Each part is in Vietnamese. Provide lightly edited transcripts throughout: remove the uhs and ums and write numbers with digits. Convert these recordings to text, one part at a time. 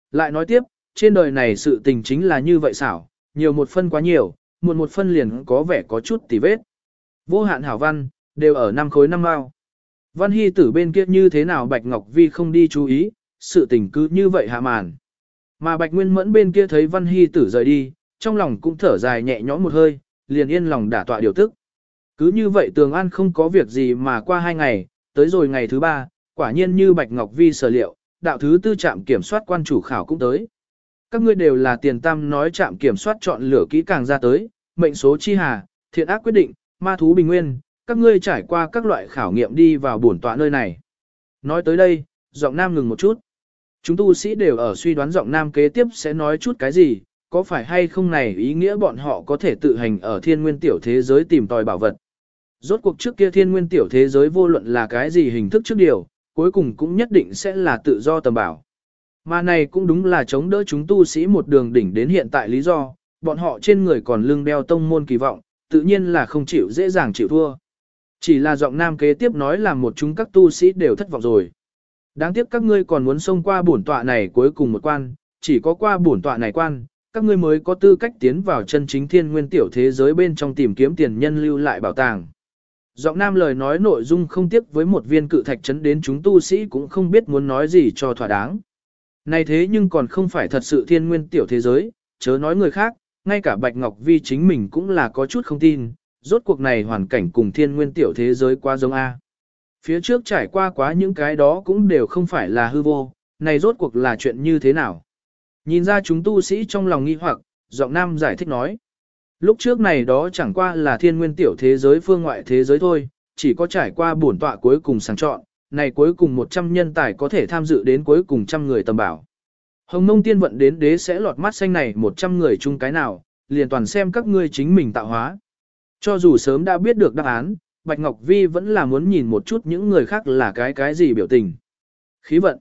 Lại nói tiếp, trên đời này sự tình chính là như vậy xảo, nhiều một phân quá nhiều, muộn một phân liền có vẻ có chút tỉ vết. Vô hạn hảo văn, đều ở 5 khối 5 mao. Văn Hy tử bên kia như thế nào Bạch Ngọc Vi không đi chú ý, sự tình cứ như vậy hạ màn. Mà Bạch Nguyên Mẫn bên kia thấy Văn Hy tử rời đi, trong lòng cũng thở dài nhẹ nhõm một hơi, liền yên lòng đả tọa điều tức. Cứ như vậy Tường An không có việc gì mà qua 2 ngày, tới rồi ngày thứ 3, quả nhiên như Bạch Ngọc Vi sở liệu, đạo thứ 4 trạm kiểm soát quan chủ khảo cũng tới. Các ngươi đều là tiền tam nói trạm kiểm soát chọn lựa kỹ càng ra tới, mệnh số chi hà, thiện ác quyết định, ma thú bình nguyên, các ngươi trải qua các loại khảo nghiệm đi vào bổn tọa nơi này. Nói tới đây, giọng nam ngừng một chút. Chúng tu sĩ đều ở suy đoán giọng nam kế tiếp sẽ nói chút cái gì, có phải hay không này ý nghĩa bọn họ có thể tự hành ở thiên nguyên tiểu thế giới tìm tòi bảo vật. Rốt cuộc trước kia thiên nguyên tiểu thế giới vô luận là cái gì hình thức trước điều, cuối cùng cũng nhất định sẽ là tự do tầm bảo. Mà này cũng đúng là chống đỡ chúng tu sĩ một đường đỉnh đến hiện tại lý do, bọn họ trên người còn lưng đeo tông môn kỳ vọng, tự nhiên là không chịu dễ dàng chịu thua. Chỉ là giọng nam kế tiếp nói là một chúng các tu sĩ đều thất vọng rồi. Đáng tiếc các ngươi còn muốn xông qua bổn tọa này cuối cùng một quan, chỉ có qua bổn tọa này quan, các ngươi mới có tư cách tiến vào chân chính thiên nguyên tiểu thế giới bên trong tìm kiếm tiền nhân lưu lại bảo tàng. Giọng nam lời nói nội dung không tiếc với một viên cự thạch chấn đến chúng tu sĩ cũng không biết muốn nói gì cho thỏa đáng. Này thế nhưng còn không phải thật sự thiên nguyên tiểu thế giới, chớ nói người khác, ngay cả Bạch Ngọc Vi chính mình cũng là có chút không tin, rốt cuộc này hoàn cảnh cùng thiên nguyên tiểu thế giới quá giống A. Phía trước trải qua quá những cái đó cũng đều không phải là hư vô, này rốt cuộc là chuyện như thế nào. Nhìn ra chúng tu sĩ trong lòng nghi hoặc, giọng nam giải thích nói. Lúc trước này đó chẳng qua là thiên nguyên tiểu thế giới phương ngoại thế giới thôi, chỉ có trải qua bổn tọa cuối cùng sàng chọn, này cuối cùng 100 nhân tài có thể tham dự đến cuối cùng 100 người tầm bảo. Hồng Nông Tiên vận đến đế sẽ lọt mắt xanh này 100 người chung cái nào, liền toàn xem các ngươi chính mình tạo hóa. Cho dù sớm đã biết được đáp án, Bạch Ngọc Vi vẫn là muốn nhìn một chút những người khác là cái gì biểu tình. Khí vận.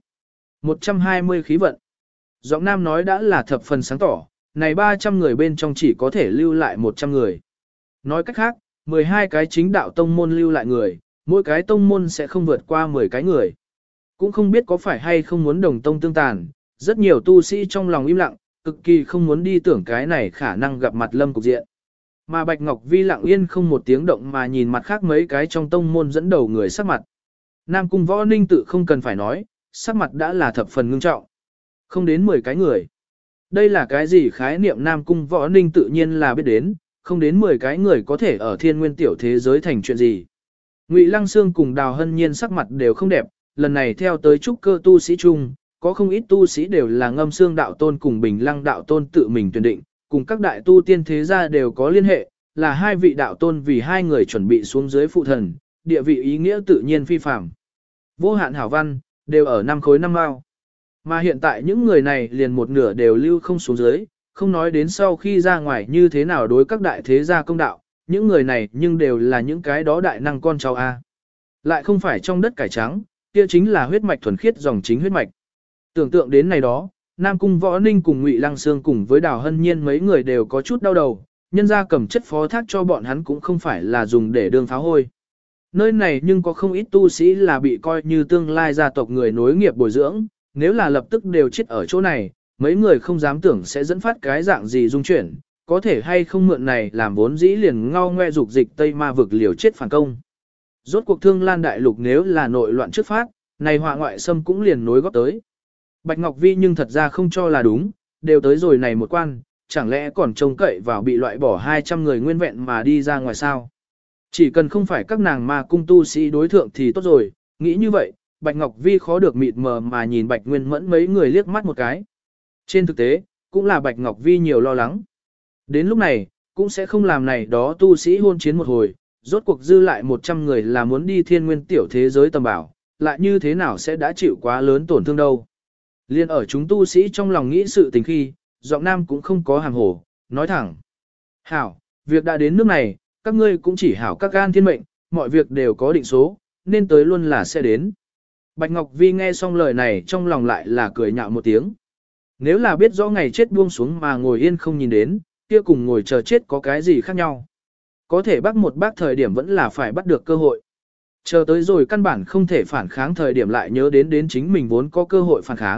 120 khí vận. Giọng nam nói đã là thập phần sáng tỏ, này 300 người bên trong chỉ có thể lưu lại 100 người. Nói cách khác, 12 cái chính đạo tông môn lưu lại người, mỗi cái tông môn sẽ không vượt qua 10 cái người. Cũng không biết có phải hay không muốn đồng tông tương tàn, rất nhiều tu sĩ trong lòng im lặng, cực kỳ không muốn đi tưởng cái này khả năng gặp mặt lâm cục diện. Mà Bạch Ngọc Vi lặng yên không một tiếng động mà nhìn mặt khác mấy cái trong tông môn dẫn đầu người sắc mặt. Nam Cung Võ Ninh tự không cần phải nói, sắc mặt đã là thập phần ngưng trọng. Không đến 10 cái người. Đây là cái gì khái niệm Nam Cung Võ Ninh tự nhiên là biết đến, không đến 10 cái người có thể ở thiên nguyên tiểu thế giới thành chuyện gì. Ngụy Lăng Sương cùng Đào Hân Nhiên sắc mặt đều không đẹp, lần này theo tới trúc cơ tu sĩ chung, có không ít tu sĩ đều là Ngâm Sương đạo tôn cùng Bình Lăng đạo tôn tự mình tuyển định, cùng các đại tu tiên thế gia đều có liên hệ, là hai vị đạo tôn vì hai người chuẩn bị xuống dưới phụ thần, địa vị ý nghĩa tự nhiên phi phàm. Vô hạn hảo văn, đều ở 5 khối 5 mao. Mà hiện tại những người này liền một nửa đều lưu không xuống dưới, không nói đến sau khi ra ngoài như thế nào đối các đại thế gia công đạo, những người này nhưng đều là những cái đó đại năng con cháu A. Lại không phải trong đất cải trắng, kia chính là huyết mạch thuần khiết dòng chính huyết mạch. Tưởng tượng đến này đó, Nam Cung Võ Ninh cùng Ngụy Lăng Sương cùng với Đào Hân Nhiên mấy người đều có chút đau đầu, nhân ra cầm chất phó thác cho bọn hắn cũng không phải là dùng để đương pháo hôi. Nơi này nhưng có không ít tu sĩ là bị coi như tương lai gia tộc người nối nghiệp bồi dưỡng, nếu là lập tức đều chết ở chỗ này, mấy người không dám tưởng sẽ dẫn phát cái dạng gì dung chuyển, có thể hay không mượn này làm vốn dĩ liền ngao ngoe dục dịch Tây Ma vực liều chết phản công. Rốt cuộc Thương Lan đại lục nếu là nội loạn trước phát, này họa ngoại xâm cũng liền nối góp tới. Bạch Ngọc Vi nhưng thật ra không cho là đúng, đều tới rồi này một quan, chẳng lẽ còn trông cậy vào bị loại bỏ 200 người nguyên vẹn mà đi ra ngoài sao? Chỉ cần không phải các nàng ma cung tu sĩ đối thượng thì tốt rồi, nghĩ như vậy, Bạch Ngọc Vi khó được mịt mờ mà nhìn Bạch Nguyên Mẫn mấy người liếc mắt một cái. Trên thực tế, cũng là Bạch Ngọc Vi nhiều lo lắng. Đến lúc này, cũng sẽ không làm này đó tu sĩ hôn chiến một hồi, rốt cuộc dư lại 100 người là muốn đi thiên nguyên tiểu thế giới tầm bảo, lại như thế nào sẽ đã chịu quá lớn tổn thương đâu. Liên ở chúng tu sĩ trong lòng nghĩ sự tình khi, giọng nam cũng không có hàm hồ, nói thẳng. Hảo, việc đã đến nước này, các ngươi cũng chỉ hảo các gan thiên mệnh, mọi việc đều có định số, nên tới luôn là sẽ đến. Bạch Ngọc Vi nghe xong lời này trong lòng lại là cười nhạo một tiếng. Nếu là biết rõ ngày chết buông xuống mà ngồi yên không nhìn đến, kia cùng ngồi chờ chết có cái gì khác nhau. Có thể bắt một bác thời điểm vẫn là phải bắt được cơ hội. Chờ tới rồi căn bản không thể phản kháng thời điểm lại nhớ đến chính mình vốn có cơ hội phản kháng,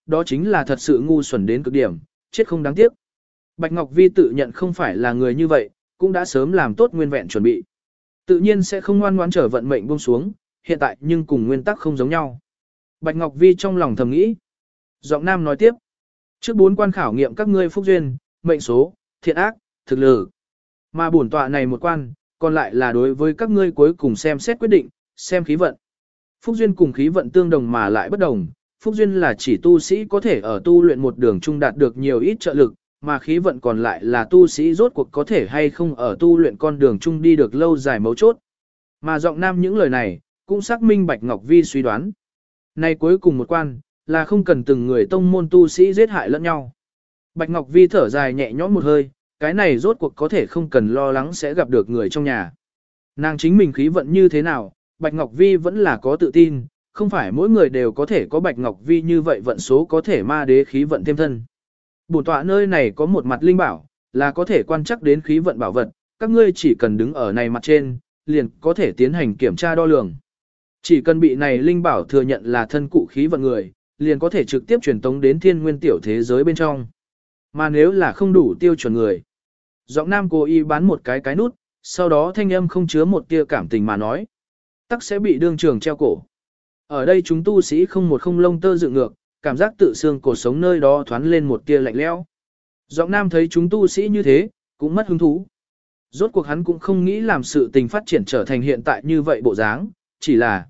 đó chính là thật sự ngu xuẩn đến cực điểm, chết không đáng tiếc. Bạch Ngọc Vi tự nhận không phải là người như vậy, cũng đã sớm làm tốt nguyên vẹn chuẩn bị. Tự nhiên sẽ không ngoan ngoãn trở vận mệnh buông xuống, hiện tại nhưng cùng nguyên tắc không giống nhau. Bạch Ngọc Vi trong lòng thầm nghĩ. Giọng nam nói tiếp. Trước 4 quan khảo nghiệm các ngươi phúc duyên, mệnh số, thiện ác, thực lực. Mà bổn tọa này một quan, còn lại là đối với các ngươi cuối cùng xem xét quyết định, xem khí vận. Phúc duyên cùng khí vận tương đồng mà lại bất đồng. Phúc duyên là chỉ tu sĩ có thể ở tu luyện một đường trung đạt được nhiều ít trợ lực, mà khí vận còn lại là tu sĩ rốt cuộc có thể hay không ở tu luyện con đường chung đi được lâu dài mấu chốt. Mà giọng nam những lời này, cũng xác minh Bạch Ngọc Vi suy đoán. Này cuối cùng một quan, là không cần từng người tông môn tu sĩ giết hại lẫn nhau. Bạch Ngọc Vi thở dài nhẹ nhõm một hơi, cái này rốt cuộc có thể không cần lo lắng sẽ gặp được người trong nhà. Nàng chính mình khí vận như thế nào, Bạch Ngọc Vi vẫn là có tự tin, không phải mỗi người đều có thể có Bạch Ngọc Vi như vậy vận số có thể ma đế khí vận thêm thân. Bổn tọa nơi này có một mặt linh bảo, là có thể quan trắc đến khí vận bảo vật, các ngươi chỉ cần đứng ở này mặt trên, liền có thể tiến hành kiểm tra đo lường. Chỉ cần bị này linh bảo thừa nhận là thân cụ khí vận người, liền có thể trực tiếp truyền tống đến thiên nguyên tiểu thế giới bên trong. Mà nếu là không đủ tiêu chuẩn người, giọng nam cố ý bán một cái nút, sau đó thanh âm không chứa một tia cảm tình mà nói, tắc sẽ bị đương trường treo cổ. Ở đây chúng tu sĩ không một không lông tơ dựng ngược, cảm giác tự xương cổ sống nơi đó thoáng lên một tia lạnh lẽo. Giọng nam thấy chúng tu sĩ như thế, cũng mất hứng thú. Rốt cuộc hắn cũng không nghĩ làm sự tình phát triển trở thành hiện tại như vậy bộ dáng, chỉ là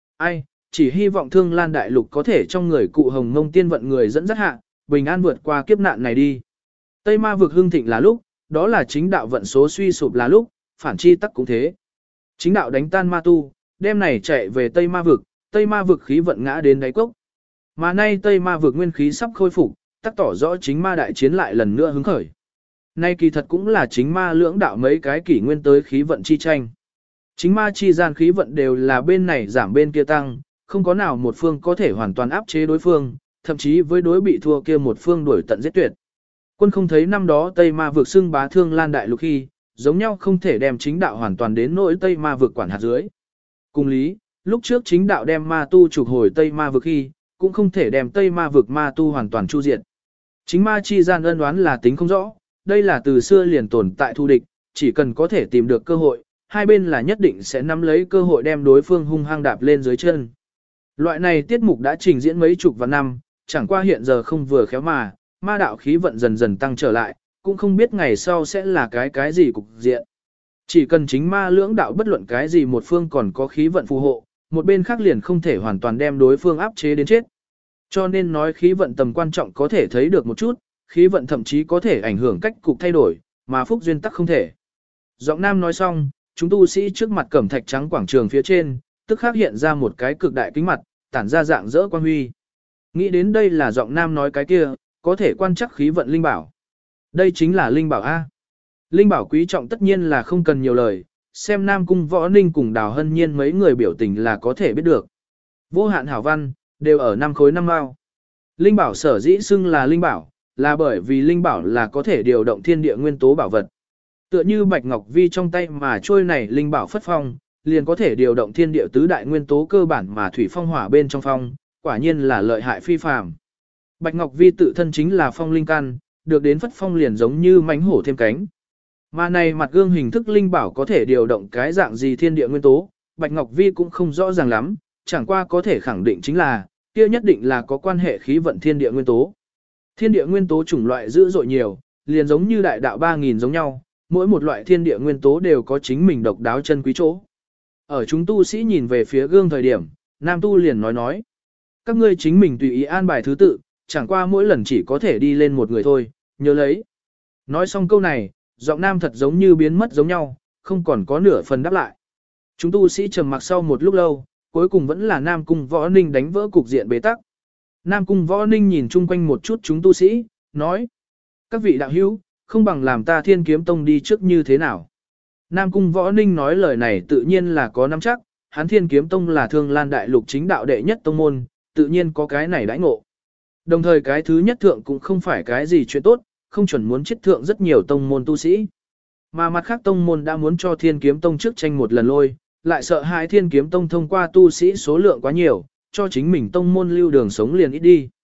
chỉ hy vọng Thương Lan Đại Lục có thể trong người cụ Hồng Mông Tiên vận người dẫn dắt hạ, bình an vượt qua kiếp nạn này đi. Tây Ma vực hưng thịnh là lúc, đó là chính đạo vận số suy sụp là lúc, phản chi tắc cũng thế. Chính đạo đánh tan ma tu, đêm này chạy về Tây Ma vực khí vận ngã đến đáy cốc. Mà nay Tây Ma vực nguyên khí sắp khôi phục, tắc tỏ rõ chính ma đại chiến lại lần nữa hứng khởi. Nay kỳ thật cũng là chính ma lưỡng đạo mấy cái kỷ nguyên tới khí vận chi tranh. Chính ma chi gian khí vận đều là bên này giảm bên kia tăng, không có nào một phương có thể hoàn toàn áp chế đối phương, thậm chí với đối bị thua kia một phương đuổi tận giết tuyệt. Quân không thấy năm đó Tây Ma vực xưng bá Thương Lan Đại Lục khi, giống nhau không thể đem chính đạo hoàn toàn đến nỗi Tây Ma vực quản hạt dưới. Cùng lý, lúc trước chính đạo đem ma tu trục hồi Tây Ma vực khi, cũng không thể đem Tây Ma vực ma tu hoàn toàn chu diệt. Chính ma chi gian ân đoán là tính không rõ, đây là từ xưa liền tồn tại thù địch, chỉ cần có thể tìm được cơ hội, hai bên là nhất định sẽ nắm lấy cơ hội đem đối phương hung hăng đạp lên dưới chân. Loại này tiết mục đã trình diễn mấy chục vạn năm, chẳng qua hiện giờ không vừa khéo mà, ma đạo khí vận dần dần tăng trở lại, cũng không biết ngày sau sẽ là cái gì cục diện. Chỉ cần chính ma lưỡng đạo bất luận cái gì một phương còn có khí vận phù hộ, một bên khác liền không thể hoàn toàn đem đối phương áp chế đến chết. Cho nên nói khí vận tầm quan trọng có thể thấy được một chút, khí vận thậm chí có thể ảnh hưởng cách cục thay đổi, mà phúc duyên tắc không thể. Giọng nam nói xong, chúng tu sĩ trước mặt cẩm thạch trắng quảng trường phía trên, tức khắc hiện ra một cái cực đại kính mặt, tản ra dạng rỡ quang huy. Nghĩ đến đây là giọng nam nói cái kia, có thể quan chắc khí vận linh bảo. Đây chính là linh bảo A. Linh bảo quý trọng tất nhiên là không cần nhiều lời, xem Nam Cung Võ Ninh cùng Đào Hân Nhiên mấy người biểu tình là có thể biết được. Vô hạn hảo văn, đều ở 5 khối 5 mao. Linh bảo sở dĩ xưng là linh bảo, là bởi vì linh bảo là có thể điều động thiên địa nguyên tố bảo vật. Tựa như Bạch Ngọc Vi trong tay mà trôi này linh bảo phất phong, liền có thể điều động thiên địa tứ đại nguyên tố cơ bản mà thủy phong hỏa bên trong phong, quả nhiên là lợi hại phi phàm. Bạch Ngọc Vi tự thân chính là phong linh căn, được đến phất phong liền giống như mánh hổ thêm cánh. Mà này mặt gương hình thức linh bảo có thể điều động cái dạng gì thiên địa nguyên tố, Bạch Ngọc Vi cũng không rõ ràng lắm, chẳng qua có thể khẳng định chính là, kia nhất định là có quan hệ khí vận thiên địa nguyên tố. Thiên địa nguyên tố chủng loại dữ dội nhiều, liền giống như đại đạo 3000 giống nhau, mỗi một loại thiên địa nguyên tố đều có chính mình độc đáo chân quý chỗ. Ở chúng tu sĩ nhìn về phía gương thời điểm, nam tu liền nói. Các ngươi chính mình tùy ý an bài thứ tự, chẳng qua mỗi lần chỉ có thể đi lên một người thôi, nhớ lấy. Nói xong câu này, giọng nam thật giống như biến mất giống nhau, không còn có nửa phần đáp lại. Chúng tu sĩ trầm mặc sau một lúc lâu, cuối cùng vẫn là Nam Cung Võ Ninh đánh vỡ cục diện bế tắc. Nam Cung Võ Ninh nhìn chung quanh một chút chúng tu sĩ, nói. Các vị đạo hữu, không bằng làm ta Thiên Kiếm Tông đi trước như thế nào. Nam Cung Võ Ninh nói lời này tự nhiên là có nắm chắc, hắn Thiên Kiếm Tông là Thương Lan Đại Lục chính đạo đệ nhất tông môn, tự nhiên có cái này đãi ngộ. Đồng thời cái thứ nhất thượng cũng không phải cái gì chuyện tốt, không chuẩn muốn chết thượng rất nhiều tông môn tu sĩ. Mà mặt khác tông môn đã muốn cho Thiên Kiếm Tông trước tranh một lần lôi, lại sợ hai Thiên Kiếm Tông thông qua tu sĩ số lượng quá nhiều, cho chính mình tông môn lưu đường sống liền ít đi.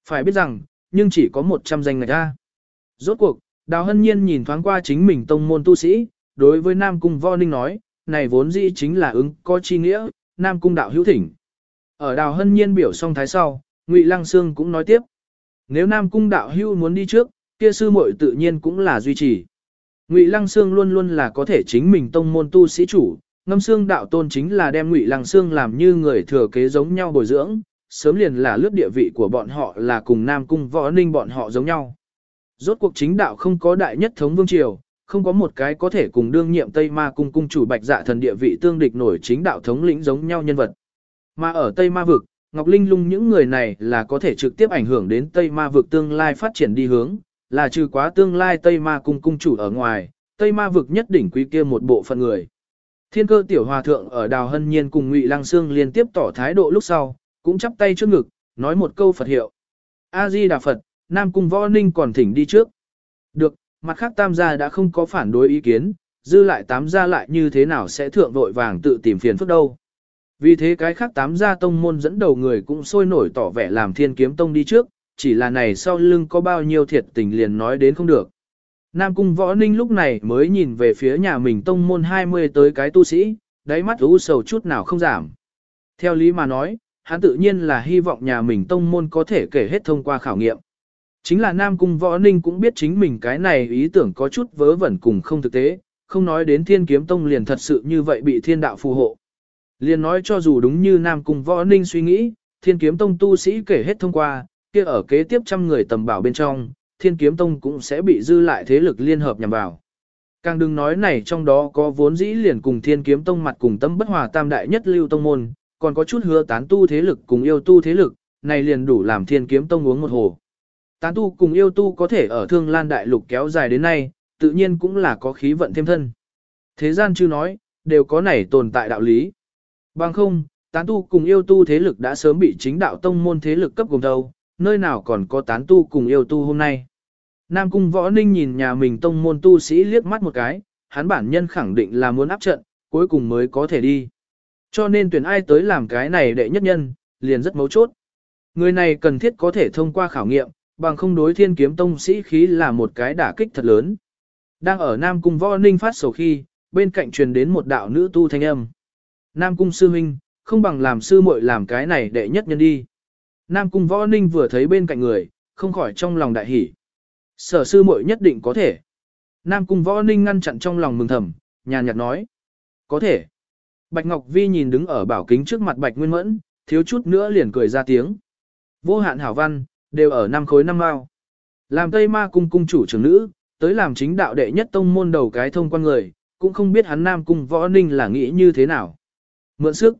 Phải biết rằng, nhưng chỉ có 100 danh ngạch ra. Rốt cuộc, Đào Hân Nhiên nhìn thoáng qua chính mình tông môn tu sĩ, đối với Nam Cung Võ Ninh nói, này vốn dĩ chính là ứng có chi nghĩa, Nam Cung đạo hữu thỉnh. Ở Đào Hân Nhiên biểu xong thái sau, Ngụy Lăng Sương cũng nói tiếp. Nếu Nam Cung đạo hữu muốn đi trước, kia sư muội tự nhiên cũng là duy trì. Ngụy Lăng Sương luôn luôn là có thể chính mình tông môn tu sĩ chủ, Ngâm Sương đạo tôn chính là đem Ngụy Lăng Sương làm như người thừa kế giống nhau bồi dưỡng, sớm liền là lướt địa vị của bọn họ là cùng Nam Cung Võ Ninh bọn họ giống nhau. Rốt cuộc chính đạo không có đại nhất thống vương triều, không có một cái có thể cùng đương nhiệm Tây Ma Cung cung chủ Bạch Dạ Thần địa vị tương địch nổi chính đạo thống lĩnh giống nhau nhân vật. Mà ở Tây Ma vực, Ngọc Linh Lung những người này là có thể trực tiếp ảnh hưởng đến Tây Ma vực tương lai phát triển đi hướng, là trừ quá tương lai Tây Ma Cung cung chủ ở ngoài, Tây Ma vực nhất đỉnh quý kia một bộ phận người. Thiên Cơ tiểu hòa thượng ở Đào Hân Nhiên cùng Ngụy Lăng Sương liên tiếp tỏ thái độ lúc sau, cũng chắp tay trước ngực, nói một câu Phật hiệu. A Di Đà Phật, Nam Cung Võ Ninh còn thỉnh đi trước. Được, mặt khác tam gia đã không có phản đối ý kiến, dư lại tám gia lại như thế nào sẽ thượng vội vàng tự tìm phiền phức đâu. Vì thế cái khác tám gia tông môn dẫn đầu người cũng sôi nổi tỏ vẻ làm Thiên Kiếm Tông đi trước, chỉ là này sau lưng có bao nhiêu thiệt tình liền nói đến không được. Nam Cung Võ Ninh lúc này mới nhìn về phía nhà mình tông môn 20 tới cái tu sĩ, đáy mắt u sầu chút nào không giảm. Theo lý mà nói, hắn tự nhiên là hy vọng nhà mình tông môn có thể kể hết thông qua khảo nghiệm. Chính là Nam Cung Võ Ninh cũng biết chính mình cái này ý tưởng có chút vớ vẩn cùng không thực tế, không nói đến Thiên Kiếm Tông liền thật sự như vậy bị thiên đạo phù hộ. Liền nói cho dù đúng như Nam Cung Võ Ninh suy nghĩ, Thiên Kiếm Tông tu sĩ kể hết thông qua, kia ở kế tiếp trăm người tầm bảo bên trong, Thiên Kiếm Tông cũng sẽ bị dư lại thế lực liên hợp nhằm vào. Càng đừng nói này trong đó có vốn dĩ liền cùng Thiên Kiếm Tông mặt cùng tâm bất hòa tam đại nhất lưu tông môn, còn có chút hứa tán tu thế lực cùng yêu tu thế lực, này liền đủ làm Thiên Kiếm Tông uống một hồ. Tán tu cùng yêu tu có thể ở Thương Lan Đại Lục kéo dài đến nay, tự nhiên cũng là có khí vận thêm thân. Thế gian chưa nói, đều có này tồn tại đạo lý. Bằng không, tán tu cùng yêu tu thế lực đã sớm bị chính đạo tông môn thế lực cấp gồm đầu, nơi nào còn có tán tu cùng yêu tu hôm nay. Nam Cung Võ Ninh nhìn nhà mình tông môn tu sĩ liếc mắt một cái, hắn bản nhân khẳng định là muốn áp trận, cuối cùng mới có thể đi. Cho nên tuyển ai tới làm cái này đệ nhất nhân, liền rất mấu chốt. Người này cần thiết có thể thông qua khảo nghiệm, bằng không đối Thiên Kiếm Tông sĩ khí là một cái đả kích thật lớn. Đang ở Nam Cung Võ Ninh phát sầu khi, bên cạnh truyền đến một đạo nữ tu thanh âm. Nam Cung sư huynh, không bằng làm sư muội làm cái này đệ nhất nhân đi. Nam Cung Võ Ninh vừa thấy bên cạnh người, không khỏi trong lòng đại hỉ. Sở sư muội nhất định có thể. Nam Cung Võ Ninh ngăn chặn trong lòng mừng thầm, nhàn nhạt nói. Có thể. Bạch Ngọc Vi nhìn đứng ở bảo kính trước mặt Bạch Nguyên Mẫn, thiếu chút nữa liền cười ra tiếng. Vô hạn hảo văn, đều ở 5 khối 5 mao. Làm Tây Ma Cung cung chủ trưởng nữ, tới làm chính đạo đệ nhất tông môn đầu cái thông quan người, cũng không biết hắn Nam Cung Võ Ninh là nghĩ như thế nào. Mượn sức.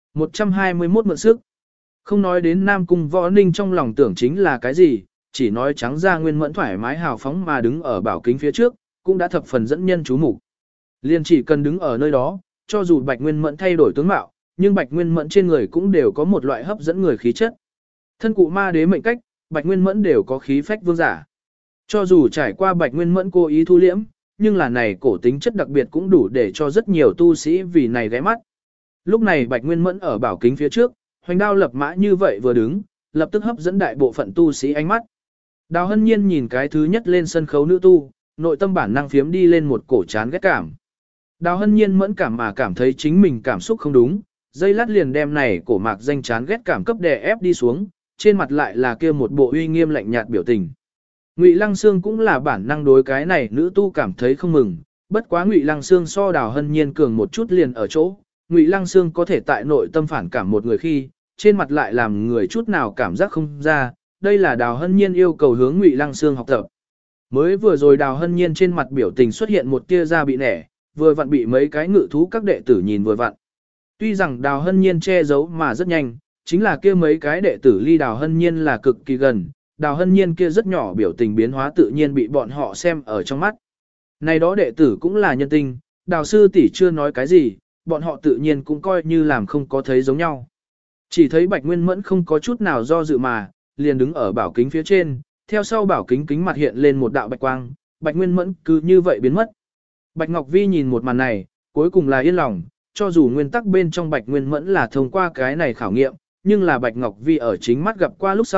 121 mượn sức. Không nói đến Nam Cung Võ Ninh trong lòng tưởng chính là cái gì, chỉ nói trắng ra Nguyên Mẫn thoải mái hào phóng mà đứng ở bảo kính phía trước, cũng đã thập phần dẫn nhân chú mục. Liên chỉ cần đứng ở nơi đó, cho dù Bạch Nguyên Mẫn thay đổi tướng mạo, nhưng Bạch Nguyên Mẫn trên người cũng đều có một loại hấp dẫn người khí chất. Thân cụ ma đế mệnh cách, Bạch Nguyên Mẫn đều có khí phách vương giả. Cho dù trải qua Bạch Nguyên Mẫn cố ý thu liễm, nhưng là này cổ tính chất đặc biệt cũng đủ để cho rất nhiều tu sĩ vì này ghé mắt. Lúc này Bạch Nguyên Mẫn ở bảo kính phía trước, hoành đao lập mã như vậy vừa đứng, lập tức hấp dẫn đại bộ phận tu sĩ ánh mắt. Đào Hân Nhiên nhìn cái thứ nhất lên sân khấu nữ tu, nội tâm bản năng phiếm đi lên một cổ chán ghét cảm. Đào Hân Nhiên mẫn cảm mà cảm thấy chính mình cảm xúc không đúng, dây lát liền đem này cổ mạc danh chán ghét cảm cấp đè ép đi xuống, trên mặt lại là kia một bộ uy nghiêm lạnh nhạt biểu tình. Ngụy Lăng Sương cũng là bản năng đối cái này nữ tu cảm thấy không mừng, bất quá Ngụy Lăng Sương so Đào Hân Nhiên cường một chút liền ở chỗ, Ngụy Lăng Sương có thể tại nội tâm phản cảm một người khi, trên mặt lại làm người chút nào cảm giác không ra, đây là Đào Hân Nhiên yêu cầu hướng Ngụy Lăng Sương học tập. Mới vừa rồi Đào Hân Nhiên trên mặt biểu tình xuất hiện một tia da bị nẻ, vừa vặn bị mấy cái ngự thú các đệ tử nhìn vừa vặn. Tuy rằng Đào Hân Nhiên che giấu mà rất nhanh, chính là kia mấy cái đệ tử ly Đào Hân Nhiên là cực kỳ gần, Đào Hân Nhiên kia rất nhỏ biểu tình biến hóa tự nhiên bị bọn họ xem ở trong mắt. Này đó đệ tử cũng là nhân tinh, Đào sư tỷ chưa nói cái gì, bọn họ tự nhiên cũng coi như làm không có thấy giống nhau. Chỉ thấy Bạch Nguyên Mẫn không có chút nào do dự mà, liền đứng ở bảo kính phía trên, theo sau bảo kính kính mặt hiện lên một đạo bạch quang, Bạch Nguyên Mẫn cứ như vậy biến mất. Bạch Ngọc Vi nhìn một màn này, cuối cùng là yên lòng, cho dù nguyên tắc bên trong Bạch Nguyên Mẫn là thông qua cái này khảo nghiệm, nhưng là Bạch Ngọc Vi ở chính mắt gặp qua lúc sau,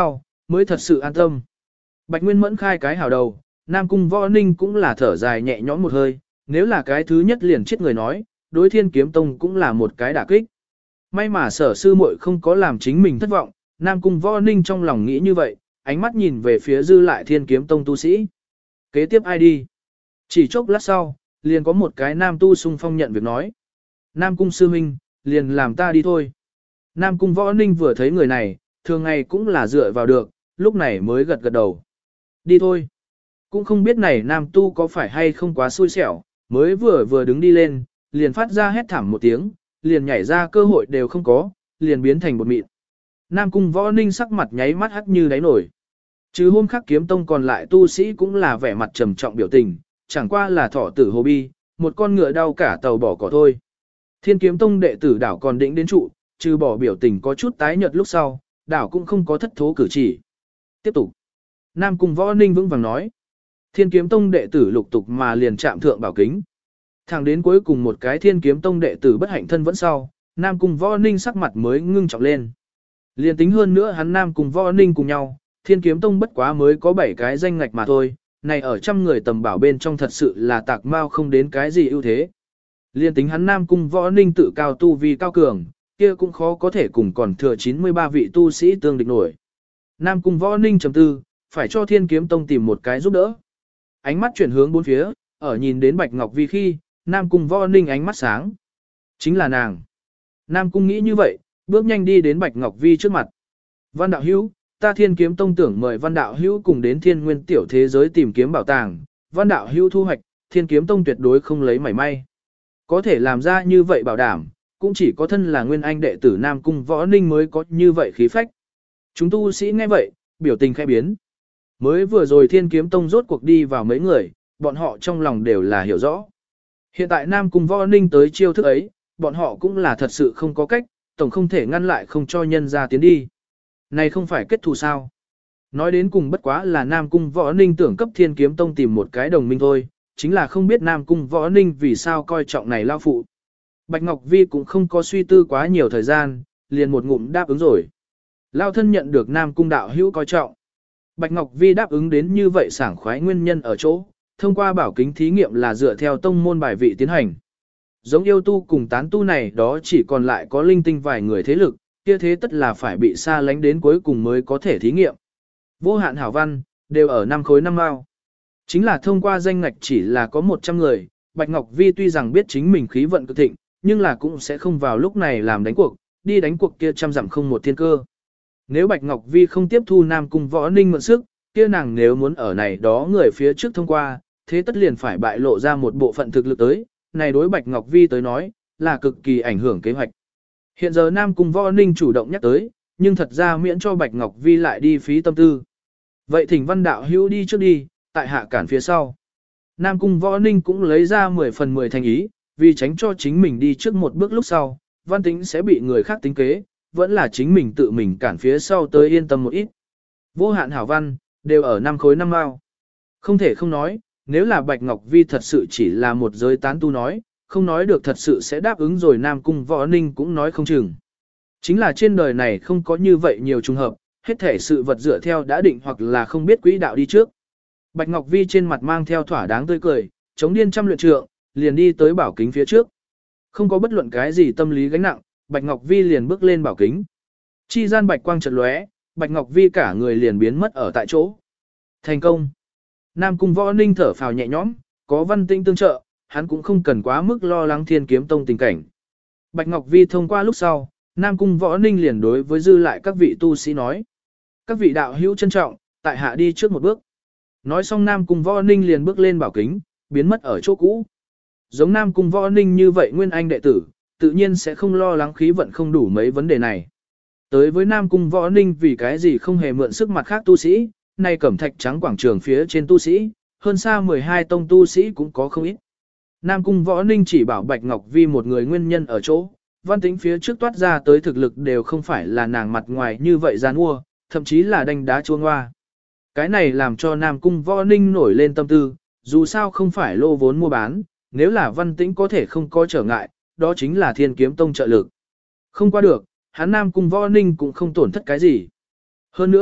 mới thật sự an tâm. Bạch Nguyên Mẫn khai cái hảo đầu, Nam Cung Võ Ninh cũng là thở dài nhẹ nhõm một hơi, nếu là cái thứ nhất liền chết người nói, đối Thiên Kiếm Tông cũng là một cái đả kích. May mà Sở sư muội không có làm chính mình thất vọng, Nam Cung Võ Ninh trong lòng nghĩ như vậy, ánh mắt nhìn về phía dư lại Thiên Kiếm Tông tu sĩ. Kế tiếp ai đi? Chỉ chốc lát sau, liền có một cái nam tu xung phong nhận việc nói. Nam Cung sư huynh, liền làm ta đi thôi. Nam Cung Võ Ninh vừa thấy người này, thường ngày cũng là dựa vào được, lúc này mới gật gật đầu. Đi thôi. Cũng không biết này nam tu có phải hay không quá xui xẻo, mới vừa đứng đi lên, liền phát ra hét thảm một tiếng, liền nhảy ra cơ hội đều không có, liền biến thành bột mịn. Nam Cung Võ Ninh sắc mặt nháy mắt hắt như đáy nổi. Chứ hôm khác kiếm tông còn lại tu sĩ cũng là vẻ mặt trầm trọng biểu tình, chẳng qua là thỏ tử hồ bi, một con ngựa đau cả tàu bỏ cỏ thôi. Thiên kiếm tông đệ tử đảo còn định đến trụ, trừ bỏ biểu tình có chút tái nhợt lúc sau, đảo cũng không có thất thố cử chỉ. Tiếp tục. Nam Cung Võ Ninh vững vàng nói. Thiên kiếm tông đệ tử lục tục mà liền chạm thượng bảo kính. Thẳng đến cuối cùng một cái thiên kiếm tông đệ tử bất hạnh thân vẫn sau, Nam Cung Võ Ninh sắc mặt mới ngưng trọng lên. Liền tính hơn nữa hắn Nam Cung Võ Ninh cùng nhau, thiên kiếm tông bất quá mới có 7 cái danh ngạch mà thôi, này ở trăm người tầm bảo bên trong thật sự là tạc mau không đến cái gì ưu thế. Liên tính hắn Nam Cung Võ Ninh tự cao tu vi cao cường, kia cũng khó có thể cùng còn thừa 93 vị tu sĩ tương địch nổi. Nam Cung Võ Ninh chấm tư, phải cho Thiên Kiếm Tông tìm một cái giúp đỡ. Ánh mắt chuyển hướng bốn phía, ở nhìn đến Bạch Ngọc Vi khi, Nam Cung Võ Ninh ánh mắt sáng. Chính là nàng. Nam Cung nghĩ như vậy, bước nhanh đi đến Bạch Ngọc Vi trước mặt. Văn đạo hữu, ta Thiên Kiếm Tông tưởng mời Văn đạo hữu cùng đến Thiên Nguyên tiểu thế giới tìm kiếm bảo tàng. Văn đạo hữu thu hoạch, Thiên Kiếm Tông tuyệt đối không lấy mảy may. Có thể làm ra như vậy bảo đảm, cũng chỉ có thân là nguyên anh đệ tử Nam Cung Võ Ninh mới có như vậy khí phách. Chúng tu sĩ nghe vậy, biểu tình khẽ biến. Mới vừa rồi Thiên Kiếm Tông rốt cuộc đi vào mấy người, bọn họ trong lòng đều là hiểu rõ. Hiện tại Nam Cung Võ Ninh tới chiêu thức ấy, bọn họ cũng là thật sự không có cách, tổng không thể ngăn lại không cho nhân ra tiến đi. Này không phải kết thù sao? Nói đến cùng bất quá là Nam Cung Võ Ninh tưởng cấp Thiên Kiếm Tông tìm một cái đồng minh thôi, chính là không biết Nam Cung Võ Ninh vì sao coi trọng này lao phụ. Bạch Ngọc Vi cũng không có suy tư quá nhiều thời gian, liền một ngụm đáp ứng rồi. Lao thân nhận được Nam Cung đạo hữu coi trọng. Bạch Ngọc Vi đáp ứng đến như vậy sảng khoái nguyên nhân ở chỗ, thông qua bảo kính thí nghiệm là dựa theo tông môn bài vị tiến hành. Giống yêu tu cùng tán tu này đó chỉ còn lại có linh tinh vài người thế lực, kia thế tất là phải bị xa lánh đến cuối cùng mới có thể thí nghiệm. Vô hạn hảo văn, đều ở 5 khối 5 mao. Chính là thông qua danh ngạch chỉ là có 100 người, Bạch Ngọc Vi tuy rằng biết chính mình khí vận cực thịnh, nhưng là cũng sẽ không vào lúc này làm đánh cuộc, đi đánh cuộc kia trăm dặm không một thiên cơ. Nếu Bạch Ngọc Vi không tiếp thu Nam Cung Võ Ninh mượn sức, kia nàng nếu muốn ở này đó người phía trước thông qua, thế tất liền phải bại lộ ra một bộ phận thực lực tới, này đối Bạch Ngọc Vi tới nói, là cực kỳ ảnh hưởng kế hoạch. Hiện giờ Nam Cung Võ Ninh chủ động nhắc tới, nhưng thật ra miễn cho Bạch Ngọc Vi lại đi phí tâm tư. Vậy thỉnh Văn đạo hữu đi trước đi, tại hạ cản phía sau. Nam Cung Võ Ninh cũng lấy ra 10 phần 10 thành ý, vì tránh cho chính mình đi trước một bước lúc sau, Văn Tĩnh sẽ bị người khác tính kế, vẫn là chính mình tự mình cản phía sau tới yên tâm một ít. Vô hạn hảo văn, đều ở 5 khối 5 mao. Không thể không nói, nếu là Bạch Ngọc Vi thật sự chỉ là một giới tán tu nói, không nói được thật sự sẽ đáp ứng rồi Nam Cung Võ Ninh cũng nói không chừng. Chính là trên đời này không có như vậy nhiều trùng hợp, hết thể sự vật dựa theo đã định hoặc là không biết quỹ đạo đi trước. Bạch Ngọc Vi trên mặt mang theo thỏa đáng tươi cười, chống điên trăm luyện trượng, liền đi tới bảo kính phía trước. Không có bất luận cái gì tâm lý gánh nặng, Bạch Ngọc Vi liền bước lên bảo kính. Chi gian bạch quang chợt lóe, Bạch Ngọc Vi cả người liền biến mất ở tại chỗ. Thành công. Nam Cung Võ Ninh thở phào nhẹ nhõm, có Văn Tĩnh tương trợ, hắn cũng không cần quá mức lo lắng Thiên Kiếm Tông tình cảnh. Bạch Ngọc Vi thông qua lúc sau, Nam Cung Võ Ninh liền đối với dư lại các vị tu sĩ nói. Các vị đạo hữu trân trọng, tại hạ đi trước một bước. Nói xong Nam Cung Võ Ninh liền bước lên bảo kính, biến mất ở chỗ cũ. Giống Nam Cung Võ Ninh như vậy nguyên anh đệ tử, tự nhiên sẽ không lo lắng khí vận không đủ mấy vấn đề này. Tới với Nam Cung Võ Ninh vì cái gì không hề mượn sức mặt khác tu sĩ, nay cẩm thạch trắng quảng trường phía trên tu sĩ, hơn xa 12 tông tu sĩ cũng có không ít. Nam Cung Võ Ninh chỉ bảo Bạch Ngọc Vi một người nguyên nhân ở chỗ, Văn Tĩnh phía trước toát ra tới thực lực đều không phải là nàng mặt ngoài như vậy gian mua, thậm chí là đánh đá chuông hoa. Cái này làm cho Nam Cung Võ Ninh nổi lên tâm tư, dù sao không phải lô vốn mua bán, nếu là Văn Tĩnh có thể không có trở ngại, đó chính là Thiên Kiếm Tông trợ lực. Không qua được, hắn Nam Cung Võ Ninh cũng không tổn thất cái gì. Hơn nữa,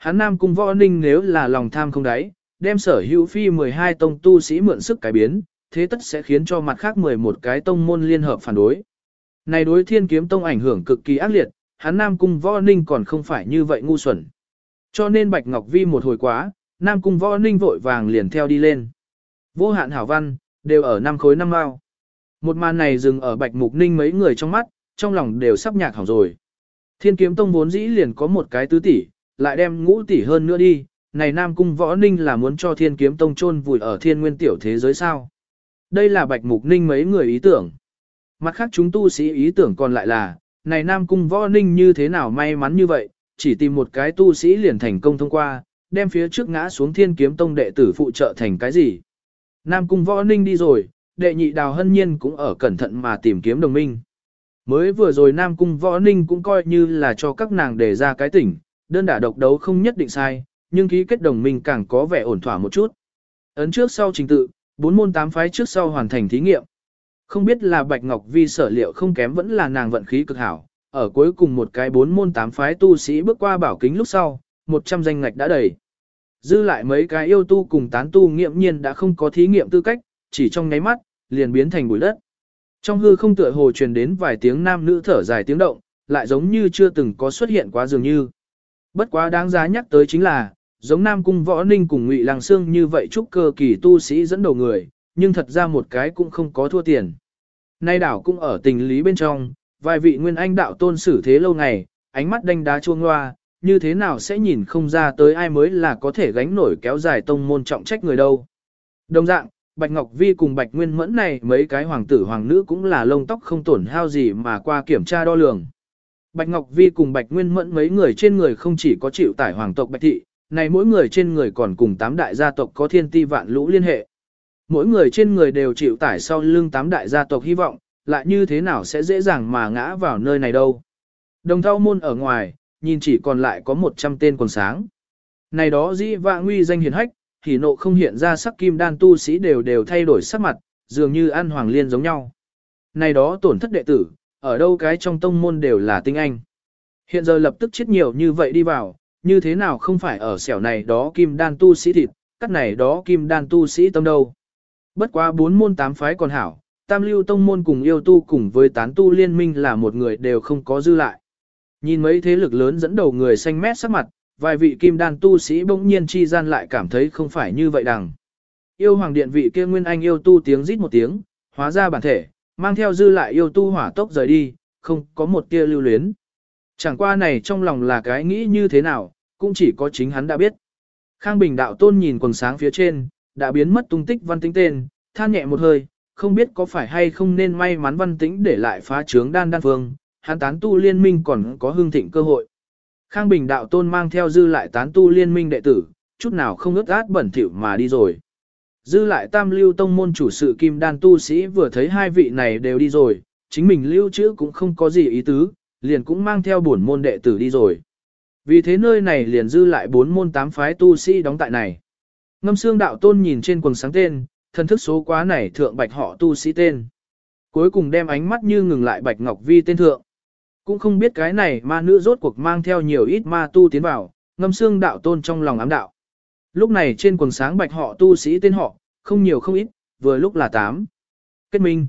Hắn Nam Cung Võ Ninh nếu là lòng tham không đáy, đem sở hữu phi 12 tông tu sĩ mượn sức cải biến, thế tất sẽ khiến cho mặt khác 11 cái tông môn liên hợp phản đối. Này đối Thiên Kiếm Tông ảnh hưởng cực kỳ ác liệt, hắn Nam Cung Võ Ninh còn không phải như vậy ngu xuẩn. Cho nên Bạch Ngọc Vi một hồi quá, Nam Cung Võ Ninh vội vàng liền theo đi lên. Vô hạn hảo văn, đều ở 5 khối 5 mao. Một màn này dừng ở Bạch Mục Ninh mấy người trong mắt, trong lòng đều sắp nhạc hỏng rồi. Thiên Kiếm Tông vốn dĩ liền có một cái tứ tỷ, lại đem ngũ tỷ hơn nữa đi, này Nam Cung Võ Ninh là muốn cho Thiên Kiếm Tông chôn vùi ở thiên nguyên tiểu thế giới sao. Đây là Bạch Mục Ninh mấy người ý tưởng. Mặt khác chúng tu sĩ ý tưởng còn lại là, này Nam Cung Võ Ninh như thế nào may mắn như vậy, chỉ tìm một cái tu sĩ liền thành công thông qua, đem phía trước ngã xuống Thiên Kiếm Tông đệ tử phụ trợ thành cái gì. Nam Cung Võ Ninh đi rồi, đệ nhị Đào Hân Nhiên cũng ở cẩn thận mà tìm kiếm đồng minh. Mới vừa rồi Nam Cung Võ Ninh cũng coi như là cho các nàng đề ra cái tỉnh, đơn đả độc đấu không nhất định sai, nhưng ký kết đồng minh càng có vẻ ổn thỏa một chút. Ấn trước sau trình tự, 4 môn 8 phái trước sau hoàn thành thí nghiệm. Không biết là Bạch Ngọc Vi sở liệu không kém vẫn là nàng vận khí cực hảo, ở cuối cùng một cái 4 môn 8 phái tu sĩ bước qua bảo kính lúc sau, 100 danh ngạch đã đầy. Dư lại mấy cái yêu tu cùng tán tu nghiệm nhiên đã không có thí nghiệm tư cách, chỉ trong nháy mắt, liền biến thành bụi đất. Trong hư không tựa hồ truyền đến vài tiếng nam nữ thở dài tiếng động, lại giống như chưa từng có xuất hiện quá dường như. Bất quá đáng giá nhắc tới chính là, giống Nam Cung Võ Ninh cùng Ngụy Lăng Sương như vậy trúc cơ kỳ tu sĩ dẫn đầu người, nhưng thật ra một cái cũng không có thua tiền. Nay đảo cũng ở tình lý bên trong, vài vị nguyên anh đạo tôn xử thế lâu ngày, ánh mắt đanh đá chuông loa, như thế nào sẽ nhìn không ra tới ai mới là có thể gánh nổi kéo dài tông môn trọng trách người đâu. Đồng dạng, Bạch Ngọc Vi cùng Bạch Nguyên Mẫn này mấy cái hoàng tử hoàng nữ cũng là lông tóc không tổn hao gì mà qua kiểm tra đo lường. Bạch Ngọc Vi cùng Bạch Nguyên Mẫn mấy người trên người không chỉ có chịu tải hoàng tộc Bạch Thị, này mỗi người trên người còn cùng 8 đại gia tộc có thiên ti vạn lũ liên hệ. Mỗi người trên người đều chịu tải sau lưng 8 đại gia tộc hy vọng, lại như thế nào sẽ dễ dàng mà ngã vào nơi này đâu. Đồng thao môn ở ngoài, nhìn chỉ còn lại có 100 tên còn sáng. Này đó dĩ vạ nguy danh hiền hách, thì nộ không hiện ra sắc kim đan tu sĩ đều thay đổi sắc mặt, dường như ăn hoàng liên giống nhau. Này đó tổn thất đệ tử, ở đâu cái trong tông môn đều là tinh anh. Hiện giờ lập tức chết nhiều như vậy đi vào, như thế nào không phải ở xẻo này đó kim đan tu sĩ thịt, cắt này đó kim đan tu sĩ tâm đâu. Bất quá 4 môn 8 phái còn hảo, tam lưu tông môn cùng yêu tu cùng với tán tu liên minh là một người đều không có dư lại. Nhìn mấy thế lực lớn dẫn đầu người xanh mét sắc mặt, vài vị kim đan tu sĩ bỗng nhiên chi gian lại cảm thấy không phải như vậy đằng. Yêu hoàng điện vị kia nguyên anh yêu tu tiếng rít một tiếng, hóa ra bản thể, mang theo dư lại yêu tu hỏa tốc rời đi, không có một tia lưu luyến. Chẳng qua này trong lòng là cái nghĩ như thế nào, cũng chỉ có chính hắn đã biết. Khang Bình đạo tôn nhìn quần sáng phía trên, đã biến mất tung tích Văn Tĩnh tên, than nhẹ một hơi, không biết có phải hay không nên may mắn Văn Tĩnh để lại phá trướng đan phương, hắn tán tu liên minh còn có hương thịnh cơ hội. Khang Bình đạo tôn mang theo dư lại tán tu liên minh đệ tử, chút nào không ướt át bẩn thỉu mà đi rồi. Dư lại tam lưu tông môn chủ sự kim đan tu sĩ vừa thấy hai vị này đều đi rồi, chính mình lưu trữ cũng không có gì ý tứ, liền cũng mang theo bổn môn đệ tử đi rồi. Vì thế nơi này liền dư lại 4 môn 8 phái tu sĩ đóng tại này. Ngâm Xương đạo tôn nhìn trên quần sáng tên, thân thức số quá này thượng bạch họ tu sĩ tên. Cuối cùng đem ánh mắt như ngừng lại Bạch Ngọc Vi tên thượng. Cũng không biết cái này ma nữ rốt cuộc mang theo nhiều ít ma tu tiến vào, Ngâm Xương đạo tôn trong lòng ám đạo. Lúc này trên quần sáng bạch họ tu sĩ tên họ, không nhiều không ít, vừa lúc là 8. Kết minh.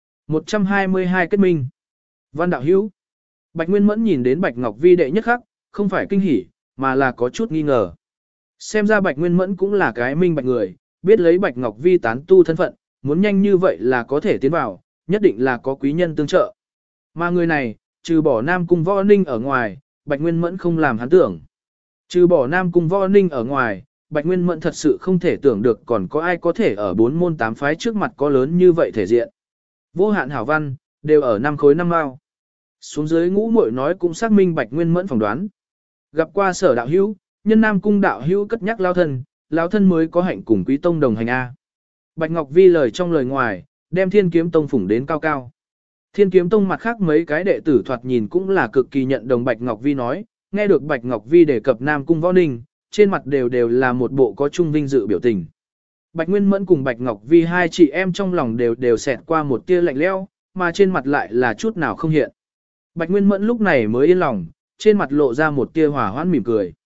122 kết minh. Văn đạo hữu. Bạch Nguyên Mẫn nhìn đến Bạch Ngọc Vi đệ nhất khắc, không phải kinh hỉ, mà là có chút nghi ngờ. Xem ra Bạch Nguyên Mẫn cũng là cái minh bạch người, biết lấy Bạch Ngọc Vi tán tu thân phận, muốn nhanh như vậy là có thể tiến vào, nhất định là có quý nhân tương trợ. Mà người này, trừ bỏ Nam Cung Võ Ninh ở ngoài, Bạch Nguyên Mẫn không làm hắn tưởng. Trừ bỏ Nam Cung Võ Ninh ở ngoài, Bạch Nguyên Mẫn thật sự không thể tưởng được còn có ai có thể ở 4 môn 8 phái trước mặt có lớn như vậy thể diện. Vô hạn hảo văn, đều ở 5 khối 5 mao. Xuống dưới ngũ muội nói cũng xác minh Bạch Nguyên Mẫn phỏng đoán. Gặp qua Sở đạo hữu, nhân Nam Cung đạo hữu cất nhắc lao thân mới có hạnh cùng Quý tông đồng hành a. Bạch Ngọc Vi lời trong lời ngoài, đem Thiên Kiếm Tông phủng đến cao cao. Thiên Kiếm Tông mặt khác mấy cái đệ tử thoạt nhìn cũng là cực kỳ nhận đồng Bạch Ngọc Vi nói, nghe được Bạch Ngọc Vi đề cập Nam Cung Võ Ninh, trên mặt đều là một bộ có chung vinh dự biểu tình. Bạch Nguyên Mẫn cùng Bạch Ngọc Vi hai chị em trong lòng đều xẹt qua một tia lạnh lẽo, mà trên mặt lại là chút nào không hiện. Bạch Nguyên Mẫn lúc này mới yên lòng, trên mặt lộ ra một tia hòa hoãn mỉm cười.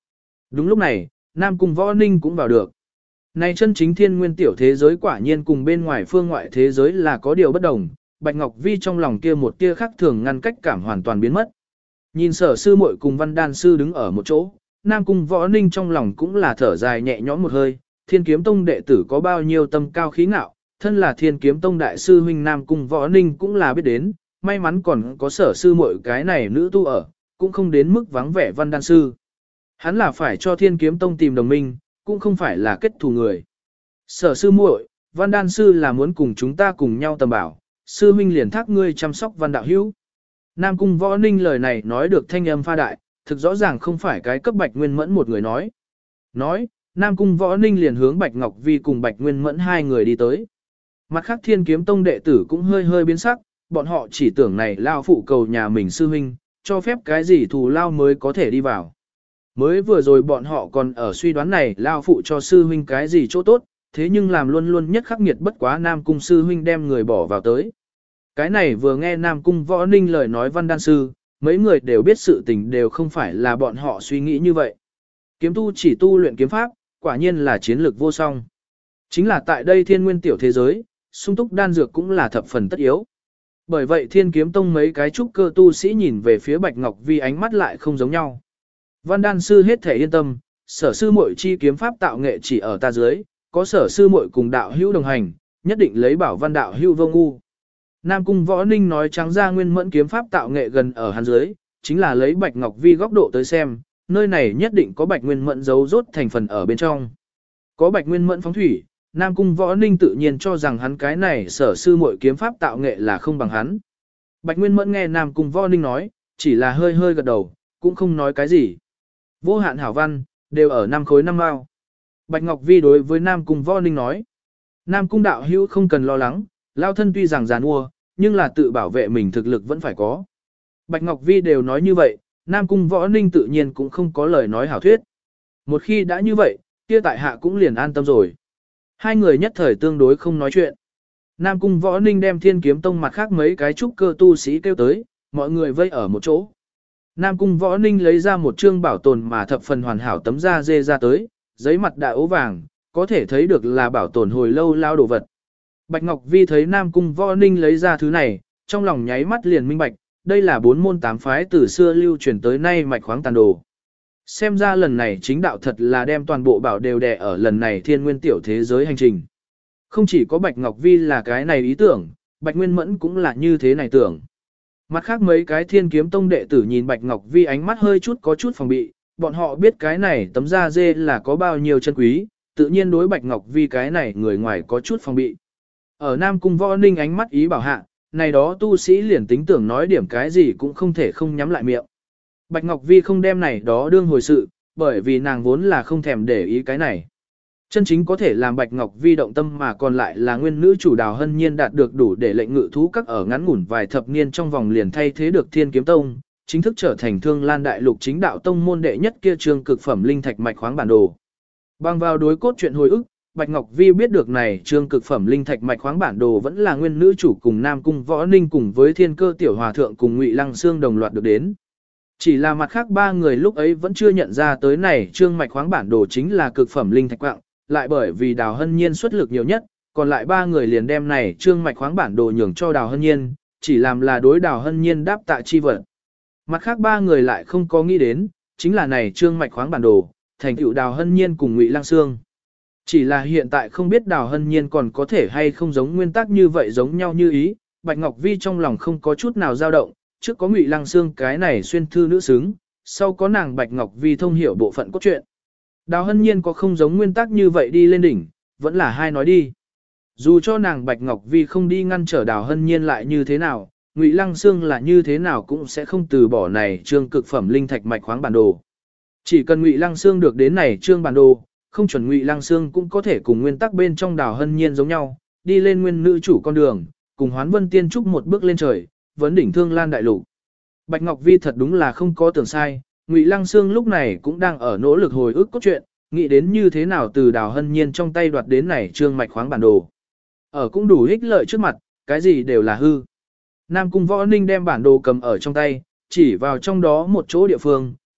Đúng lúc này, Nam Cung Võ Ninh cũng vào được. Này chân chính thiên nguyên tiểu thế giới quả nhiên cùng bên ngoài phương ngoại thế giới là có điều bất đồng, Bạch Ngọc Vi trong lòng kia một tia khác thường ngăn cách cảm hoàn toàn biến mất. Nhìn Sở sư muội cùng Văn Đan sư đứng ở một chỗ, Nam Cung Võ Ninh trong lòng cũng là thở dài nhẹ nhõm một hơi, Thiên Kiếm Tông đệ tử có bao nhiêu tâm cao khí ngạo, thân là Thiên Kiếm Tông đại sư huynh Nam Cung Võ Ninh cũng là biết đến, may mắn còn có Sở sư muội cái này nữ tu ở, cũng không đến mức vắng vẻ Văn Đan sư. Hắn là phải cho Thiên Kiếm Tông tìm đồng minh, cũng không phải là kết thù người. Sở sư muội, Văn Đan sư là muốn cùng chúng ta cùng nhau tầm bảo, sư huynh liền thác ngươi chăm sóc Văn đạo hữu. Nam Cung Võ Ninh lời này nói được thanh âm pha đại, thực rõ ràng không phải cái cấp Bạch Nguyên Mẫn một người nói. Nói, Nam Cung Võ Ninh liền hướng Bạch Ngọc Vi cùng Bạch Nguyên Mẫn hai người đi tới. Mặt khác Thiên Kiếm Tông đệ tử cũng hơi hơi biến sắc, bọn họ chỉ tưởng này lao phụ cầu nhà mình sư huynh, cho phép cái gì thù lao mới có thể đi vào. Mới vừa rồi bọn họ còn ở suy đoán này lao phụ cho sư huynh cái gì chỗ tốt, thế nhưng làm luôn luôn nhất khắc nghiệt bất quá Nam Cung sư huynh đem người bỏ vào tới. Cái này vừa nghe Nam Cung Võ Ninh lời nói Văn Đan sư, mấy người đều biết sự tình đều không phải là bọn họ suy nghĩ như vậy. Kiếm tu chỉ tu luyện kiếm pháp, quả nhiên là chiến lược vô song. Chính là tại đây thiên nguyên tiểu thế giới, sung túc đan dược cũng là thập phần tất yếu. Bởi vậy Thiên Kiếm Tông mấy cái trúc cơ tu sĩ nhìn về phía Bạch Ngọc Vi ánh mắt lại không giống nhau. Văn Đan sư hết thể yên tâm, Sở sư muội chi kiếm pháp tạo nghệ chỉ ở ta dưới, có Sở sư muội cùng đạo hữu đồng hành, nhất định lấy bảo Văn đạo hữu vô ngu. Nam Cung Võ Ninh nói trắng ra Nguyên Mẫn kiếm pháp tạo nghệ gần ở hắn dưới, chính là lấy Bạch Ngọc Vi góc độ tới xem, nơi này nhất định có Bạch Nguyên Mẫn giấu rốt thành phần ở bên trong. Có Bạch Nguyên Mẫn phóng thủy, Nam Cung Võ Ninh tự nhiên cho rằng hắn cái này Sở sư muội kiếm pháp tạo nghệ là không bằng hắn. Bạch Nguyên Mẫn nghe Nam Cung Võ Ninh nói, chỉ là hơi hơi gật đầu, cũng không nói cái gì. Vô hạn hảo văn, đều ở 5 khối 5 mao. Bạch Ngọc Vi đối với Nam Cung Võ Ninh nói, Nam Cung đạo hữu không cần lo lắng, lao thân tuy rằng giàn mua, nhưng là tự bảo vệ mình thực lực vẫn phải có. Bạch Ngọc Vi đều nói như vậy, Nam Cung Võ Ninh tự nhiên cũng không có lời nói hảo thuyết. Một khi đã như vậy, kia tại hạ cũng liền an tâm rồi. Hai người nhất thời tương đối không nói chuyện. Nam Cung Võ Ninh đem Thiên Kiếm Tông mặt khác mấy cái trúc cơ tu sĩ kêu tới, mọi người vây ở một chỗ. Nam Cung Võ Ninh lấy ra một chương bảo tồn mà thập phần hoàn hảo tấm da dê ra tới, giấy mặt đại ố vàng, có thể thấy được là bảo tồn hồi lâu lao đồ vật. Bạch Ngọc Vi thấy Nam Cung Võ Ninh lấy ra thứ này, trong lòng nháy mắt liền minh bạch, đây là 4 môn 8 phái từ xưa lưu truyền tới nay mạch khoáng tàn đồ. Xem ra lần này chính đạo thật là đem toàn bộ bảo đều đè ở lần này thiên nguyên tiểu thế giới hành trình. Không chỉ có Bạch Ngọc Vi là cái này ý tưởng, Bạch Nguyên Mẫn cũng là như thế này tưởng. Mặt khác mấy cái Thiên Kiếm Tông đệ tử nhìn Bạch Ngọc Vi ánh mắt hơi chút có chút phòng bị, bọn họ biết cái này tấm da dê là có bao nhiêu chân quý, tự nhiên đối Bạch Ngọc Vi cái này người ngoài có chút phòng bị. Ở Nam Cung Võ Ninh ánh mắt ý bảo hạ, này đó tu sĩ liền tính tưởng nói điểm cái gì cũng không thể không nhắm lại miệng. Bạch Ngọc Vi không đem này đó đương hồi sự, bởi vì nàng vốn là không thèm để ý cái này. Chân chính có thể làm Bạch Ngọc Vi động tâm mà còn lại là nguyên nữ chủ Đào Hân Nhiên đạt được đủ để lệnh ngự thú các ở ngắn ngủn vài thập niên trong vòng liền thay thế được Thiên Kiếm Tông, chính thức trở thành Thương Lan Đại Lục chính đạo tông môn đệ nhất kia trường cực phẩm linh thạch mạch khoáng bản đồ. Bằng vào đối cốt truyện hồi ức, Bạch Ngọc Vi biết được này trương cực phẩm linh thạch mạch khoáng bản đồ vẫn là nguyên nữ chủ cùng Nam Cung Võ Ninh cùng với Thiên Cơ Tiểu Hòa Thượng cùng Ngụy Lăng Xương đồng loạt được đến. Chỉ là mặt khác ba người lúc ấy vẫn chưa nhận ra tới này trương mạch khoáng bản đồ chính là cực phẩm linh thạch quạng, lại bởi vì Đào Hân Nhiên xuất lực nhiều nhất, còn lại ba người liền đem này trương mạch khoáng bản đồ nhường cho Đào Hân Nhiên, chỉ làm là đối Đào Hân Nhiên đáp tạ chi vật. Mặt khác ba người lại không có nghĩ đến, chính là này trương mạch khoáng bản đồ, thành tựu Đào Hân Nhiên cùng Ngụy Lăng Xương. Chỉ là hiện tại không biết Đào Hân Nhiên còn có thể hay không giống nguyên tắc như vậy giống nhau như ý, Bạch Ngọc Vi trong lòng không có chút nào dao động, trước có Ngụy Lăng Xương cái này xuyên thư nữ xứng, sau có nàng Bạch Ngọc Vi thông hiểu bộ phận cốt truyện. Đào Hân Nhiên có không giống nguyên tắc như vậy đi lên đỉnh, vẫn là hai nói đi. Dù cho nàng Bạch Ngọc Vi không đi ngăn trở Đào Hân Nhiên lại như thế nào, Ngụy Lăng Xương là như thế nào cũng sẽ không từ bỏ này trương cực phẩm linh thạch mạch khoáng bản đồ. Chỉ cần Ngụy Lăng Xương được đến này trương bản đồ, không chuẩn Ngụy Lăng Xương cũng có thể cùng nguyên tắc bên trong Đào Hân Nhiên giống nhau, đi lên nguyên nữ chủ con đường, cùng Hoán Vân Tiên Trúc một bước lên trời, vấn đỉnh Thương Lan Đại Lục. Bạch Ngọc Vi thật đúng là không có tưởng sai, Ngụy Lăng Xương lúc này cũng đang ở nỗ lực hồi ức cốt truyện, nghĩ đến như thế nào từ Đào Hân Nhiên trong tay đoạt đến này trương mạch khoáng bản đồ. Ở cũng đủ ích lợi trước mặt, cái gì đều là hư. Nam Cung Võ Ninh đem bản đồ cầm ở trong tay, chỉ vào trong đó một chỗ địa phương,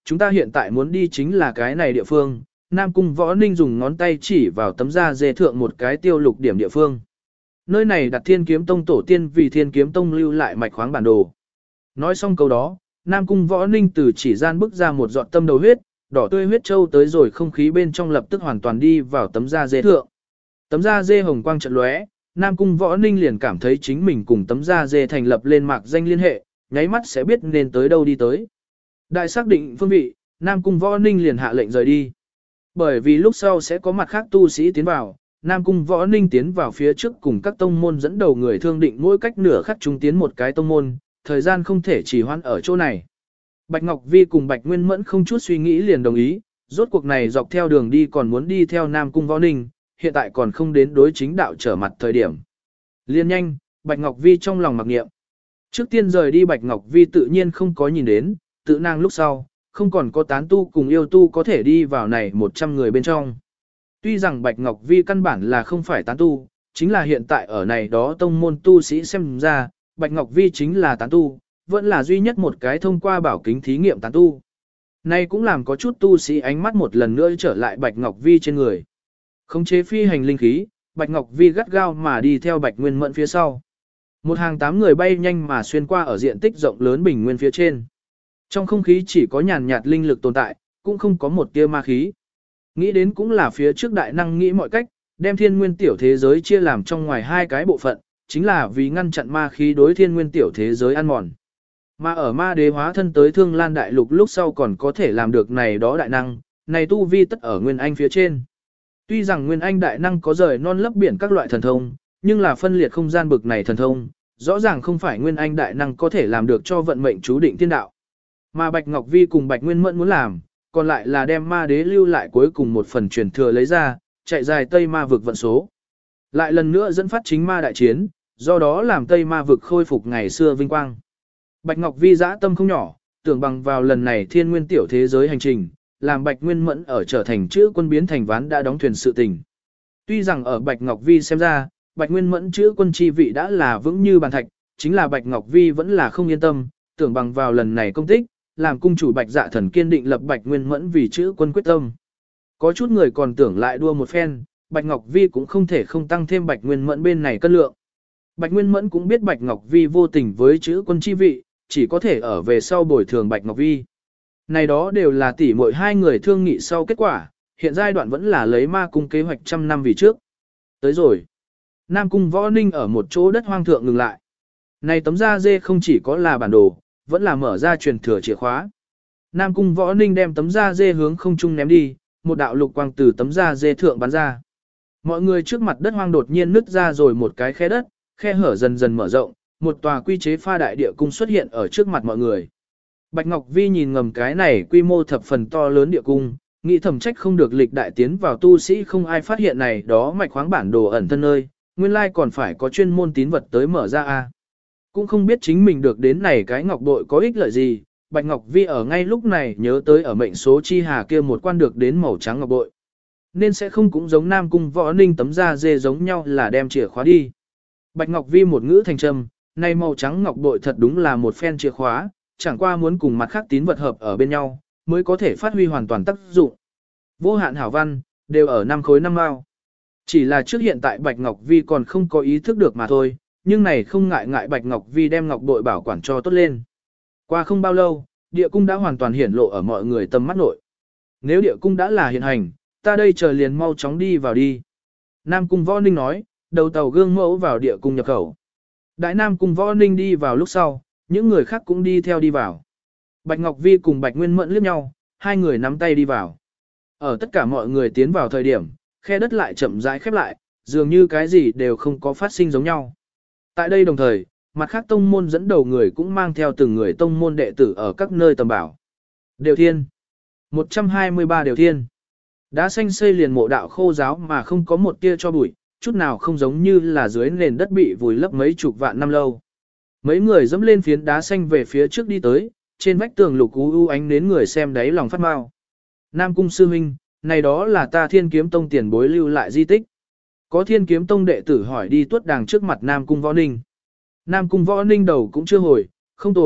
chúng ta hiện tại muốn đi chính là cái này địa phương. Nam Cung Võ Ninh dùng ngón tay chỉ vào tấm da dê thượng một cái tiêu lục điểm địa phương. Nơi này đặt Thiên Kiếm Tông tổ tiên vì Thiên Kiếm Tông lưu lại mạch khoáng bản đồ. Nói xong câu đó, Nam Cung Võ Ninh từ chỉ gian bức ra một giọt tâm đầu huyết, đỏ tươi huyết châu tới rồi không khí bên trong lập tức hoàn toàn đi vào tấm da dê thượng. Tấm da dê hồng quang chợt lóe, Nam Cung Võ Ninh liền cảm thấy chính mình cùng tấm da dê thành lập lên mạc danh liên hệ, nháy mắt sẽ biết nên tới đâu đi tới. Đại xác định phương vị, Nam Cung Võ Ninh liền hạ lệnh rời đi. Bởi vì lúc sau sẽ có mặt khác tu sĩ tiến vào, Nam Cung Võ Ninh tiến vào phía trước cùng các tông môn dẫn đầu người thương định mỗi cách nửa khắc chúng tiến một cái tông môn, thời gian không thể trì hoãn ở chỗ này. Bạch Ngọc Vi cùng Bạch Nguyên Mẫn không chút suy nghĩ liền đồng ý, rốt cuộc này dọc theo đường đi còn muốn đi theo Nam Cung Võ Ninh, hiện tại còn không đến đối chính đạo trở mặt thời điểm. Liên nhanh, Bạch Ngọc Vi trong lòng mặc niệm. Trước tiên rời đi Bạch Ngọc Vi tự nhiên không có nhìn đến, tự nàng lúc sau, không còn có tán tu cùng yêu tu có thể đi vào này 100 người bên trong. Tuy rằng Bạch Ngọc Vi căn bản là không phải tán tu, chính là hiện tại ở này đó tông môn tu sĩ xem ra, Bạch Ngọc Vi chính là tán tu, vẫn là duy nhất một cái thông qua bảo kính thí nghiệm tán tu. Này cũng làm có chút tu sĩ ánh mắt một lần nữa trở lại Bạch Ngọc Vi trên người. Khống chế phi hành linh khí, Bạch Ngọc Vi gắt gao mà đi theo Bạch Nguyên Mẫn phía sau. Một hàng 8 người bay nhanh mà xuyên qua ở diện tích rộng lớn bình nguyên phía trên. Trong không khí chỉ có nhàn nhạt linh lực tồn tại, cũng không có một tia ma khí. Nghĩ đến cũng là phía trước đại năng nghĩ mọi cách, đem thiên nguyên tiểu thế giới chia làm trong ngoài hai cái bộ phận, chính là vì ngăn chặn ma khí đối thiên nguyên tiểu thế giới ăn mòn. Mà ở ma đế hóa thân tới Thương Lan Đại Lục lúc sau còn có thể làm được này đó đại năng, này tu vi tất ở Nguyên Anh phía trên. Tuy rằng Nguyên Anh đại năng có rời non lấp biển các loại thần thông, nhưng là phân liệt không gian bực này thần thông, rõ ràng không phải Nguyên Anh đại năng có thể làm được cho vận mệnh chú định thiên đạo. Mà Bạch Ngọc Vi cùng Bạch Nguyên Mẫn muốn làm, còn lại là đem ma đế lưu lại cuối cùng một phần truyền thừa lấy ra, chạy dài Tây Ma vực vận số. Lại lần nữa dẫn phát chính ma đại chiến, do đó làm Tây Ma vực khôi phục ngày xưa vinh quang. Bạch Ngọc Vi dã tâm không nhỏ, tưởng bằng vào lần này thiên nguyên tiểu thế giới hành trình, làm Bạch Nguyên Mẫn ở trở thành chữ quân biến thành ván đã đóng thuyền sự tình. Tuy rằng ở Bạch Ngọc Vi xem ra, Bạch Nguyên Mẫn chữ quân chi vị đã là vững như bàn thạch, chính là Bạch Ngọc Vi vẫn là không yên tâm, tưởng bằng vào lần này công tích, làm cung chủ Bạch Dạ Thần kiên định lập Bạch Nguyên Mẫn vì chữ quân quyết tâm. Có chút người còn tưởng lại đua một phen, Bạch Ngọc Vi cũng không thể không tăng thêm Bạch Nguyên Mẫn bên này cân lượng. Bạch Nguyên Mẫn cũng biết Bạch Ngọc Vi vô tình với chữ quân chi vị, chỉ có thể ở về sau bồi thường Bạch Ngọc Vi. Này đó đều là tỉ muội hai người thương nghị sau kết quả, hiện giai đoạn vẫn là lấy ma cung kế hoạch trăm năm vì trước. Tới rồi. Nam Cung Võ Ninh ở một chỗ đất hoang thượng ngừng lại. Này tấm da dê không chỉ có là bản đồ, vẫn là mở ra truyền thừa chìa khóa. Nam Cung Võ Ninh đem tấm da dê hướng không trung ném đi, một đạo lục quang từ tấm da dê thượng bắn ra. Mọi người trước mặt đất hoang đột nhiên nứt ra rồi một cái khe đất, khe hở dần dần mở rộng, một tòa quy chế pha đại địa cung xuất hiện ở trước mặt mọi người. Bạch Ngọc Vi nhìn ngầm cái này quy mô thập phần to lớn địa cung, nghĩ thầm trách không được lịch đại tiến vào tu sĩ không ai phát hiện này đó mạch khoáng bản đồ ẩn thân nơi, nguyên lai còn phải có chuyên môn tín vật tới mở ra a. Cũng không biết chính mình được đến này cái ngọc bội có ích lợi gì, Bạch Ngọc Vi ở ngay lúc này nhớ tới ở mệnh số chi hà kia một quan được đến màu trắng ngọc bội. Nên sẽ không cũng giống Nam Cung Võ Ninh tấm da dê giống nhau là đem chìa khóa đi. Bạch Ngọc Vi một ngữ thành trầm, này màu trắng ngọc bội thật đúng là một phen chìa khóa, chẳng qua muốn cùng mặt khác tín vật hợp ở bên nhau, mới có thể phát huy hoàn toàn tác dụng. Vô hạn hảo văn, đều ở 5 khối 5 mao. Chỉ là trước hiện tại Bạch Ngọc Vi còn không có ý thức được mà thôi, nhưng này không ngại Bạch Ngọc Vi đem ngọc bội bảo quản cho tốt lên. Qua không bao lâu, địa cung đã hoàn toàn hiển lộ ở mọi người tầm mắt nội. Nếu địa cung đã là hiện hành, ta đây chờ liền mau chóng đi vào đi. Nam Cung Võ Ninh nói, đầu tàu gương mẫu vào địa cung nhập khẩu. Đại Nam Cung Võ Ninh đi vào lúc sau, những người khác cũng đi theo đi vào. Bạch Ngọc Vi cùng Bạch Nguyên Mẫn liếc nhau, hai người nắm tay đi vào. Ở tất cả mọi người tiến vào thời điểm, khe đất lại chậm rãi khép lại, dường như cái gì đều không có phát sinh giống nhau. Tại đây đồng thời, mặt khác tông môn dẫn đầu người cũng mang theo từng người tông môn đệ tử ở các nơi tầm bảo. Đều Thiên 123 Đều Thiên. Đá xanh xây liền mộ đạo khô giáo mà không có một tia cho bụi, chút nào không giống như là dưới nền đất bị vùi lấp mấy chục vạn năm lâu. Mấy người dẫm lên phiến đá xanh về phía trước đi tới, trên vách tường lục u ánh đến người xem đáy lòng phát mau. Nam Cung sư huynh, này đó là ta Thiên Kiếm Tông tiền bối lưu lại di tích. Có Thiên Kiếm Tông đệ tử hỏi đi tuốt đàng trước mặt Nam Cung Võ Ninh. Nam Cung Võ Ninh đầu cũng chưa hồi, không tồi,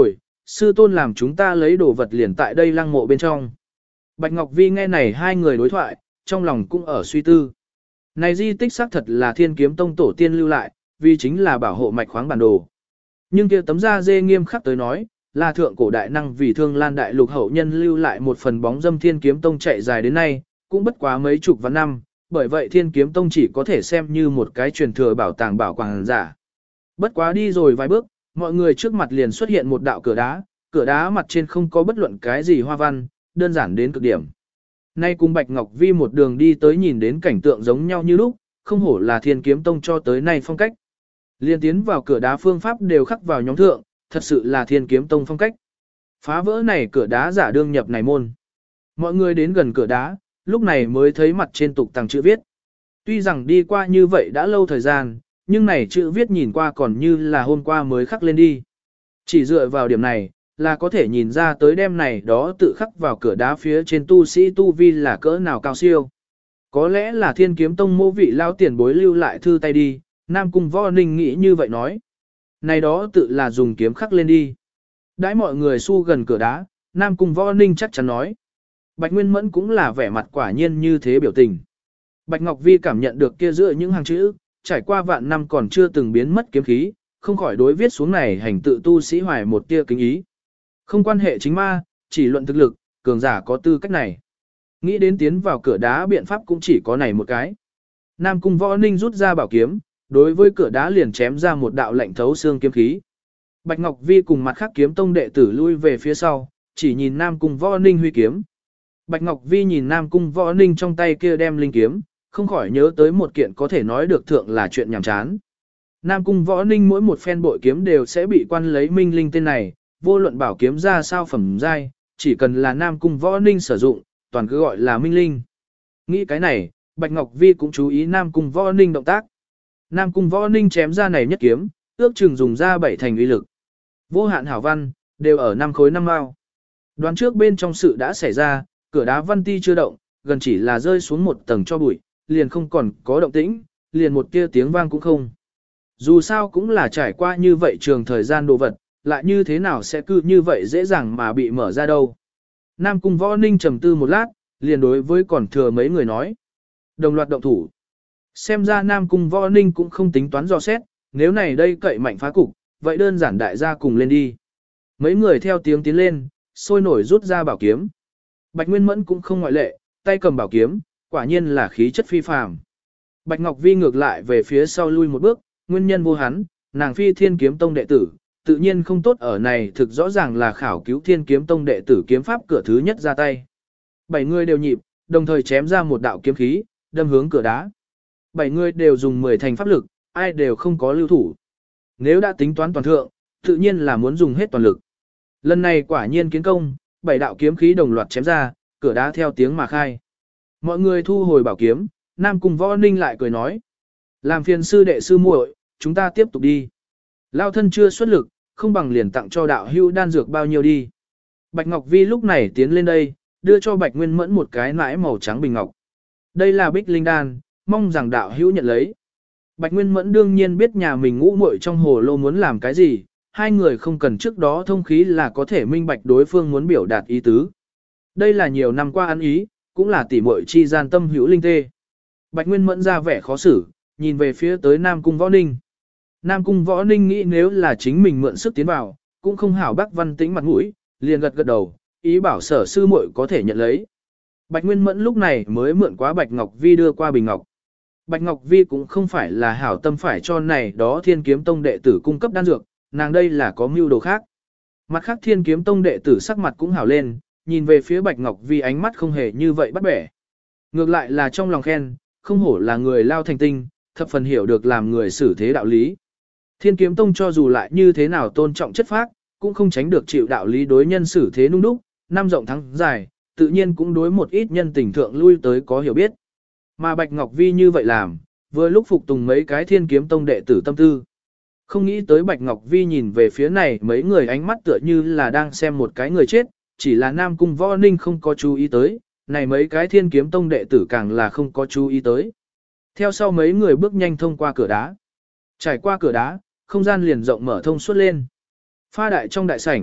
sư tôn làm chúng ta lấy đồ vật liền tại đây lăng mộ bên trong. Bạch Ngọc Vi nghe này hai người đối thoại, trong lòng cũng ở suy tư. Này di tích xác thật là Thiên Kiếm Tông tổ tiên lưu lại, vì chính là bảo hộ mạch khoáng bản đồ. Nhưng kia tấm da dê nghiêm khắc tới nói, là thượng cổ đại năng vì Thương Lan đại lục hậu nhân lưu lại một phần bóng dâm Thiên Kiếm Tông chạy dài đến nay, cũng bất quá mấy chục vạn năm, bởi vậy Thiên Kiếm Tông chỉ có thể xem như một cái truyền thừa bảo tàng bảo quản giả. Bất quá đi rồi vài bước, mọi người trước mặt liền xuất hiện một đạo cửa đá mặt trên không có bất luận cái gì hoa văn, đơn giản đến cực điểm. Nay cùng Bạch Ngọc Vi một đường đi tới nhìn đến cảnh tượng giống nhau như lúc, không hổ là Thiên Kiếm Tông cho tới nay phong cách. Liên tiến vào cửa đá phương pháp đều khắc vào nhóm thượng, thật sự là Thiên Kiếm Tông phong cách. Phá vỡ này cửa đá giả đương nhập này môn. Mọi người đến gần cửa đá, lúc này mới thấy mặt trên tục tàng chữ viết. Tuy rằng đi qua như vậy đã lâu thời gian, nhưng này chữ viết nhìn qua còn như là hôm qua mới khắc lên đi. Chỉ dựa vào điểm này, là có thể nhìn ra tới đêm này đó tự khắc vào cửa đá phía trên tu sĩ tu vi là cỡ nào cao siêu. Có lẽ là Thiên Kiếm Tông mô vị lao tiền bối lưu lại thư tay đi, Nam Cung Võ Ninh nghĩ như vậy nói. Này đó tự là dùng kiếm khắc lên đi. Đãi mọi người xu gần cửa đá, Nam Cung Võ Ninh chắc chắn nói. Bạch Nguyên Mẫn cũng là vẻ mặt quả nhiên như thế biểu tình. Bạch Ngọc Vi cảm nhận được kia giữa những hàng chữ, trải qua vạn năm còn chưa từng biến mất kiếm khí, không khỏi đối viết xuống này hành tự tu sĩ hoài một tia kính ý. Không quan hệ chính ma, chỉ luận thực lực, cường giả có tư cách này. Nghĩ đến tiến vào cửa đá biện pháp cũng chỉ có này một cái. Nam Cung Võ Ninh rút ra bảo kiếm, đối với cửa đá liền chém ra một đạo lạnh thấu xương kiếm khí. Bạch Ngọc Vi cùng mặt khác kiếm tông đệ tử lui về phía sau, chỉ nhìn Nam Cung Võ Ninh huy kiếm. Bạch Ngọc Vi nhìn Nam Cung Võ Ninh trong tay kia đem linh kiếm, không khỏi nhớ tới một kiện có thể nói được thượng là chuyện nhảm chán. Nam Cung Võ Ninh mỗi một phen bội kiếm đều sẽ bị quan lấy minh linh tên này, vô luận bảo kiếm ra sao phẩm giai, chỉ cần là Nam Cung Võ Ninh sử dụng, toàn cứ gọi là minh linh. Nghĩ cái này, Bạch Ngọc Vi cũng chú ý Nam Cung Võ Ninh động tác. Nam Cung Võ Ninh chém ra này nhất kiếm, ước chừng dùng ra 7 thành uy lực. Vô hạn hảo văn, đều ở 5 khối 5 mao. Đoán trước bên trong sự đã xảy ra, cửa đá văn ti chưa động, gần chỉ là rơi xuống một tầng cho bụi, liền không còn có động tĩnh, liền một tia tiếng vang cũng không. Dù sao cũng là trải qua như vậy trường thời gian đồ vật, lại như thế nào sẽ cứ như vậy dễ dàng mà bị mở ra đâu. Nam Cung Võ Ninh trầm tư một lát, liền đối với còn thừa mấy người nói. Đồng loạt động thủ. Xem ra Nam Cung Võ Ninh cũng không tính toán dò xét, nếu này đây cậy mạnh phá cục, vậy đơn giản đại gia cùng lên đi. Mấy người theo tiếng tiến lên, sôi nổi rút ra bảo kiếm. Bạch Nguyên Mẫn cũng không ngoại lệ, tay cầm bảo kiếm, quả nhiên là khí chất phi phàm. Bạch Ngọc Vi ngược lại về phía sau lui một bước, nguyên nhân vô hắn, nàng phi Thiên Kiếm Tông đệ tử, tự nhiên không tốt ở này thực rõ ràng là khảo cứu Thiên Kiếm Tông đệ tử kiếm pháp cửa thứ nhất ra tay. 7 người đều nhịp, đồng thời chém ra một đạo kiếm khí, đâm hướng cửa đá. 7 người đều dùng 10 thành pháp lực, ai đều không có lưu thủ. Nếu đã tính toán toàn thượng, tự nhiên là muốn dùng hết toàn lực. Lần này quả nhiên kiến công, 7 đạo kiếm khí đồng loạt chém ra, cửa đá theo tiếng mà khai. Mọi người thu hồi bảo kiếm, Nam Cung Võ Ninh lại cười nói. Làm phiền sư đệ sư muội, chúng ta tiếp tục đi. Lao thân chưa xuất lực, không bằng liền tặng cho đạo hưu đan dược bao nhiêu đi. Bạch Ngọc Vi lúc này tiến lên đây, đưa cho Bạch Nguyên Mẫn một cái nãi màu trắng bình ngọc. Đây là bích linh đan, mong rằng đạo hữu nhận lấy. Bạch Nguyên Mẫn đương nhiên biết nhà mình ngũ muội trong hồ lô muốn làm cái gì, hai người không cần trước đó thông khí là có thể minh bạch đối phương muốn biểu đạt ý tứ. Đây là nhiều năm qua ăn ý, cũng là tỉ muội chi gian tâm hữu linh tê. Bạch Nguyên Mẫn ra vẻ khó xử, nhìn về phía tới Nam Cung Võ Ninh. Nam Cung Võ Ninh nghĩ nếu là chính mình mượn sức tiến vào, cũng không hảo Bác Văn Tĩnh mặt mũi, liền gật gật đầu, ý bảo sở sư muội có thể nhận lấy. Bạch Nguyên Mẫn lúc này mới mượn quá Bạch Ngọc Vi đưa qua bình ngọc. Bạch Ngọc Vi cũng không phải là hảo tâm phải cho này đó Thiên Kiếm Tông đệ tử cung cấp đan dược, nàng đây là có mưu đồ khác. Mặt khác Thiên Kiếm Tông đệ tử sắc mặt cũng hảo lên, nhìn về phía Bạch Ngọc Vi ánh mắt không hề như vậy bắt bẻ. Ngược lại là trong lòng khen, không hổ là người lao thành tinh, thập phần hiểu được làm người xử thế đạo lý. Thiên Kiếm Tông cho dù lại như thế nào tôn trọng chất phác, cũng không tránh được chịu đạo lý đối nhân xử thế nung đúc, năm rộng thắng dài, tự nhiên cũng đối một ít nhân tình thượng lui tới có hiểu biết. Mà Bạch Ngọc Vi như vậy làm, vừa lúc phục tùng mấy cái Thiên Kiếm Tông đệ tử tâm tư. Không nghĩ tới Bạch Ngọc Vi nhìn về phía này mấy người ánh mắt tựa như là đang xem một cái người chết, chỉ là Nam Cung Võ Ninh không có chú ý tới, này mấy cái Thiên Kiếm Tông đệ tử càng là không có chú ý tới. Theo sau mấy người bước nhanh thông qua cửa đá. Trải qua cửa đá, không gian liền rộng mở thông suốt lên. Pha đại trong đại sảnh,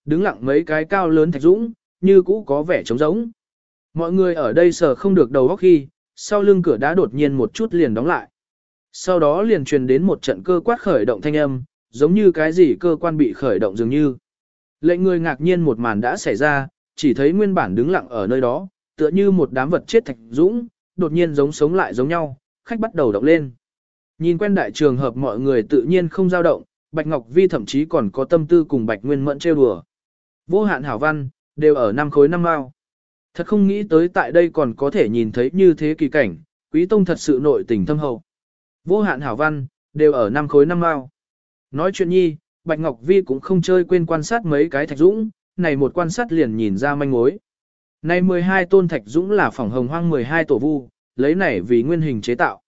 đứng lặng mấy cái cao lớn thạch dũng, như cũ có vẻ trống rỗng. Mọi người ở đây sờ không được đầu óc khi, sau lưng cửa đá đột nhiên một chút liền đóng lại. Sau đó liền truyền đến một trận cơ quát khởi động thanh âm, giống như cái gì cơ quan bị khởi động dường như. Lệnh người ngạc nhiên một màn đã xảy ra, chỉ thấy nguyên bản đứng lặng ở nơi đó, tựa như một đám vật chết thạch dũng, đột nhiên giống sống lại giống nhau, khách bắt đầu động lên. Nhìn quen đại trường hợp mọi người tự nhiên không dao động, Bạch Ngọc Vi thậm chí còn có tâm tư cùng Bạch Nguyên Mẫn trêu đùa. Vô hạn hảo văn, đều ở 5 khối 5 mao. Thật không nghĩ tới tại đây còn có thể nhìn thấy như thế kỳ cảnh, Quý Tông thật sự nội tình thâm hậu. Vô hạn hảo văn, đều ở 5 khối 5 mao. Nói chuyện nhi, Bạch Ngọc Vi cũng không chơi quên quan sát mấy cái thạch dũng, này một quan sát liền nhìn ra manh mối. Này 12 tôn thạch dũng là phỏng hồng hoang 12 tổ vu, lấy này vì nguyên hình chế tạo.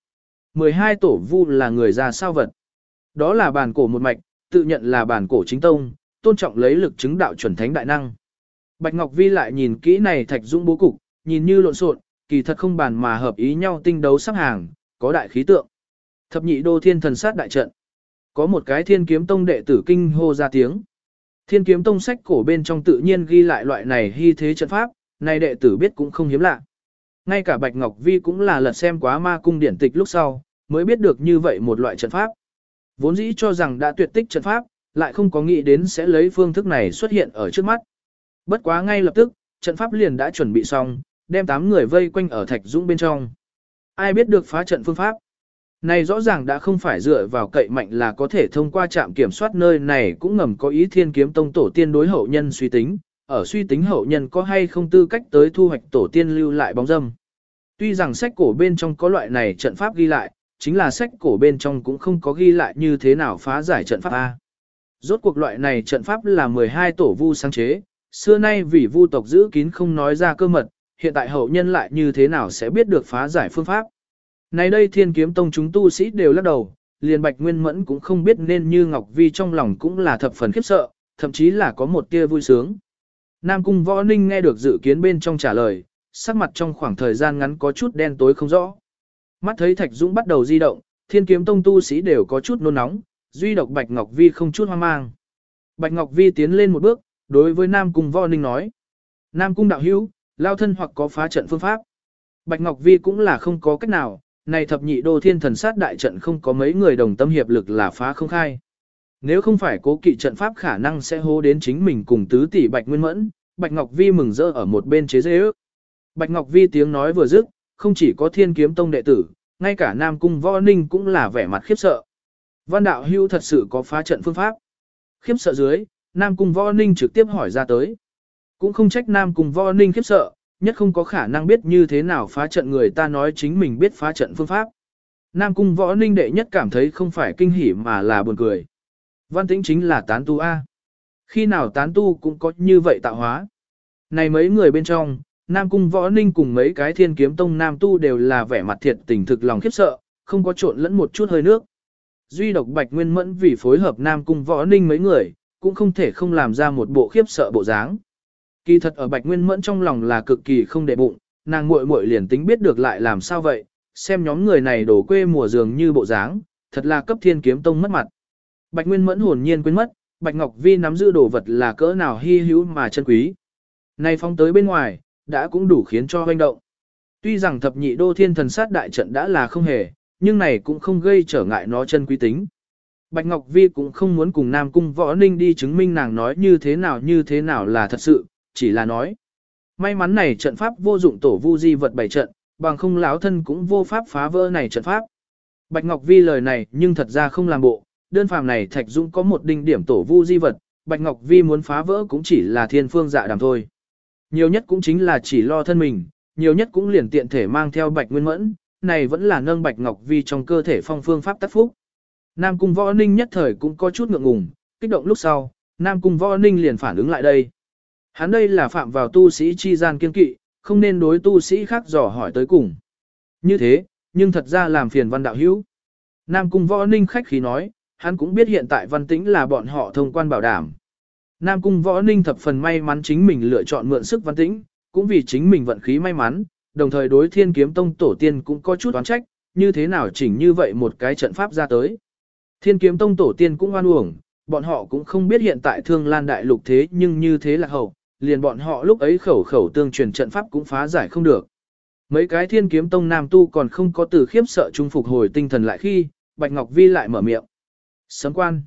12 tổ vu là người già sao vật. Đó là bản cổ một mạch, tự nhận là bản cổ chính tông, tôn trọng lấy lực chứng đạo chuẩn thánh đại năng. Bạch Ngọc Vi lại nhìn kỹ này thạch dũng bố cục, nhìn như lộn xộn, kỳ thật không bàn mà hợp ý nhau tinh đấu sắp hàng, có đại khí tượng. Thập nhị đô thiên thần sát đại trận. Có một cái Thiên Kiếm Tông đệ tử kinh hô ra tiếng. Thiên Kiếm Tông sách cổ bên trong tự nhiên ghi lại loại này hy thế trận pháp, này đệ tử biết cũng không hiếm lạ. Ngay cả Bạch Ngọc Vi cũng là lật xem quá ma cung điển tịch lúc sau, mới biết được như vậy một loại trận pháp. Vốn dĩ cho rằng đã tuyệt tích trận pháp, lại không có nghĩ đến sẽ lấy phương thức này xuất hiện ở trước mắt. Bất quá ngay lập tức, trận pháp liền đã chuẩn bị xong, đem 8 người vây quanh ở thạch dũng bên trong. Ai biết được phá trận phương pháp? Này rõ ràng đã không phải dựa vào cậy mạnh là có thể thông qua trạm kiểm soát nơi này cũng ngầm có ý Thiên Kiếm Tông tổ tiên đối hậu nhân suy tính, ở suy tính hậu nhân có hay không tư cách tới thu hoạch tổ tiên lưu lại bóng dâm. Tuy rằng sách cổ bên trong có loại này trận pháp ghi lại, chính là sách cổ bên trong cũng không có ghi lại như thế nào phá giải trận pháp A. Rốt cuộc loại này trận pháp là 12 tổ vu sáng chế, xưa nay vì vu tộc giữ kín không nói ra cơ mật, hiện tại hậu nhân lại như thế nào sẽ biết được phá giải phương pháp. Này đây Thiên Kiếm Tông chúng tu sĩ đều lắc đầu, liền Bạch Nguyên Mẫn cũng không biết nên như Ngọc Vi trong lòng cũng là thập phần khiếp sợ, thậm chí là có một tia vui sướng. Nam Cung Võ Ninh nghe được dự kiến bên trong trả lời, sắc mặt trong khoảng thời gian ngắn có chút đen tối không rõ. Mắt thấy Thạch Dũng bắt đầu di động, Thiên Kiếm Tông tu sĩ đều có chút nôn nóng, duy độc Bạch Ngọc Vi không chút hoang mang. Bạch Ngọc Vi tiến lên một bước, đối với Nam Cung Võ Ninh nói. Nam Cung đạo hữu, lao thân hoặc có phá trận phương pháp. Bạch Ngọc Vi cũng là không có cách nào, này thập nhị đô thiên thần sát đại trận không có mấy người đồng tâm hiệp lực là phá không khai. Nếu không phải cố kỵ trận pháp khả năng sẽ hô đến chính mình cùng tứ tỷ Bạch Nguyên Mẫn, Bạch Ngọc Vi mừng rỡ ở một bên chế dễ ước. Bạch Ngọc Vi tiếng nói vừa dứt, không chỉ có Thiên Kiếm Tông đệ tử, ngay cả Nam Cung Võ Ninh cũng là vẻ mặt khiếp sợ. Văn đạo hưu thật sự có phá trận phương pháp. Khiếp sợ dưới, Nam Cung Võ Ninh trực tiếp hỏi ra tới. Cũng không trách Nam Cung Võ Ninh khiếp sợ, nhất không có khả năng biết như thế nào phá trận người ta nói chính mình biết phá trận phương pháp. Nam Cung Võ Ninh đệ nhất cảm thấy không phải kinh hỉ mà là buồn cười. Văn Tĩnh chính là tán tu A. Khi nào tán tu cũng có như vậy tạo hóa. Này mấy người bên trong, Nam Cung Võ Ninh cùng mấy cái Thiên Kiếm Tông nam tu đều là vẻ mặt thiệt tình thực lòng khiếp sợ, không có trộn lẫn một chút hơi nước. Duy độc Bạch Nguyên Mẫn vì phối hợp Nam Cung Võ Ninh mấy người, cũng không thể không làm ra một bộ khiếp sợ bộ dáng. Kỳ thật ở Bạch Nguyên Mẫn trong lòng là cực kỳ không để bụng, nàng muội muội liền tính biết được lại làm sao vậy, xem nhóm người này đổ quê mùa dường như bộ dáng, thật là cấp Thiên Kiếm Tông mất mặt. Bạch Nguyên Mẫn hồn nhiên quên mất, Bạch Ngọc Vi nắm giữ đồ vật là cỡ nào hy hữu mà chân quý. Nay phong tới bên ngoài, đã cũng đủ khiến cho hoành động. Tuy rằng thập nhị đô thiên thần sát đại trận đã là không hề, nhưng này cũng không gây trở ngại nó chân quý tính. Bạch Ngọc Vi cũng không muốn cùng Nam Cung Võ Ninh đi chứng minh nàng nói như thế nào là thật sự, chỉ là nói. May mắn này trận pháp vô dụng tổ vu di vật bày trận, bằng không láo thân cũng vô pháp phá vỡ này trận pháp. Bạch Ngọc Vi lời này nhưng thật ra không làm bộ, đơn phàm này Thạch Dũng có một đinh điểm tổ vu di vật, Bạch Ngọc Vi muốn phá vỡ cũng chỉ là thiên phương dạ đàm thôi. Nhiều nhất cũng chính là chỉ lo thân mình, nhiều nhất cũng liền tiện thể mang theo Bạch Nguyên Mẫn, này vẫn là nâng Bạch Ngọc Vi trong cơ thể phong phương pháp tác phúc. Nam Cung Võ Ninh nhất thời cũng có chút ngượng ngùng, kích động lúc sau, Nam Cung Võ Ninh liền phản ứng lại đây. Hắn đây là phạm vào tu sĩ chi gian kiên kỵ, không nên đối tu sĩ khác dò hỏi tới cùng. Như thế, nhưng thật ra làm phiền Văn đạo hữu. Nam Cung Võ Ninh khách khí nói, hắn cũng biết hiện tại Văn Tĩnh là bọn họ thông quan bảo đảm. Nam Cung Võ Ninh thập phần may mắn chính mình lựa chọn mượn sức Văn Tĩnh, cũng vì chính mình vận khí may mắn, đồng thời đối Thiên Kiếm Tông tổ tiên cũng có chút oán trách, như thế nào chỉnh như vậy một cái trận pháp ra tới. Thiên Kiếm Tông tổ tiên cũng oan uổng, bọn họ cũng không biết hiện tại Thương Lan Đại Lục thế nhưng như thế là hậu, liền bọn họ lúc ấy khẩu khẩu tương truyền trận pháp cũng phá giải không được. Mấy cái Thiên Kiếm Tông nam tu còn không có từ khiếp sợ trung phục hồi tinh thần lại khi, Bạch Ngọc Vi lại mở miệng. Sấm quan.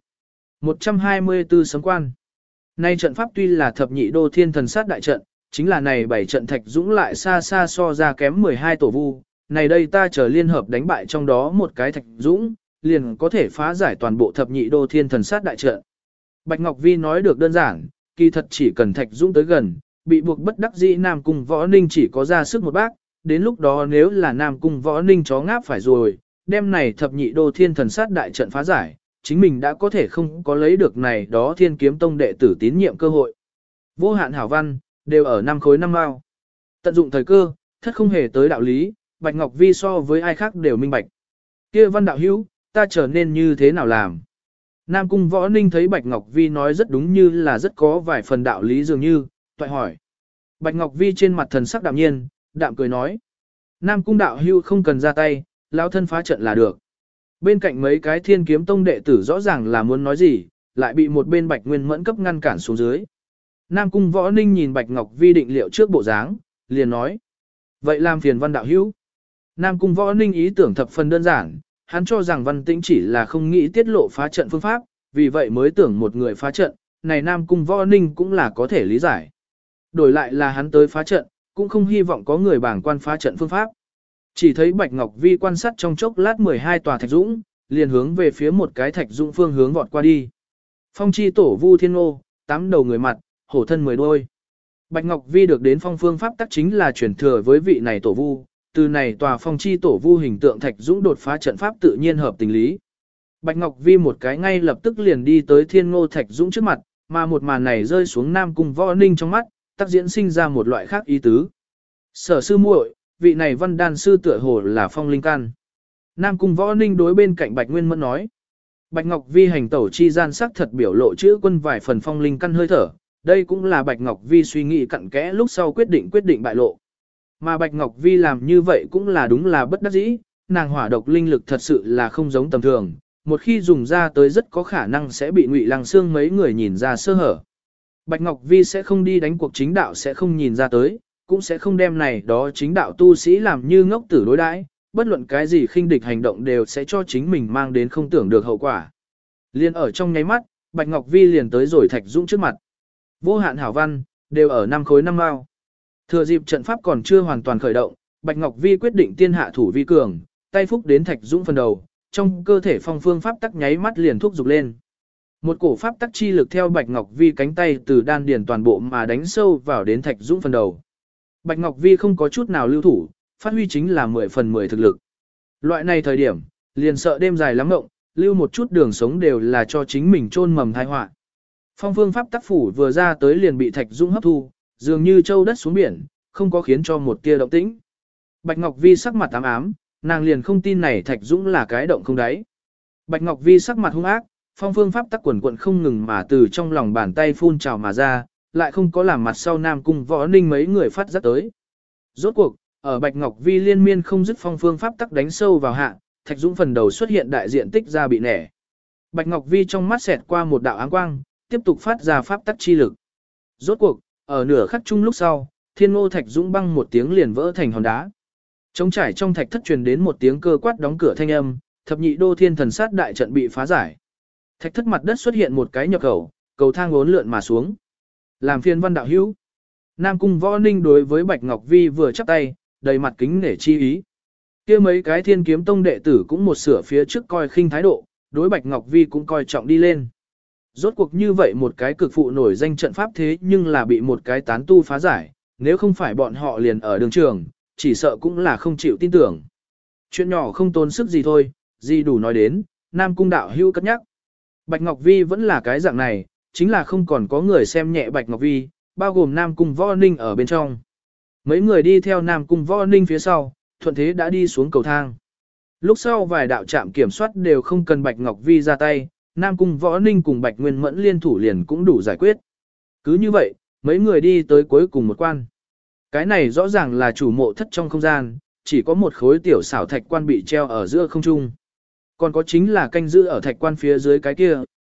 124 sấm quan. Nay trận pháp tuy là thập nhị đô thiên thần sát đại trận, chính là này 7 trận thạch dũng lại xa xa so ra kém 12 tổ vu. Này đây ta chờ liên hợp đánh bại trong đó một cái thạch dũng, liền có thể phá giải toàn bộ thập nhị đô thiên thần sát đại trận. Bạch Ngọc Vi nói được đơn giản, kỳ thật chỉ cần thạch dũng tới gần, bị buộc bất đắc dĩ Nam Cung Võ Ninh chỉ có ra sức một bác, đến lúc đó nếu là Nam Cung Võ Ninh chó ngáp phải rồi, đêm này thập nhị đô thiên thần sát đại trận phá giải, chính mình đã có thể không có lấy được này đó Thiên Kiếm Tông đệ tử tín nhiệm cơ hội. Vô hạn hảo văn, đều ở 5 khối 5 mao. Tận dụng thời cơ, thất không hề tới đạo lý, Bạch Ngọc Vi so với ai khác đều minh bạch. Kia văn đạo hữu, ta trở nên như thế nào làm? Nam Cung Võ Ninh thấy Bạch Ngọc Vi nói rất đúng như là rất có vài phần đạo lý dường như, toại hỏi. Bạch Ngọc Vi trên mặt thần sắc đạm nhiên, đạm cười nói. Nam Cung đạo hữu không cần ra tay, lão thân phá trận là được. Bên cạnh mấy cái Thiên Kiếm Tông đệ tử rõ ràng là muốn nói gì, lại bị một bên Bạch Nguyên Mẫn cấp ngăn cản xuống dưới. Nam Cung Võ Ninh nhìn Bạch Ngọc Vi định liệu trước bộ dáng, liền nói. Vậy làm phiền văn đạo hữu. Nam Cung Võ Ninh ý tưởng thập phần đơn giản, hắn cho rằng Văn Tĩnh chỉ là không nghĩ tiết lộ phá trận phương pháp, vì vậy mới tưởng một người phá trận, này Nam Cung Võ Ninh cũng là có thể lý giải. Đổi lại là hắn tới phá trận, cũng không hy vọng có người bảng quan phá trận phương pháp. Chỉ thấy Bạch Ngọc Vi quan sát trong chốc lát 12 tòa thạch dũng, liền hướng về phía một cái thạch dũng phương hướng vọt qua đi. Phong chi tổ vu thiên ngô, 8 đầu người mặt, hổ thân 10 đôi. Bạch Ngọc Vi được đến phong phương pháp tắc chính là truyền thừa với vị này tổ vu, từ này tòa phong chi tổ vu hình tượng thạch dũng đột phá trận pháp tự nhiên hợp tình lý. Bạch Ngọc Vi một cái ngay lập tức liền đi tới thiên ngô thạch dũng trước mặt, mà một màn này rơi xuống Nam Cung Võ Ninh trong mắt, tác diễn sinh ra một loại khác ý tứ. Sở sư muội, vị này văn đan sư tựa hồ là phong linh căn. Nam Cung Võ Ninh đối bên cạnh Bạch Nguyên Mẫn nói. Bạch Ngọc Vi hành tẩu chi gian sắc thật biểu lộ chữ quân vài phần phong linh căn hơi thở, đây cũng là Bạch Ngọc Vi suy nghĩ cặn kẽ lúc sau quyết định bại lộ. Mà Bạch Ngọc Vi làm như vậy cũng là đúng là bất đắc dĩ, nàng hỏa độc linh lực thật sự là không giống tầm thường, một khi dùng ra tới rất có khả năng sẽ bị Ngụy Lăng Xương mấy người nhìn ra sơ hở. Bạch Ngọc Vi sẽ không đi đánh cuộc chính đạo sẽ không nhìn ra tới, cũng sẽ không đem này đó chính đạo tu sĩ làm như ngốc tử đối đãi, bất luận cái gì khinh địch hành động đều sẽ cho chính mình mang đến không tưởng được hậu quả. Liên ở trong nháy mắt, Bạch Ngọc Vi liền tới rồi Thạch Dũng trước mặt. Vô hạn hảo văn, đều ở 5 khối 5 mao. Thừa dịp trận pháp còn chưa hoàn toàn khởi động, Bạch Ngọc Vi quyết định tiên hạ thủ vi cường, tay phúc đến Thạch Dũng phần đầu, trong cơ thể phong phương pháp tắc nháy mắt liền thúc dục lên. Một cổ pháp tắc chi lực theo Bạch Ngọc Vi cánh tay từ đan điền toàn bộ mà đánh sâu vào đến Thạch Dũng phần đầu. Bạch Ngọc Vi không có chút nào lưu thủ, phát huy chính là 10 phần 10 thực lực. Loại này thời điểm, liền sợ đêm dài lắm ngộng, lưu một chút đường sống đều là cho chính mình chôn mầm tai họa. Phong phương pháp tác phủ vừa ra tới liền bị Thạch Dũng hấp thu, dường như châu đất xuống biển, không có khiến cho một tia động tĩnh. Bạch Ngọc Vi sắc mặt ám ám, nàng liền không tin này Thạch Dũng là cái động không đáy. Bạch Ngọc Vi sắc mặt hung ác, phong phương pháp tắc quần quận không ngừng mà từ trong lòng bàn tay phun trào mà ra, lại không có làm mặt sau Nam Cung Võ Ninh mấy người phát giác tới. Rốt cuộc, ở Bạch Ngọc Vi liên miên không dứt phong phương pháp tắc đánh sâu vào hạ, Thạch Dũng phần đầu xuất hiện đại diện tích ra bị nẻ. Bạch Ngọc Vi trong mắt xẹt qua một đạo áng quang, tiếp tục phát ra pháp tắc chi lực. Rốt cuộc, ở nửa khắc chung lúc sau, Thiên Ngô Thạch Dũng băng một tiếng liền vỡ thành hòn đá. Trống trải trong thạch thất truyền đến một tiếng cơ quát đóng cửa thanh âm, thập nhị đô thiên thần sát đại trận bị phá giải. Thạch thất mặt đất xuất hiện một cái nhập khẩu, cầu thang uốn lượn mà xuống. Làm phiền văn đạo hữu. Nam Cung Võ Ninh đối với Bạch Ngọc Vi vừa chắp tay, đầy mặt kính nể chi ý. Kia mấy cái Thiên Kiếm Tông đệ tử cũng một sửa phía trước coi khinh thái độ, đối Bạch Ngọc Vi cũng coi trọng đi lên. Rốt cuộc như vậy một cái cực phụ nổi danh trận pháp thế nhưng là bị một cái tán tu phá giải, nếu không phải bọn họ liền ở đường trường, chỉ sợ cũng là không chịu tin tưởng. Chuyện nhỏ không tốn sức gì thôi, gì đủ nói đến, Nam Cung đạo hữu cất nhắc. Bạch Ngọc Vi vẫn là cái dạng này, chính là không còn có người xem nhẹ Bạch Ngọc Vi, bao gồm Nam Cung Võ Ninh ở bên trong. Mấy người đi theo Nam Cung Võ Ninh phía sau, thuận thế đã đi xuống cầu thang. Lúc sau vài đạo trạm kiểm soát đều không cần Bạch Ngọc Vi ra tay, Nam Cung Võ Ninh cùng Bạch Nguyên Mẫn liên thủ liền cũng đủ giải quyết. Cứ như vậy, mấy người đi tới cuối cùng một quan. Cái này rõ ràng là chủ mộ thất trong không gian, chỉ có một khối tiểu xảo thạch quan bị treo ở giữa không trung. Còn có chính là canh giữ ở thạch quan phía dưới cái kia,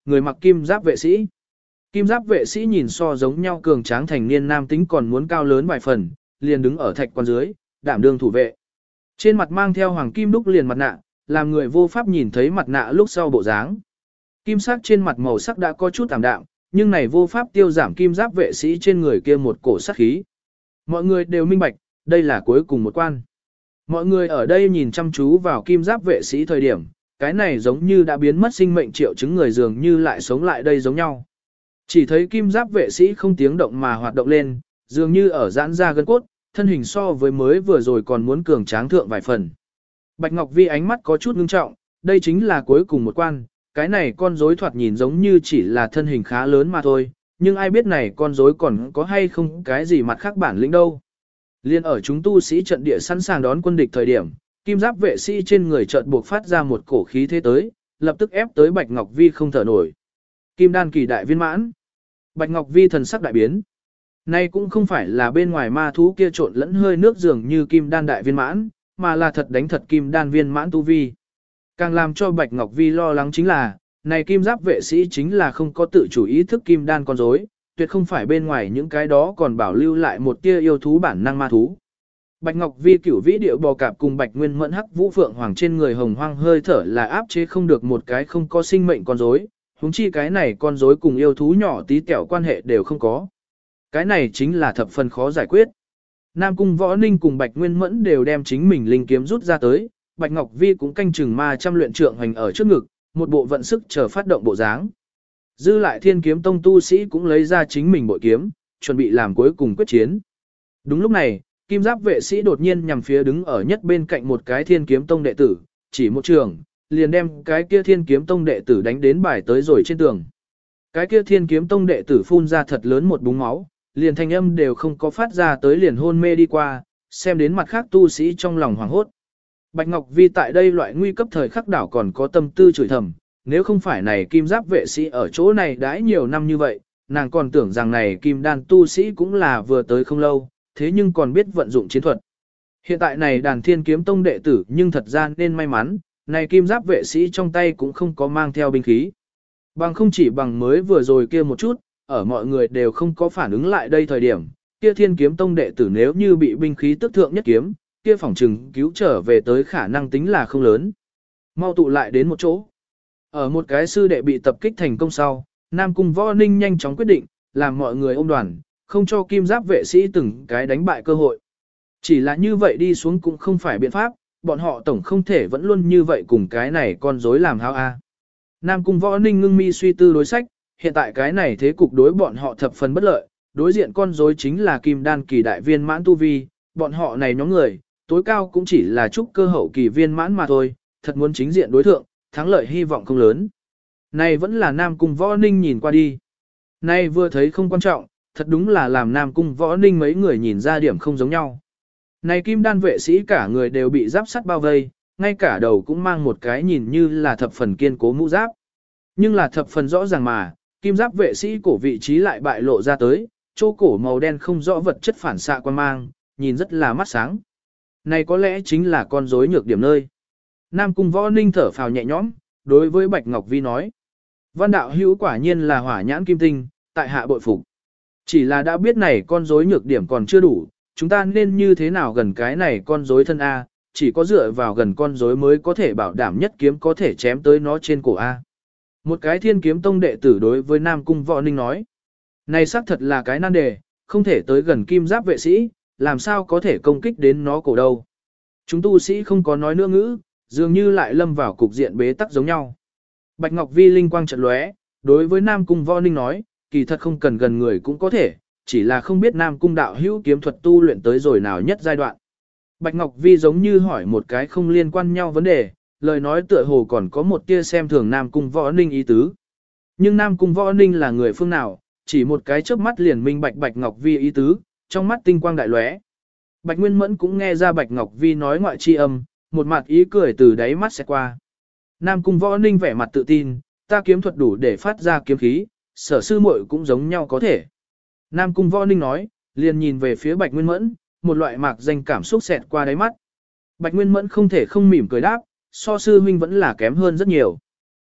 người mặc kim giáp vệ sĩ. Kim giáp vệ sĩ nhìn so giống nhau cường tráng thành niên nam tính còn muốn cao lớn vài phần, liền đứng ở thạch quan dưới, đảm đương thủ vệ. Trên mặt mang theo hoàng kim đúc liền mặt nạ, làm người vô pháp nhìn thấy mặt nạ lúc sau bộ dáng. Kim sắc trên mặt màu sắc đã có chút tạm đạm, nhưng này vô pháp tiêu giảm kim giáp vệ sĩ trên người kia một cổ sát khí. Mọi người đều minh bạch, đây là cuối cùng một quan. Mọi người ở đây nhìn chăm chú vào kim giáp vệ sĩ thời điểm, cái này giống như đã biến mất sinh mệnh triệu chứng người dường như lại sống lại đây giống nhau. Chỉ thấy kim giáp vệ sĩ không tiếng động mà hoạt động lên, dường như ở giãn ra gân cốt, thân hình so với mới vừa rồi còn muốn cường tráng thượng vài phần. Bạch Ngọc Vi ánh mắt có chút ngưng trọng, đây chính là cuối cùng một quan, cái này con rối thoạt nhìn giống như chỉ là thân hình khá lớn mà thôi, nhưng ai biết này con rối còn có hay không cái gì mặt khác bản lĩnh đâu. Liên ở chúng tu sĩ trận địa sẵn sàng đón quân địch thời điểm, kim giáp vệ sĩ trên người chợt buộc phát ra một cổ khí thế tới, lập tức ép tới Bạch Ngọc Vi không thở nổi. Kim đan kỳ đại viên mãn. Bạch Ngọc Vi thần sắc đại biến. Nay cũng không phải là bên ngoài ma thú kia trộn lẫn hơi nước dường như kim đan đại viên mãn, mà là thật đánh thật kim đan viên mãn tu vi. Càng làm cho Bạch Ngọc Vi lo lắng chính là, này kim giáp vệ sĩ chính là không có tự chủ ý thức kim đan con rối, tuyệt không phải bên ngoài những cái đó còn bảo lưu lại một tia yêu thú bản năng ma thú. Bạch Ngọc Vi cửu vĩ điệu bò cạp cùng Bạch Nguyên Mẫn hắc vũ phượng hoàng trên người hồng hoang hơi thở là áp chế không được một cái không có sinh mệnh con rối, huống chi cái này con rối cùng yêu thú nhỏ tí tẹo quan hệ đều không có. Cái này chính là thập phần khó giải quyết. Nam Cung Võ Ninh cùng Bạch Nguyên Mẫn đều đem chính mình linh kiếm rút ra tới, Bạch Ngọc Vi cũng canh chừng ma trăm luyện trượng hành ở trước ngực, một bộ vận sức chờ phát động bộ dáng. Dư lại Thiên Kiếm Tông tu sĩ cũng lấy ra chính mình bội kiếm, chuẩn bị làm cuối cùng quyết chiến. Đúng lúc này, kim giáp vệ sĩ đột nhiên nhằm phía đứng ở nhất bên cạnh một cái Thiên Kiếm Tông đệ tử, chỉ một trường, liền đem cái kia Thiên Kiếm Tông đệ tử đánh đến bài tới rồi trên tường. Cái kia Thiên Kiếm Tông đệ tử phun ra thật lớn một búng máu, liền thanh âm đều không có phát ra tới liền hôn mê đi qua, xem đến mặt khác tu sĩ trong lòng hoảng hốt. Bạch Ngọc Vi tại đây loại nguy cấp thời khắc đảo còn có tâm tư chửi thầm, nếu không phải này kim giáp vệ sĩ ở chỗ này đãi nhiều năm như vậy, nàng còn tưởng rằng này kim đan tu sĩ cũng là vừa tới không lâu, thế nhưng còn biết vận dụng chiến thuật. Hiện tại này đàn Thiên Kiếm Tông đệ tử nhưng thật ra nên may mắn, này kim giáp vệ sĩ trong tay cũng không có mang theo binh khí. Bằng không chỉ bằng mới vừa rồi kia một chút, ở mọi người đều không có phản ứng lại đây thời điểm, kia Thiên Kiếm Tông đệ tử nếu như bị binh khí tức thượng nhất kiếm, kia phòng trừng cứu trở về tới khả năng tính là không lớn. Mau tụ lại đến một chỗ. Ở một cái sư đệ bị tập kích thành công sau, Nam Cung Võ Ninh nhanh chóng quyết định, làm mọi người ôm đoàn, không cho kim giáp vệ sĩ từng cái đánh bại cơ hội. Chỉ là như vậy đi xuống cũng không phải biện pháp, bọn họ tổng không thể vẫn luôn như vậy cùng cái này con rối làm hao a. Nam Cung Võ Ninh ngưng mi suy tư đối sách, hiện tại cái này thế cục đối bọn họ thập phần bất lợi, đối diện con rối chính là kim đan kỳ đại viên mãn tu vi, bọn họ này nhóm người, tối cao cũng chỉ là trúc cơ hậu kỳ viên mãn mà thôi, thật muốn chính diện đối thượng, thắng lợi hy vọng không lớn. Này vẫn là Nam Cung Võ Ninh nhìn qua đi. Này vừa thấy không quan trọng, thật đúng là làm Nam Cung Võ Ninh mấy người nhìn ra điểm không giống nhau. Này kim đan vệ sĩ cả người đều bị giáp sắt bao vây, ngay cả đầu cũng mang một cái nhìn như là thập phần kiên cố mũ giáp. Nhưng là thập phần rõ ràng mà, kim giáp vệ sĩ cổ vị trí lại bại lộ ra tới, chỗ cổ màu đen không rõ vật chất phản xạ quan mang, nhìn rất là mắt sáng. Này có lẽ chính là con rối nhược điểm nơi. Nam Cung Võ Ninh thở phào nhẹ nhõm, đối với Bạch Ngọc Vi nói. Văn đạo hữu quả nhiên là hỏa nhãn kim tinh, tại hạ bội phục. Chỉ là đã biết này con rối nhược điểm còn chưa đủ, chúng ta nên như thế nào gần cái này con rối thân A, chỉ có dựa vào gần con rối mới có thể bảo đảm nhất kiếm có thể chém tới nó trên cổ A. Một cái Thiên Kiếm Tông đệ tử đối với Nam Cung Võ Ninh nói. Này xác thật là cái nan đề, không thể tới gần kim giáp vệ sĩ, làm sao có thể công kích đến nó cổ đâu. Chúng tu sĩ không có nói nữa ngữ, dường như lại lâm vào cục diện bế tắc giống nhau. Bạch Ngọc Vi linh quang chợt lóe, đối với Nam Cung Võ Ninh nói, kỳ thật không cần gần người cũng có thể, chỉ là không biết Nam Cung đạo hữu kiếm thuật tu luyện tới rồi nào nhất giai đoạn. Bạch Ngọc Vi giống như hỏi một cái không liên quan nhau vấn đề, lời nói tựa hồ còn có một tia xem thường Nam Cung Võ Ninh ý tứ. Nhưng Nam Cung Võ Ninh là người phương nào, chỉ một cái chớp mắt liền minh bạch Bạch Ngọc Vi ý tứ, trong mắt tinh quang đại lóe. Bạch Nguyên Mẫn cũng nghe ra Bạch Ngọc Vi nói ngoại chi âm, một mặt ý cười từ đáy mắt sẽ qua. Nam Cung Võ Ninh vẻ mặt tự tin, ta kiếm thuật đủ để phát ra kiếm khí, Sở sư muội cũng giống nhau có thể. Nam Cung Võ Ninh nói, liền nhìn về phía Bạch Nguyên Mẫn, một loại mạc danh cảm xúc xẹt qua đáy mắt. Bạch Nguyên Mẫn không thể không mỉm cười đáp, so sư huynh vẫn là kém hơn rất nhiều.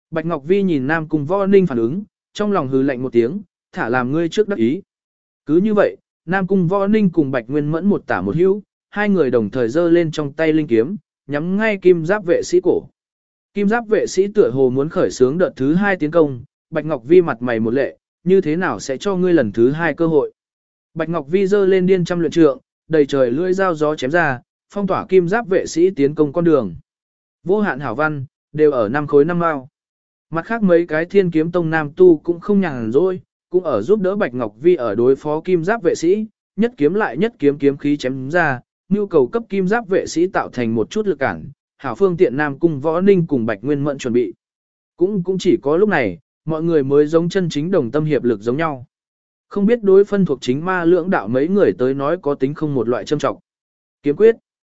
Bạch Ngọc Vi nhìn Nam Cung Võ Ninh phản ứng, trong lòng hừ lạnh một tiếng, thả làm ngươi trước đắc ý. Cứ như vậy, Nam Cung Võ Ninh cùng Bạch Nguyên Mẫn một tả một hữu, hai người đồng thời giơ lên trong tay linh kiếm, nhắm ngay kim giáp vệ sĩ cổ. Kim giáp vệ sĩ tựa hồ muốn khởi xướng đợt thứ 2 tiến công, Bạch Ngọc Vi mặt mày một lệ, như thế nào sẽ cho ngươi lần thứ 2 cơ hội. Bạch Ngọc Vi giơ lên điên trăm luyện trượng, đầy trời lưỡi dao gió chém ra, phong tỏa kim giáp vệ sĩ tiến công con đường. Vô hạn hảo văn, đều ở 5 khối 5 mao. Mặt khác mấy cái thiên kiếm tông nam tu cũng không nhàn rỗi, cũng ở giúp đỡ Bạch Ngọc Vi ở đối phó kim giáp vệ sĩ, nhất kiếm lại nhất kiếm kiếm khí chém ra, nhu cầu cấp kim giáp vệ sĩ tạo thành một chút lực cản, hảo phương tiện Nam Cung Võ Ninh cùng Bạch Nguyên Mẫn chuẩn bị. Cũng chỉ có lúc này, mọi người mới giống chân chính đồng tâm hiệp lực giống nhau. Không biết đối phân thuộc chính ma lưỡng đạo mấy người tới nói có tính không một loại châm trọng. Kiếm quyết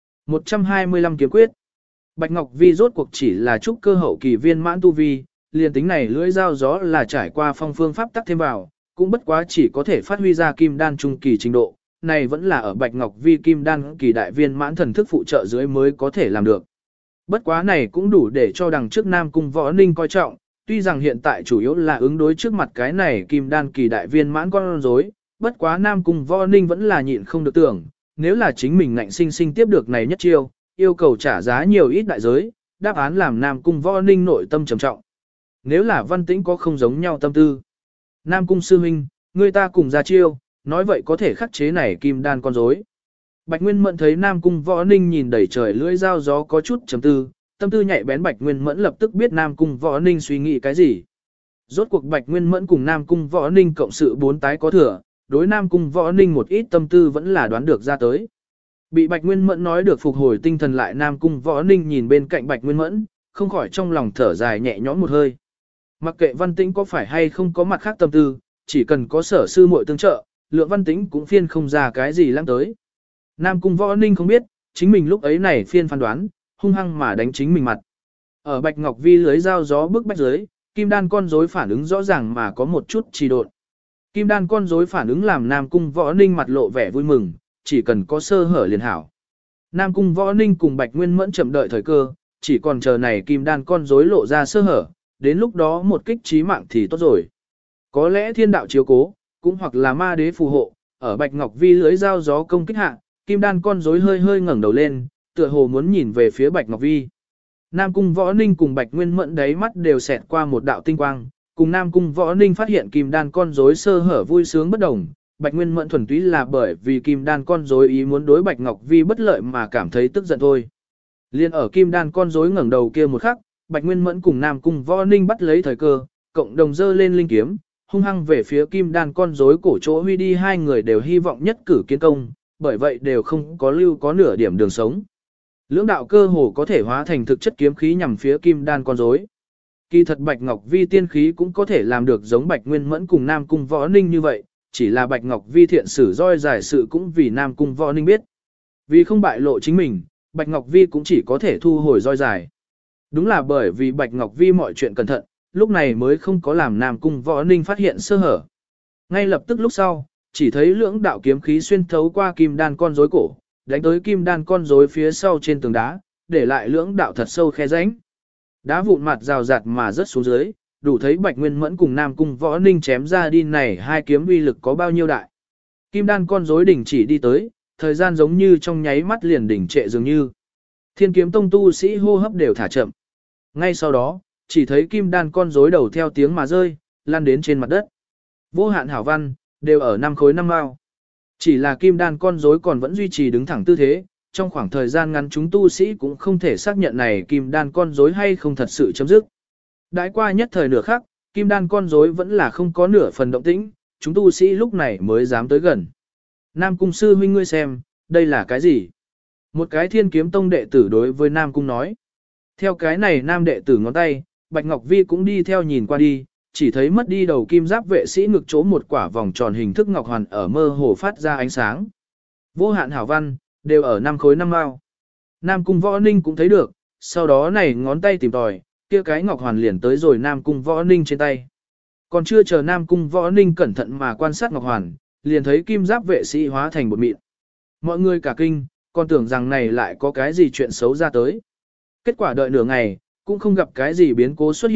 125 kiếm quyết. Bạch Ngọc Vi rốt cuộc chỉ là trúc cơ hậu kỳ viên mãn tu vi, liền tính này lưỡi dao gió là trải qua phong phương pháp tắc thêm vào, cũng bất quá chỉ có thể phát huy ra kim đan trung kỳ trình độ, này vẫn là ở Bạch Ngọc Vi kim đan kỳ đại viên mãn thần thức phụ trợ dưới mới có thể làm được. Bất quá này cũng đủ để cho đằng trước Nam Cung Võ Ninh coi trọng, tuy rằng hiện tại chủ yếu là ứng đối trước mặt cái này kim đan kỳ đại viên mãn con rối, bất quá Nam Cung Võ Ninh vẫn là nhịn không được tưởng, nếu là chính mình ngạnh sinh sinh tiếp được này nhất chiêu, yêu cầu trả giá nhiều ít đại giới, đáp án làm Nam Cung Võ Ninh nội tâm trầm trọng. Nếu là Văn Tĩnh có không giống nhau tâm tư. Nam Cung sư huynh, người ta cùng ra chiêu, nói vậy có thể khắc chế này kim đan con rối. Bạch Nguyên Mẫn thấy Nam Cung Võ Ninh nhìn đầy trời lưỡi dao gió có chút trầm tư, tâm tư nhạy bén Bạch Nguyên Mẫn lập tức biết Nam Cung Võ Ninh suy nghĩ cái gì. Rốt cuộc Bạch Nguyên Mẫn cùng Nam Cung Võ Ninh cộng sự 4 tái có thừa, đối Nam Cung Võ Ninh một ít tâm tư vẫn là đoán được ra tới. Bị Bạch Nguyên Mẫn nói được phục hồi tinh thần lại Nam Cung Võ Ninh nhìn bên cạnh Bạch Nguyên Mẫn, không khỏi trong lòng thở dài nhẹ nhõm một hơi. Mặc kệ Văn Tĩnh có phải hay không có mặt khác tâm tư, chỉ cần có sở sư muội tương trợ, Lượng Văn Tĩnh cũng phiên không ra cái gì lắm tới. Nam Cung Võ Ninh không biết, chính mình lúc ấy này phiên phán đoán, hung hăng mà đánh chính mình mặt. Ở Bạch Ngọc Vi lưới dao gió bước bách dưới, kim đan con rối phản ứng rõ ràng mà có một chút trì độn. Kim đan con rối phản ứng làm Nam Cung Võ Ninh mặt lộ vẻ vui mừng, chỉ cần có sơ hở liền hảo. Nam Cung Võ Ninh cùng Bạch Nguyên Mẫn chậm đợi thời cơ, chỉ còn chờ này kim đan con rối lộ ra sơ hở, đến lúc đó một kích chí mạng thì tốt rồi. Có lẽ thiên đạo chiếu cố, cũng hoặc là ma đế phù hộ, ở Bạch Ngọc Vi lưới dao gió công kích hạ, kim đan con rối hơi hơi ngẩng đầu lên, tựa hồ muốn nhìn về phía Bạch Ngọc Vi. Nam Cung Võ Ninh cùng Bạch Nguyên Mẫn đáy mắt đều xẹt qua một đạo tinh quang, cùng Nam Cung Võ Ninh phát hiện kim đan con rối sơ hở vui sướng bất đồng, Bạch Nguyên Mẫn thuần túy là bởi vì kim đan con rối ý muốn đối Bạch Ngọc Vi bất lợi mà cảm thấy tức giận thôi. Liên ở kim đan con rối ngẩng đầu kia một khắc, Bạch Nguyên Mẫn cùng Nam Cung Võ Ninh bắt lấy thời cơ, cộng đồng dơ lên linh kiếm, hung hăng về phía kim đan con rối cổ chỗ huy đi, hai người đều hy vọng nhất cử kiến công, bởi vậy đều không có lưu có nửa điểm đường sống. Lưỡng đạo cơ hồ có thể hóa thành thực chất kiếm khí nhằm phía kim đan con rối. Kỳ thật Bạch Ngọc Vi tiên khí cũng có thể làm được giống Bạch Nguyên Mẫn cùng Nam Cung Võ Ninh như vậy, chỉ là Bạch Ngọc Vi thiện sử roi giải sự cũng vì Nam Cung Võ Ninh biết. Vì không bại lộ chính mình, Bạch Ngọc Vi cũng chỉ có thể thu hồi roi giải. Đúng là bởi vì Bạch Ngọc Vi mọi chuyện cẩn thận, lúc này mới không có làm Nam Cung Võ Ninh phát hiện sơ hở. Ngay lập tức lúc sau, chỉ thấy lưỡng đạo kiếm khí xuyên thấu qua kim đan con rối cổ, đánh tới kim đan con rối phía sau trên tường đá, để lại lưỡng đạo thật sâu khe rãnh. Đá vụn mặt rào rạt mà rớt xuống dưới, đủ thấy Bạch Nguyên Mẫn cùng Nam Cung Võ Ninh chém ra đi này hai kiếm uy lực có bao nhiêu đại. Kim đan con rối đỉnh chỉ đi tới, thời gian giống như trong nháy mắt liền đỉnh trệ dường như. Thiên kiếm tông tu sĩ hô hấp đều thả chậm. Ngay sau đó, chỉ thấy kim đan con rối đầu theo tiếng mà rơi, lăn đến trên mặt đất. Vô hạn hảo văn, đều ở 5 khối 5 mao. Chỉ là kim đan con rối còn vẫn duy trì đứng thẳng tư thế, trong khoảng thời gian ngắn chúng tu sĩ cũng không thể xác nhận này kim đan con rối hay không thật sự chấm dứt. Đãi qua nhất thời nửa khắc, kim đan con rối vẫn là không có nửa phần động tĩnh, chúng tu sĩ lúc này mới dám tới gần. Nam Cung sư huynh ngươi xem, đây là cái gì? Một cái thiên kiếm tông đệ tử đối với Nam Cung nói. Theo cái này nam đệ tử ngón tay, Bạch Ngọc Vi cũng đi theo nhìn qua đi, chỉ thấy mất đi đầu kim giáp vệ sĩ ngực chỗ một quả vòng tròn hình thức ngọc hoàn ở mơ hồ phát ra ánh sáng. Vô hạn hảo văn, đều ở 5 khối 5 mao. Nam Cung Võ Ninh cũng thấy được, sau đó này ngón tay tìm tòi, kia cái ngọc hoàn liền tới rồi Nam Cung Võ Ninh trên tay. Còn chưa chờ Nam Cung Võ Ninh cẩn thận mà quan sát ngọc hoàn, liền thấy kim giáp vệ sĩ hóa thành bột mịn. Mọi người cả kinh, còn tưởng rằng này lại có cái gì chuyện xấu ra tới. Kết quả đợi nửa ngày, cũng không gặp cái gì biến cố xuất hiện,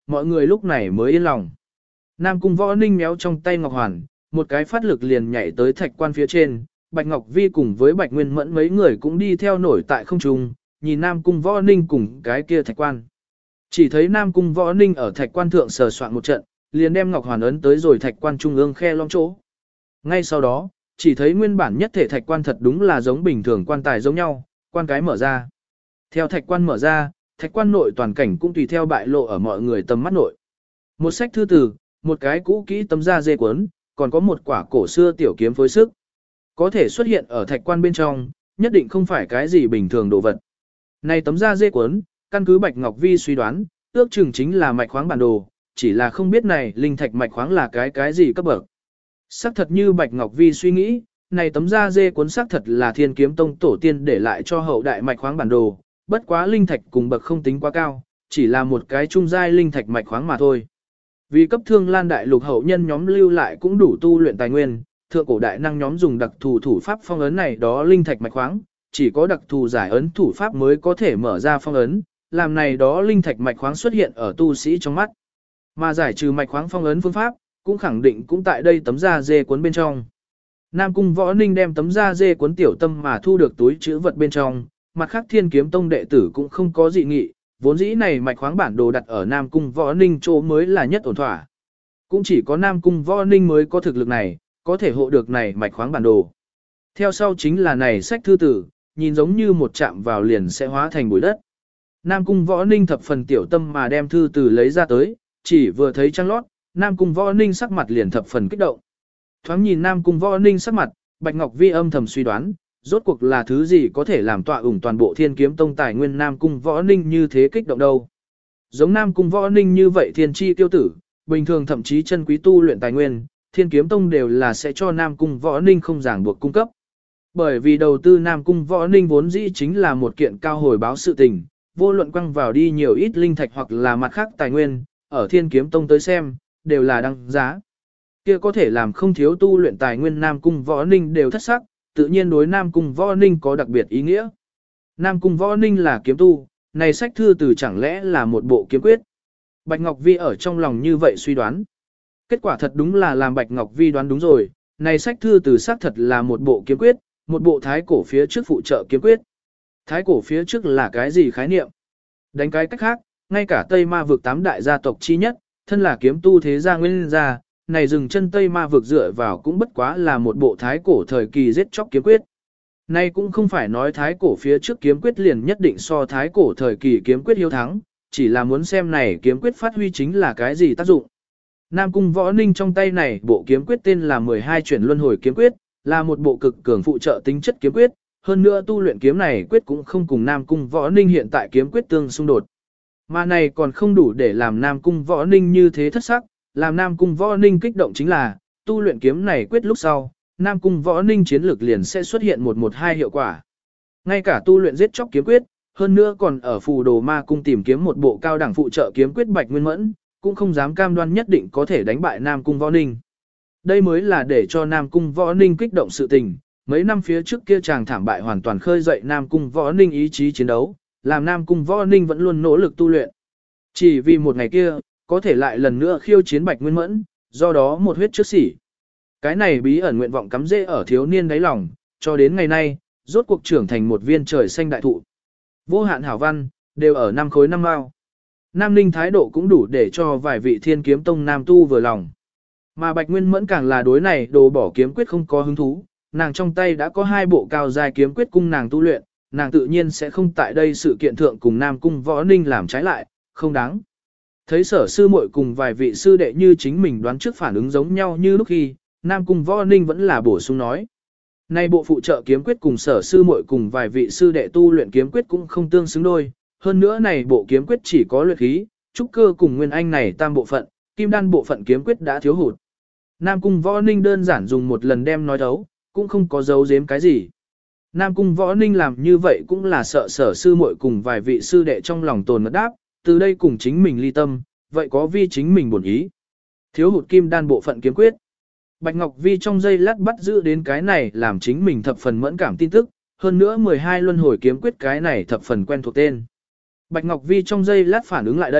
mọi người lúc này mới yên lòng. Nam Cung Võ Ninh méo trong tay ngọc hoàn, một cái phát lực liền nhảy tới thạch quan phía trên, Bạch Ngọc Vi cùng với Bạch Nguyên Mẫn mấy người cũng đi theo nổi tại không trung, nhìn Nam Cung Võ Ninh cùng cái kia thạch quan. Chỉ thấy Nam Cung Võ Ninh ở thạch quan thượng sờ soạn một trận, liền đem ngọc hoàn ấn tới rồi thạch quan trung ương khe lõm chỗ. Ngay sau đó, chỉ thấy nguyên bản nhất thể thạch quan thật đúng là giống bình thường quan tài giống nhau, quan cái mở ra. Theo thạch quan mở ra, thạch quan nội toàn cảnh cũng tùy theo bại lộ ở mọi người tầm mắt nội. Một sách thư từ, một cái cũ kỹ tấm da dê cuốn, còn có một quả cổ xưa tiểu kiếm phối sức. Có thể xuất hiện ở thạch quan bên trong, nhất định không phải cái gì bình thường đồ vật. Này tấm da dê cuốn, căn cứ Bạch Ngọc Vi suy đoán, ước chừng chính là mạch khoáng bản đồ, chỉ là không biết này linh thạch mạch khoáng là cái gì cấp bậc. Sắc thật như Bạch Ngọc Vi suy nghĩ, này tấm da dê cuốn sắc thật là Thiên Kiếm Tông tổ tiên để lại cho hậu đại mạch khoáng bản đồ, bất quá linh thạch cùng bậc không tính quá cao, chỉ là một cái trung giai linh thạch mạch khoáng mà thôi. Vì cấp Thương Lan đại lục hậu nhân nhóm lưu lại cũng đủ tu luyện tài nguyên, thượng cổ đại năng nhóm dùng đặc thù thủ pháp phong ấn này đó linh thạch mạch khoáng, chỉ có đặc thù giải ấn thủ pháp mới có thể mở ra phong ấn, làm này đó linh thạch mạch khoáng xuất hiện ở tu sĩ trong mắt. Mà giải trừ mạch khoáng phong ấn phương pháp, cũng khẳng định cũng tại đây tấm da dê cuốn bên trong. Nam Cung Võ Ninh đem tấm da dê cuốn tiểu tâm mà thu được túi chữ vật bên trong, mặt khác Thiên Kiếm Tông đệ tử cũng không có dị nghị, vốn dĩ này mạch khoáng bản đồ đặt ở Nam Cung Võ Ninh chỗ mới là nhất ổn thỏa. Cũng chỉ có Nam Cung Võ Ninh mới có thực lực này, có thể hộ được này mạch khoáng bản đồ. Theo sau chính là này sách thư tử, nhìn giống như một chạm vào liền sẽ hóa thành bụi đất. Nam Cung Võ Ninh thập phần tiểu tâm mà đem thư tử lấy ra tới, chỉ vừa thấy trang lót, Nam Cung Võ Ninh sắc mặt liền thập phần kích động. Thoáng nhìn Nam Cung Võ Ninh sắc mặt, Bạch Ngọc Vi âm thầm suy đoán, rốt cuộc là thứ gì có thể làm tọa ủng toàn bộ Thiên Kiếm Tông tài nguyên Nam Cung Võ Ninh như thế kích động đâu. Giống Nam Cung Võ Ninh như vậy thiên chi tiêu tử, bình thường thậm chí chân quý tu luyện tài nguyên, Thiên Kiếm Tông đều là sẽ cho Nam Cung Võ Ninh không ràng buộc cung cấp. Bởi vì đầu tư Nam Cung Võ Ninh vốn dĩ chính là một kiện cao hồi báo sự tình, vô luận quăng vào đi nhiều ít linh thạch hoặc là mặt khác tài nguyên, ở Thiên Kiếm Tông tới xem, đều là đăng giá. Kia có thể làm không thiếu tu luyện tài nguyên Nam Cung Võ Ninh đều thất sắc, tự nhiên đối Nam Cung Võ Ninh có đặc biệt ý nghĩa. Nam Cung Võ Ninh là kiếm tu, này sách thư từ chẳng lẽ là một bộ kiếm quyết. Bạch Ngọc Vi ở trong lòng như vậy suy đoán. Kết quả thật đúng là làm Bạch Ngọc Vi đoán đúng rồi, này sách thư từ xác thật là một bộ kiếm quyết, một bộ thái cổ phía trước phụ trợ kiếm quyết. Thái cổ phía trước là cái gì khái niệm? Đánh cái cách khác, ngay cả Tây Ma vực 8 đại gia tộc chi nhất, thân là kiếm tu thế gia nguyên gia, này dừng chân Tây Ma vực dựa vào cũng bất quá là một bộ thái cổ thời kỳ giết chóc kiếm quyết. Này cũng không phải nói thái cổ phía trước kiếm quyết liền nhất định so thái cổ thời kỳ kiếm quyết hiếu thắng, chỉ là muốn xem này kiếm quyết phát huy chính là cái gì tác dụng. Nam Cung Võ Ninh trong tay này bộ kiếm quyết tên là 12 chuyển luân hồi kiếm quyết, là một bộ cực cường phụ trợ tính chất kiếm quyết, hơn nữa tu luyện kiếm này quyết cũng không cùng Nam Cung Võ Ninh hiện tại kiếm quyết tương xung đột. Mà này còn không đủ để làm Nam Cung Võ Ninh như thế thất sắc, làm Nam Cung Võ Ninh kích động chính là, tu luyện kiếm này quyết lúc sau, Nam Cung Võ Ninh chiến lược liền sẽ xuất hiện 112 hiệu quả. Ngay cả tu luyện giết chóc kiếm quyết, hơn nữa còn ở phù đồ ma cung tìm kiếm một bộ cao đẳng phụ trợ kiếm quyết Bạch Nguyên Mẫn, cũng không dám cam đoan nhất định có thể đánh bại Nam Cung Võ Ninh. Đây mới là để cho Nam Cung Võ Ninh kích động sự tình, mấy năm phía trước kia chàng thảm bại hoàn toàn khơi dậy Nam Cung Võ Ninh ý chí chiến đấu, làm Nam Cung Võ Ninh vẫn luôn nỗ lực tu luyện. Chỉ vì một ngày kia, có thể lại lần nữa khiêu chiến Bạch Nguyên Mẫn, do đó một huyết trước sỉ. Cái này bí ẩn nguyện vọng cắm rễ ở thiếu niên đáy lòng, cho đến ngày nay, rốt cuộc trưởng thành một viên trời xanh đại thụ. Vô hạn hảo văn, đều ở 5 khối 5 mao. Nam Ninh thái độ cũng đủ để cho vài vị Thiên Kiếm Tông nam tu vừa lòng. Mà Bạch Nguyên Mẫn càng là đối này đồ bỏ kiếm quyết không có hứng thú, nàng trong tay đã có 2 bộ cao giai kiếm quyết cung nàng tu luyện, nàng tự nhiên sẽ không tại đây sự kiện thượng cùng Nam Cung Võ Ninh làm trái lại, không đáng. Thấy Sở sư muội cùng vài vị sư đệ như chính mình đoán trước phản ứng giống nhau như lúc khi, Nam Cung Võ Ninh vẫn là bổ sung nói. Nay bộ phụ trợ kiếm quyết cùng Sở sư muội cùng vài vị sư đệ tu luyện kiếm quyết cũng không tương xứng đôi, hơn nữa này bộ kiếm quyết chỉ có luyện khí, trúc cơ cùng nguyên anh này tam bộ phận, kim đan bộ phận kiếm quyết đã thiếu hụt. Nam Cung Võ Ninh đơn giản dùng một lần đem nói thấu, cũng không có giấu giếm cái gì. Nam Cung Võ Ninh làm như vậy cũng là sợ Sở sư muội cùng vài vị sư đệ trong lòng tồn ngất đáp, từ đây cùng chính mình ly tâm, vậy có vi chính mình bổn ý. Thiếu hụt kim đan bộ phận kiếm quyết. Bạch Ngọc Vi trong giây lát bắt giữ đến cái này làm chính mình thập phần mẫn cảm tin tức, hơn nữa 12 luân hồi kiếm quyết cái này thập phần quen thuộc tên. Bạch Ngọc Vi trong giây lát phản ứng lại đây,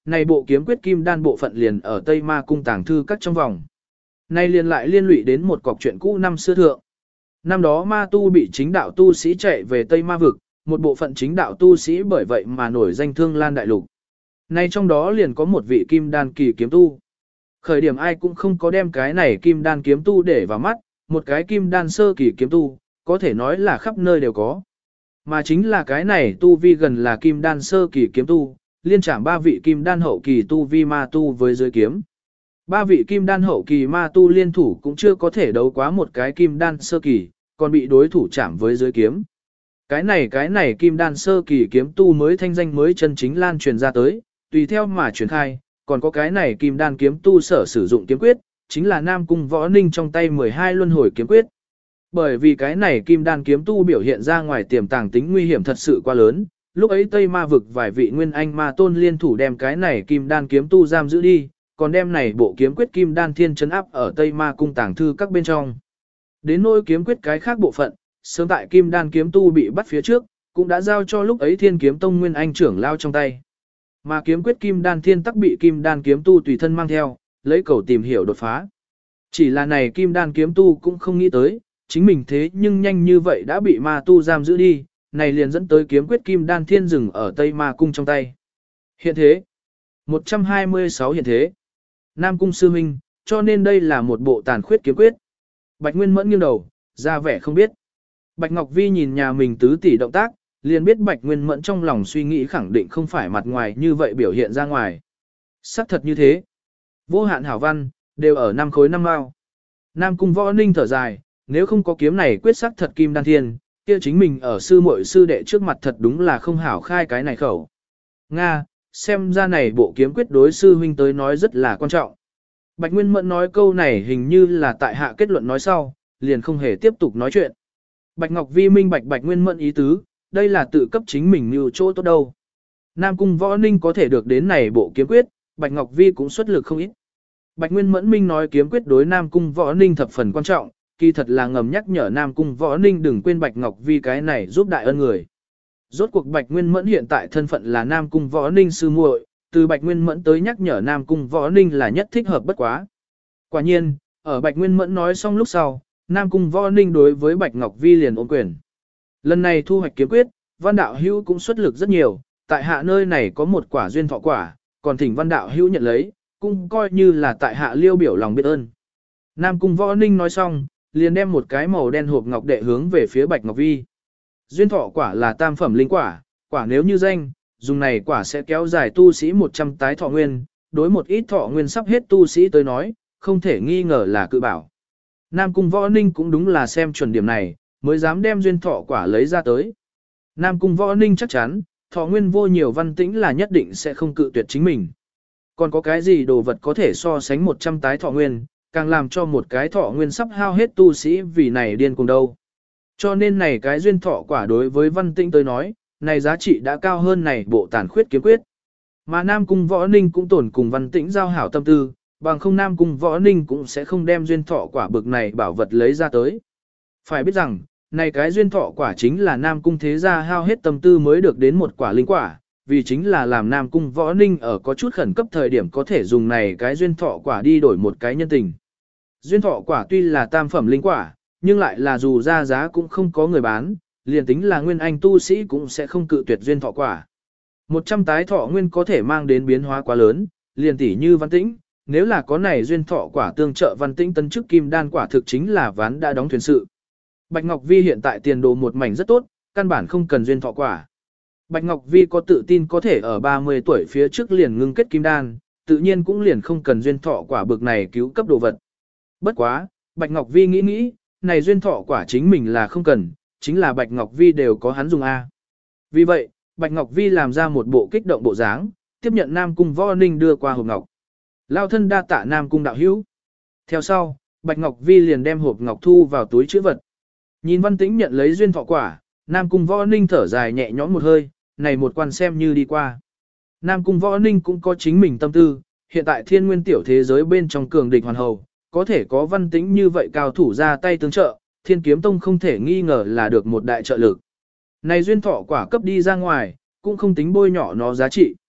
này bộ kiếm quyết kim đan bộ phận liền ở Tây Ma cung tàng thư các trong vòng. Này liền lại liên lụy đến một cọc chuyện cũ năm xưa thượng. Năm đó ma tu bị chính đạo tu sĩ chạy về Tây Ma vực, một bộ phận chính đạo tu sĩ bởi vậy mà nổi danh Thương Lan đại lục. Này trong đó liền có một vị kim đan kỳ kiếm tu. Khởi điểm ai cũng không có đem cái này kim đan kiếm tu để vào mắt, một cái kim đan sơ kỳ kiếm tu, có thể nói là khắp nơi đều có. Mà chính là cái này tu vi gần là kim đan sơ kỳ kiếm tu, liên trảm 3 vị kim đan hậu kỳ tu vi ma tu với dưới kiếm. 3 vị kim đan hậu kỳ ma tu liên thủ cũng chưa có thể đấu quá một cái kim đan sơ kỳ, còn bị đối thủ chạm với dưới kiếm. Cái này kim đan sơ kỳ kiếm tu mới thanh danh mới chân chính lan truyền ra tới, tùy theo mà truyền khai, còn có cái này kim đan kiếm tu sở sử dụng kiếm quyết, chính là Nam Cung Võ Ninh trong tay 12 luân hồi kiếm quyết. Bởi vì cái này kim đan kiếm tu biểu hiện ra ngoài tiềm tàng tính nguy hiểm thật sự quá lớn, lúc ấy Tây Ma vực vài vị nguyên anh ma tôn liên thủ đem cái này kim đan kiếm tu giam giữ đi, còn đem này bộ kiếm quyết kim đan thiên trấn áp ở Tây Ma cung tàng thư các bên trong. Đến nỗi kiếm quyết cái khác bộ phận, sớm tại kim đan kiếm tu bị bắt phía trước, cũng đã giao cho lúc ấy Thiên Kiếm Tông nguyên anh trưởng lao trong tay. Mà kiếm quyết kim đan thiên tắc bị kim đan kiếm tu tùy thân mang theo, lấy cầu tìm hiểu đột phá. Chỉ là này kim đan kiếm tu cũng không nghĩ tới, chính mình thế nhưng nhanh như vậy đã bị ma tu giam giữ đi, này liền dẫn tới kiếm quyết kim đan thiên rừng ở Tây Ma cung trong tay. Hiện thế, 126 hiện thế. Nam cung sư huynh, cho nên đây là một bộ tàn khuyết kiếm quyết. Bạch Nguyên Mẫn nghiêng đầu, ra vẻ không biết. Bạch Ngọc Vi nhìn nhà mình tứ tỷ động tác, liền biết Bạch Nguyên Mẫn trong lòng suy nghĩ khẳng định không phải mặt ngoài như vậy biểu hiện ra ngoài. Sắc thật như thế. Vô hạn hảo văn, đều ở 5 khối 5 mao. Nam cung Võ Ninh thở dài, nếu không có kiếm này quyết sắc thật kim đan thiên, kia chính mình ở sư muội sư đệ trước mặt thật đúng là không hảo khai cái này khẩu. Nga, xem ra này bộ kiếm quyết đối sư huynh tới nói rất là quan trọng. Bạch Nguyên Mẫn nói câu này hình như là tại hạ kết luận nói sau, liền không hề tiếp tục nói chuyện. Bạch Ngọc Vi minh bạch Bạch Nguyên Mẫn ý tứ, đây là tự cấp chính mình như chỗ tốt đâu. Nam cung Võ Ninh có thể được đến này bộ kiếm quyết, Bạch Ngọc Vi cũng xuất lực không ít. Bạch Nguyên Mẫn minh nói kiếm quyết đối Nam cung Võ Ninh thập phần quan trọng, kỳ thật là ngầm nhắc nhở Nam cung Võ Ninh đừng quên Bạch Ngọc Vi cái này giúp đại ân người. Rốt cuộc Bạch Nguyên Mẫn hiện tại thân phận là Nam cung Võ Ninh sư muội, từ Bạch Nguyên Mẫn tới nhắc nhở Nam cung Võ Ninh là nhất thích hợp bất quá. Quả nhiên, ở Bạch Nguyên Mẫn nói xong lúc sau, Nam cung Võ Ninh đối với Bạch Ngọc Vi liền ôm quyền. Lần này thu hoạch kiếm quyết, Văn đạo hữu cũng xuất lực rất nhiều, tại hạ nơi này có một quả duyên thọ quả, còn thỉnh Văn đạo hữu nhận lấy, cũng coi như là tại hạ liêu biểu lòng biết ơn. Nam cung Võ Ninh nói xong, liền đem một cái màu đen hộp ngọc đệ hướng về phía Bạch Ngọc Vi. Duyên thọ quả là tam phẩm linh quả, quả nếu như danh, dùng này quả sẽ kéo dài tu sĩ 100 tái thọ nguyên, đối một ít thọ nguyên sắp hết tu sĩ tới nói, không thể nghi ngờ là cự bảo. Nam cung Võ Ninh cũng đúng là xem chuẩn điểm này, mới dám đem duyên thọ quả lấy ra tới. Nam cung Võ Ninh chắc chắn, thọ nguyên vô nhiều văn tĩnh là nhất định sẽ không cự tuyệt chính mình. Còn có cái gì đồ vật có thể so sánh 100 tái thọ nguyên, càng làm cho một cái thọ nguyên sắp hao hết tu sĩ vì này điên cùng đâu. Cho nên này cái duyên thọ quả đối với văn tĩnh tới nói, này giá trị đã cao hơn này bộ tàn khuyết kiếm quyết. Mà Nam cung Võ Ninh cũng tổn cùng văn tĩnh giao hảo tâm tư, bằng không Nam cung Võ Ninh cũng sẽ không đem duyên thọ quả bực này bảo vật lấy ra tới. Phải biết rằng, này cái duyên thọ quả chính là Nam cung thế gia hao hết tâm tư mới được đến một quả linh quả, vì chính là làm Nam cung Võ Ninh ở có chút khẩn cấp thời điểm có thể dùng này cái duyên thọ quả đi đổi một cái nhân tình. Duyên thọ quả tuy là tam phẩm linh quả, nhưng lại là dù ra giá cũng không có người bán, liền tính là nguyên anh tu sĩ cũng sẽ không cự tuyệt duyên thọ quả. 100 tái thọ nguyên có thể mang đến biến hóa quá lớn, liền tỷ như văn tĩnh, nếu là có này duyên thọ quả tương trợ văn tĩnh tấn chức kim đan quả thực chính là ván đã đóng thuyền sự. Bạch Ngọc Vi hiện tại tiền đồ một mảnh rất tốt, căn bản không cần duyên thọ quả. Bạch Ngọc Vi có tự tin có thể ở 30 tuổi phía trước liền ngưng kết kim đan, tự nhiên cũng liền không cần duyên thọ quả bực này cứu cấp đồ vật. Bất quá, Bạch Ngọc Vi nghĩ, này duyên thọ quả chính mình là không cần, chính là Bạch Ngọc Vi đều có hắn dùng A. Vì vậy, Bạch Ngọc Vi làm ra một bộ kích động bộ dáng, tiếp nhận Nam cung Võ Ninh đưa qua hộp ngọc. Lao thân đa tạ Nam cung đạo hữu. Theo sau, Bạch Ngọc Vi liền đem hộp ngọc thu vào túi chữ vật. Nhìn Văn Tĩnh nhận lấy duyên thọ quả, Nam cung Võ Ninh thở dài nhẹ nhõm một hơi, này một quan xem như đi qua. Nam cung Võ Ninh cũng có chính mình tâm tư, hiện tại thiên nguyên tiểu thế giới bên trong cường địch hoàn hầu, có thể có Văn Tĩnh như vậy cao thủ ra tay tương trợ, Thiên Kiếm Tông không thể nghi ngờ là được một đại trợ lực. Này duyên thọ quả cấp đi ra ngoài, cũng không tính bôi nhỏ nó giá trị.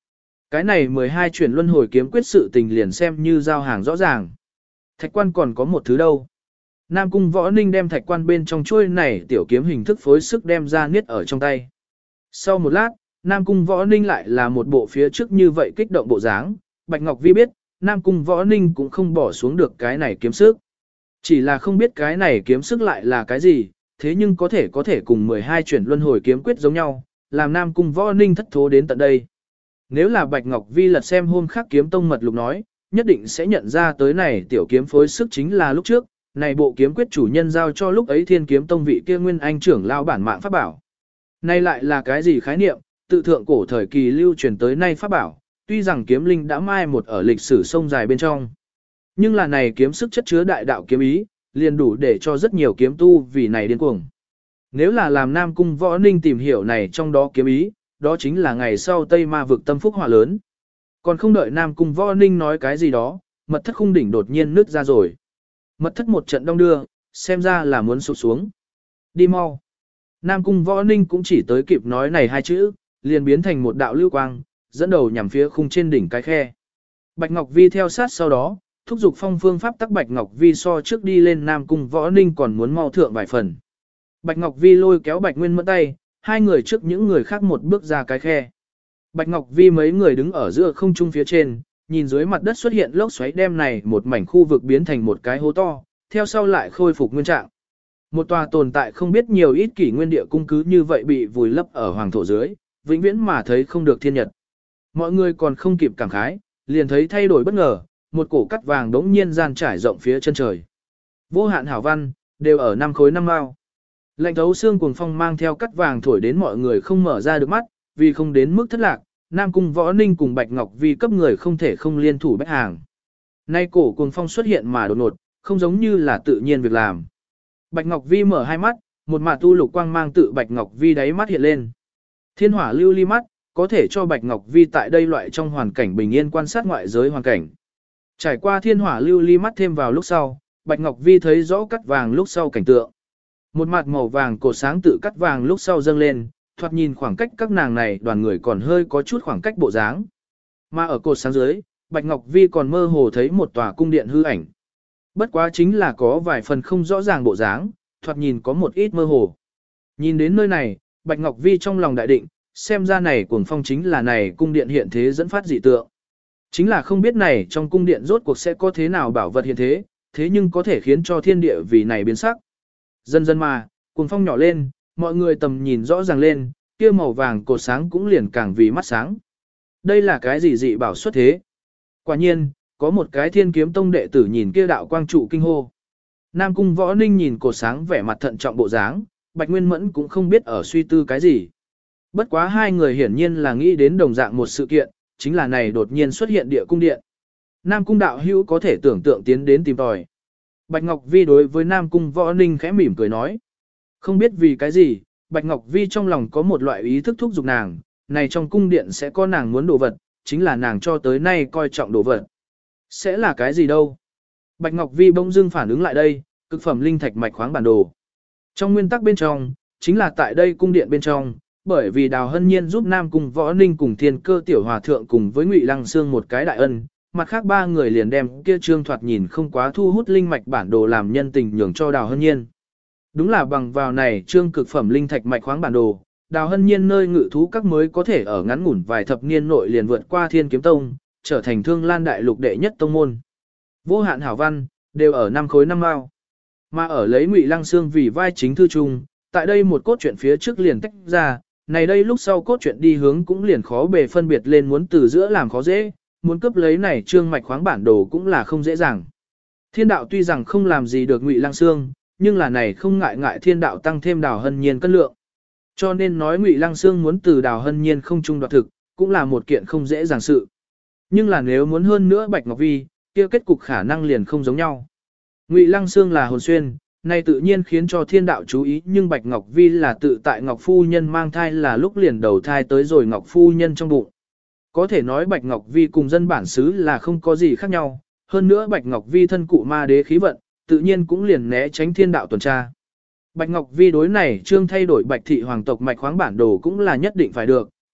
Cái này 12 chuyển luân hồi kiếm quyết sự tình liền xem như giao hàng rõ ràng. Thạch quan còn có một thứ đâu. Nam Cung Võ Ninh đem thạch quan bên trong chuôi này tiểu kiếm hình thức phối sức đem ra niết ở trong tay. Sau một lát, Nam Cung Võ Ninh lại là một bộ phía trước như vậy kích động bộ dáng, Bạch Ngọc Vi biết, Nam Cung Võ Ninh cũng không bỏ xuống được cái này kiếm sức. Chỉ là không biết cái này kiếm sức lại là cái gì, thế nhưng có thể cùng 12 chuyển luân hồi kiếm quyết giống nhau, làm Nam Cung Võ Ninh thất thố đến tận đây. Nếu là Bạch Ngọc Vi lật xem hôm khác kiếm tông mật lục nói, nhất định sẽ nhận ra tới này tiểu kiếm phối sức chính là lúc trước, này bộ kiếm quyết chủ nhân giao cho lúc ấy Thiên Kiếm Tông vị kia nguyên anh trưởng lao bản mạng pháp bảo. Nay lại là cái gì khái niệm, tự thượng cổ thời kỳ lưu truyền tới nay pháp bảo, tuy rằng kiếm linh đã mai một ở lịch sử sông dài bên trong. Nhưng là này kiếm sức chất chứa đại đạo kiếm ý, liền đủ để cho rất nhiều kiếm tu vì này điên cuồng. Nếu là làm Nam Cung Võ Ninh tìm hiểu này trong đó kiếm ý, đó chính là ngày sau Tây Ma vực tâm phúc hỏa lớn. Còn không đợi Nam Cung Võ Ninh nói cái gì đó, mật thất khung đỉnh đột nhiên nứt ra rồi. Mật thất một trận đông đưa, xem ra là muốn sụp xuống. Đi mau. Nam Cung Võ Ninh cũng chỉ tới kịp nói này hai chữ, liền biến thành một đạo lưu quang, dẫn đầu nhằm phía khung trên đỉnh cái khe. Bạch Ngọc Vi theo sát sau đó, thúc giục phong phương pháp tắc Bạch Ngọc Vi so trước đi lên Nam Cung Võ Ninh còn muốn mau thượng vài phần. Bạch Ngọc Vi lôi kéo Bạch Nguyên Mẫn tay, hai người trước những người khác một bước ra cái khe. Bạch Ngọc Vi mấy người đứng ở giữa không trung phía trên, nhìn dưới mặt đất xuất hiện lốc xoáy đem này một mảnh khu vực biến thành một cái hố to, theo sau lại khôi phục nguyên trạng. Một tòa tồn tại không biết nhiều ít kỷ nguyên địa cung cứ như vậy bị vùi lấp ở hoàng thổ dưới, vĩnh viễn mà thấy không được thiên nhật. Mọi người còn không kịp cảm khái, liền thấy thay đổi bất ngờ, một cổ cắt vàng đống nhiên gian trải rộng phía chân trời. Vô hạn hảo văn, đều ở 5 khối 5 mao. Lạnh thấu xương cuồng phong mang theo cắt vàng thổi đến mọi người không mở ra được mắt, vì không đến mức thất lạc, Nam Cung Võ Ninh cùng Bạch Ngọc Vi cấp người không thể không liên thủ bách hàng. Nay cổ cuồng phong xuất hiện mà đột ngột, không giống như là tự nhiên việc làm. Bạch Ngọc Vi mở hai mắt, một mạt tu lục quang mang tự Bạch Ngọc Vi đáy mắt hiện lên. Thiên hỏa lưu ly mắt, có thể cho Bạch Ngọc Vi tại đây loại trong hoàn cảnh bình yên quan sát ngoại giới hoàn cảnh. Trải qua thiên hỏa lưu ly mắt thêm vào lúc sau, Bạch Ngọc Vi thấy rõ cắt vàng lúc sau cảnh tượng. Một mặt màu vàng cột sáng tự cắt vàng lúc sau dâng lên, thoạt nhìn khoảng cách các nàng này đoàn người còn hơi có chút khoảng cách bộ dáng. Mà ở cột sáng dưới, Bạch Ngọc Vi còn mơ hồ thấy một tòa cung điện hư ảnh. Bất quá chính là có vài phần không rõ ràng bộ dáng, thoạt nhìn có một ít mơ hồ. Nhìn đến nơi này, Bạch Ngọc Vi trong lòng đại định, xem ra này cuồng phong chính là này cung điện hiện thế dẫn phát dị tượng. Chính là không biết này trong cung điện rốt cuộc sẽ có thế nào bảo vật hiện thế, thế nhưng có thể khiến cho thiên địa vì này biến sắc. Dần dần mà, cuồng phong nhỏ lên, mọi người tầm nhìn rõ ràng lên, kia màu vàng cột sáng cũng liền càng vì mắt sáng. Đây là cái gì dị bảo xuất thế? Quả nhiên, có một cái Thiên Kiếm Tông đệ tử nhìn kia đạo quang trụ kinh hô. Nam Cung Võ Ninh nhìn cột sáng vẻ mặt thận trọng bộ dáng, Bạch Nguyên Mẫn cũng không biết ở suy tư cái gì. Bất quá hai người hiển nhiên là nghĩ đến đồng dạng một sự kiện, chính là này đột nhiên xuất hiện địa cung điện. Nam Cung đạo hữu có thể tưởng tượng tiến đến tìm tòi. Bạch Ngọc Vi đối với Nam Cung Võ Ninh khẽ mỉm cười nói. Không biết vì cái gì, Bạch Ngọc Vi trong lòng có một loại ý thức thúc giục nàng, này trong cung điện sẽ có nàng muốn đồ vật, chính là nàng cho tới nay coi trọng đồ vật. Sẽ là cái gì đâu? Bạch Ngọc Vi bỗng dưng phản ứng lại đây, cực phẩm linh thạch mạch khoáng bản đồ. Trong nguyên tắc bên trong, chính là tại đây cung điện bên trong, bởi vì Đào Hân Nhiên giúp Nam Cung Võ Ninh cùng Thiên Cơ Tiểu Hòa Thượng cùng với Ngụy Lăng Xương một cái đại ân, mặt khác ba người liền đem kia trương thoạt nhìn không quá thu hút linh mạch bản đồ làm nhân tình nhường cho Đào Hân Nhiên. Đúng là bằng vào này trương cực phẩm linh thạch mạch khoáng bản đồ, Đào Hân Nhiên nơi ngự thú các mới có thể ở ngắn ngủn vài thập niên nội liền vượt qua Thiên Kiếm Tông, trở thành Thương Lan đại lục đệ nhất tông môn. Vô hạn hảo văn, đều ở 5 khối 5 mao. Mà ở lấy Ngụy Lăng Xương vì vai chính thư trung, tại đây một cốt truyện phía trước liền tách ra, này đây lúc sau cốt truyện đi hướng cũng liền khó bề phân biệt lên muốn từ giữa làm khó dễ, muốn cấp lấy này trương mạch khoáng bản đồ cũng là không dễ dàng. Thiên đạo tuy rằng không làm gì được Ngụy Lăng Xương, nhưng là này không ngại ngại thiên đạo tăng thêm Đào Hân Nhiên cân lượng. Cho nên nói Ngụy Lăng Xương muốn từ Đào Hân Nhiên không trung đoạt thực, cũng là một kiện không dễ dàng sự. Nhưng là nếu muốn hơn nữa Bạch Ngọc Vi, kia kết cục khả năng liền không giống nhau. Ngụy Lăng Xương là hồn xuyên, này tự nhiên khiến cho thiên đạo chú ý, nhưng Bạch Ngọc Vi là tự tại Ngọc Phu Nhân mang thai là lúc liền đầu thai tới rồi Ngọc Phu Nhân trong bụng. Có thể nói Bạch Ngọc Vi cùng dân bản xứ là không có gì khác nhau, hơn nữa Bạch Ngọc Vi thân cụ ma đế khí vận, tự nhiên cũng liền né tránh thiên đạo tuần tra. Bạch Ngọc Vi đối này trương thay đổi Bạch thị hoàng tộc mạch khoáng bản đồ cũng là nhất định phải được,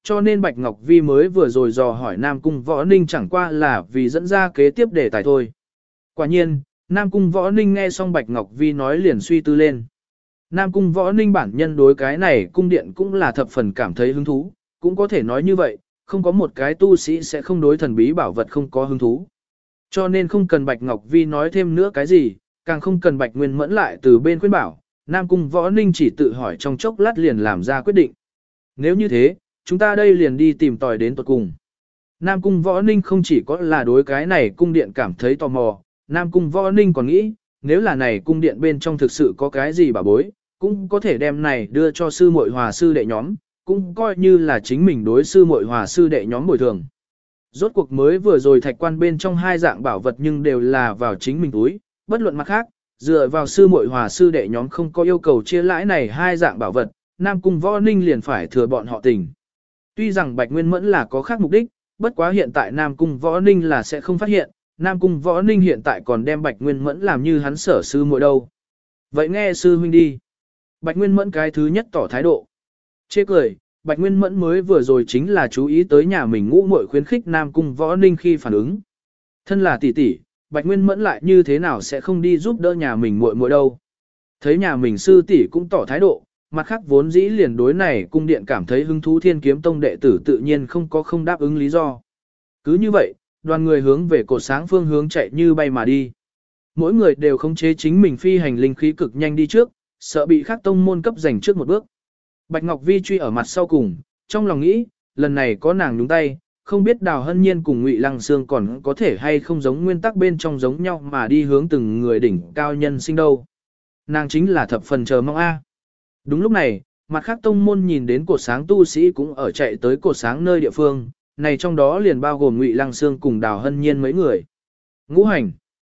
cho nên Bạch Ngọc Vi mới vừa rồi dò hỏi Nam Cung Võ Ninh chẳng qua là vì dẫn ra kế tiếp đề tài thôi. Quả nhiên, Nam Cung Võ Ninh nghe xong Bạch Ngọc Vi nói liền suy tư lên. Nam Cung Võ Ninh bản nhân đối cái này cung điện cũng là thập phần cảm thấy hứng thú, cũng có thể nói như vậy, không có một cái tu sĩ sẽ không đối thần bí bảo vật không có hứng thú. Cho nên không cần Bạch Ngọc Vi nói thêm nữa cái gì, càng không cần Bạch Nguyên Mẫn lại từ bên khuyên bảo, Nam Cung Võ Ninh chỉ tự hỏi trong chốc lát liền làm ra quyết định. Nếu như thế, chúng ta đây liền đi tìm tòi đến tuột cùng. Nam Cung Võ Ninh không chỉ có là đối cái này cung điện cảm thấy tò mò, Nam Cung Võ Ninh còn nghĩ, nếu là này cung điện bên trong thực sự có cái gì bảo bối, cũng có thể đem này đưa cho sư muội hòa sư đệ nhóm, cũng coi như là chính mình đối sư muội hòa sư đệ nhóm bồi thường. Rốt cuộc mới vừa rồi thạch quan bên trong hai dạng bảo vật nhưng đều là vào chính mình túi, bất luận mặt khác, dựa vào sư muội hòa sư đệ nhóm không có yêu cầu chia lãi này hai dạng bảo vật, Nam Cung Võ Ninh liền phải thừa bọn họ tình. Tuy rằng Bạch Nguyên Mẫn là có khác mục đích, bất quá hiện tại Nam Cung Võ Ninh là sẽ không phát hiện, Nam Cung Võ Ninh hiện tại còn đem Bạch Nguyên Mẫn làm như hắn sở sư muội đâu. Vậy nghe sư huynh đi. Bạch Nguyên Mẫn cái thứ nhất tỏ thái độ. Chê cười, Bạch Nguyên Mẫn mới vừa rồi chính là chú ý tới nhà mình ngũ muội khuyến khích Nam Cung Võ Ninh khi phản ứng. Thân là tỷ tỷ, Bạch Nguyên Mẫn lại như thế nào sẽ không đi giúp đỡ nhà mình muội muội đâu. Thấy nhà mình sư tỷ cũng tỏ thái độ, mặt khác vốn dĩ liền đối này cung điện cảm thấy hứng thú Thiên Kiếm Tông đệ tử tự nhiên không đáp ứng lý do. Cứ như vậy, đoàn người hướng về cột sáng phương hướng chạy như bay mà đi. Mỗi người đều khống chế chính mình phi hành linh khí cực nhanh đi trước, sợ bị khác tông môn cấp giành trước một bước. Bạch Ngọc Vi truy ở mặt sau cùng, trong lòng nghĩ, lần này có nàng nhúng tay, không biết Đào Hân Nhiên cùng Ngụy Lăng Sương còn có thể hay không giống nguyên tắc bên trong giống nhau mà đi hướng từng người đỉnh cao nhân sinh đâu. Nàng chính là thập phần chờ mong a. Đúng lúc này, mặt khác tông môn nhìn đến cột sáng tu sĩ cũng ở chạy tới cột sáng nơi địa phương, này trong đó liền bao gồm Ngụy Lăng Sương cùng Đào Hân Nhiên mấy người. Ngũ hành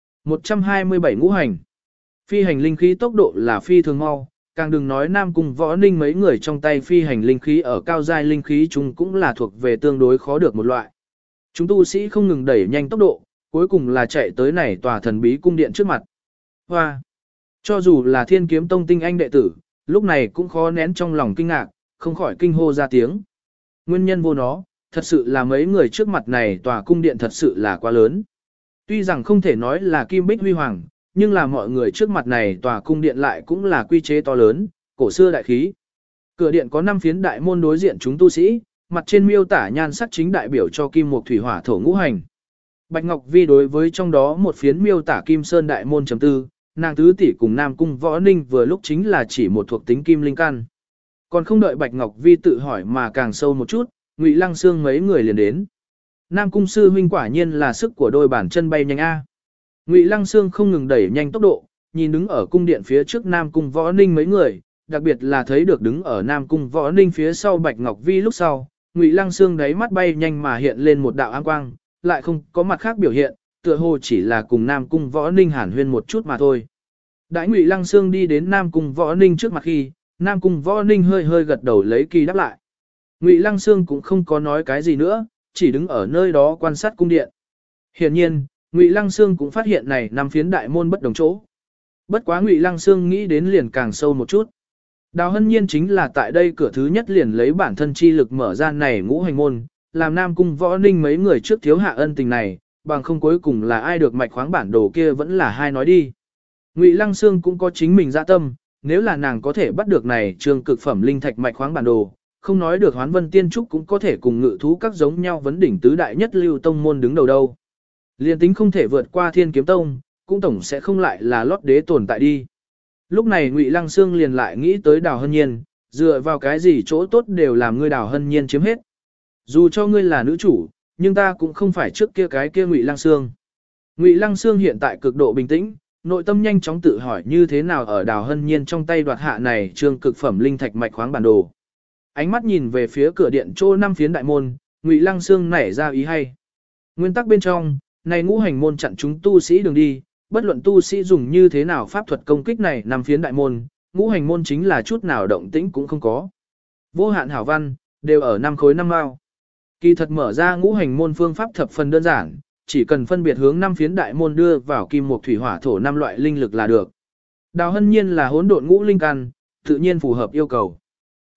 127 ngũ hành. Phi hành linh khí tốc độ là phi thường mau, càng đừng nói Nam Cung Võ Ninh mấy người trong tay phi hành linh khí ở cao giai linh khí chúng cũng là thuộc về tương đối khó được một loại. Chúng tu sĩ không ngừng đẩy nhanh tốc độ, cuối cùng là chạy tới này tòa thần bí cung điện trước mặt. Hoa! Cho dù là Thiên Kiếm Tông tinh anh đệ tử, lúc này cũng khó nén trong lòng kinh ngạc, không khỏi kinh hô ra tiếng. Nguyên nhân vô nó, thật sự là mấy người trước mặt này tòa cung điện thật sự là quá lớn. Tuy rằng không thể nói là kim bích huy hoàng, nhưng là mọi người trước mặt này tòa cung điện lại cũng là quy chế to lớn, cổ xưa đại khí. Cửa điện có 5 phiến đại môn đối diện chúng tu sĩ, mặt trên miêu tả nhan sắc chính đại biểu cho kim mộc thủy hỏa thổ ngũ hành. Bạch Ngọc Vi đối với trong đó một phiến miêu tả kim sơn đại môn chấm tư, nàng tứ tỷ cùng Nam Cung Võ Ninh vừa lúc chính là chỉ một thuộc tính kim linh căn. Còn không đợi Bạch Ngọc Vi tự hỏi mà càng sâu một chút, Ngụy Lăng Sương mấy người liền đến. Nam Cung sư huynh quả nhiên là sức của đôi bàn chân bay nhanh a. Ngụy Lăng Sương không ngừng đẩy nhanh tốc độ, nhìn đứng ở cung điện phía trước Nam Cung Võ Ninh mấy người, đặc biệt là thấy được đứng ở Nam Cung Võ Ninh phía sau Bạch Ngọc Vi lúc sau, Ngụy Lăng Sương đáy mắt bay nhanh mà hiện lên một đạo áng quang, lại không có mặt khác biểu hiện, tựa hồ chỉ là cùng Nam Cung Võ Ninh hàn huyên một chút mà thôi. Đãi Ngụy Lăng Sương đi đến Nam Cung Võ Ninh trước mặt khi, Nam Cung Võ Ninh hơi hơi gật đầu lấy kỳ đáp lại. Ngụy Lăng Sương cũng không có nói cái gì nữa, chỉ đứng ở nơi đó quan sát cung điện. Hiển nhiên, Ngụy Lăng Sương cũng phát hiện này 5 phiến đại môn bất đồng chỗ. Bất quá Ngụy Lăng Sương nghĩ đến liền càng sâu một chút. Đào Hân Nhiên chính là tại đây cửa thứ nhất liền lấy bản thân chi lực mở ra này ngũ hành môn, làm Nam Cung Võ Ninh mấy người trước thiếu hạ ân tình này, bằng không cuối cùng là ai được mạch khoáng bản đồ kia vẫn là hai nói đi. Ngụy Lăng Sương cũng có chính mình dạ tâm, nếu là nàng có thể bắt được này trường cực phẩm linh thạch mạch khoáng bản đồ, không nói được Hoán Vân Tiên Trúc cũng có thể cùng Ngự Thú các giống nhau vấn đỉnh tứ đại nhất lưu tông môn đứng đầu đâu. Liên tính không thể vượt qua Thiên Kiếm Tông, cũng tổng sẽ không lại là lót đế tồn tại đi. Lúc này Ngụy Lăng Sương liền lại nghĩ tới Đào Hân Nhiên, dựa vào cái gì chỗ tốt đều làm ngươi Đào Hân Nhiên chiếm hết. Dù cho ngươi là nữ chủ, nhưng ta cũng không phải trước kia cái kia Ngụy Lăng Sương. Ngụy Lăng Sương hiện tại cực độ bình tĩnh, nội tâm nhanh chóng tự hỏi như thế nào ở Đào Hân Nhiên trong tay đoạt hạ này trương cực phẩm linh thạch mạch khoáng bản đồ. Ánh mắt nhìn về phía cửa điện chỗ 5 phiến đại môn, Ngụy Lăng Sương nảy ra ý hay. Nguyên tắc bên trong, này ngũ hành môn chặn chúng tu sĩ đường đi, bất luận tu sĩ dùng như thế nào pháp thuật công kích này 5 phiến đại môn, ngũ hành môn chính là chút nào động tĩnh cũng không có. Vô hạn hảo văn, đều ở 5 khối 5 mao. Kỳ thật mở ra ngũ hành môn phương pháp thập phần đơn giản, chỉ cần phân biệt hướng 5 phiến đại môn đưa vào kim mộc thủy hỏa thổ 5 loại linh lực là được. Đào Hân Nhiên là hỗn độn ngũ linh căn, tự nhiên phù hợp yêu cầu.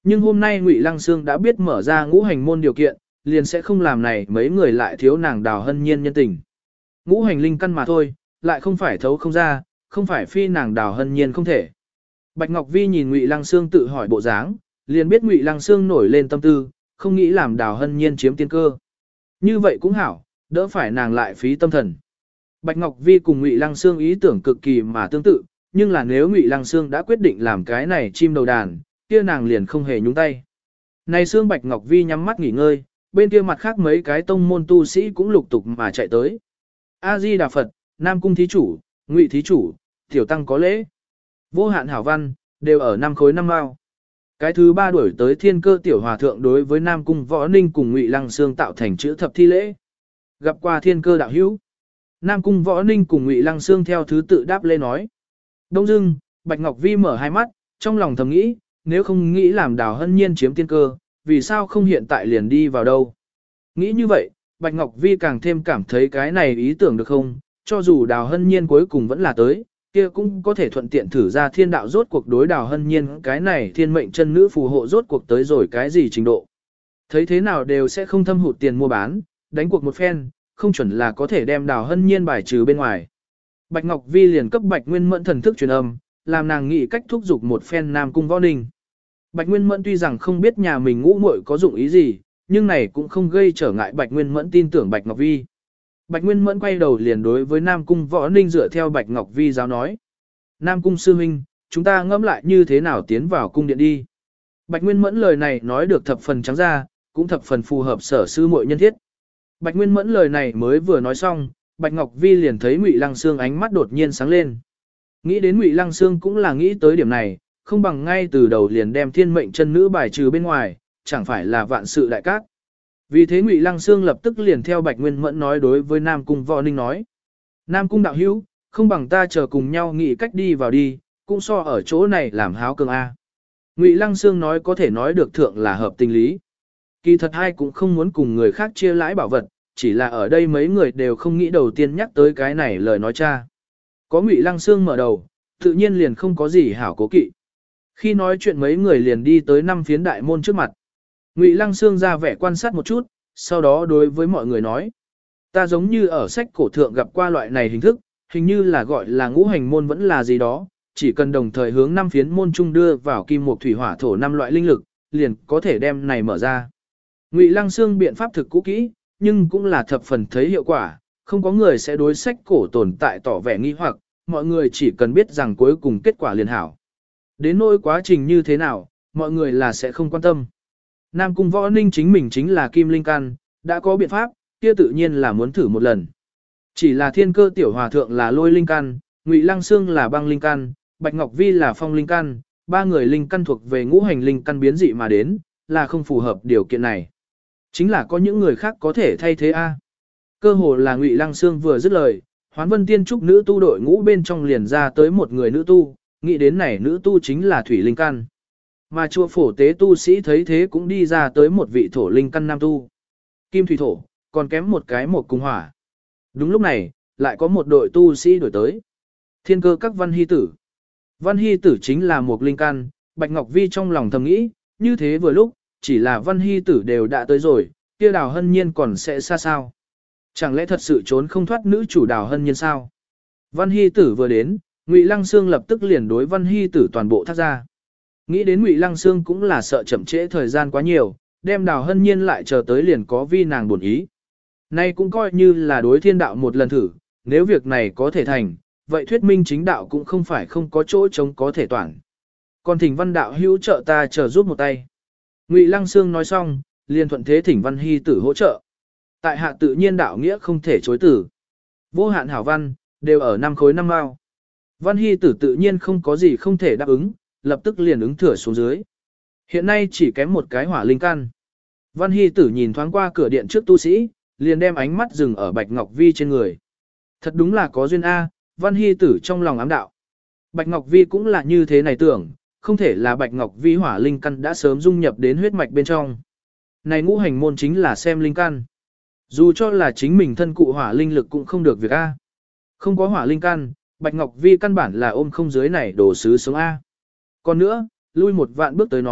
Nhưng hôm nay Ngụy Lăng Sương đã biết mở ra ngũ hành môn điều kiện, liền sẽ không làm này mấy người lại thiếu nàng Đào Hân Nhiên nhân tình. Ngũ hành linh căn mà thôi, lại không phải thấu không ra, không phải phi nàng Đào Hân Nhiên không thể. Bạch Ngọc Vi nhìn Ngụy Lăng Sương tự hỏi bộ dáng, liền biết Ngụy Lăng Sương nổi lên tâm tư, không nghĩ làm Đào Hân Nhiên chiếm tiên cơ. Như vậy cũng hảo, đỡ phải nàng lại phí tâm thần. Bạch Ngọc Vi cùng Ngụy Lăng Sương ý tưởng cực kỳ mà tương tự, nhưng là nếu Ngụy Lăng Sương đã quyết định làm cái này chim đầu đàn, kia nàng liền không hề nhúng tay. Này Sương Bạch Ngọc Vi nhắm mắt nghỉ ngơi, bên kia mặt khác mấy cái tông môn tu sĩ cũng lục tục mà chạy tới. A Di Đà Phật, Nam Cung thí chủ, Ngụy thí chủ, tiểu tăng có lễ. Vô hạn hảo văn, đều ở 5 khối 5 mao. Cái thứ 3 đuổi tới Thiên Cơ tiểu hòa thượng đối với Nam Cung Võ Ninh cùng Ngụy Lăng Sương tạo thành chữ thập thi lễ. Gặp qua Thiên Cơ đạo hữu. Nam Cung Võ Ninh cùng Ngụy Lăng Sương theo thứ tự đáp lễ nói. Đông dưng, Bạch Ngọc Vi mở hai mắt, trong lòng thầm nghĩ, nếu không nghĩ làm Đào Hân Nhiên chiếm tiên cơ, vì sao không hiện tại liền đi vào đâu. Nghĩ như vậy, Bạch Ngọc Vi càng thêm cảm thấy cái này ý tưởng được không, cho dù Đào Hân Nhiên cuối cùng vẫn là tới, kia cũng có thể thuận tiện thử ra thiên đạo rốt cuộc đối Đào Hân Nhiên cái này thiên mệnh chân nữ phù hộ rốt cuộc tới rồi cái gì trình độ. Thấy thế nào đều sẽ không thâm hụt tiền mua bán, đánh cuộc một phen, không chuẩn là có thể đem Đào Hân Nhiên bài trừ bên ngoài. Bạch Ngọc Vi liền cấp Bạch Nguyên Mẫn thần thức truyền âm, làm nàng nghĩ cách thúc giục một phen Nam Cung Võ Ninh. Bạch Nguyên Mẫn tuy rằng không biết nhà mình ngũ muội có dụng ý gì, nhưng này cũng không gây trở ngại Bạch Nguyên Mẫn tin tưởng Bạch Ngọc Vi. Bạch Nguyên Mẫn quay đầu liền đối với Nam Cung Võ Ninh dựa theo Bạch Ngọc Vi giáo nói. Nam Cung sư huynh, chúng ta ngẫm lại như thế nào tiến vào cung điện đi. Bạch Nguyên Mẫn lời này nói được thập phần trắng ra, cũng thập phần phù hợp sở sư muội nhân thiết. Bạch Nguyên Mẫn lời này mới vừa nói xong, Bạch Ngọc Vi liền thấy Ngụy Lăng Sương ánh mắt đột nhiên sáng lên. Nghĩ đến Ngụy Lăng Sương cũng là nghĩ tới điểm này, không bằng ngay từ đầu liền đem thiên mệnh chân nữ bài trừ bên ngoài, chẳng phải là vạn sự đại cát. Vì thế Ngụy Lăng Sương lập tức liền theo Bạch Nguyên Mẫn nói đối với Nam Cung Võ Ninh nói. Nam Cung đạo hữu, không bằng ta chờ cùng nhau nghĩ cách đi vào đi, cũng so ở chỗ này làm háo cường A. Ngụy Lăng Sương nói có thể nói được thượng là hợp tình lý. Kỳ thật hai cũng không muốn cùng người khác chia lãi bảo vật, chỉ là ở đây mấy người đều không nghĩ đầu tiên nhắc tới cái này lời nói cha. Có Ngụy Lăng Sương mở đầu, tự nhiên liền không có gì hảo cố kỵ. Khi nói chuyện mấy người liền đi tới 5 phiến đại môn trước mặt. Ngụy Lăng Sương ra vẻ quan sát một chút, sau đó đối với mọi người nói. Ta giống như ở sách cổ thượng gặp qua loại này hình thức, hình như là gọi là ngũ hành môn vẫn là gì đó, chỉ cần đồng thời hướng 5 phiến môn chung đưa vào kim mộc thủy hỏa thổ 5 loại linh lực, liền có thể đem này mở ra. Ngụy Lăng Sương biện pháp thực cũ kỹ, nhưng cũng là thập phần thấy hiệu quả, không có người sẽ đối sách cổ tồn tại tỏ vẻ nghi hoặc, mọi người chỉ cần biết rằng cuối cùng kết quả liền hảo. Đến nỗi quá trình như thế nào, mọi người là sẽ không quan tâm. Nam Cung Võ Ninh chính mình chính là kim linh căn, đã có biện pháp, kia tự nhiên là muốn thử một lần. Chỉ là Thiên Cơ tiểu hòa thượng là lôi linh căn, Ngụy Lăng Sương là băng linh căn, Bạch Ngọc Vi là phong linh căn, ba người linh căn thuộc về ngũ hành linh căn biến dị mà đến, là không phù hợp điều kiện này. Chính là có những người khác có thể thay thế a. Cơ hồ là Ngụy Lăng Sương vừa dứt lời, Hoán Vân Tiên Trúc nữ tu đội ngũ bên trong liền ra tới một người nữ tu, nghĩ đến này nữ tu chính là thủy linh căn. Mà chùa Phổ Tế tu sĩ thấy thế cũng đi ra tới một vị thổ linh căn nam tu. Kim thủy thổ, còn kém một cái một cung hỏa. Đúng lúc này, lại có một đội tu sĩ đổi tới. Thiên Cơ các Văn Hy Tử. Văn Hy Tử chính là một linh căn, Bạch Ngọc Vi trong lòng thầm nghĩ, như thế vừa lúc, chỉ là Văn Hy Tử đều đã tới rồi, kia Đào Hân Nhiên còn sẽ xa sao. Chẳng lẽ thật sự trốn không thoát nữ chủ Đào Hân Nhiên sao? Văn Hy Tử vừa đến, Ngụy Lăng Sương lập tức liền đối Văn Hy Tử toàn bộ thác ra. Nghĩ đến Ngụy Lăng Sương cũng là sợ chậm trễ thời gian quá nhiều, đem Đào Hân Nhiên lại chờ tới liền có vi nàng buồn ý. Nay cũng coi như là đối thiên đạo một lần thử, nếu việc này có thể thành, vậy thuyết minh chính đạo cũng không phải không có chỗ chống có thể toàn. Còn thỉnh Văn đạo hữu trợ ta chờ giúp một tay. Ngụy Lăng Sương nói xong, liền thuận thế thỉnh Văn Hy Tử hỗ trợ. Tại hạ tự nhiên đạo nghĩa không thể chối tử. Vô hạn hảo văn, đều ở 5 khối 5 mao. Văn Hy Tử tự nhiên không có gì không thể đáp ứng, lập tức liền ứng thừa xuống dưới. Hiện nay chỉ kém một cái hỏa linh căn. Văn Hy Tử nhìn thoáng qua cửa điện trước tu sĩ, liền đem ánh mắt dừng ở Bạch Ngọc Vi trên người. Thật đúng là có duyên A, Văn Hy Tử trong lòng ám đạo. Bạch Ngọc Vi cũng là như thế này tưởng, không thể là Bạch Ngọc Vi hỏa linh căn đã sớm dung nhập đến huyết mạch bên trong. Này ngũ hành môn chính là xem linh căn. Dù cho là chính mình thân cụ hỏa linh lực cũng không được việc A. Không có hỏa linh căn, Bạch Ngọc Vi căn bản là ôm không dưới này đồ sứ sống A. Còn nữa, lui một vạn bước tới nói,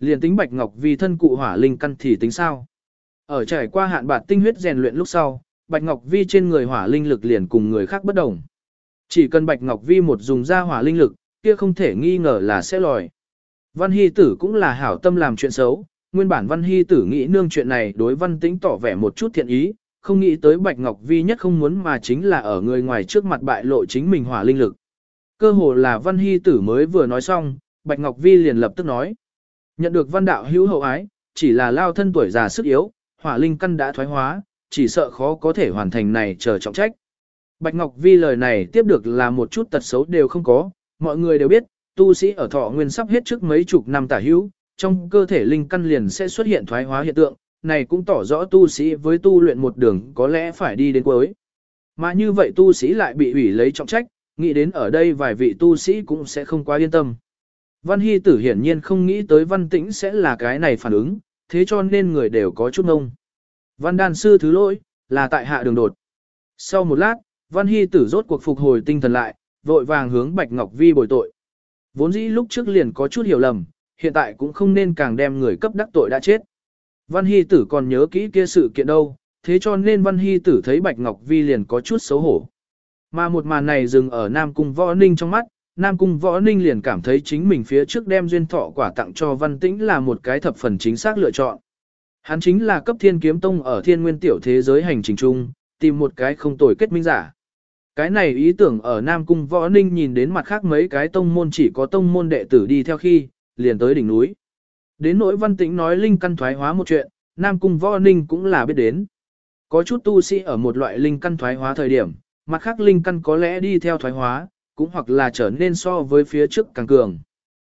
liền tính Bạch Ngọc Vi thân cụ hỏa linh căn thì tính sao? Ở trải qua hạn bạt tinh huyết rèn luyện lúc sau, Bạch Ngọc Vi trên người hỏa linh lực liền cùng người khác bất đồng. Chỉ cần Bạch Ngọc Vi một dùng ra hỏa linh lực, kia không thể nghi ngờ là sẽ lòi. Văn Hy Tử cũng là hảo tâm làm chuyện xấu, nguyên bản Văn Hy Tử nghĩ nương chuyện này đối Văn Tĩnh tỏ vẻ một chút thiện ý, không nghĩ tới Bạch Ngọc Vi nhất không muốn mà chính là ở người ngoài trước mặt bại lộ chính mình hỏa linh lực. Cơ hồ là Văn Hy Tử mới vừa nói xong, Bạch Ngọc Vi liền lập tức nói. Nhận được Văn đạo hữu hậu ái, chỉ là lao thân tuổi già sức yếu, hỏa linh căn đã thoái hóa, chỉ sợ khó có thể hoàn thành này chờ trọng trách. Bạch Ngọc Vi lời này tiếp được là một chút tật xấu đều không có, mọi người đều biết, tu sĩ ở thọ nguyên sắp hết trước mấy chục năm tả hữu, trong cơ thể linh căn liền sẽ xuất hiện thoái hóa hiện tượng, này cũng tỏ rõ tu sĩ với tu luyện một đường có lẽ phải đi đến cuối. Mà như vậy tu sĩ lại bị ủy lấy trọng trách, nghĩ đến ở đây vài vị tu sĩ cũng sẽ không quá yên tâm. Văn Hy Tử hiển nhiên không nghĩ tới Văn Tĩnh sẽ là cái này phản ứng, thế cho nên người đều có chút ngông. Văn đan sư thứ lỗi, là tại hạ đường đột. Sau một lát, Văn Hy Tử rốt cuộc phục hồi tinh thần lại, vội vàng hướng Bạch Ngọc Vi bồi tội. Vốn dĩ lúc trước liền có chút hiểu lầm, hiện tại cũng không nên càng đem người cấp đắc tội đã chết. Văn Hy Tử còn nhớ kỹ kia sự kiện đâu, thế cho nên Văn Hy Tử thấy Bạch Ngọc Vi liền có chút xấu hổ. Mà một màn này dừng ở Nam Cung Võ Ninh trong mắt, Nam Cung Võ Ninh liền cảm thấy chính mình phía trước đem duyên thọ quả tặng cho Văn Tĩnh là một cái thập phần chính xác lựa chọn. Hắn chính là cấp Thiên Kiếm Tông ở Thiên Nguyên tiểu thế giới hành trình chung, tìm một cái không tồi kết minh giả. Cái này ý tưởng ở Nam Cung Võ Ninh nhìn đến mặt khác mấy cái tông môn chỉ có tông môn đệ tử đi theo khi, liền tới đỉnh núi. Đến nỗi Văn Tĩnh nói linh căn thoái hóa một chuyện, Nam Cung Võ Ninh cũng là biết đến. Có chút tu sĩ ở một loại linh căn thoái hóa thời điểm, mặt khác linh căn có lẽ đi theo thoái hóa, cũng hoặc là trở nên so với phía trước càng cường.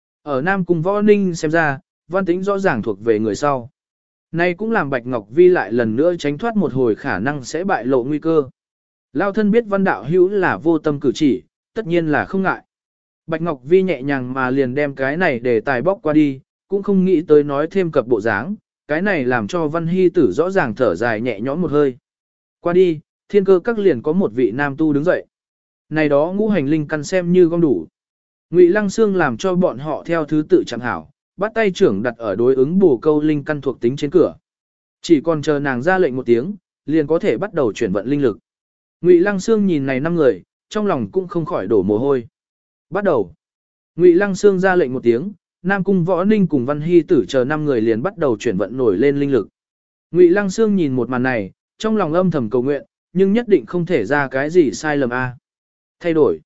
Ở Nam Cung Võ Ninh xem ra, Văn Tĩnh rõ ràng thuộc về người sau. Này cũng làm Bạch Ngọc Vi lại lần nữa tránh thoát một hồi khả năng sẽ bại lộ nguy cơ. Lao thân biết Văn đạo hữu là vô tâm cử chỉ, tất nhiên là không ngại. Bạch Ngọc Vi nhẹ nhàng mà liền đem cái này để tài bóc qua đi, cũng không nghĩ tới nói thêm cập bộ dáng, cái này làm cho Văn Hy Tử rõ ràng thở dài nhẹ nhõm một hơi. Qua đi, Thiên Cơ các liền có một vị nam tu đứng dậy. Này đó ngũ hành linh căn xem như gom đủ. Ngụy Lăng Xương làm cho bọn họ theo thứ tự chẳng hảo, bắt tay trưởng đặt ở đối ứng bổ câu linh căn thuộc tính trên cửa. Chỉ còn chờ nàng ra lệnh một tiếng, liền có thể bắt đầu chuyển vận linh lực. Ngụy Lăng Xương nhìn này 5 người, trong lòng cũng không khỏi đổ mồ hôi. Bắt đầu. Ngụy Lăng Xương ra lệnh một tiếng, Nam Cung Võ Ninh cùng Văn Hy Tử chờ 5 người liền bắt đầu chuyển vận nổi lên linh lực. Ngụy Lăng Xương nhìn một màn này, trong lòng âm thầm cầu nguyện, nhưng nhất định không thể ra cái gì sai lầm a. Thay đổi.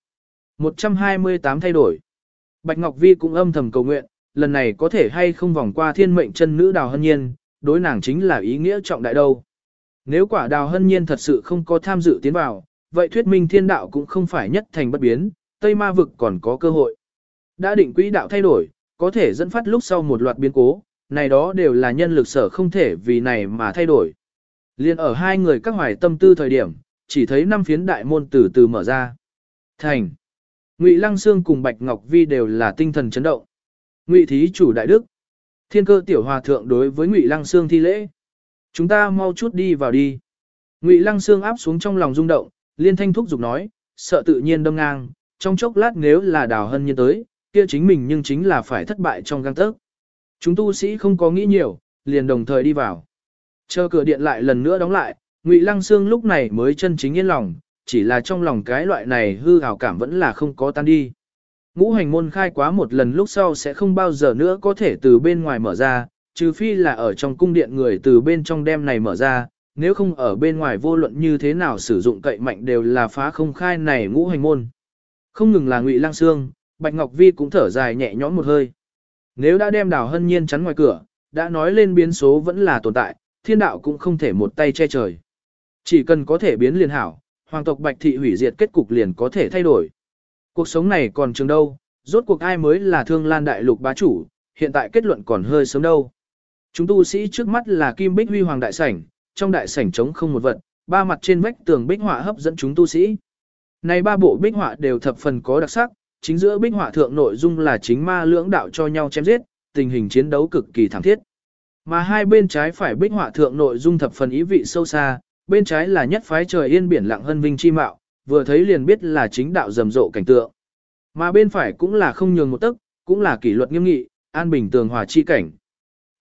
128 thay đổi. Bạch Ngọc Vi cũng âm thầm cầu nguyện, lần này có thể hay không vòng qua thiên mệnh chân nữ Đào Hân Nhiên, đối nàng chính là ý nghĩa trọng đại đâu. Nếu quả Đào Hân Nhiên thật sự không có tham dự tiến vào, vậy thuyết minh thiên đạo cũng không phải nhất thành bất biến, Tây Ma vực còn có cơ hội. Đã định quỹ đạo thay đổi, có thể dẫn phát lúc sau một loạt biến cố, này đó đều là nhân lực sở không thể vì này mà thay đổi. Liên ở hai người các hoài tâm tư thời điểm, chỉ thấy 5 phiến đại môn từ từ mở ra. Thành. Ngụy Lăng Xương cùng Bạch Ngọc Vi đều là tinh thần chấn động. Ngụy thí chủ đại đức. Thiên Cơ tiểu hòa thượng đối với Ngụy Lăng Xương thi lễ. Chúng ta mau chút đi vào đi. Ngụy Lăng Xương áp xuống trong lòng rung động, liên thanh thúc giục nói, sợ tự nhiên đâm ngang, trong chốc lát nếu là Đào Hân Nhiên tới, kia chính mình nhưng chính là phải thất bại trong gang tấc. Chúng tu sĩ không có nghĩ nhiều, liền đồng thời đi vào. Chờ cửa điện lại lần nữa đóng lại, Ngụy Lăng Xương lúc này mới chân chính yên lòng, chỉ là trong lòng cái loại này hư ảo cảm vẫn là không có tan đi. Ngũ hành môn khai quá một lần lúc sau sẽ không bao giờ nữa có thể từ bên ngoài mở ra, trừ phi là ở trong cung điện người từ bên trong đem này mở ra, nếu không ở bên ngoài vô luận như thế nào sử dụng cậy mạnh đều là phá không khai này ngũ hành môn. Không ngừng là Ngụy Lăng Xương, Bạch Ngọc Vi cũng thở dài nhẹ nhõm một hơi. Nếu đã đem Đào Hân Nhiên chắn ngoài cửa, đã nói lên biến số vẫn là tồn tại, thiên đạo cũng không thể một tay che trời. Chỉ cần có thể biến liền hảo, hoàng tộc Bạch thị hủy diệt kết cục liền có thể thay đổi. Cuộc sống này còn trường đâu, rốt cuộc ai mới là Thương Lan đại lục bá chủ, hiện tại kết luận còn hơi sớm đâu. Chúng tu sĩ trước mắt là Kim Bích Huy Hoàng đại sảnh, trong đại sảnh trống không một vật, 3 mặt trên vách tường bích họa hấp dẫn chúng tu sĩ. Này 3 bộ bích họa đều thập phần có đặc sắc, chính giữa bích họa thượng nội dung là chính ma lưỡng đạo cho nhau chém giết, tình hình chiến đấu cực kỳ thảm thiết. Mà hai bên trái phải bích họa thượng nội dung thập phần ý vị sâu xa, bên trái là nhất phái trời yên biển lặng hân vinh chi mạo, vừa thấy liền biết là chính đạo rầm rộ cảnh tượng. Mà bên phải cũng là không nhường một tấc, cũng là kỷ luật nghiêm nghị, an bình tường hòa chi cảnh.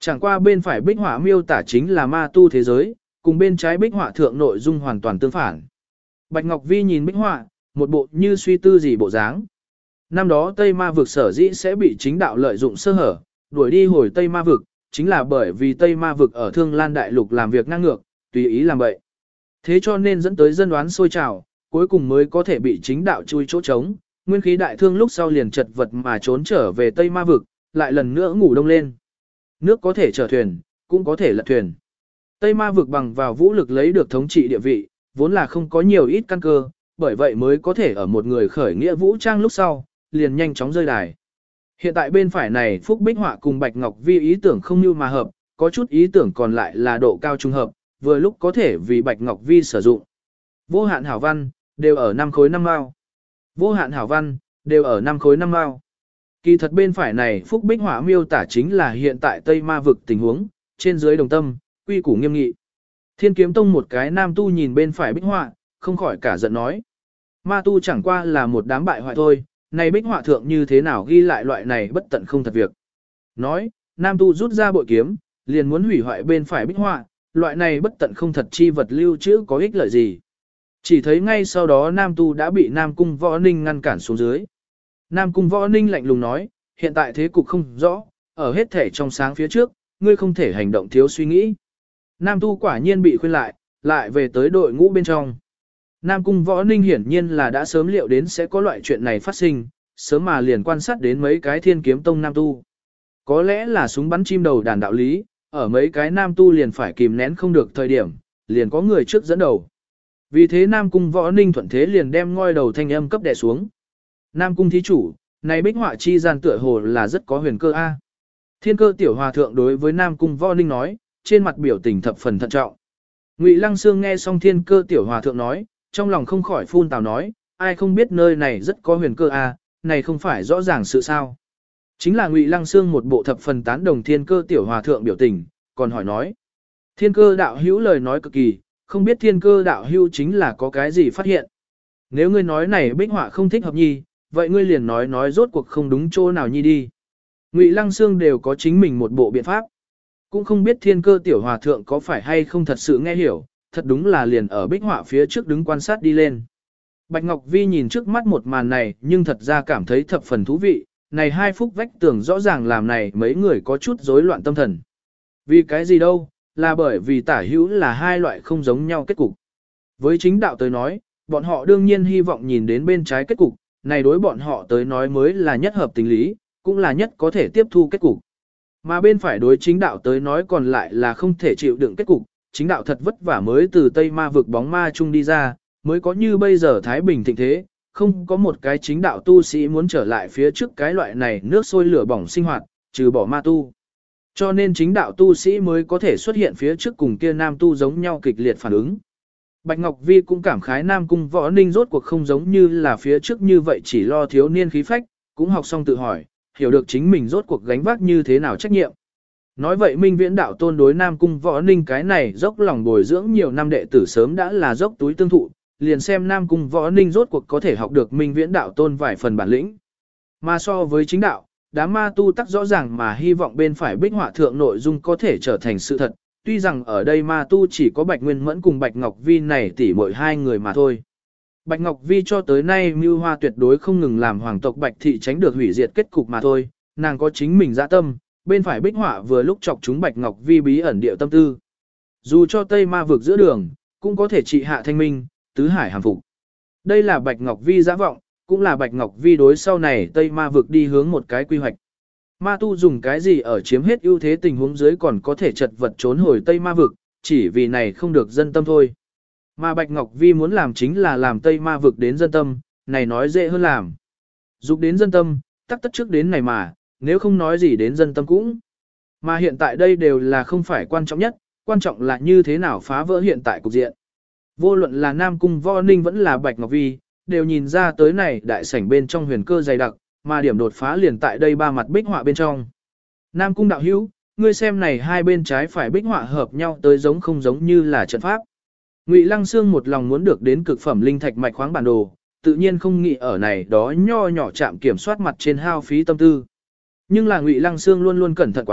Chẳng qua bên phải bích họa miêu tả chính là ma tu thế giới, cùng bên trái bích họa thượng nội dung hoàn toàn tương phản. Bạch Ngọc Vi nhìn bích họa, một bộ như suy tư gì bộ dáng. Năm đó Tây Ma vực sở dĩ sẽ bị chính đạo lợi dụng sơ hở, đuổi đi hồi Tây Ma vực, chính là bởi vì Tây Ma vực ở Thương Lan Đại Lục làm việc ngang ngược, tùy ý làm vậy. Thế cho nên dẫn tới dân đoán sôi trào, cuối cùng mới có thể bị chính đạo chui chỗ trống, nguyên khí đại thương lúc sau liền chật vật mà trốn trở về Tây Ma vực, lại lần nữa ngủ đông lên. Nước có thể chở thuyền, cũng có thể lật thuyền. Tây Ma vực bằng vào vũ lực lấy được thống trị địa vị, vốn là không có nhiều ít căn cơ, bởi vậy mới có thể ở một người khởi nghĩa vũ trang lúc sau, liền nhanh chóng rơi đài. Hiện tại bên phải này Phúc Bích Họa cùng Bạch Ngọc Vi ý tưởng không như mà hợp, có chút ý tưởng còn lại là độ cao trung hợp, vừa lúc có thể vì Bạch Ngọc Vi sử dụng. Vô hạn hảo văn, đều ở 5 khối 5 mao. Vô hạn hảo văn, đều ở 5 khối 5 mao. Kỳ thật bên phải này Phúc Bích Họa miêu tả chính là hiện tại Tây Ma vực tình huống, trên dưới đồng tâm, quy củ nghiêm nghị. Thiên Kiếm Tông một cái nam tu nhìn bên phải Bích Họa, không khỏi cả giận nói. Ma tu chẳng qua là một đám bại hoại thôi, này Bích Họa thượng như thế nào ghi lại loại này bất tận không thật việc. Nói, nam tu rút ra bội kiếm, liền muốn hủy hoại bên phải Bích Họa, loại này bất tận không thật chi vật lưu trữ có ích lợi gì. Chỉ thấy ngay sau đó nam tu đã bị Nam Cung Võ Ninh ngăn cản xuống dưới. Nam Cung Võ Ninh lạnh lùng nói, hiện tại thế cục không rõ, ở hết thể trong sáng phía trước, ngươi không thể hành động thiếu suy nghĩ. Nam tu quả nhiên bị khuyên lại về tới đội ngũ bên trong. Nam Cung Võ Ninh hiển nhiên là đã sớm liệu đến sẽ có loại chuyện này phát sinh, sớm mà liền quan sát đến mấy cái Thiên Kiếm Tông nam tu. Có lẽ là súng bắn chim đầu đàn đạo lý, ở mấy cái nam tu liền phải kìm nén không được thời điểm, liền có người trước dẫn đầu. Vì thế Nam Cung Võ Ninh thuận thế liền đem ngoi đầu thanh âm cấp đè xuống. Nam Cung thí chủ, này Bích Họa chi gian tựa hồ là rất có huyền cơ a. Thiên Cơ tiểu hòa thượng đối với Nam Cung Võ Ninh nói, trên mặt biểu tình thập phần thận trọng. Ngụy Lăng Sương nghe xong Thiên Cơ tiểu hòa thượng nói, trong lòng không khỏi phun tào nói, ai không biết nơi này rất có huyền cơ a, này không phải rõ ràng sự sao. Chính là Ngụy Lăng Sương một bộ thập phần tán đồng Thiên Cơ tiểu hòa thượng biểu tình, còn hỏi nói. Thiên Cơ đạo hữu lời nói cực kỳ, không biết Thiên Cơ đạo hữu chính là có cái gì phát hiện. Nếu ngươi nói này Bích Họa không thích hợp nhi, vậy ngươi liền nói rốt cuộc không đúng chỗ nào nhi đi. Ngụy Lăng Sương đều có chính mình một bộ biện pháp. Cũng không biết Thiên Cơ tiểu hòa thượng có phải hay không thật sự nghe hiểu, thật đúng là liền ở Bích Họa phía trước đứng quan sát đi lên. Bạch Ngọc Vi nhìn trước mắt một màn này nhưng thật ra cảm thấy thập phần thú vị, này hai phúc vách tường rõ ràng làm này mấy người có chút rối loạn tâm thần. Vì cái gì đâu, là bởi vì tả hữu là hai loại không giống nhau kết cục. Với chính đạo tới nói, bọn họ đương nhiên hy vọng nhìn đến bên trái kết cục, này đối bọn họ tới nói mới là nhất hợp tình lý, cũng là nhất có thể tiếp thu kết cục. Mà bên phải đối chính đạo tới nói còn lại là không thể chịu đựng kết cục, chính đạo thật vất vả mới từ Tây Ma vực bóng ma chung đi ra, mới có như bây giờ Thái Bình thịnh thế, không có một cái chính đạo tu sĩ muốn trở lại phía trước cái loại này nước sôi lửa bỏng sinh hoạt, trừ bỏ ma tu. Cho nên chính đạo tu sĩ mới có thể xuất hiện phía trước cùng kia nam tu giống nhau kịch liệt phản ứng. Bạch Ngọc Vi cũng cảm khái Nam Cung Võ Ninh rốt cuộc không giống như là phía trước như vậy chỉ lo thiếu niên khí phách, cũng học xong tự hỏi, hiểu được chính mình rốt cuộc gánh vác như thế nào trách nhiệm. Nói vậy Minh Viễn đạo tôn đối Nam Cung Võ Ninh cái này dốc lòng bồi dưỡng nhiều năm đệ tử sớm đã là dốc túi tương thụ, liền xem Nam Cung Võ Ninh rốt cuộc có thể học được Minh Viễn đạo tôn vài phần bản lĩnh. Mà so với chính đạo, đám ma tu tắc rõ ràng mà hy vọng bên phải Bích Họa thượng nội dung có thể trở thành sự thật, tuy rằng ở đây ma tu chỉ có Bạch Nguyên Mẫn cùng Bạch Ngọc Vi này tỷ muội hai người mà thôi. Bạch Ngọc Vi cho tới nay mưu hoa tuyệt đối không ngừng làm hoàng tộc Bạch thị tránh được hủy diệt kết cục mà thôi, nàng có chính mình dạ tâm, bên phải Bích Họa vừa lúc chọc chúng Bạch Ngọc Vi bí ẩn điệu tâm tư. Dù cho Tây Ma vực giữa đường, cũng có thể trị hạ thanh minh, tứ hải hàm phục. Đây là Bạch Ngọc Vi dã vọng, cũng là Bạch Ngọc Vi đối sau này Tây Ma vực đi hướng một cái quy hoạch. Ma tu dùng cái gì ở chiếm hết ưu thế tình huống dưới còn có thể chật vật trốn hồi Tây Ma vực, chỉ vì này không được dân tâm thôi. Mà Bạch Ngọc Vi muốn làm chính là làm Tây Ma vực đến dân tâm, này nói dễ hơn làm. Dục đến dân tâm, tắc tất trước đến này mà, nếu không nói gì đến dân tâm cũng. Mà hiện tại đây đều là không phải quan trọng nhất, quan trọng là như thế nào phá vỡ hiện tại cục diện. Vô luận là Nam Cung Võ Ninh vẫn là Bạch Ngọc Vi, đều nhìn ra tới này đại sảnh bên trong huyền cơ dày đặc, mà điểm đột phá liền tại đây ba mặt bích họa bên trong. Nam Cung đạo hữu, ngươi xem này hai bên trái phải bích họa hợp nhau tới giống không giống như là trận pháp. Ngụy Lăng Sương một lòng muốn được đến cực phẩm linh thạch mạch khoáng bản đồ, tự nhiên không nghĩ ở này đó nho nhỏ chạm kiểm soát mặt trên hao phí tâm tư. Nhưng là Ngụy Lăng Sương luôn luôn cẩn thận quán,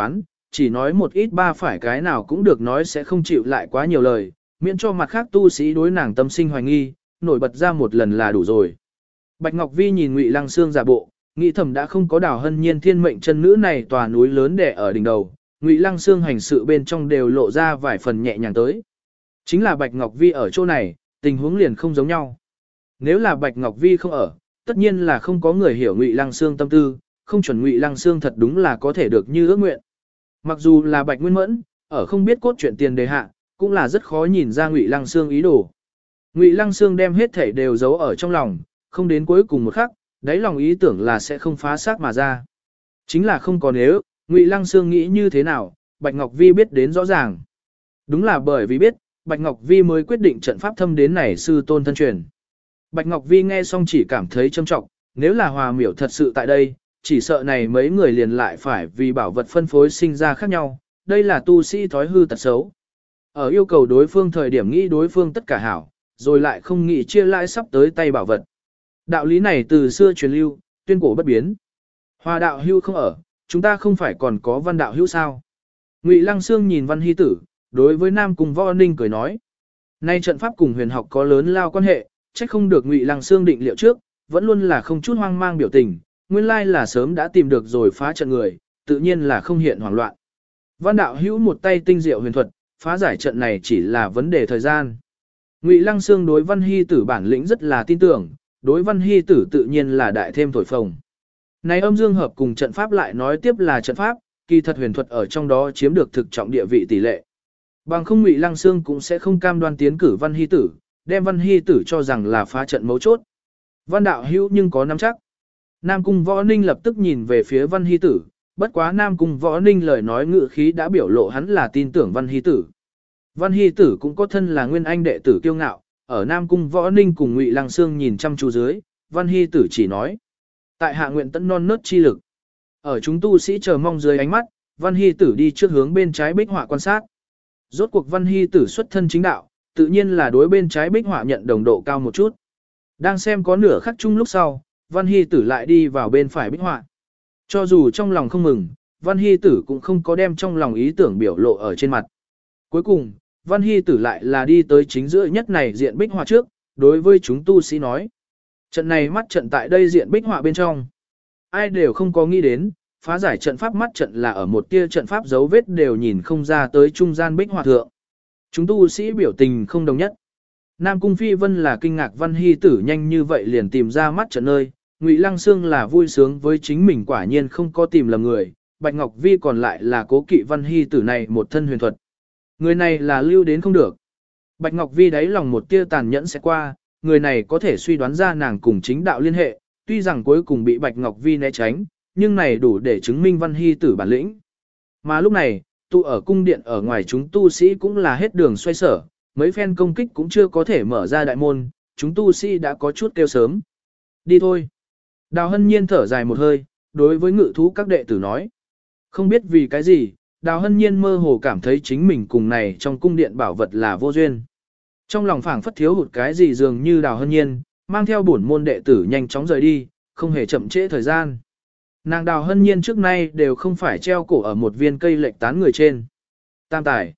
chỉ nói một ít ba phải cái nào cũng được nói sẽ không chịu lại quá nhiều lời, miễn cho mặt khác tu sĩ đối nàng tâm sinh hoài nghi, nổi bật ra một lần là đủ rồi. Bạch Ngọc Vi nhìn Ngụy Lăng Xương giả bộ, nghĩ thầm đã không có Đào Hân Nhiên thiên mệnh chân nữ này tòa núi lớn đè ở đỉnh đầu, Ngụy Lăng Xương hành sự bên trong đều lộ ra vài phần nhẹ nhàng tới. Chính là Bạch Ngọc Vi ở chỗ này, tình huống liền không giống nhau. Nếu là Bạch Ngọc Vi không ở, tất nhiên là không có người hiểu Ngụy Lăng Xương tâm tư, không chuẩn Ngụy Lăng Xương thật đúng là có thể được như ước nguyện. Mặc dù là Bạch Nguyên Mẫn, ở không biết cốt truyện tiền đề hạ, cũng là rất khó nhìn ra Ngụy Lăng Xương ý đồ. Ngụy Lăng Xương đem hết thảy đều giấu ở trong lòng, không đến cuối cùng một khắc, đáy lòng ý tưởng là sẽ không phá xác mà ra. Chính là không có nếu, Ngụy Lăng Xương nghĩ như thế nào, Bạch Ngọc Vi biết đến rõ ràng. Đúng là bởi vì biết, Bạch Ngọc Vi mới quyết định trận pháp thâm đến này sư tôn thân truyền. Bạch Ngọc Vi nghe xong chỉ cảm thấy châm trọng, nếu là Hòa Miểu thật sự tại đây, chỉ sợ này mấy người liền lại phải vì bảo vật phân phối sinh ra khác nhau, đây là tu sĩ thói hư tật xấu. Ở yêu cầu đối phương thời điểm nghĩ đối phương tất cả hảo, rồi lại không nghĩ chia lãi sắp tới tay bảo vật. Đạo lý này từ xưa truyền lưu, tuyên cổ bất biến. Hòa đạo hưu không ở, chúng ta không phải còn có Văn đạo hưu sao? Ngụy Lăng Xương nhìn Văn Hy Tử, đối với Nam Cung Võ Ninh cười nói. Nay trận pháp cùng huyền học có lớn lao quan hệ, trách không được Ngụy Lăng Xương định liệu trước, vẫn luôn là không chút hoang mang biểu tình, nguyên lai là sớm đã tìm được rồi phá trận người, tự nhiên là không hiện hoảng loạn. Văn đạo hữu một tay tinh diệu huyền thuật, phá giải trận này chỉ là vấn đề thời gian. Ngụy Lăng Xương đối Văn Hy Tử bản lĩnh rất là tin tưởng, đối Văn Hy Tử tự nhiên là đại thêm thổi phồng. Này âm dương hợp cùng trận pháp lại nói tiếp là trận pháp, kỳ thật huyền thuật ở trong đó chiếm được thực trọng địa vị tỷ lệ. Bằng không Ngụy Lăng Xương cũng sẽ không cam đoan tiến cử Văn Hy Tử, đem Văn Hy Tử cho rằng là phá trận mấu chốt. Văn đạo hữu nhưng có nắm chắc. Nam Cung Võ Ninh lập tức nhìn về phía Văn Hy Tử, bất quá Nam Cung Võ Ninh lời nói ngự khí đã biểu lộ hắn là tin tưởng Văn Hy Tử. Văn Hy Tử cũng có thân là nguyên anh đệ tử kiêu ngạo, ở Nam Cung Võ Ninh cùng Ngụy Lăng Xương nhìn chăm chú dưới, Văn Hy Tử chỉ nói. Tại hạ nguyện tận non nớt chi lực. Ở chúng tu sĩ chờ mong dưới ánh mắt, Văn Hy Tử đi trước hướng bên trái bích họa quan sát. Rốt cuộc Văn Hy Tử xuất thân chính đạo, tự nhiên là đối bên trái bích họa nhận đồng độ cao một chút. Đang xem có nửa khắc chung lúc sau, Văn Hy Tử lại đi vào bên phải bích họa. Cho dù trong lòng không mừng, Văn Hy Tử cũng không có đem trong lòng ý tưởng biểu lộ ở trên mặt. Cuối cùng, Văn Hy Tử lại là đi tới chính giữa nhất này diện bích họa trước, đối với chúng tu sĩ nói. Trận này mắt trận tại đây diện bích họa bên trong. Ai đều không có nghĩ đến, phá giải trận pháp mắt trận là ở một tia trận pháp dấu vết đều nhìn không ra tới trung gian bích họa thượng. Chúng tu sĩ biểu tình không đồng nhất. Nam Cung Phi Vân là kinh ngạc Văn Hy Tử nhanh như vậy liền tìm ra mắt trận nơi, Ngụy Lăng Xương là vui sướng với chính mình quả nhiên không có tìm lầm người, Bạch Ngọc Vi còn lại là cố kỵ Văn Hy Tử này một thân huyền thuật. Người này là lưu đến không được. Bạch Ngọc Vi đáy lòng một tia tàn nhẫn sẽ qua, người này có thể suy đoán ra nàng cùng chính đạo liên hệ, tuy rằng cuối cùng bị Bạch Ngọc Vi né tránh, nhưng này đủ để chứng minh Văn Hy Tử bản lĩnh. Mà lúc này, tụ ở cung điện ở ngoài chúng tu sĩ cũng là hết đường xoay sở, mấy phen công kích cũng chưa có thể mở ra đại môn, chúng tu sĩ đã có chút kêu sớm. Đi thôi. Đào Hân Nhiên thở dài một hơi, đối với ngự thú các đệ tử nói. Không biết vì cái gì, Đào Hân Nhiên mơ hồ cảm thấy chính mình cùng này trong cung điện bảo vật là vô duyên. Trong lòng phảng phất thiếu hụt cái gì dường như Đào Hân Nhiên, mang theo bổn môn đệ tử nhanh chóng rời đi, không hề chậm trễ thời gian. Nàng Đào Hân Nhiên trước nay đều không phải treo cổ ở một viên cây lệch tán người trên. Tam tải.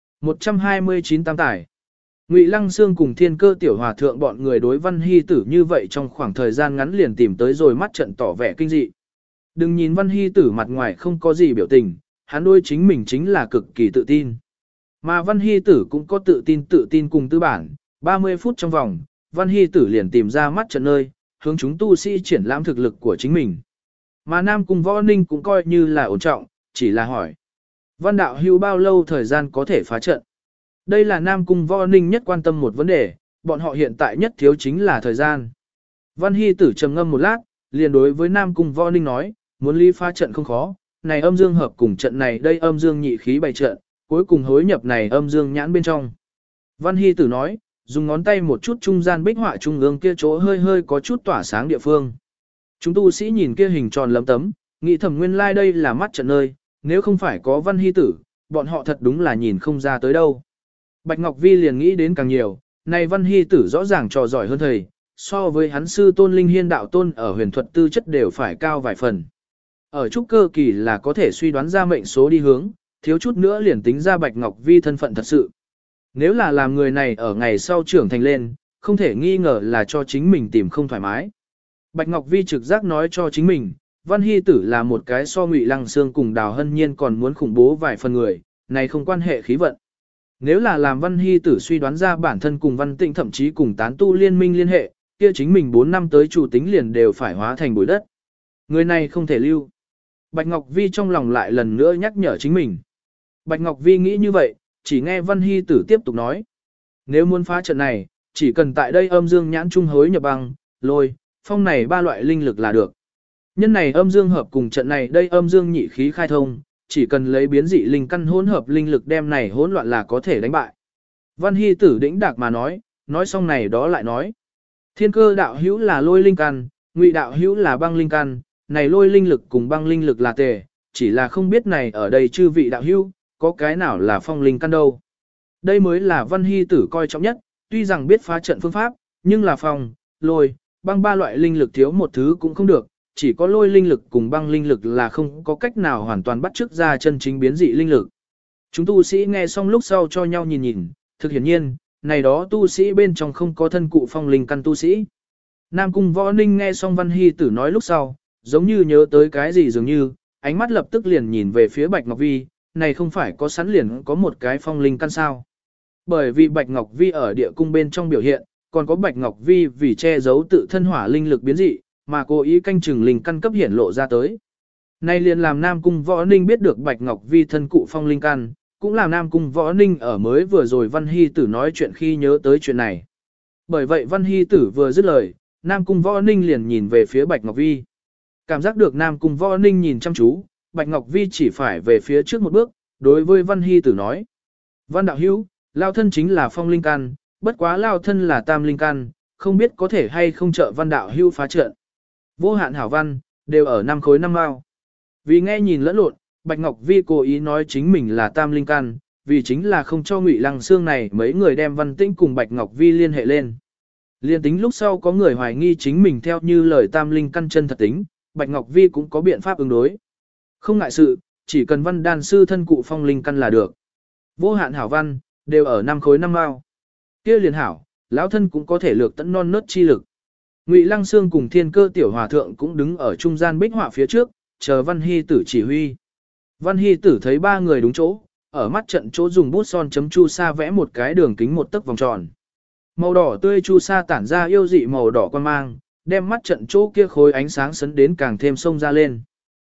129 tam tải. Ngụy Lăng Xương cùng Thiên Cơ tiểu hòa thượng bọn người đối Văn Hy Tử như vậy trong khoảng thời gian ngắn liền tìm tới rồi mắt trận tỏ vẻ kinh dị. Đừng nhìn Văn Hy Tử mặt ngoài không có gì biểu tình, hắn đối chính mình chính là cực kỳ tự tin. Mà Văn Hy Tử cũng có tự tin cùng tư bản, 30 phút trong vòng, Văn Hy Tử liền tìm ra mắt trận nơi, hướng chúng tu sĩ triển lãm thực lực của chính mình. Mà Nam Cung Võ Ninh cũng coi như là ổn trọng, chỉ là hỏi. Văn đạo hữu bao lâu thời gian có thể phá trận? Đây là Nam Cung Võ Ninh nhất quan tâm một vấn đề, bọn họ hiện tại nhất thiếu chính là thời gian. Văn Hy Tử trầm ngâm một lát, liền đối với Nam Cung Võ Ninh nói, muốn ly phá trận không khó, này âm dương hợp cùng trận này đây âm dương nhị khí bày trận, cuối cùng hối nhập này âm dương nhãn bên trong. Văn Hy Tử nói, dùng ngón tay một chút trung gian bích họa trung ương kia chỗ hơi hơi có chút tỏa sáng địa phương. Chúng tu sĩ nhìn kia hình tròn lấm tấm, nghĩ thầm nguyên lai đây là mắt trận nơi, nếu không phải có Văn Hy Tử, bọn họ thật đúng là nhìn không ra tới đâu. Bạch Ngọc Vi liền nghĩ đến càng nhiều, này Văn Hy Tử rõ ràng trò giỏi hơn thầy, so với hắn sư tôn Linh Hiên đạo tôn ở huyền thuật tư chất đều phải cao vài phần. Ở trúc cơ kỳ là có thể suy đoán ra mệnh số đi hướng, thiếu chút nữa liền tính ra Bạch Ngọc Vi thân phận thật sự. Nếu là làm người này ở ngày sau trưởng thành lên, không thể nghi ngờ là cho chính mình tìm không thoải mái. Bạch Ngọc Vi trực giác nói cho chính mình, Văn Hy Tử là một cái so Ngụy Lăng Xương cùng Đào Hân Nhiên còn muốn khủng bố vài phần người, này không quan hệ khí vận. Nếu là làm Văn Hy Tử suy đoán ra bản thân cùng Văn Tĩnh thậm chí cùng tán tu liên minh liên hệ, kia chính mình 4 năm tới chủ tính liền đều phải hóa thành bụi đất. Người này không thể lưu. Bạch Ngọc Vi trong lòng lại lần nữa nhắc nhở chính mình. Bạch Ngọc Vi nghĩ như vậy, chỉ nghe Văn Hy Tử tiếp tục nói. Nếu muốn phá trận này, chỉ cần tại đây âm dương nhãn trung hối nhập băng, lôi, phong này 3 loại linh lực là được. Nhân này âm dương hợp cùng trận này đây âm dương nhị khí khai thông, chỉ cần lấy biến dị linh căn hỗn hợp linh lực đem này hỗn loạn là có thể đánh bại. Văn Hy Tử đĩnh đạc mà nói xong này đó lại nói. Thiên Cơ đạo hữu là lôi linh căn, Ngụy đạo hữu là băng linh căn, này lôi linh lực cùng băng linh lực là tề, chỉ là không biết này ở đây chư vị đạo hữu, có cái nào là phong linh căn đâu. Đây mới là Văn Hy Tử coi trọng nhất, tuy rằng biết phá trận phương pháp, nhưng là phong, lôi, băng 3 loại linh lực thiếu một thứ cũng không được, chỉ có lôi linh lực cùng băng linh lực là không có cách nào hoàn toàn bắt chước ra chân chính biến dị linh lực. Chúng tu sĩ nghe xong lúc sau cho nhau nhìn nhìn, thực hiển nhiên, này đó tu sĩ bên trong không có thân cụ phong linh căn tu sĩ. Nam Cung Võ Ninh nghe xong Văn Hy Tử nói lúc sau, giống như nhớ tới cái gì dường như, ánh mắt lập tức liền nhìn về phía Bạch Ngọc Vi, này không phải có sẵn liền có một cái phong linh căn sao. Bởi vì Bạch Ngọc Vi ở địa cung bên trong biểu hiện, còn có Bạch Ngọc Vi vì che giấu tự thân hỏa linh lực biến dị, mà cố ý canh chừng linh căn cấp hiển lộ ra tới. Này liền làm Nam Cung Võ Ninh biết được Bạch Ngọc Vi thân cụ phong linh căn, cũng làm Nam Cung Võ Ninh ở mới vừa rồi Văn Hy Tử nói chuyện khi nhớ tới chuyện này. Bởi vậy Văn Hy Tử vừa dứt lời, Nam Cung Võ Ninh liền nhìn về phía Bạch Ngọc Vi. Cảm giác được Nam Cung Võ Ninh nhìn chăm chú, Bạch Ngọc Vi chỉ phải về phía trước một bước, đối với Văn Hy Tử nói. Văn đạo hữu, lao thân chính là phong linh căn, bất quá lao thân là tam linh căn, không biết có thể hay không trợ Văn đạo hữu phá trận. Vô hạn hảo văn, đều ở 5 khối 5 mao. Vì nghe nhìn lẫn lộn, Bạch Ngọc Vi cố ý nói chính mình là tam linh căn, vì chính là không cho Ngụy Lăng Xương này mấy người đem Văn Tĩnh cùng Bạch Ngọc Vi liên hệ lên. Liên tính lúc sau có người hoài nghi chính mình theo như lời tam linh căn chân thật tính, Bạch Ngọc Vi cũng có biện pháp ứng đối. Không ngại sự, chỉ cần văn đan sư thân cụ phong linh căn là được. Vô hạn hảo văn, đều ở 5 khối 5 mao. Kia liền hảo, lão thân cũng có thể lược tận non nớt chi lực. Ngụy Lăng Xương cùng Thiên Cơ tiểu hòa thượng cũng đứng ở trung gian bích họa phía trước, chờ Văn Hy Tử chỉ huy. Văn Hy Tử thấy 3 người đúng chỗ, ở mắt trận chỗ dùng bút son chấm chu sa vẽ một cái đường kính 1 tấc vòng tròn. Màu đỏ tươi chu sa tản ra yêu dị màu đỏ quan mang, đem mắt trận chỗ kia khối ánh sáng sấn đến càng thêm sông ra lên.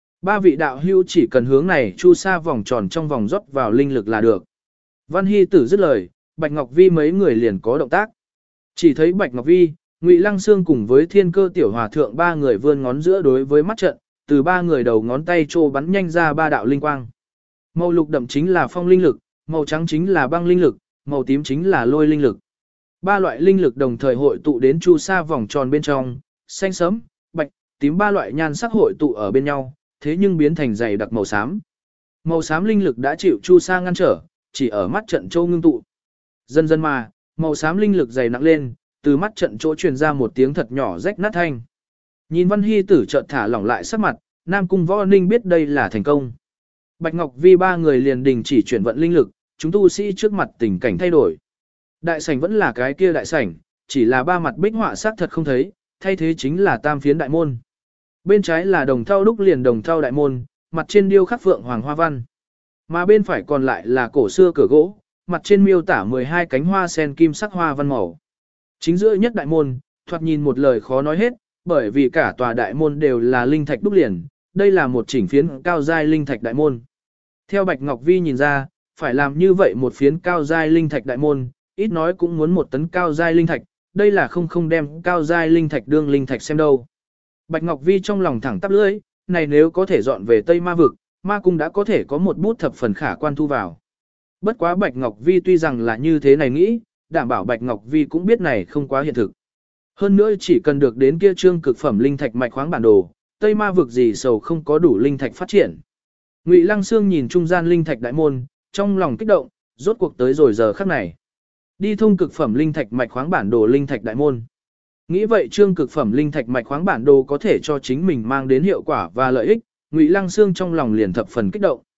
3 vị đạo hữu chỉ cần hướng này chu sa vòng tròn trong vòng rót vào linh lực là được. Văn Hy Tử dứt lời, Bạch Ngọc Vi mấy người liền có động tác. Chỉ thấy Bạch Ngọc Vi, Ngụy Lăng Xương cùng với Thiên Cơ tiểu hòa thượng 3 người vươn ngón giữa đối với mắt trận, từ 3 người đầu ngón tay trô bắn nhanh ra 3 đạo linh quang. Màu lục đậm chính là phong linh lực, màu trắng chính là băng linh lực, màu tím chính là lôi linh lực. 3 loại linh lực đồng thời hội tụ đến chu sa vòng tròn bên trong, xanh sẫm, bạch, tím 3 loại nhan sắc hội tụ ở bên nhau, thế nhưng biến thành dày đặc màu xám. Màu xám linh lực đã chịu chu sa ngăn trở, chỉ ở mắt trận châu ngưng tụ. Dần dần mà, màu xám linh lực dày nặng lên, từ mắt trận chỗ truyền ra một tiếng thật nhỏ rách nát thanh. Nhìn Văn Hy Tử chợt thả lỏng lại sắc mặt, Nam Cung Võ Ninh biết đây là thành công. Bạch Ngọc Vi 3 người liền đình chỉ chuyển vận linh lực, chúng tu sĩ trước mặt tình cảnh thay đổi. Đại sảnh vẫn là cái kia đại sảnh, chỉ là 3 mặt bích họa sắc thật không thấy, thay thế chính là tam phiến đại môn. Bên trái là đồng thau đúc liền đồng thau đại môn, mặt trên điêu khắc phượng hoàng hoa văn. Mà bên phải còn lại là cổ xưa cửa gỗ, mặt trên miêu tả 12 cánh hoa sen kim sắc hoa văn màu. Chính giữa nhất đại môn, thoạt nhìn một lời khó nói hết, bởi vì cả tòa đại môn đều là linh thạch đúc liền, đây là một chỉnh phiến cao giai linh thạch đại môn. Theo Bạch Ngọc Vi nhìn ra, phải làm như vậy một phiến cao giai linh thạch đại môn, ít nói cũng muốn 1 tấn cao giai linh thạch, đây là không đem cao giai linh thạch đương linh thạch xem đâu. Bạch Ngọc Vi trong lòng thẳng tắp lưỡi, này nếu có thể dọn về Tây Ma Vực, Ma Cung đã có thể có một bút thập phần khả quan thu vào. Bất quá Bạch Ngọc Vi tuy rằng là như thế này nghĩ, đảm bảo Bạch Ngọc Vi cũng biết này không quá hiện thực. Hơn nữa chỉ cần được đến kia trương cực phẩm linh thạch mạch khoáng bản đồ, Tây Ma Vực gì sầu không có đủ linh thạch phát triển. Ngụy Lăng Xương nhìn trung gian linh thạch đại môn, trong lòng kích động, rốt cuộc tới rồi giờ khắc này. Đi thông cực phẩm linh thạch mạch khoáng bản đồ linh thạch đại môn. Nghĩ vậy trương cực phẩm linh thạch mạch khoáng bản đồ có thể cho chính mình mang đến hiệu quả và lợi ích, Ngụy Lăng Xương trong lòng liền thập phần kích động.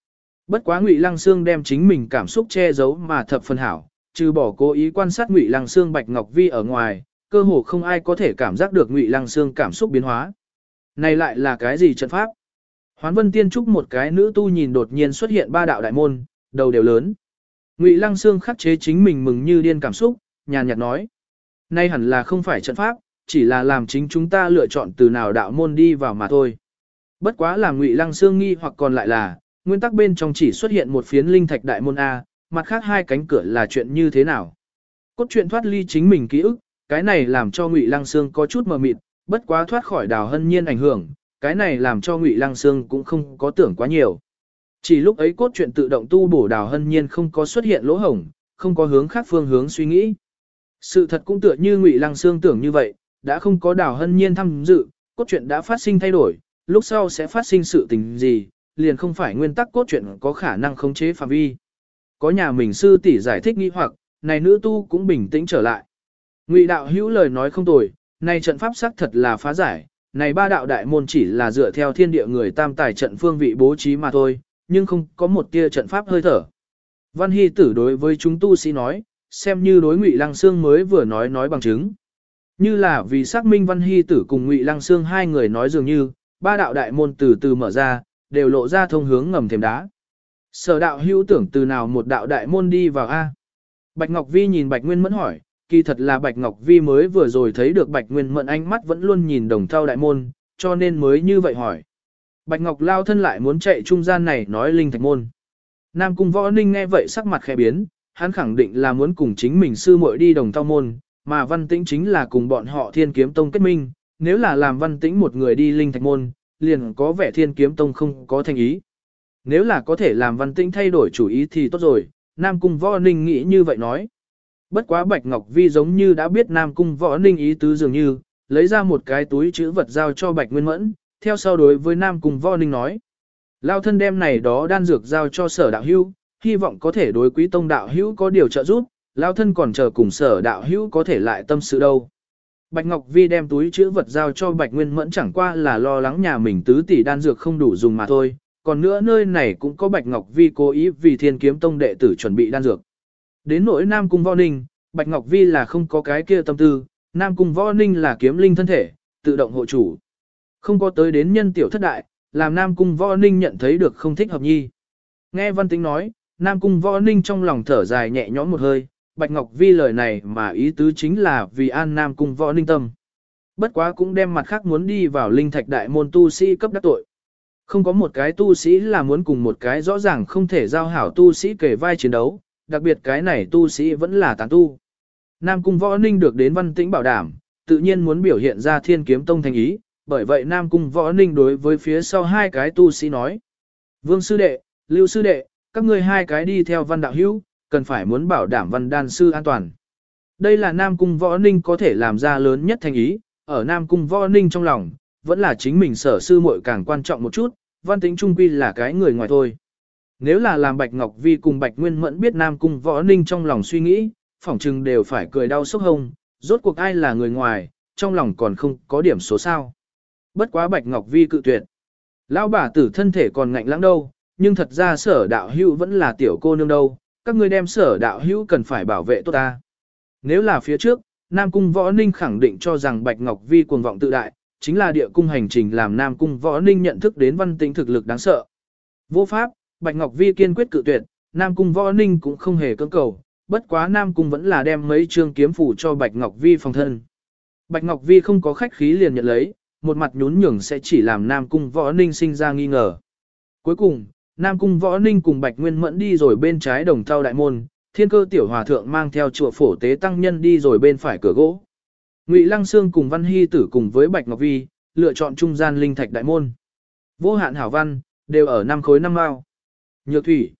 Bất quá Ngụy Lăng Sương đem chính mình cảm xúc che giấu mà thập phần hảo, trừ bỏ cố ý quan sát Ngụy Lăng Sương Bạch Ngọc Vi ở ngoài, cơ hồ không ai có thể cảm giác được Ngụy Lăng Sương cảm xúc biến hóa. Này lại là cái gì trận pháp? Hoán Vân Tiên Trúc một cái nữ tu nhìn đột nhiên xuất hiện ba đạo đại môn, đầu đều lớn. Ngụy Lăng Sương khắc chế chính mình mừng như điên cảm xúc, nhàn nhạt nói: "Nay hẳn là không phải trận pháp, chỉ là làm chính chúng ta lựa chọn từ nào đạo môn đi vào mà thôi." Bất quá làm Ngụy Lăng Sương nghi hoặc còn lại là, nguyên tắc bên trong chỉ xuất hiện một phiến linh thạch đại môn A, mặt khác hai cánh cửa là chuyện như thế nào? Cốt truyện thoát ly chính mình ký ức, cái này làm cho Ngụy Lăng Sương có chút mờ mịt, bất quá thoát khỏi Đào Hân Nhiên ảnh hưởng, cái này làm cho Ngụy Lăng Sương cũng không có tưởng quá nhiều. Chỉ lúc ấy cốt truyện tự động tu bổ Đào Hân Nhiên không có xuất hiện lỗ hổng, không có hướng khác phương hướng suy nghĩ. Sự thật cũng tựa như Ngụy Lăng Sương tưởng như vậy, đã không có Đào Hân Nhiên tham dự, cốt truyện đã phát sinh thay đổi, lúc sau sẽ phát sinh sự tình gì, liền không phải nguyên tắc cốt truyện có khả năng khống chế phạm vi. Có nhà mình sư tỷ giải thích nghi hoặc, này nữ tu cũng bình tĩnh trở lại. Ngụy đạo hữu lời nói không tồi, này trận pháp xác thật là phá giải, này ba đạo đại môn chỉ là dựa theo thiên địa người tam tài trận phương vị bố trí mà thôi, nhưng không có một tia trận pháp hơi thở. Văn Hy Tử đối với chúng tu sĩ nói, xem như đối Ngụy Lăng Sương mới vừa nói bằng chứng. Như là vì xác minh Văn Hy Tử cùng Ngụy Lăng Sương hai người nói dường như, ba đạo đại môn từ từ mở ra, đều lộ ra thông hướng ngầm thềm đá. Sở đạo hữu tưởng từ nào một đạo đại môn đi vào A? Bạch Ngọc Vi nhìn Bạch Nguyên Mẫn hỏi, kỳ thật là Bạch Ngọc Vi mới vừa rồi thấy được Bạch Nguyên Mẫn ánh mắt vẫn luôn nhìn đồng thau đại môn, cho nên mới như vậy hỏi. Bạch Ngọc lao thân lại muốn chạy trung gian này nói linh thạch môn. Nam Cung Võ Ninh nghe vậy sắc mặt khẽ biến, hắn khẳng định là muốn cùng chính mình sư muội đi đồng thau môn, mà Văn Tĩnh chính là cùng bọn họ Thiên Kiếm Tông kết minh, nếu là làm Văn Tĩnh một người đi linh thạch môn, liền có vẻ Thiên Kiếm Tông không có thành ý. Nếu là có thể làm Văn Tĩnh thay đổi chủ ý thì tốt rồi, Nam Cung Võ Ninh nghĩ như vậy nói. Bất quá Bạch Ngọc Vi giống như đã biết Nam Cung Võ Ninh ý tứ dường như, lấy ra một cái túi chữ vật giao cho Bạch Nguyên Mẫn, theo sau đối với Nam Cung Võ Ninh nói. Lao thân đem này đó đan dược giao cho Sở đạo hữu, hy vọng có thể đối Quý Tông đạo hữu có điều trợ giúp, Lao thân còn chờ cùng Sở đạo hữu có thể lại tâm sự đâu. Bạch Ngọc Vi đem túi chữ vật giao cho Bạch Nguyên Mẫn chẳng qua là lo lắng nhà mình tứ tỷ đan dược không đủ dùng mà thôi, còn nữa nơi này cũng có Bạch Ngọc Vi cố ý vì Thiên Kiếm Tông đệ tử chuẩn bị đan dược. Đến nỗi Nam Cung Võ Ninh, Bạch Ngọc Vi là không có cái kia tâm tư, Nam Cung Võ Ninh là kiếm linh thân thể, tự động hộ chủ. Không có tới đến nhân tiểu thất đại, làm Nam Cung Võ Ninh nhận thấy được không thích hợp nhi. Nghe Văn Tĩnh nói, Nam Cung Võ Ninh trong lòng thở dài nhẹ nhõm một hơi, Bạch Ngọc Vi lời này mà ý tứ chính là vì an Nam Cung Võ Ninh tâm. Bất quá cũng đem mặt khác muốn đi vào linh thạch đại môn tu sĩ cấp đắc tội. Không có một cái tu sĩ là muốn cùng một cái rõ ràng không thể giao hảo tu sĩ kể vai chiến đấu, đặc biệt cái này tu sĩ vẫn là tán tu. Nam Cung Võ Ninh được đến Văn Tĩnh bảo đảm, tự nhiên muốn biểu hiện ra Thiên Kiếm Tông thành ý, bởi vậy Nam Cung Võ Ninh đối với phía sau hai cái tu sĩ nói. Vương sư đệ, Lưu sư đệ, các ngươi hai cái đi theo Văn đạo hữu, cần phải muốn bảo đảm Văn đan sư an toàn. Đây là Nam Cung Võ Ninh có thể làm ra lớn nhất thành ý, ở Nam Cung Võ Ninh trong lòng, vẫn là chính mình Sở sư muội càng quan trọng một chút, Văn Tĩnh trung quy là cái người ngoài thôi. Nếu là làm Bạch Ngọc Vi cùng Bạch Nguyên Mẫn biết Nam Cung Võ Ninh trong lòng suy nghĩ, phỏng chừng đều phải cười đau sốc hông, rốt cuộc ai là người ngoài, trong lòng còn không có điểm số sao. Bất quá Bạch Ngọc Vi cự tuyệt. Lão bà tử thân thể còn ngạnh lãng đâu, nhưng thật ra Sở đạo hữu vẫn là tiểu cô nương đâu, các ngươi đem Sở đạo hữu cần phải bảo vệ tốt ta. Nếu là phía trước, Nam Cung Võ Ninh khẳng định cho rằng Bạch Ngọc Vi cuồng vọng tự đại, chính là địa cung hành trình làm Nam Cung Võ Ninh nhận thức đến Văn Tĩnh thực lực đáng sợ. Vô pháp, Bạch Ngọc Vi kiên quyết cự tuyệt, Nam Cung Võ Ninh cũng không hề cưỡng cầu, bất quá Nam Cung vẫn là đem mấy chương kiếm phủ cho Bạch Ngọc Vi phòng thân. Bạch Ngọc Vi không có khách khí liền nhận lấy, một mặt nhún nhường sẽ chỉ làm Nam Cung Võ Ninh sinh ra nghi ngờ. Cuối cùng, Nam Cung Võ Ninh cùng Bạch Nguyên Mẫn đi rồi bên trái đồng thau đại môn, Thiên Cơ tiểu hòa thượng mang theo chùa Phổ Tế tăng nhân đi rồi bên phải cửa gỗ. Ngụy Lăng Sương cùng Văn Hy Tử cùng với Bạch Ngọc Vi, lựa chọn trung gian linh thạch đại môn. Vô hạn hảo văn, đều ở 5 khối 5 mao. Nhược thủy.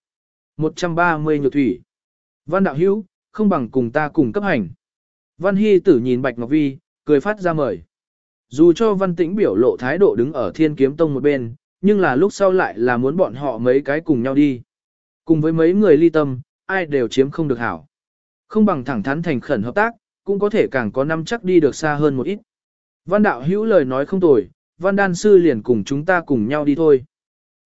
130 nhược thủy. Văn đạo hữu, không bằng cùng ta cùng cấp hành. Văn Hy Tử nhìn Bạch Ngọc Vi, cười phát ra mời. Dù cho Văn Tĩnh biểu lộ thái độ đứng ở Thiên Kiếm Tông một bên, nhưng là lúc sau lại là muốn bọn họ mấy cái cùng nhau đi. Cùng với mấy người ly tâm, ai đều chiếm không được hảo. Không bằng thẳng thắn thành khẩn hợp tác, cũng có thể càng có năm chắc đi được xa hơn một ít. Văn đạo hữu lời nói không tồi, Văn đan sư liền cùng chúng ta cùng nhau đi thôi.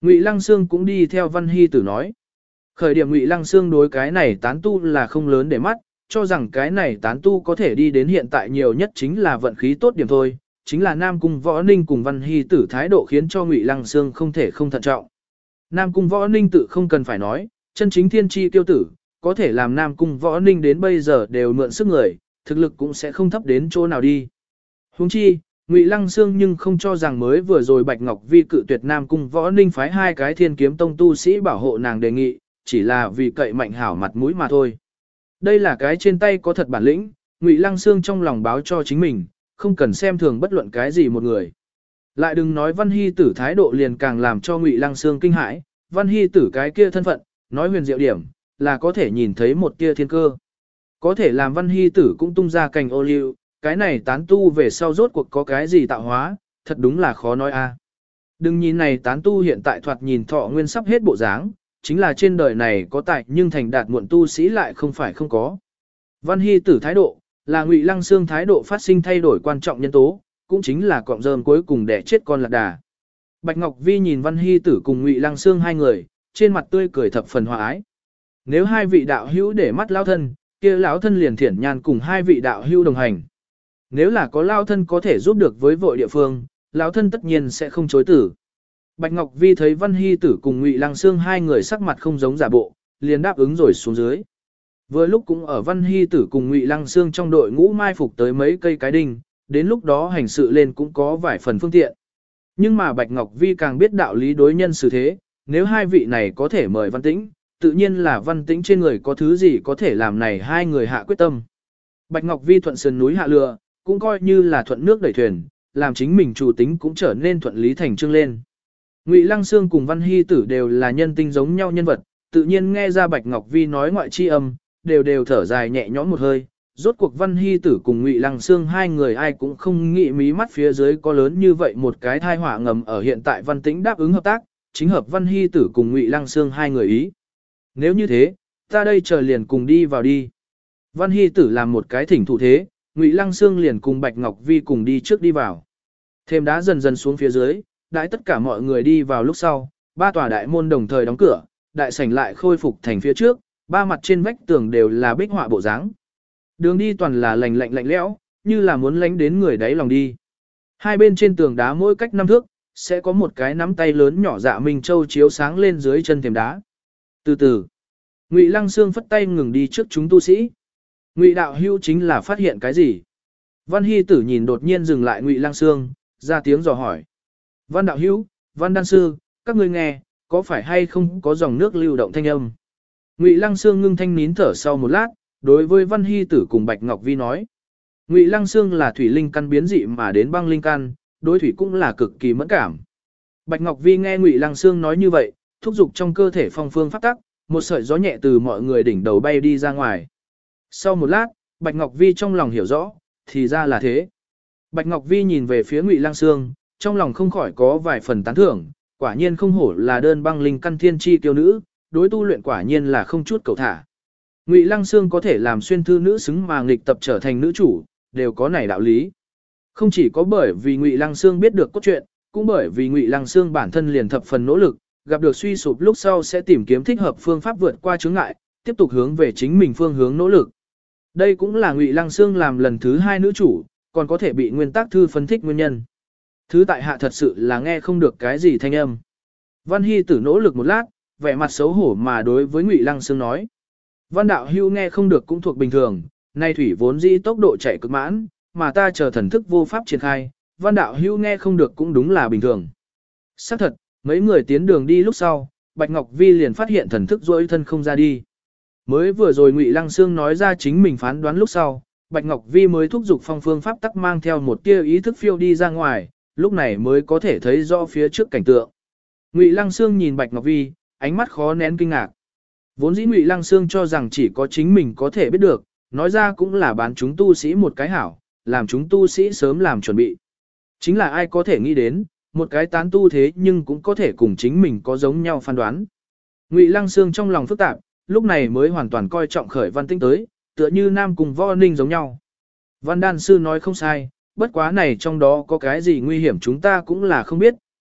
Ngụy Lăng Sương cũng đi theo Văn Hy Tử nói. Khởi điểm Ngụy Lăng Sương đối cái này tán tu là không lớn để mắt, cho rằng cái này tán tu có thể đi đến hiện tại nhiều nhất chính là vận khí tốt điểm thôi, chính là Nam Cung Võ Ninh cùng Văn Hy Tử thái độ khiến cho Ngụy Lăng Sương không thể không thận trọng. Nam Cung Võ Ninh tự không cần phải nói, chân chính thiên chi tiêu tử, có thể làm Nam Cung Võ Ninh đến bây giờ đều mượn sức người, thực lực cũng sẽ không thấp đến chỗ nào đi. Huống chi, Ngụy Lăng Sương nhưng không cho rằng mới vừa rồi Bạch Ngọc Vi cự tuyệt Nam Cung Võ Ninh phái hai cái Thiên Kiếm Tông tu sĩ bảo hộ nàng đề nghị, chỉ là vì cậy mạnh hảo mặt mũi mà thôi. Đây là cái trên tay có thật bản lĩnh, Ngụy Lăng Sương trong lòng báo cho chính mình, không cần xem thường bất luận cái gì một người. Lại đừng nói Văn Hy Tử thái độ liền càng làm cho Ngụy Lăng Sương kinh hãi, Văn Hy Tử cái kia thân phận, nói huyền diệu điểm, là có thể nhìn thấy một tia thiên cơ. Có thể làm Văn Hy Tử cũng tung ra cành ô liu, cái này tán tu về sau rốt cuộc có cái gì tạo hóa, thật đúng là khó nói a. Đừng nhìn này tán tu hiện tại thoạt nhìn thọ nguyên sắp hết bộ dáng, chính là trên đời này có tài nhưng thành đạt muộn tu sĩ lại không phải không có. Văn Hy Tử thái độ, là Ngụy Lăng Sương thái độ phát sinh thay đổi quan trọng nhân tố, cũng chính là cọng rơm cuối cùng để chết con lạc đà. Bạch Ngọc Vi nhìn Văn Hy Tử cùng Ngụy Lăng Sương hai người, trên mặt tươi cười thập phần hòa ái. Nếu hai vị đạo hữu để mắt lão thân, kia lão thân liền thiển nhan cùng hai vị đạo hữu đồng hành. Nếu là có lão thân có thể giúp được với vội địa phương, lão thân tất nhiên sẽ không chối tử. Bạch Ngọc Vi thấy Văn Hy Tử cùng Ngụy Lăng Sương hai người sắc mặt không giống giả bộ, liền đáp ứng rồi xuống dưới. Vừa lúc cũng ở Văn Hy Tử cùng Ngụy Lăng Sương trong đội ngũ mai phục tới mấy cây cái đinh, đến lúc đó hành sự lên cũng có vài phần phương tiện. Nhưng mà Bạch Ngọc Vi càng biết đạo lý đối nhân xử thế, nếu hai vị này có thể mời Văn Tĩnh, tự nhiên là Văn Tĩnh trên người có thứ gì có thể làm này hai người hạ quyết tâm. Bạch Ngọc Vi thuận sườn núi hạ lừa, cũng coi như là thuận nước đẩy thuyền, làm chính mình chủ tính cũng trở nên thuận lý thành chương lên. Ngụy Lăng Sương cùng Văn Hy Tử đều là nhân tinh giống nhau nhân vật, tự nhiên nghe ra Bạch Ngọc Vi nói ngoại chi âm, đều thở dài nhẹ nhõm một hơi. Rốt cuộc Văn Hy Tử cùng Ngụy Lăng Sương hai người ai cũng không nghĩ mí mắt phía dưới có lớn như vậy một cái thai họa ngầm ở hiện tại Văn Tĩnh đáp ứng hợp tác, chính hợp Văn Hy Tử cùng Ngụy Lăng Sương hai người ý. Nếu như thế, ta đây chờ liền cùng đi vào đi. Văn Hy Tử làm một cái thỉnh thủ thế, Ngụy Lăng Sương liền cùng Bạch Ngọc Vi cùng đi trước đi vào. Thêm đá dần dần xuống phía dưới, đãi tất cả mọi người đi vào lúc sau, ba tòa đại môn đồng thời đóng cửa, đại sảnh lại khôi phục thành phía trước, ba mặt trên vách tường đều là bích họa bộ dáng. Đường đi toàn là lạnh lạnh lẽo, như là muốn lánh đến người đáy lòng đi. Hai bên trên tường đá mỗi cách 5 thước, sẽ có một cái nắm tay lớn nhỏ dạ Minh Châu chiếu sáng lên dưới chân thềm đá. Từ từ, Ngụy Lăng Sương phất tay ngừng đi trước chúng tu sĩ. Ngụy đạo hữu chính là phát hiện cái gì? Văn Hy Tử nhìn đột nhiên dừng lại Ngụy Lăng Sương, ra tiếng dò hỏi. Văn đạo hữu, Văn đan sư, các ngươi nghe, có phải hay không có dòng nước lưu động thanh âm? Ngụy Lăng Sương ngưng thanh nín thở sau một lát, đối với Văn Hy Tử cùng Bạch Ngọc Vi nói. Ngụy Lăng Sương là thủy linh căn biến dị mà đến băng linh căn, đối thủy cũng là cực kỳ mẫn cảm. Bạch Ngọc Vi nghe Ngụy Lăng Sương nói như vậy, thúc giục trong cơ thể phong phương pháp tắc, một sợi gió nhẹ từ mọi người đỉnh đầu bay đi ra ngoài. Sau một lát, Bạch Ngọc Vi trong lòng hiểu rõ, thì ra là thế. Bạch Ngọc Vi nhìn về phía Ngụy Lăng Sương, trong lòng không khỏi có vài phần tán thưởng, quả nhiên không hổ là đơn băng linh căn thiên chi tiêu nữ, đối tu luyện quả nhiên là không chút cầu thả. Ngụy Lăng Sương có thể làm xuyên thư nữ xứng mà nghịch tập trở thành nữ chủ, đều có này đạo lý. Không chỉ có bởi vì Ngụy Lăng Sương biết được cốt truyện, cũng bởi vì Ngụy Lăng Sương bản thân liền thập phần nỗ lực, gặp được suy sụp lúc sau sẽ tìm kiếm thích hợp phương pháp vượt qua chướng ngại, tiếp tục hướng về chính mình phương hướng nỗ lực. Đây cũng là Ngụy Lăng Sương làm lần thứ 2 nữ chủ, còn có thể bị nguyên tác thư phân tích nguyên nhân. Thứ tại hạ thật sự là nghe không được cái gì thanh âm. Văn Hy Tử nỗ lực một lát, vẻ mặt xấu hổ mà đối với Ngụy Lăng Sương nói. Văn đạo hưu nghe không được cũng thuộc bình thường, nay thủy vốn dĩ tốc độ chạy cực mãn, mà ta chờ thần thức vô pháp triển khai, văn đạo hưu nghe không được cũng đúng là bình thường. Xác thật, mấy người tiến đường đi lúc sau, Bạch Ngọc Vi liền phát hiện thần thức dỗi thân không ra đi. Mới vừa rồi Ngụy Lăng Sương nói ra chính mình phán đoán lúc sau, Bạch Ngọc Vi mới thúc giục phong phương pháp tắc mang theo một tia ý thức phiêu đi ra ngoài, lúc này mới có thể thấy rõ phía trước cảnh tượng. Ngụy Lăng Sương nhìn Bạch Ngọc Vi, ánh mắt khó nén kinh ngạc. Vốn dĩ Ngụy Lăng Sương cho rằng chỉ có chính mình có thể biết được, nói ra cũng là bán chúng tu sĩ một cái hảo, làm chúng tu sĩ sớm làm chuẩn bị. Chính là ai có thể nghĩ đến, một cái tán tu thế nhưng cũng có thể cùng chính mình có giống nhau phán đoán. Ngụy Lăng Sương trong lòng phức tạp, lúc này mới hoàn toàn coi trọng khởi Văn Tĩnh tới, tựa như Nam cùng Võ Ninh giống nhau. Văn đan sư nói không sai, bất quá này trong đó có cái gì nguy hiểm chúng ta cũng là không biết,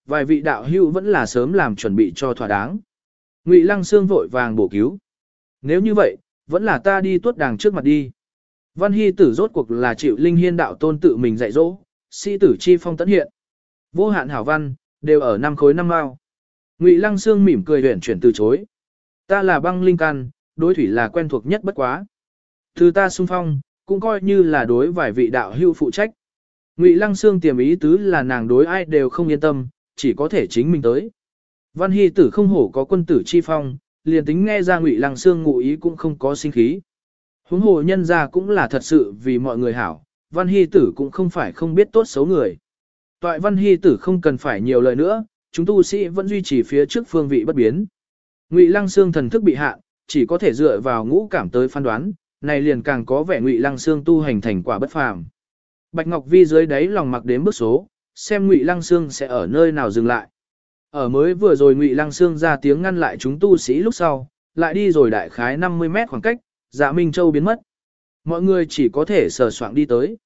vài vị đạo hữu vẫn là sớm làm chuẩn bị cho thỏa đáng. Ngụy Lăng Sương vội vàng bổ cứu. Nếu như vậy, vẫn là ta đi tuốt đàng trước mặt đi. Văn Hy Tử rốt cuộc là chịu Linh Hiên đạo tôn tự mình dạy dỗ, sĩ tử chi phong tấn hiện. Vô hạn hảo văn, đều ở 5 khối 5 mao. Ngụy Lăng Sương mỉm cười huyền chuyển từ chối. Ta là băng linh căn, đối thủy là quen thuộc nhất bất quá. Từ ta xung phong, cũng coi như là đối vài vị đạo hữu phụ trách. Ngụy Lăng Sương tiềm ý tứ là nàng đối ai đều không yên tâm, chỉ có thể chính mình tới. Văn Hy Tử không hổ có quân tử chi phong, liền tính nghe ra Ngụy Lăng Sương ngụ ý cũng không có sinh khí. Huống hồ nhân ra cũng là thật sự vì mọi người hảo, Văn Hy Tử cũng không phải không biết tốt xấu người. Toại Văn Hy Tử không cần phải nhiều lời nữa, chúng tu sĩ vẫn duy trì phía trước phương vị bất biến. Ngụy Lăng Sương thần thức bị hạ, chỉ có thể dựa vào ngũ cảm tới phán đoán, này liền càng có vẻ Ngụy Lăng Sương tu hành thành quả bất phàm. Bạch Ngọc Vi dưới đáy lòng mặc đếm bước số, xem Ngụy Lăng Sương sẽ ở nơi nào dừng lại. Ở mới vừa rồi Ngụy Lăng Sương ra tiếng ngăn lại chúng tu sĩ lúc sau, lại đi rồi đại khái 50 mét khoảng cách, Dạ Minh Châu biến mất. Mọi người chỉ có thể sờ soạng đi tới.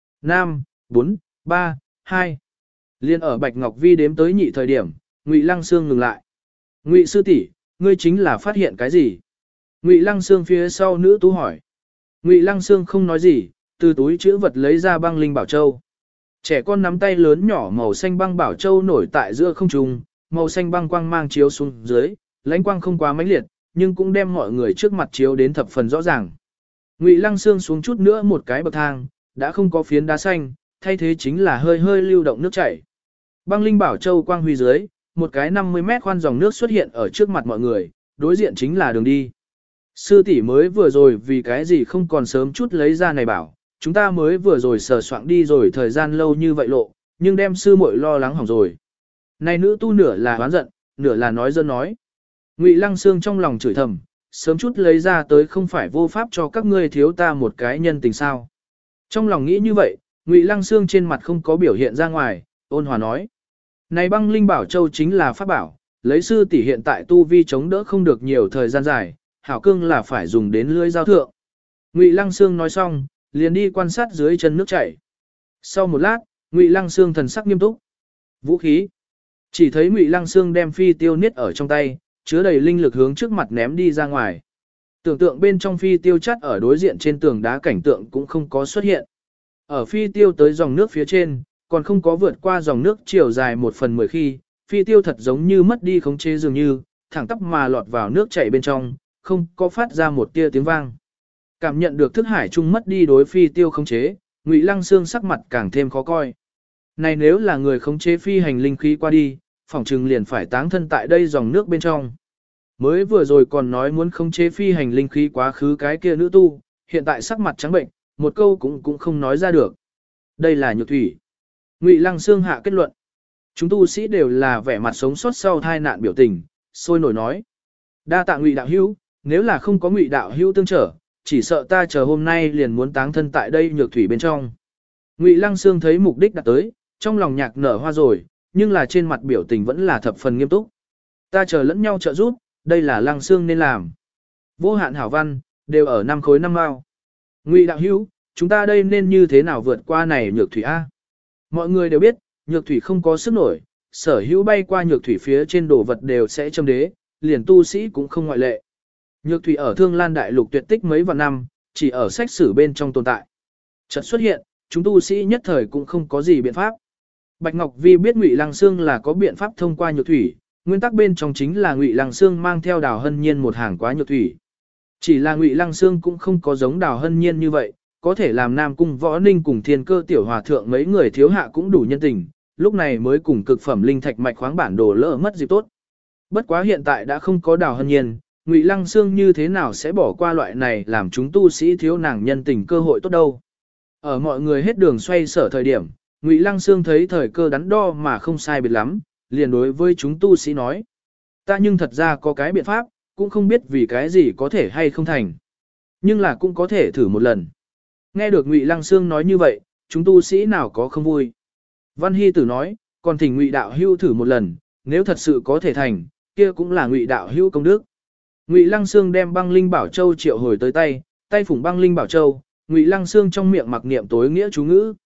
5, 4, 3, 2. Liên ở Bạch Ngọc Vi đếm tới nhị thời điểm, Ngụy Lăng Sương ngừng lại. Ngụy sư tỷ, ngươi chính là phát hiện cái gì? Ngụy Lăng Sương phía sau nữ tú hỏi. Ngụy Lăng Sương không nói gì, từ túi chữ vật lấy ra băng linh bảo châu. Trẻ con nắm tay lớn nhỏ màu xanh băng bảo châu nổi tại giữa không trung, màu xanh băng quang mang chiếu xuống dưới, lãnh quang không quá mãnh liệt, nhưng cũng đem mọi người trước mặt chiếu đến thập phần rõ ràng. Ngụy Lăng Sương xuống chút nữa một cái bậc thang, đã không có phiến đá xanh, thay thế chính là hơi hơi lưu động nước chảy. Băng linh bảo châu quang huy dưới, một cái 50 mét khoan dòng nước xuất hiện ở trước mặt mọi người, đối diện chính là đường đi. Sư tỷ mới vừa rồi vì cái gì không còn sớm chút lấy ra này bảo, chúng ta mới vừa rồi sờ soạng đi rồi thời gian lâu như vậy lộ, nhưng đem sư muội lo lắng hỏng rồi. Này nữ tu nửa là oán giận, nửa là nói dân nói. Ngụy Lăng Sương trong lòng chửi thầm, sớm chút lấy ra tới không phải vô pháp cho các ngươi thiếu ta một cái nhân tình sao. Trong lòng nghĩ như vậy, Ngụy Lăng Sương trên mặt không có biểu hiện ra ngoài, ôn hòa nói. Này băng linh bảo châu chính là pháp bảo, lấy sư tỷ hiện tại tu vi chống đỡ không được nhiều thời gian dài, hảo cương là phải dùng đến lưỡi dao thượng. Ngụy Lăng Sương nói xong, liền đi quan sát dưới chân nước chảy. Sau một lát, Ngụy Lăng Sương thần sắc nghiêm túc. Vũ khí. Chỉ thấy Ngụy Lăng Sương đem phi tiêu niết ở trong tay, chứa đầy linh lực hướng trước mặt ném đi ra ngoài. Tưởng tượng bên trong phi tiêu chắt ở đối diện trên tường đá cảnh tượng cũng không có xuất hiện. Ở phi tiêu tới dòng nước phía trên, còn không có vượt qua dòng nước chiều dài 1/10 khi, phi tiêu thật giống như mất đi khống chế dường như, thẳng tắp mà lọt vào nước chảy bên trong, không có phát ra một tia tiếng vang. Cảm nhận được thức hải trung mất đi đối phi tiêu khống chế, Ngụy Lăng Sương sắc mặt càng thêm khó coi. Này nếu là người khống chế phi hành linh khí qua đi, phỏng chừng liền phải táng thân tại đây dòng nước bên trong. Mới vừa rồi còn nói muốn khống chế phi hành linh khí quá khứ cái kia nữ tu, hiện tại sắc mặt trắng bệnh, một câu cũng không nói ra được. Đây là nhược thủy. Ngụy Lăng Sương hạ kết luận. Chúng tu sĩ đều là vẻ mặt sống sót sau tai nạn biểu tình, sôi nổi nói. Đa tạ Ngụy đạo hữu, nếu là không có Ngụy đạo hữu tương trở, chỉ sợ ta chờ hôm nay liền muốn táng thân tại đây nhược thủy bên trong. Ngụy Lăng Sương thấy mục đích đạt tới, trong lòng nhạc nở hoa rồi, nhưng là trên mặt biểu tình vẫn là thập phần nghiêm túc. Ta chờ lẫn nhau trợ giúp, đây là Lăng Sương nên làm. Vô hạn hảo văn, đều ở 5 khối 5 mao. Ngụy đạo hữu, chúng ta đây nên như thế nào vượt qua này nhược thủy A? Mọi người đều biết, nhược thủy không có sức nổi, sở hữu bay qua nhược thủy phía trên đồ vật đều sẽ châm đế, liền tu sĩ cũng không ngoại lệ. Nhược thủy ở Thương Lan Đại Lục tuyệt tích mấy vạn năm, chỉ ở sách sử bên trong tồn tại. Chợt xuất hiện, chúng tu sĩ nhất thời cũng không có gì biện pháp. Bạch Ngọc Vi biết Ngụy Lăng Sương là có biện pháp thông qua nhược thủy, nguyên tắc bên trong chính là Ngụy Lăng Sương mang theo Đào Hân Nhiên một hàng quá nhược thủy. Chỉ là Ngụy Lăng Sương cũng không có giống Đào Hân Nhiên như vậy, có thể làm Nam Cung Võ Ninh cùng Thiên Cơ Tiểu Hòa thượng mấy người thiếu hạ cũng đủ nhân tình, lúc này mới cùng cực phẩm linh thạch mạch khoáng bản đồ lỡ mất dịp tốt. Bất quá hiện tại đã không có Đào Hân Nhiên, Ngụy Lăng Sương như thế nào sẽ bỏ qua loại này làm chúng tu sĩ thiếu nàng nhân tình cơ hội tốt đâu. Ở mọi người hết đường xoay sở thời điểm, Ngụy Lăng Sương thấy thời cơ đắn đo mà không sai biệt lắm, liền đối với chúng tu sĩ nói. Ta nhưng thật ra có cái biện pháp, cũng không biết vì cái gì có thể hay không thành. Nhưng là cũng có thể thử một lần. Nghe được Ngụy Lăng Sương nói như vậy, chúng tu sĩ nào có không vui. Văn Hy Tử nói, còn thỉnh Ngụy đạo hữu thử một lần, nếu thật sự có thể thành, kia cũng là Ngụy đạo hữu công đức. Ngụy Lăng Sương đem băng linh bảo châu triệu hồi tới tay, tay phủng băng linh bảo châu, Ngụy Lăng Sương trong miệng mặc niệm tối nghĩa chú ngữ.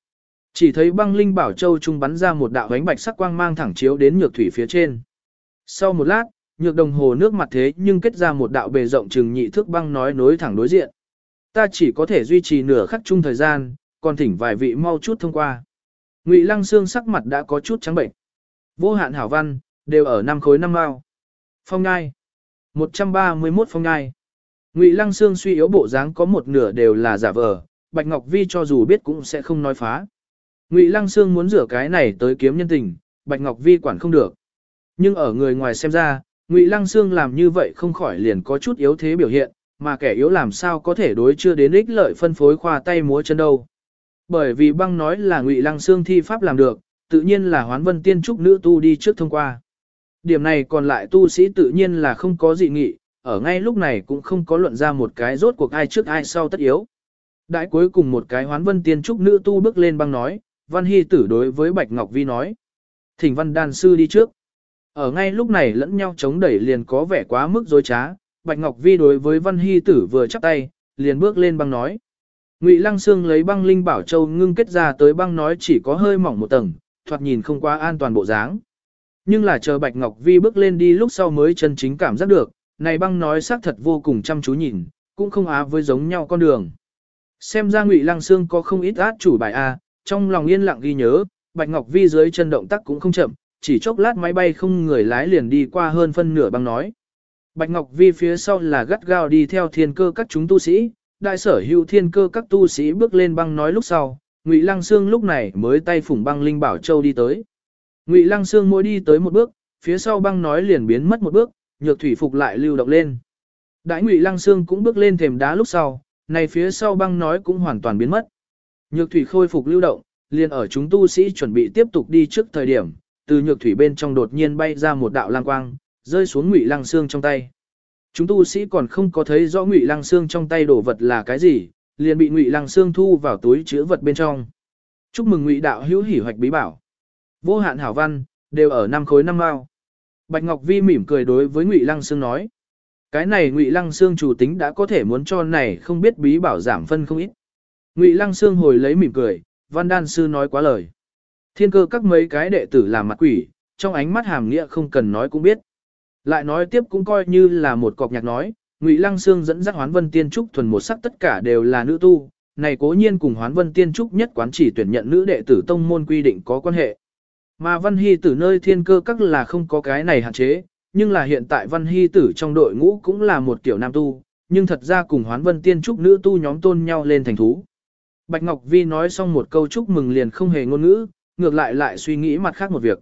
Chỉ thấy băng linh bảo châu trung bắn ra một đạo ánh bạch sắc quang mang thẳng chiếu đến nhược thủy phía trên. Sau một lát, nhược đồng hồ nước mặt thế nhưng kết ra một đạo bề rộng chừng nhị thước băng nói nối thẳng đối diện. Ta chỉ có thể duy trì nửa khắc chung thời gian, còn thỉnh vài vị mau chút thông qua. Ngụy Lăng Xương sắc mặt đã có chút trắng bệnh. Vô hạn hảo văn, đều ở 5 khối 5 mao. Phong ngai. 131 phong ngai. Ngụy Lăng Xương suy yếu bộ dáng có một nửa đều là giả vờ, Bạch Ngọc Vi cho dù biết cũng sẽ không nói phá. Ngụy Lăng Xương muốn rửa cái này tới kiếm nhân tình, Bạch Ngọc Vi quản không được. Nhưng ở người ngoài xem ra, Ngụy Lăng Xương làm như vậy không khỏi liền có chút yếu thế biểu hiện, mà kẻ yếu làm sao có thể đối chưa đến ích lợi phân phối khoa tay múa chân đâu. Bởi vì băng nói là Ngụy Lăng Xương thi pháp làm được, tự nhiên là Hoán Vân Tiên Trúc nữ tu đi trước thông qua. Điểm này còn lại tu sĩ tự nhiên là không có dị nghị, ở ngay lúc này cũng không có luận ra một cái rốt cuộc ai trước ai sau tất yếu. Đãi cuối cùng một cái Hoán Vân Tiên Trúc nữ tu bước lên băng nói, Văn Hy Tử đối với Bạch Ngọc Vi nói. Thỉnh Văn Đan Sư đi trước. Ở ngay lúc này lẫn nhau chống đẩy liền có vẻ quá mức dối trá, Bạch Ngọc Vi đối với Văn Hy Tử vừa chắp tay, liền bước lên băng nói. Ngụy Lăng Xương lấy băng linh bảo châu ngưng kết ra tới băng nói chỉ có hơi mỏng một tầng, thoạt nhìn không quá an toàn bộ dáng. Nhưng là chờ Bạch Ngọc Vi bước lên đi lúc sau mới chân chính cảm giác được, này băng nói xác thật vô cùng chăm chú nhìn, cũng không á với giống nhau con đường. Xem ra Ngụy Lăng Xương có không ít át chủ bài A, trong lòng yên lặng ghi nhớ, Bạch Ngọc Vi dưới chân động tác cũng không chậm, chỉ chốc lát máy bay không người lái liền đi qua hơn phân nửa băng nói. Bạch Ngọc Vi phía sau là gắt gao đi theo thiên cơ các chúng tu sĩ, đại sở hữu thiên cơ các tu sĩ bước lên băng nói lúc sau, Ngụy Lăng Xương lúc này mới tay phủng băng linh bảo châu đi tới. Ngụy Lăng Xương mỗi đi tới một bước, phía sau băng nói liền biến mất một bước, nhược thủy phục lại lưu động lên. Đại Ngụy Lăng Xương cũng bước lên thềm đá lúc sau, này phía sau băng nói cũng hoàn toàn biến mất. Nhược thủy khôi phục lưu động, liền ở chúng tu sĩ chuẩn bị tiếp tục đi trước thời điểm, từ nhược thủy bên trong đột nhiên bay ra một đạo lang quang, rơi xuống Ngụy Lăng Xương trong tay. Chúng tu sĩ còn không có thấy rõ Ngụy Lăng Xương trong tay đồ vật là cái gì, liền bị Ngụy Lăng Xương thu vào túi chứa vật bên trong. Chúc mừng Ngụy đạo hữu hỉ hoạch bí bảo. Vô hạn hảo văn, đều ở 5 khối 5 mao. Bạch Ngọc Vi mỉm cười đối với Ngụy Lăng Xương nói. Cái này Ngụy Lăng Xương chủ tính đã có thể muốn cho này không biết bí bảo giảm phân không ít. Ngụy Lăng Xương hồi lấy mỉm cười, Văn Đan Sư nói quá lời. Thiên cơ các mấy cái đệ tử làm mặt quỷ, trong ánh mắt hàm nghĩa không cần nói cũng biết. Lại nói tiếp cũng coi như là một cọc nhạc nói, Ngụy Lăng Xương dẫn dắt Hoán Vân Tiên Trúc thuần một sắc tất cả đều là nữ tu, này cố nhiên cùng Hoán Vân Tiên Trúc nhất quán chỉ tuyển nhận nữ đệ tử tông môn quy định có quan hệ. Mà Văn Hy Tử nơi thiên cơ các là không có cái này hạn chế, nhưng là hiện tại Văn Hy Tử trong đội ngũ cũng là một kiểu nam tu, nhưng thật ra cùng Hoán Vân Tiên Trúc nữ tu nhóm tôn nhau lên thành thú. Bạch Ngọc Vi nói xong một câu chúc mừng liền không hề ngôn ngữ, ngược lại suy nghĩ mặt khác một việc.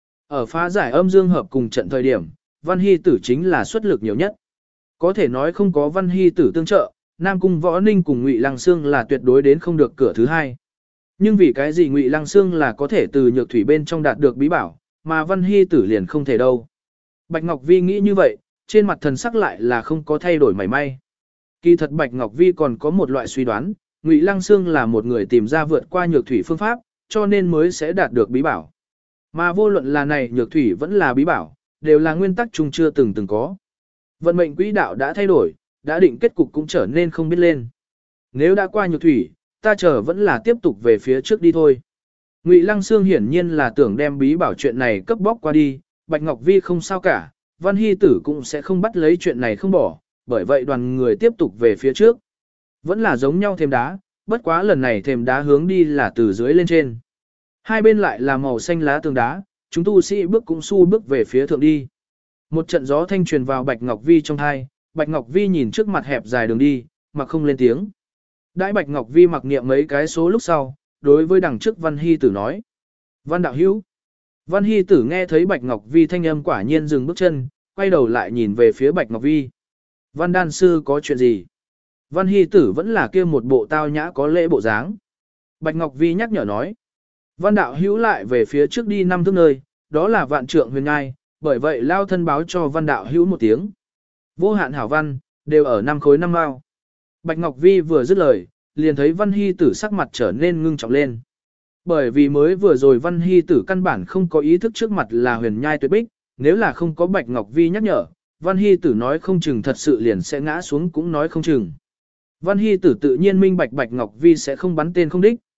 Ở phá giải âm dương hợp cùng trận thời điểm, Văn Hy Tử chính là xuất lực nhiều nhất. Có thể nói không có Văn Hy Tử tương trợ, Nam Cung Võ Ninh cùng Ngụy Lăng Xương là tuyệt đối đến không được cửa thứ hai. Nhưng vì cái gì Ngụy Lăng Xương là có thể từ nhược thủy bên trong đạt được bí bảo, mà Văn Hy Tử liền không thể đâu. Bạch Ngọc Vi nghĩ như vậy, trên mặt thần sắc lại là không có thay đổi mảy may. Kỳ thật Bạch Ngọc Vi còn có một loại suy đoán, Ngụy Lăng Xương là một người tìm ra vượt qua nhược thủy phương pháp, cho nên mới sẽ đạt được bí bảo. Mà vô luận là này nhược thủy vẫn là bí bảo, đều là nguyên tắc chung chưa từng có. Vận mệnh quỹ đạo đã thay đổi, đã định kết cục cũng trở nên không biết lên. Nếu đã qua nhược thủy, ta chờ vẫn là tiếp tục về phía trước đi thôi. Ngụy Lăng Xương hiển nhiên là tưởng đem bí bảo chuyện này cấp bóc qua đi, Bạch Ngọc Vi không sao cả, Văn Hy Tử cũng sẽ không bắt lấy chuyện này không bỏ, bởi vậy đoàn người tiếp tục về phía trước. Vẫn là giống nhau thềm đá, bất quá lần này thềm đá hướng đi là từ dưới lên trên. Hai bên lại là màu xanh lá tường đá, chúng tu sĩ bước cũng xu bước về phía thượng đi. Một trận gió thanh truyền vào Bạch Ngọc Vi trong thai, Bạch Ngọc Vi nhìn trước mặt hẹp dài đường đi, mà không lên tiếng. Đãi Bạch Ngọc Vi mặc niệm mấy cái số lúc sau, đối với đằng trước Văn Hy Tử nói. Văn đạo hữu. Văn Hy Tử nghe thấy Bạch Ngọc Vi thanh âm quả nhiên dừng bước chân, quay đầu lại nhìn về phía Bạch Ngọc Vi. Văn Đan Sư có chuyện gì? Văn Hy Tử vẫn là kia một bộ tao nhã có lễ bộ dáng. Bạch Ngọc Vi nhắc nhở nói. Văn đạo hữu lại về phía trước đi 5 thước nơi, đó là vạn trượng huyền ngai, bởi vậy lao thân báo cho văn đạo hữu một tiếng. Vô hạn hảo văn, đều ở 5 khối 5 mao. Bạch Ngọc Vi vừa dứt lời, liền thấy Văn Hy Tử sắc mặt trở nên ngưng trọng lên. Bởi vì mới vừa rồi Văn Hy Tử căn bản không có ý thức trước mặt là huyền nhai tuyệt bích, nếu là không có Bạch Ngọc Vi nhắc nhở, Văn Hy Tử nói không chừng thật sự liền sẽ ngã xuống cũng nói không chừng. Văn Hy Tử tự nhiên minh bạch Bạch Ngọc Vi sẽ không bắn tên không đích,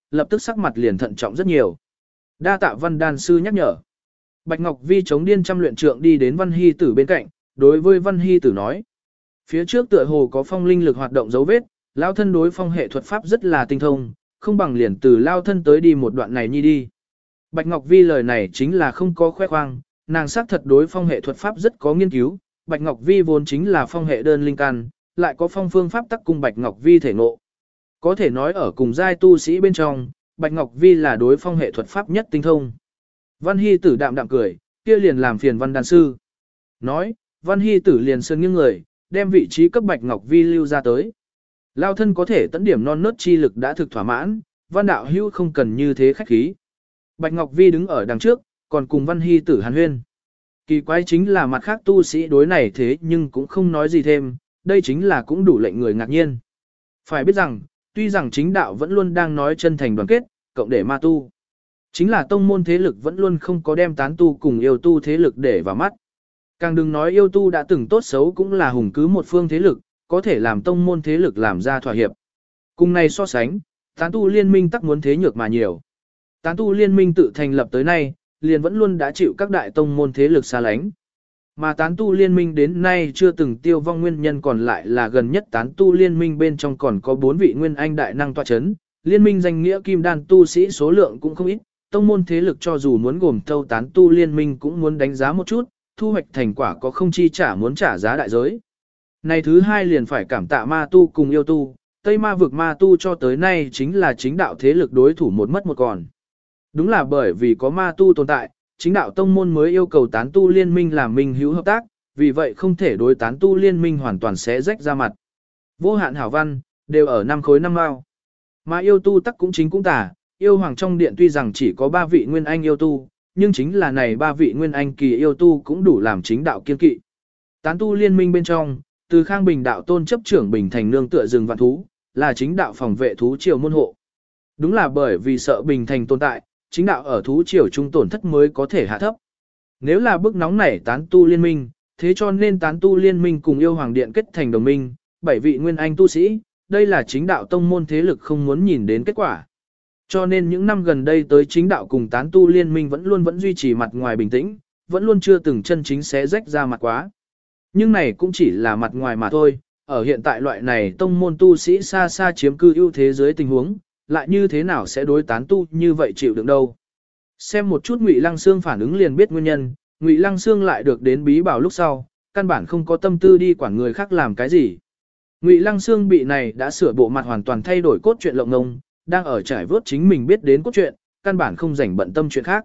lập tức sắc mặt liền thận trọng rất nhiều. Đa tạ Văn đan sư nhắc nhở. Bạch Ngọc Vi chống điên trăm luyện trượng đi đến Văn Hy Tử bên cạnh, đối với Văn Hy Tử nói. Phía trước tựa hồ có phong linh lực hoạt động dấu vết, lao thân đối phong hệ thuật pháp rất là tinh thông, không bằng liền từ lao thân tới đi một đoạn này nhi đi. Bạch Ngọc Vi lời này chính là không có khoe khoang, nàng xác thật đối phong hệ thuật pháp rất có nghiên cứu, Bạch Ngọc Vi vốn chính là phong hệ đơn linh căn, lại có phong phương pháp tắc cùng Bạch Ngọc Vi thể ngộ. Có thể nói ở cùng giai tu sĩ bên trong, Bạch Ngọc Vi là đối phong hệ thuật pháp nhất tinh thông. Văn Hy Tử đạm đạm cười, kia liền làm phiền Văn đan sư. Nói, Văn Hy Tử liền sơn nghiêng người, đem vị trí cấp Bạch Ngọc Vi lưu ra tới. Lao thân có thể tận điểm non nớt chi lực đã thực thỏa mãn, Văn đạo hữu không cần như thế khách khí. Bạch Ngọc Vi đứng ở đằng trước, còn cùng Văn Hy Tử hàn huyên. Kỳ quái chính là mặt khác tu sĩ đối này thế nhưng cũng không nói gì thêm, đây chính là cũng đủ lệnh người ngạc nhiên. Phải biết rằng, tuy rằng chính đạo vẫn luôn đang nói chân thành đoàn kết, cộng để ma tu. Chính là tông môn thế lực vẫn luôn không có đem tán tu cùng yêu tu thế lực để vào mắt. Càng đừng nói yêu tu đã từng tốt xấu cũng là hùng cứ một phương thế lực, có thể làm tông môn thế lực làm ra thỏa hiệp. Cùng này so sánh, tán tu liên minh tắc muốn thế nhược mà nhiều. Tán tu liên minh tự thành lập tới nay, liền vẫn luôn đã chịu các đại tông môn thế lực xa lánh. Mà tán tu liên minh đến nay chưa từng tiêu vong nguyên nhân còn lại là gần nhất tán tu liên minh bên trong còn có 4 vị nguyên anh đại năng tọa chấn, liên minh danh nghĩa kim đan tu sĩ số lượng cũng không ít, tông môn thế lực cho dù muốn gồm thâu tán tu liên minh cũng muốn đánh giá một chút, thu hoạch thành quả có không chi trả muốn trả giá đại giới. Này thứ hai liền phải cảm tạ ma tu cùng yêu tu, Tây ma vực ma tu cho tới nay chính là chính đạo thế lực đối thủ một mất một còn. Đúng là bởi vì có ma tu tồn tại, chính đạo tông môn mới yêu cầu tán tu liên minh làm minh hữu hợp tác, vì vậy không thể đối tán tu liên minh hoàn toàn xé rách ra mặt. Vô hạn hảo văn, đều ở 5 khối 5 mao. Mà yêu tu tắc cũng chính cũng tả, yêu hoàng trong điện tuy rằng chỉ có 3 vị nguyên anh yêu tu, nhưng chính là này 3 vị nguyên anh kỳ yêu tu cũng đủ làm chính đạo kiên kỵ. Tán tu liên minh bên trong, từ Khang Bình đạo tôn chấp trưởng Bình Thành nương tựa rừng vạn thú, là chính đạo phòng vệ thú triều môn hộ. Đúng là bởi vì sợ Bình Thành tồn tại, chính đạo ở thú triều trung tổn thất mới có thể hạ thấp. Nếu là bức nóng nảy tán tu liên minh, thế cho nên tán tu liên minh cùng yêu hoàng điện kết thành đồng minh, 7 vị nguyên anh tu sĩ, đây là chính đạo tông môn thế lực không muốn nhìn đến kết quả. Cho nên những năm gần đây tới chính đạo cùng tán tu liên minh vẫn duy trì mặt ngoài bình tĩnh, vẫn luôn chưa từng chân chính xé rách ra mặt quá. Nhưng này cũng chỉ là mặt ngoài mà thôi, ở hiện tại loại này tông môn tu sĩ xa xa chiếm cư ưu thế dưới tình huống, lại như thế nào sẽ đối tán tu như vậy chịu đựng đâu. Xem một chút Ngụy Lăng Xương phản ứng liền biết nguyên nhân, Ngụy Lăng Xương lại được đến bí bảo lúc sau, căn bản không có tâm tư đi quản người khác làm cái gì. Ngụy Lăng Xương bị này đã sửa bộ mặt hoàn toàn thay đổi cốt truyện lộng ngông, đang ở trải vớt chính mình biết đến cốt truyện, căn bản không rảnh bận tâm chuyện khác.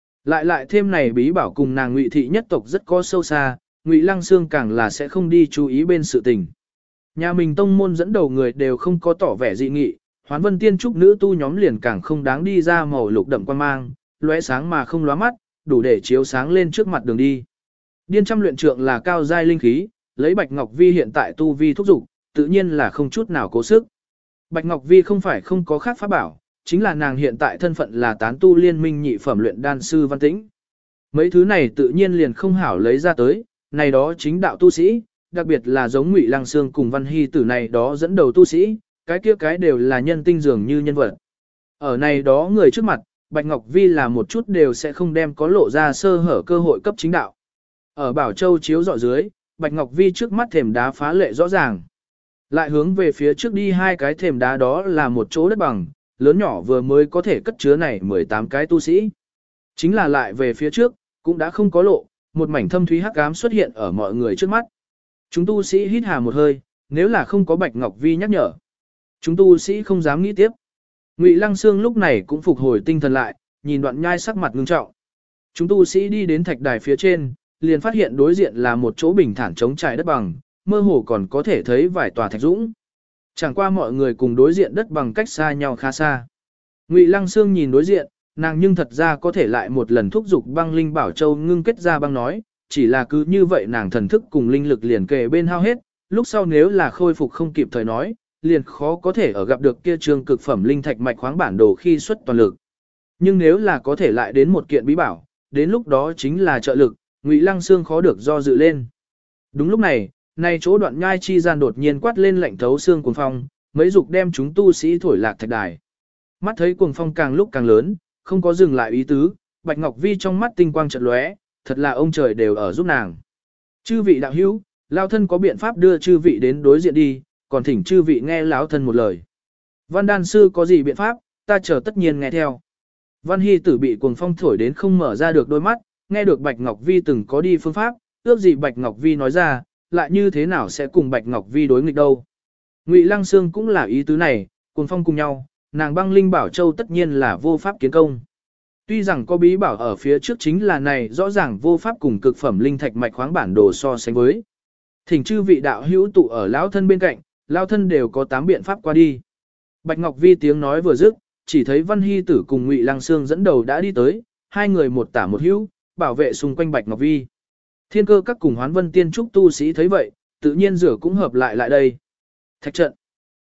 Lại thêm này bí bảo cùng nàng Ngụy thị nhất tộc rất có sâu xa, Ngụy Lăng Xương càng là sẽ không đi chú ý bên sự tình. Nhà mình tông môn dẫn đầu người đều không có tỏ vẻ dị nghị, Hoán Vân Tiên trúc nữ tu nhóm liền càng không đáng đi ra màu lục đậm quan mang, lóe sáng mà không lóa mắt, đủ để chiếu sáng lên trước mặt đường đi. Điên trăm luyện trượng là cao giai linh khí, lấy Bạch Ngọc Vi hiện tại tu vi thúc dục, tự nhiên là không chút nào cố sức. Bạch Ngọc Vi không phải không có khác pháp bảo, chính là nàng hiện tại thân phận là tán tu liên minh nhị phẩm luyện đan sư Văn Tĩnh. Mấy thứ này tự nhiên liền không hảo lấy ra tới, này đó chính đạo tu sĩ, đặc biệt là giống Ngụy Lăng Xương cùng Văn Hy Tử này đó dẫn đầu tu sĩ, cái kia cái đều là nhân tinh dường như nhân vật. Ở này đó người trước mặt, Bạch Ngọc Vi là một chút đều sẽ không đem có lộ ra sơ hở cơ hội cấp chính đạo. Ở Bảo Châu chiếu dọi dưới, Bạch Ngọc Vi trước mắt thềm đá phá lệ rõ ràng. Lại hướng về phía trước đi 2 cái thềm đá đó là một chỗ đất bằng, lớn nhỏ vừa mới có thể cất chứa này 18 cái tu sĩ. Chính là lại về phía trước, cũng đã không có lộ, một mảnh thâm thúy hắc ám xuất hiện ở mọi người trước mắt. Chúng tu sĩ hít hà một hơi, nếu là không có Bạch Ngọc Vi nhắc nhở. Chúng tu sĩ không dám nghĩ tiếp. Ngụy Lăng Xương lúc này cũng phục hồi tinh thần lại, nhìn Đoạn Nhai sắc mặt ngưng trọng. Chúng tu sĩ đi đến thạch đài phía trên, liền phát hiện đối diện là một chỗ bình thản trống trải đất bằng, mơ hồ còn có thể thấy vài tòa thạch dũng. Chẳng qua mọi người cùng đối diện đất bằng cách xa nhau khá xa. Ngụy Lăng Xương nhìn đối diện, nàng nhưng thật ra có thể lại một lần thúc giục băng linh bảo châu ngưng kết ra băng nói, chỉ là cứ như vậy nàng thần thức cùng linh lực liền kề bên hao hết, lúc sau nếu là khôi phục không kịp thời nói, liền khó có thể ở gặp được kia trường cực phẩm linh thạch mạch khoáng bản đồ khi xuất toàn lực. Nhưng nếu là có thể lại đến một kiện bí bảo, đến lúc đó chính là trợ lực, Ngụy Lăng Xương khó được do dự lên. Đúng lúc này, nay chỗ Đoạn Nhai chi gian đột nhiên quát lên lạnh thấu xương cuồng phong, mấy dục đem chúng tu sĩ thổi lạc thạch đài. Mắt thấy cuồng phong càng lúc càng lớn, không có dừng lại ý tứ, Bạch Ngọc Vi trong mắt tinh quang chợt lóe, thật là ông trời đều ở giúp nàng. Chư vị đạo hữu, lão thân có biện pháp đưa chư vị đến đối diện đi, còn thỉnh chư vị nghe lão thân một lời. Văn đan sư có gì biện pháp, ta chờ tất nhiên nghe theo. Văn Hy Tử bị cuồng phong thổi đến không mở ra được đôi mắt, nghe được Bạch Ngọc Vi từng có đi phương pháp, ước gì Bạch Ngọc Vi nói ra, lại như thế nào sẽ cùng Bạch Ngọc Vi đối nghịch đâu. Ngụy Lăng Sương cũng là ý tứ này, cuồng phong cùng nhau, nàng băng linh bảo châu tất nhiên là vô pháp kiến công. Tuy rằng có bí bảo ở phía trước chính là này rõ ràng vô pháp cùng cực phẩm linh thạch mạch khoáng bản đồ so sánh với. Thỉnh chư vị đạo hữu tụ ở lão thân bên cạnh, lão thân đều có 8 biện pháp qua đi. Bạch Ngọc Vi tiếng nói vừa dứt, chỉ thấy Văn Hy Tử cùng Ngụy Lăng Sương dẫn đầu đã đi tới, hai người một tả một hữu, bảo vệ xung quanh Bạch Ngọc Vi. Thiên Cơ các cùng Hoán Vân Tiên Trúc tu sĩ thấy vậy, tự nhiên rửa cũng hợp lại đây. Thạch trận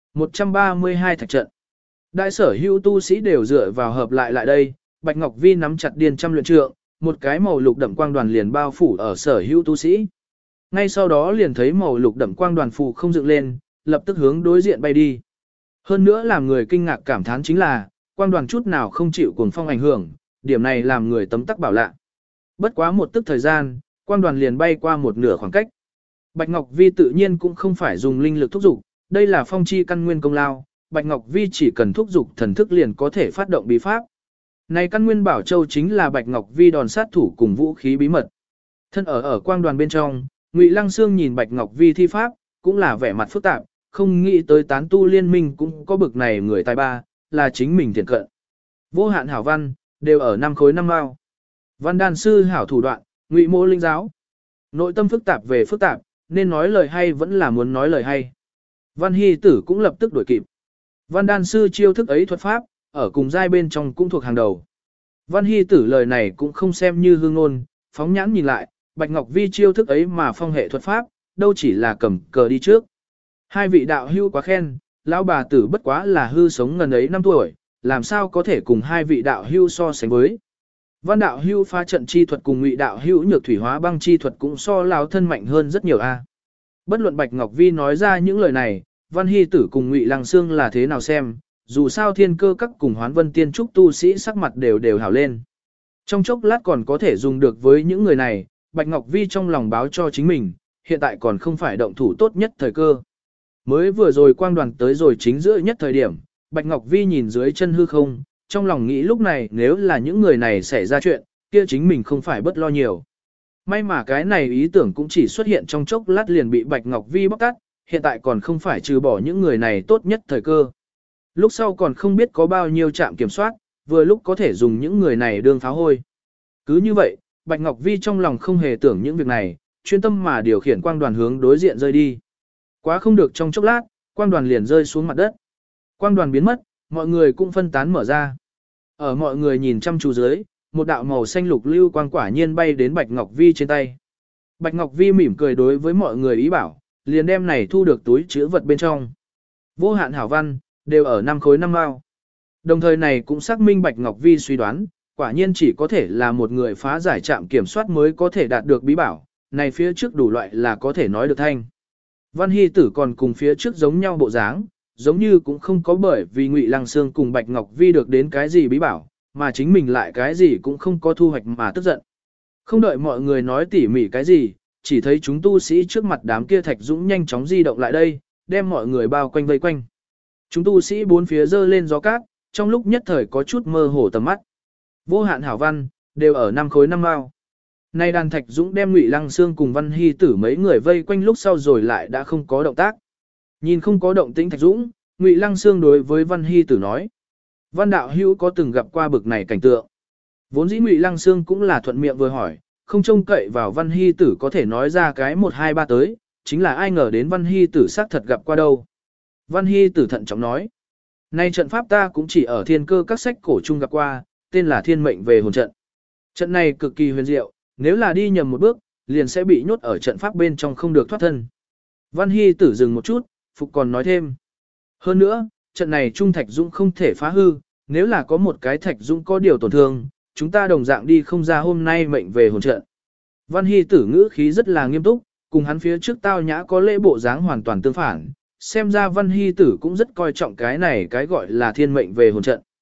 132 thạch trận. Đại sở hữu tu sĩ đều dựa vào hợp lại đây, Bạch Ngọc Vi nắm chặt điên trăm luyện trượng, một cái màu lục đậm quang đoàn liền bao phủ ở sở hữu tu sĩ. Ngay sau đó liền thấy màu lục đậm quang đoàn phù không dựng lên, lập tức hướng đối diện bay đi. Hơn nữa làm người kinh ngạc cảm thán chính là, quang đoàn chút nào không chịu cuồng phong ảnh hưởng, điểm này làm người tấm tắc bảo lạ. Bất quá một tức thời gian, quang đoàn liền bay qua một nửa khoảng cách. Bạch Ngọc Vi tự nhiên cũng không phải dùng linh lực thúc dục, đây là phong chi căn nguyên công lao, Bạch Ngọc Vi chỉ cần thúc dục thần thức liền có thể phát động bí pháp. Này căn nguyên bảo châu chính là Bạch Ngọc Vi đòn sát thủ cùng vũ khí bí mật. Thân ở quang đoàn bên trong, Ngụy Lăng Sương nhìn Bạch Ngọc Vi thi pháp, cũng là vẻ mặt phức tạp, không nghĩ tới tán tu liên minh cũng có bực này người tài ba, là chính mình thiện cận. Vô hạn hảo văn, đều ở 5 khối 5 mao. Văn đan sư hảo thủ đoạn, Ngụy mô linh giáo. Nội tâm phức tạp về phức tạp, nên nói lời hay vẫn là muốn nói lời hay. Văn Hy Tử cũng lập tức đuổi kịp. Văn đan sư chiêu thức ấy thuật pháp, ở cùng giai bên trong cũng thuộc hàng đầu. Văn Hy Tử lời này cũng không xem như hương ngôn, phóng nhãn nhìn lại, Bạch Ngọc Vi chiêu thức ấy mà phong hệ thuật pháp, đâu chỉ là cầm cờ đi trước. Hai vị đạo hưu quá khen, lão bà tử bất quá là hư sống ngần ấy năm tuổi, làm sao có thể cùng hai vị đạo hưu so sánh với. Văn đạo hưu pha trận chi thuật cùng Ngụy đạo hưu nhược thủy hóa băng chi thuật cũng so lão thân mạnh hơn rất nhiều a. Bất luận Bạch Ngọc Vi nói ra những lời này, Văn Hy Tử cùng Ngụy Lăng Sương là thế nào xem, dù sao Thiên Cơ các cùng Hoán Vân Tiên Trúc tu sĩ sắc mặt đều hảo lên. Trong chốc lát còn có thể dùng được với những người này, Bạch Ngọc Vi trong lòng báo cho chính mình, hiện tại còn không phải động thủ tốt nhất thời cơ. Mới vừa rồi quang đoàn tới rồi chính giữa nhất thời điểm, Bạch Ngọc Vi nhìn dưới chân hư không, trong lòng nghĩ lúc này nếu là những người này xảy ra chuyện, kia chính mình không phải bất lo nhiều. May mà cái này ý tưởng cũng chỉ xuất hiện trong chốc lát liền bị Bạch Ngọc Vi bóc tát, hiện tại còn không phải trừ bỏ những người này tốt nhất thời cơ. Lúc sau còn không biết có bao nhiêu trạm kiểm soát, vừa lúc có thể dùng những người này đương pháo hôi. Cứ như vậy, Bạch Ngọc Vi trong lòng không hề tưởng những việc này, chuyên tâm mà điều khiển quang đoàn hướng đối diện rơi đi. Quá không được trong chốc lát, quang đoàn liền rơi xuống mặt đất. Quang đoàn biến mất, mọi người cũng phân tán mở ra. Ở mọi người nhìn chăm chú dưới, một đạo màu xanh lục lưu quang quả nhiên bay đến Bạch Ngọc Vi trên tay. Bạch Ngọc Vi mỉm cười đối với mọi người ý bảo, liền đem này thu được túi chứa vật bên trong. Vô hạn hảo văn, đều ở 5 khối 5 mao. Đồng thời này cũng xác minh Bạch Ngọc Vi suy đoán, quả nhiên chỉ có thể là một người phá giải trạm kiểm soát mới có thể đạt được bí bảo, này phía trước đủ loại là có thể nói được thanh. Văn Hy Tử còn cùng phía trước giống nhau bộ dáng, giống như cũng không có bởi vì Ngụy Lăng Sương cùng Bạch Ngọc Vi được đến cái gì bí bảo, mà chính mình lại cái gì cũng không có thu hoạch mà tức giận. Không đợi mọi người nói tỉ mỉ cái gì, chỉ thấy chúng tu sĩ trước mặt đám kia thạch dũng nhanh chóng di động lại đây, đem mọi người bao quanh vây quanh. Chúng tu sĩ bốn phía dơ lên gió cát, trong lúc nhất thời có chút mơ hồ tầm mắt. Vô hạn hảo văn, đều ở 5 khối 5 mao. Nay đàn thạch dũng đem Ngụy Lăng Sương cùng Văn Hy Tử mấy người vây quanh lúc sau rồi lại đã không có động tác. Nhìn không có động tĩnh thạch dũng, Ngụy Lăng Sương đối với Văn Hy Tử nói. Văn đạo hữu có từng gặp qua bực này cảnh tượng. Vốn dĩ Ngụy Lăng Sương cũng là thuận miệng vừa hỏi, không trông cậy vào Văn Hy Tử có thể nói ra cái 1 2 3 tới, chính là ai ngờ đến Văn Hy Tử xác thật gặp qua đâu. Văn Hy Tử thận trọng nói. Nay trận pháp ta cũng chỉ ở Thiên Cơ các sách cổ chung gặp qua, tên là Thiên Mệnh về hồn trận. Trận này cực kỳ huyền diệu, nếu là đi nhầm một bước, liền sẽ bị nhốt ở trận pháp bên trong không được thoát thân. Văn Hy Tử dừng một chút, Phục còn nói thêm. Hơn nữa, trận này trung thạch dũng không thể phá hư, nếu là có một cái thạch dũng có điều tổn thương, chúng ta đồng dạng đi không ra hôm nay mệnh về hồn trận. Văn Hy Tử ngữ khí rất là nghiêm túc, cùng hắn phía trước tao nhã có lễ bộ dáng hoàn toàn tương phản, xem ra Văn Hy Tử cũng rất coi trọng cái này cái gọi là thiên mệnh về hồn trận.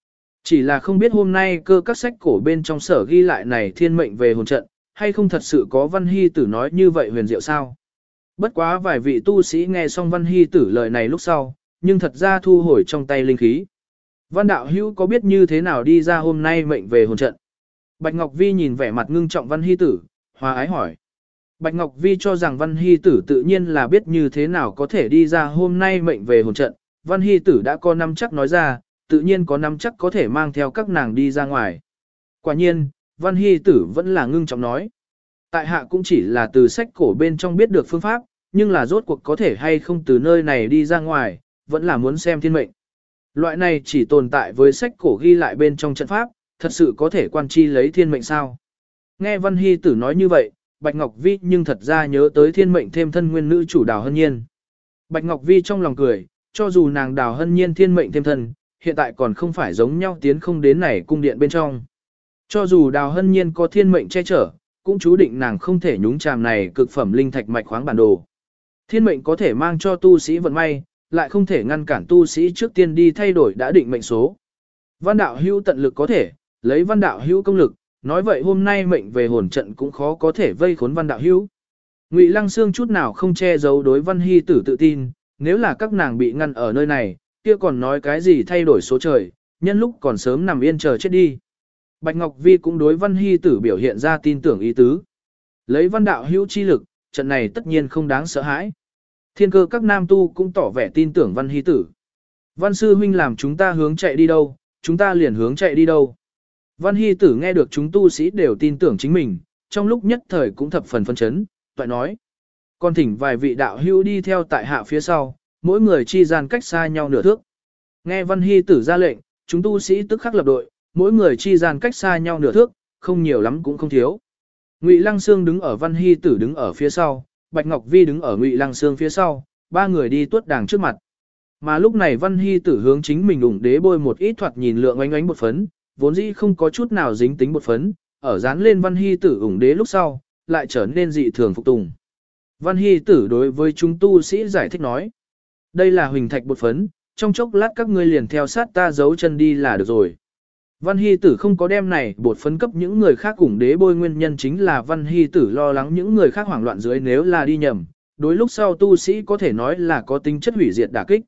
Chỉ là không biết hôm nay cơ các sách cổ bên trong sở ghi lại này thiên mệnh về hồn trận, hay không thật sự có Văn Hy Tử nói như vậy huyền diệu sao? Bất quá vài vị tu sĩ nghe xong Văn Hy Tử lời này lúc sau, nhưng thật ra thu hồi trong tay linh khí. Văn đạo hữu có biết như thế nào đi ra hôm nay mệnh về hồn trận? Bạch Ngọc Vi nhìn vẻ mặt ngưng trọng Văn Hy Tử, hòa ái hỏi. Bạch Ngọc Vi cho rằng Văn Hy Tử tự nhiên là biết như thế nào có thể đi ra hôm nay mệnh về hồn trận. Văn Hy Tử đã có nắm chắc nói ra, tự nhiên có nắm chắc có thể mang theo các nàng đi ra ngoài. Quả nhiên, Văn Hy Tử vẫn là ngưng trọng nói. Tại hạ cũng chỉ là từ sách cổ bên trong biết được phương pháp, nhưng là rốt cuộc có thể hay không từ nơi này đi ra ngoài, vẫn là muốn xem thiên mệnh. Loại này chỉ tồn tại với sách cổ ghi lại bên trong trận pháp, thật sự có thể quan chi lấy thiên mệnh sao. Nghe Văn Hy Tử nói như vậy, Bạch Ngọc Vi nhưng thật ra nhớ tới thiên mệnh thêm thân nguyên nữ chủ Đào Hân Nhiên. Bạch Ngọc Vi trong lòng cười, cho dù nàng Đào Hân Nhiên thiên mệnh thêm thân, hiện tại còn không phải giống nhau tiến không đến này cung điện bên trong. Cho dù Đào Hân Nhiên có thiên mệnh che chở, cũng chú định nàng không thể nhúng chàm này cực phẩm linh thạch mạch khoáng bản đồ. Thiên mệnh có thể mang cho tu sĩ vận may, lại không thể ngăn cản tu sĩ trước tiên đi thay đổi đã định mệnh số. Văn đạo hữu tận lực có thể, lấy văn đạo hữu công lực, nói vậy hôm nay mệnh về hồn trận cũng khó có thể vây khốn văn đạo hữu. Ngụy Lăng Xương chút nào không che giấu đối Văn Hy Tử tự tin, nếu là các nàng bị ngăn ở nơi này, kia còn nói cái gì thay đổi số trời, nhân lúc còn sớm nằm yên chờ chết đi. Bạch Ngọc Vi cũng đối Văn Hy Tử biểu hiện ra tin tưởng ý tứ. Lấy văn đạo hữu chi lực, trận này tất nhiên không đáng sợ hãi. Thiên cơ các nam tu cũng tỏ vẻ tin tưởng Văn Hy Tử. Văn sư huynh làm chúng ta hướng chạy đi đâu, chúng ta liền hướng chạy đi đâu. Văn Hy Tử nghe được chúng tu sĩ đều tin tưởng chính mình, trong lúc nhất thời cũng thập phần phân chấn, toại nói. Còn thỉnh vài vị đạo hữu đi theo tại hạ phía sau, mỗi người chi gian cách xa nhau nửa thước. Nghe Văn Hy Tử ra lệnh, chúng tu sĩ tức khắc lập đội, mỗi người chi gian cách xa nhau nửa thước, không nhiều lắm cũng không thiếu. Ngụy Lăng Xương đứng ở Văn Hy Tử đứng ở phía sau, Bạch Ngọc Vi đứng ở Ngụy Lăng Xương phía sau, ba người đi tuốt đàng trước mặt. Mà lúc này Văn Hy Tử hướng chính mình ủng đế bôi một ít thoạt nhìn lượng ánh ánh bột phấn, vốn dĩ không có chút nào dính tính bột phấn, ở dán lên Văn Hy Tử ủng đế lúc sau, lại trở nên dị thường phục tùng. Văn Hy Tử đối với chúng tu sĩ giải thích nói, đây là huỳnh thạch bột phấn, trong chốc lát các ngươi liền theo sát ta giấu chân đi là được rồi. Văn Hy Tử không có đem này bột phấn cấp những người khác ủng đế bôi nguyên nhân chính là Văn Hy Tử lo lắng những người khác hoảng loạn dưới nếu là đi nhầm, đối lúc sau tu sĩ có thể nói là có tính chất hủy diệt đả kích.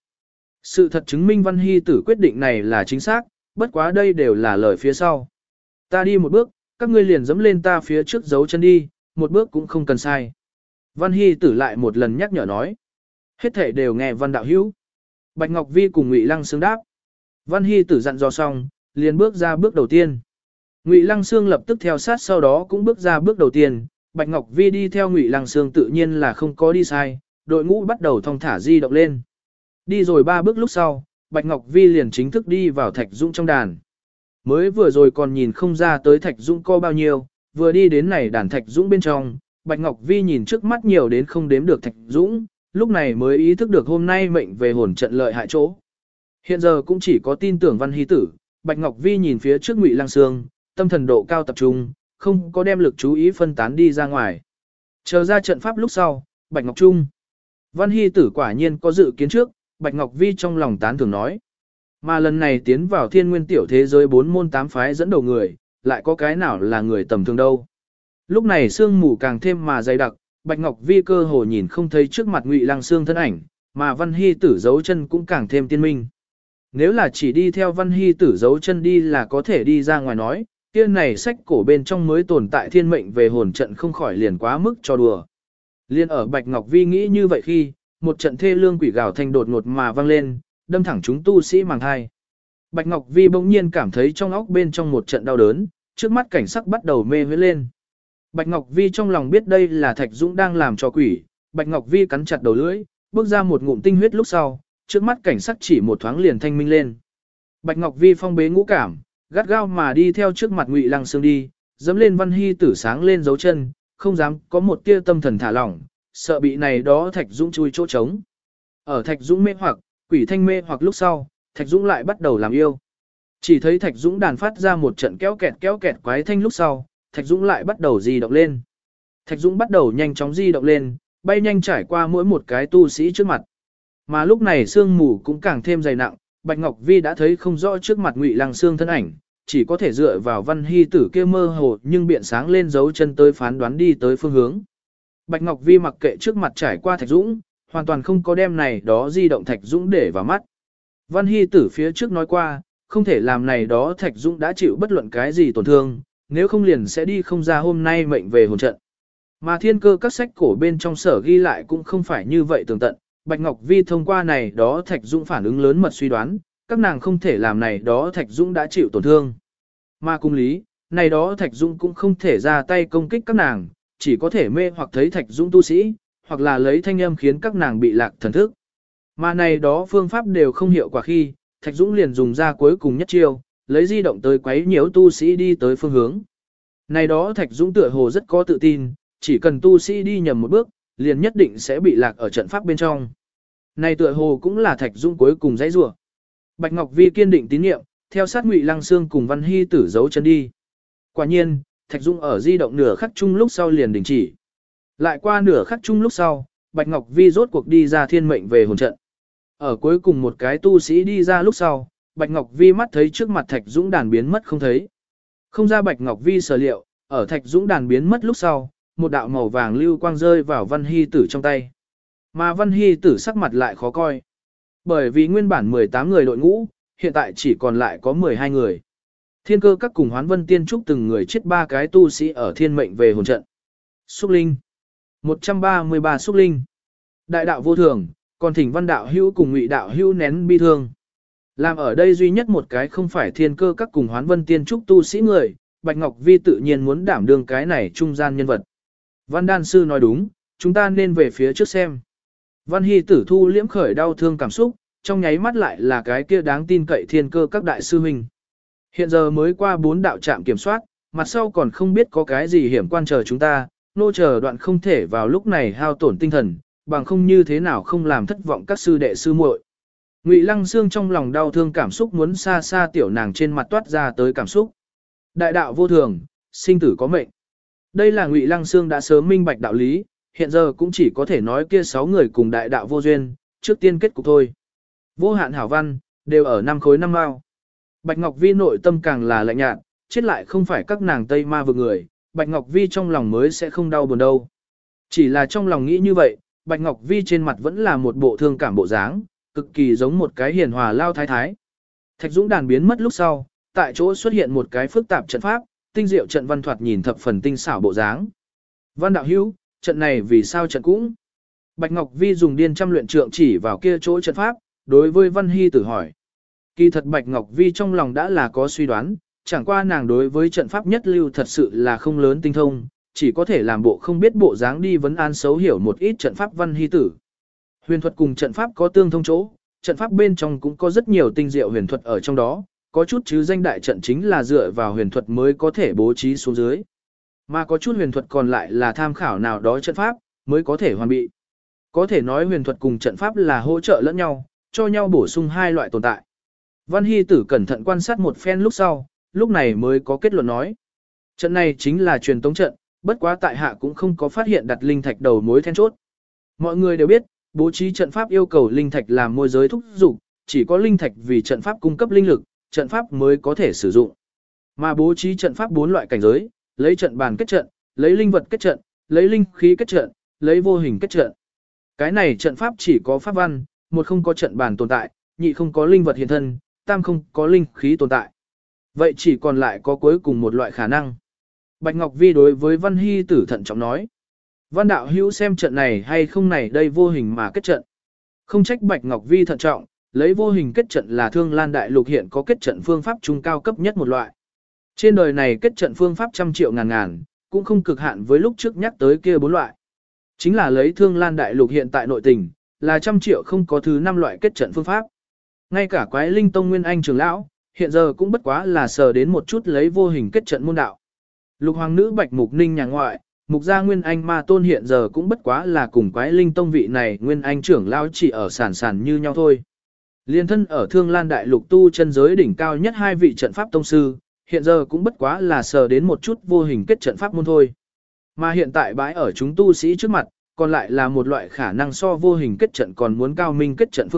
Sự thật chứng minh Văn Hy Tử quyết định này là chính xác, bất quá đây đều là lời phía sau. Ta đi một bước, các ngươi liền dẫm lên ta phía trước giấu chân đi, một bước cũng không cần sai. Văn Hy Tử lại một lần nhắc nhở nói. Hết thể đều nghe Văn đạo hữu. Bạch Ngọc Vi cùng Ngụy Lăng Xương đáp. Văn Hy Tử dặn dò xong, liền bước ra bước đầu tiên. Ngụy Lăng Xương lập tức theo sát sau đó cũng bước ra bước đầu tiên. Bạch Ngọc Vi đi theo Ngụy Lăng Xương tự nhiên là không có đi sai, đội ngũ bắt đầu thong thả di động lên. Đi rồi 3 bước lúc sau, Bạch Ngọc Vi liền chính thức đi vào Thạch Dũng trong đàn. Mới vừa rồi còn nhìn không ra tới Thạch Dũng có bao nhiêu, vừa đi đến này đàn Thạch Dũng bên trong, Bạch Ngọc Vi nhìn trước mắt nhiều đến không đếm được Thạch Dũng, lúc này mới ý thức được hôm nay mệnh về hồn trận lợi hại chỗ. Hiện giờ cũng chỉ có tin tưởng Văn Hy Tử, Bạch Ngọc Vi nhìn phía trước Ngụy Lăng Xương, tâm thần độ cao tập trung, không có đem lực chú ý phân tán đi ra ngoài. Chờ ra trận pháp lúc sau, Bạch Ngọc Trung. Văn Hy Tử quả nhiên có dự kiến trước, Bạch Ngọc Vi trong lòng tán thưởng nói. Mà lần này tiến vào thiên nguyên tiểu thế giới 4 môn 8 phái dẫn đầu người, lại có cái nào là người tầm thường đâu. Lúc này sương mù càng thêm mà dày đặc, Bạch Ngọc Vi cơ hồ nhìn không thấy trước mặt Ngụy Lăng Xương thân ảnh, mà Văn Hy Tử giấu chân cũng càng thêm tiên minh. Nếu là chỉ đi theo Văn Hy Tử giấu chân đi là có thể đi ra ngoài nói, kia này sách cổ bên trong mới tồn tại thiên mệnh về hồn trận không khỏi liền quá mức cho đùa. Liên ở Bạch Ngọc Vi nghĩ như vậy khi, một trận thê lương quỷ gào thanh đột ngột mà vang lên, đâm thẳng chúng tu sĩ màng hai. Bạch Ngọc Vi bỗng nhiên cảm thấy trong óc bên trong một trận đau đớn, trước mắt cảnh sắc bắt đầu mê huyễn lên. Bạch Ngọc Vi trong lòng biết đây là Thạch Dũng đang làm cho quỷ, Bạch Ngọc Vi cắn chặt đầu lưỡi, bước ra một ngụm tinh huyết lúc sau, trước mắt cảnh sắc chỉ một thoáng liền thanh minh lên. Bạch Ngọc Vi phong bế ngũ cảm, gắt gao mà đi theo trước mặt Ngụy Lăng Xương đi, dẫm lên Văn Hy Tử sáng lên dấu chân, không dám có một tia tâm thần thả lỏng, sợ bị này đó Thạch Dũng chui chỗ trống. Ở Thạch Dũng mê hoặc, quỷ thanh mê hoặc lúc sau, Thạch Dũng lại bắt đầu làm yêu. Chỉ thấy Thạch Dũng đàn phát ra một trận kéo kẹt quái thanh lúc sau, Thạch Dũng lại bắt đầu di động lên. Thạch Dũng bắt đầu nhanh chóng di động lên, bay nhanh trải qua mỗi một cái tu sĩ trước mặt. Mà lúc này sương mù cũng càng thêm dày nặng, Bạch Ngọc Vi đã thấy không rõ trước mặt Ngụy Lăng Xương thân ảnh, chỉ có thể dựa vào Văn Hy Tử kia mơ hồ nhưng biện sáng lên dấu chân tới phán đoán đi tới phương hướng. Bạch Ngọc Vi mặc kệ trước mặt trải qua Thạch Dũng, hoàn toàn không có đem này đó di động Thạch Dũng để vào mắt. Văn Hy Tử phía trước nói qua, không thể làm này đó Thạch Dũng đã chịu bất luận cái gì tổn thương, nếu không liền sẽ đi không ra hôm nay mệnh về hồn trận. Mà thiên cơ các sách cổ bên trong sở ghi lại cũng không phải như vậy tường tận, Bạch Ngọc Vi thông qua này đó Thạch Dũng phản ứng lớn mật suy đoán, các nàng không thể làm này đó Thạch Dũng đã chịu tổn thương. Mà cùng lý, này đó Thạch Dũng cũng không thể ra tay công kích các nàng, chỉ có thể mê hoặc thấy Thạch Dũng tu sĩ, hoặc là lấy thanh âm khiến các nàng bị lạc thần thức. Mà này đó phương pháp đều không hiệu quả khi, Thạch Dũng liền dùng ra cuối cùng nhất chiêu, lấy di động tới quấy nhiễu tu sĩ đi tới phương hướng. Này đó Thạch Dũng tựa hồ rất có tự tin, chỉ cần tu sĩ đi nhầm một bước, liền nhất định sẽ bị lạc ở trận pháp bên trong. Này tựa hồ cũng là Thạch Dũng cuối cùng dãy rủa. Bạch Ngọc Vi kiên định tín nhiệm, theo sát Ngụy Lăng Xương cùng Văn Hy Tử giấu chân đi. Quả nhiên, Thạch Dũng ở di động nửa khắc chung lúc sau liền đình chỉ. Lại qua nửa khắc chung lúc sau, Bạch Ngọc Vi rốt cuộc đi ra thiên mệnh về hồn trận. Ở cuối cùng một cái tu sĩ đi ra lúc sau, Bạch Ngọc Vi mắt thấy trước mặt Thạch Dũng đàn biến mất không thấy. Không ra Bạch Ngọc Vi sở liệu, ở Thạch Dũng đàn biến mất lúc sau, một đạo màu vàng lưu quang rơi vào Văn Hy Tử trong tay. Mà Văn Hy Tử sắc mặt lại khó coi. Bởi vì nguyên bản 18 người đội ngũ, hiện tại chỉ còn lại có 12 người. Thiên cơ các cùng Hoán Vân Tiên Trúc từng người chết 3 cái tu sĩ ở thiên mệnh về hồn trận. Xúc Linh 133 Xúc Linh. Đại đạo vô thường, còn thỉnh Văn đạo hữu cùng Ngụy đạo hữu nén bi thương. Làm ở đây duy nhất một cái không phải thiên cơ các cùng Hoán Vân Tiên Trúc tu sĩ người, Bạch Ngọc Vi tự nhiên muốn đảm đương cái này trung gian nhân vật. Văn Đan Sư nói đúng, chúng ta nên về phía trước xem. Văn Hy Tử thu liễm khởi đau thương cảm xúc, trong nháy mắt lại là cái kia đáng tin cậy thiên cơ các đại sư huynh. Hiện giờ mới qua 4 đạo trạm kiểm soát, mặt sau còn không biết có cái gì hiểm quan chờ chúng ta, nô chờ đoạn không thể vào lúc này hao tổn tinh thần, bằng không như thế nào không làm thất vọng các sư đệ sư muội. Ngụy Lăng Xương trong lòng đau thương cảm xúc muốn xa xa tiểu nàng trên mặt toát ra tới cảm xúc. Đại đạo vô thường, sinh tử có mệnh. Đây là Ngụy Lăng Xương đã sớm minh bạch đạo lý, hiện giờ cũng chỉ có thể nói kia 6 người cùng đại đạo vô duyên, trước tiên kết cục thôi. Vô hạn hảo văn, đều ở 5 khối 5 mao. Bạch Ngọc Vi nội tâm càng là lạnh nhạt, chết lại không phải các nàng Tây Ma vực người, Bạch Ngọc Vi trong lòng mới sẽ không đau buồn đâu. Chỉ là trong lòng nghĩ như vậy, Bạch Ngọc Vi trên mặt vẫn là một bộ thương cảm bộ dáng, cực kỳ giống một cái hiền hòa lao thái thái. Thạch Dũng đàn biến mất lúc sau, tại chỗ xuất hiện một cái phức tạp trận pháp, tinh diệu trận văn thoạt nhìn thập phần tinh xảo bộ dáng. Văn đạo hữu, trận này vì sao trận cũng? Bạch Ngọc Vi dùng điên trăm luyện trượng chỉ vào kia chỗ trận pháp, đối với Văn Hy Tử hỏi. Kỳ thật Bạch Ngọc Vi trong lòng đã là có suy đoán, chẳng qua nàng đối với trận pháp nhất lưu thật sự là không lớn tinh thông, chỉ có thể làm bộ không biết bộ dáng đi vấn an xấu hiểu một ít trận pháp Văn Hy Tử. Huyền thuật cùng trận pháp có tương thông chỗ, trận pháp bên trong cũng có rất nhiều tinh diệu huyền thuật ở trong đó, có chút chứ danh đại trận chính là dựa vào huyền thuật mới có thể bố trí xuống dưới. Mà có chút huyền thuật còn lại là tham khảo nào đó trận pháp, mới có thể hoàn bị. Có thể nói huyền thuật cùng trận pháp là hỗ trợ lẫn nhau, cho nhau bổ sung hai loại tồn tại. Văn Hy Tử cẩn thận quan sát một phen lúc sau, lúc này mới có kết luận nói. Trận này chính là truyền tống trận, bất quá tại hạ cũng không có phát hiện đặt linh thạch đầu mối then chốt. Mọi người đều biết, bố trí trận pháp yêu cầu linh thạch làm môi giới thúc dục, chỉ có linh thạch vì trận pháp cung cấp linh lực, trận pháp mới có thể sử dụng. Mà bố trí trận pháp 4 loại cảnh giới, lấy trận bàn kết trận, lấy linh vật kết trận, lấy linh khí kết trận, lấy vô hình kết trận. Cái này trận pháp chỉ có pháp văn, một không có trận bàn tồn tại, nhị không có linh vật hiện thân, tam không có linh khí tồn tại. Vậy chỉ còn lại có cuối cùng một loại khả năng. Bạch Ngọc Vi đối với Văn Hy Tử thận trọng nói. Văn đạo hữu xem trận này hay không này đây vô hình mà kết trận. Không trách Bạch Ngọc Vi thận trọng, lấy vô hình kết trận là Thương Lan Đại Lục hiện có kết trận phương pháp trung cao cấp nhất một loại. Trên đời này kết trận phương pháp trăm triệu ngàn ngàn, cũng không cực hạn với lúc trước nhắc tới kia 4 loại. Chính là lấy Thương Lan Đại Lục hiện tại nội tình, là trăm triệu không có thứ 5 loại kết trận phương pháp. Ngay cả Quái Linh Tông Nguyên Anh trưởng lão, hiện giờ cũng bất quá là sờ đến một chút lấy vô hình kết trận môn đạo. Lục Hoàng nữ Bạch Mục Ninh nhà ngoại, Mục gia Nguyên Anh Ma Tôn hiện giờ cũng bất quá là cùng Quái Linh Tông vị này Nguyên Anh trưởng lão chỉ ở sàn sàn như nhau thôi. Liên thân ở Thương Lan Đại Lục tu chân giới đỉnh cao nhất 2 vị trận pháp tông sư, hiện giờ cũng bất quá là sờ đến một chút vô hình kết trận pháp môn thôi. Mà hiện tại bãi ở chúng tu sĩ trước mặt, còn lại là một loại khả năng so vô hình kết trận còn muốn cao minh kết trận phương pháp,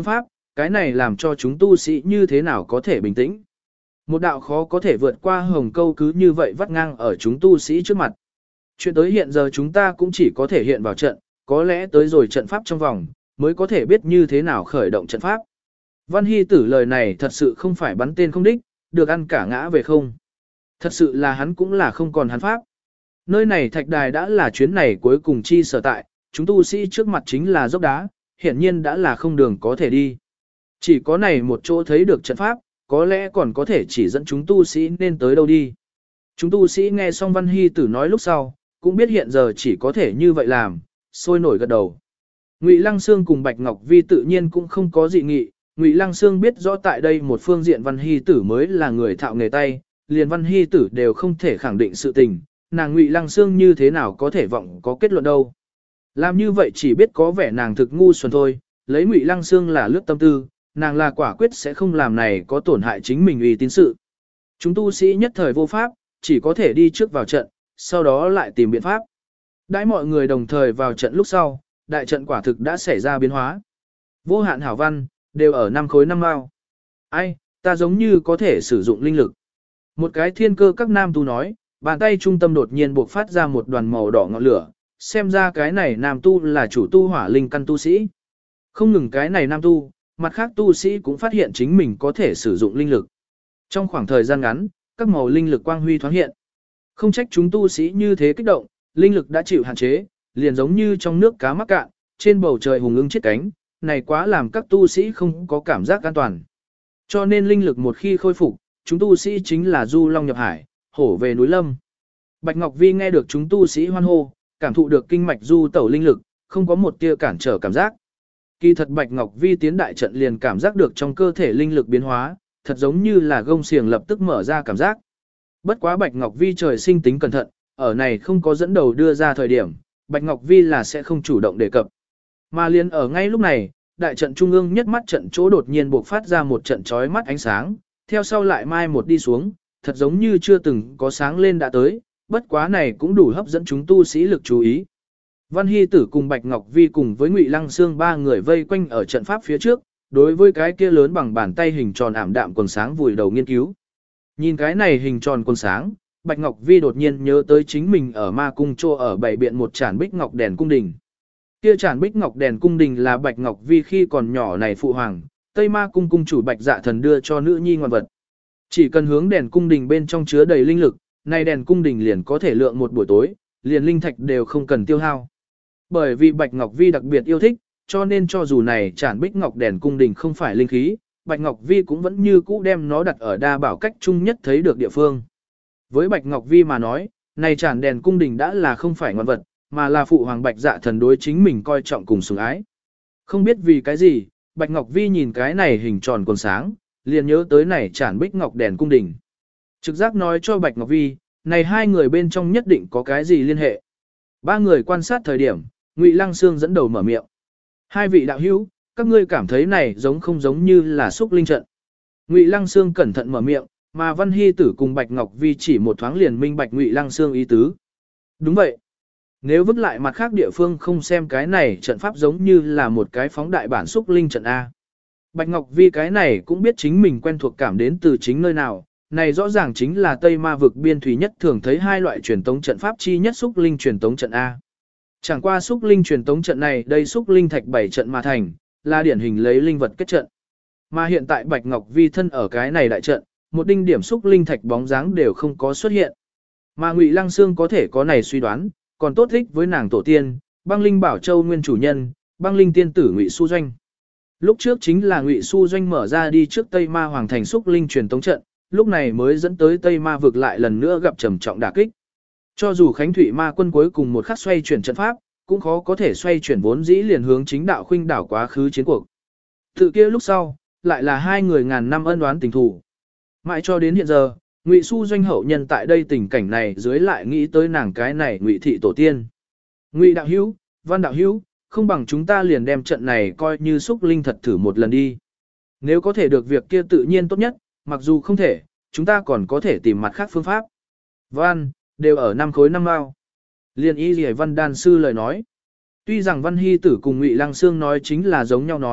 cái này làm cho chúng tu sĩ như thế nào có thể bình tĩnh. Một đạo khó có thể vượt qua hồng câu cứ như vậy vắt ngang ở chúng tu sĩ trước mặt. Chuyện tới hiện giờ chúng ta cũng chỉ có thể hiện vào trận, có lẽ tới rồi trận pháp trong vòng, mới có thể biết như thế nào khởi động trận pháp. Văn Hy Tử lời này thật sự không phải bắn tên không đích, được ăn cả ngã về không. Thật sự là hắn cũng là không còn hắn pháp. Nơi này thạch đài đã là chuyến này cuối cùng chi sở tại, chúng tu sĩ trước mặt chính là dốc đá, hiển nhiên đã là không đường có thể đi. Chỉ có này một chỗ thấy được trận pháp, có lẽ còn có thể chỉ dẫn chúng tu sĩ nên tới đâu đi. Chúng tu sĩ nghe xong Văn Hy Tử nói lúc sau, cũng biết hiện giờ chỉ có thể như vậy làm, sôi nổi gật đầu. Ngụy Lăng Sương cùng Bạch Ngọc Vi tự nhiên cũng không có dị nghị, Ngụy Lăng Sương biết rõ tại đây một phương diện Văn Hy Tử mới là người thạo nghề tay, liền Văn Hy Tử đều không thể khẳng định sự tình, nàng Ngụy Lăng Sương như thế nào có thể vọng có kết luận đâu. Làm như vậy chỉ biết có vẻ nàng thực ngu xuẩn thôi, lấy Ngụy Lăng Sương là lướt tâm tư, nàng là quả quyết sẽ không làm này có tổn hại chính mình uy tín sự. Chúng tu sĩ nhất thời vô pháp, chỉ có thể đi trước vào trận, sau đó lại tìm biện pháp. Đãi mọi người đồng thời vào trận lúc sau, đại trận quả thực đã xảy ra biến hóa. Vô hạn hảo văn, đều ở 5 khối 5 mao. Ai, ta giống như có thể sử dụng linh lực. Một cái thiên cơ các nam tu nói, bàn tay trung tâm đột nhiên bộc phát ra một đoàn màu đỏ ngọn lửa, xem ra cái này nam tu là chủ tu hỏa linh căn tu sĩ. Không ngừng cái này nam tu, mặt khác tu sĩ cũng phát hiện chính mình có thể sử dụng linh lực. Trong khoảng thời gian ngắn, các màu linh lực quang huy thoáng hiện. Không trách chúng tu sĩ như thế kích động, linh lực đã chịu hạn chế, liền giống như trong nước cá mắc cạn, trên bầu trời hùng ưng chiết cánh, này quá làm các tu sĩ không có cảm giác an toàn. Cho nên linh lực một khi khôi phục, chúng tu sĩ chính là du long nhập hải, hổ về núi lâm. Bạch Ngọc Vi nghe được chúng tu sĩ hoan hô, cảm thụ được kinh mạch du tẩu linh lực, không có một tia cản trở cảm giác. Kỳ thật Bạch Ngọc Vi tiến đại trận liền cảm giác được trong cơ thể linh lực biến hóa, thật giống như là gông xiềng lập tức mở ra cảm giác. Bất quá Bạch Ngọc Vi trời sinh tính cẩn thận, ở này không có dẫn đầu đưa ra thời điểm, Bạch Ngọc Vi là sẽ không chủ động đề cập. Mà liền ở ngay lúc này, đại trận trung ương nhất mắt trận chỗ đột nhiên bộc phát ra một trận chói mắt ánh sáng, theo sau lại mai một đi xuống, thật giống như chưa từng có sáng lên đã tới, bất quá này cũng đủ hấp dẫn chúng tu sĩ lực chú ý. Văn Hy Tử cùng Bạch Ngọc Vi cùng với Ngụy Lăng Sương ba người vây quanh ở trận pháp phía trước, đối với cái kia lớn bằng bàn tay hình tròn ảm đạm quần sáng vùi đầu nghiên cứu. Nhìn cái này hình tròn quần sáng, Bạch Ngọc Vi đột nhiên nhớ tới chính mình ở ma cung trô ở bảy biện một chản bích ngọc đèn cung đình. Kia chản bích ngọc đèn cung đình là Bạch Ngọc Vi khi còn nhỏ này phụ hoàng, Tây Ma cung cung chủ Bạch Dạ Thần đưa cho nữ nhi ngoan vật. Chỉ cần hướng đèn cung đình bên trong chứa đầy linh lực, này đèn cung đình liền có thể lượng một buổi tối, liền linh thạch đều không cần tiêu hao. Bởi vì Bạch Ngọc Vi đặc biệt yêu thích, cho nên cho dù này chản bích ngọc đèn cung đình không phải linh khí, Bạch Ngọc Vi cũng vẫn như cũ đem nó đặt ở đa bảo cách chung nhất thấy được địa phương. Với Bạch Ngọc Vi mà nói, này chản đèn cung đình đã là không phải ngoan vật, mà là phụ hoàng Bạch Dạ Thần đối chính mình coi trọng cùng sủng ái. Không biết vì cái gì, Bạch Ngọc Vi nhìn cái này hình tròn còn sáng, liền nhớ tới này chản bích ngọc đèn cung đình. Trực giác nói cho Bạch Ngọc Vi, này hai người bên trong nhất định có cái gì liên hệ. Ba người quan sát thời điểm, Ngụy Lăng Sương dẫn đầu mở miệng. Hai vị đạo hữu, các ngươi cảm thấy này giống không giống như là xúc linh trận. Ngụy Lăng Sương cẩn thận mở miệng, mà Văn Hy Tử cùng Bạch Ngọc Vi chỉ một thoáng liền minh bạch Ngụy Lăng Sương ý tứ. Đúng vậy. Nếu vứt lại mặt khác địa phương không xem cái này trận pháp giống như là một cái phóng đại bản xúc linh trận A. Bạch Ngọc Vi cái này cũng biết chính mình quen thuộc cảm đến từ chính nơi nào, này rõ ràng chính là Tây Ma vực biên thủy nhất thường thấy hai loại truyền tống trận pháp chi nhất xúc linh truyền tống trận A. Chẳng qua xúc linh truyền tống trận này đây xúc linh thạch 7 trận mà thành, là điển hình lấy linh vật kết trận. Mà hiện tại Bạch Ngọc Vi thân ở cái này đại trận, một đinh điểm xúc linh thạch bóng dáng đều không có xuất hiện. Mà Ngụy Lăng Sương có thể có này suy đoán, còn tốt thích với nàng tổ tiên, Băng Linh Bảo Châu nguyên chủ nhân, Băng Linh tiên tử Ngụy Su Doanh. Lúc trước chính là Ngụy Su Doanh mở ra đi trước Tây Ma Hoàng thành xúc linh truyền tống trận, lúc này mới dẫn tới Tây Ma vực lại lần nữa gặp trầm trọng đả kích. Cho dù Khánh Thụy Ma quân cuối cùng một khắc xoay chuyển trận pháp, cũng khó có thể xoay chuyển vốn dĩ liền hướng chính đạo khuynh đảo quá khứ chiến cuộc. Tự kia lúc sau, lại là hai người ngàn năm ân oán tình thù. Mãi cho đến hiện giờ, Ngụy Su Doanh hậu nhân tại đây tình cảnh này dưới lại nghĩ tới nàng cái này Ngụy thị tổ tiên. Ngụy đạo hữu, Văn đạo hữu, không bằng chúng ta liền đem trận này coi như xúc linh thật thử một lần đi. Nếu có thể được việc kia tự nhiên tốt nhất, mặc dù không thể, chúng ta còn có thể tìm mặt khác phương pháp. Văn, đều ở 5 khối 5 mao. Liên y Lì Văn đan sư lời nói. Tuy rằng Văn Hy Tử cùng Ngụy Lăng Sương nói chính là giống nhau nói,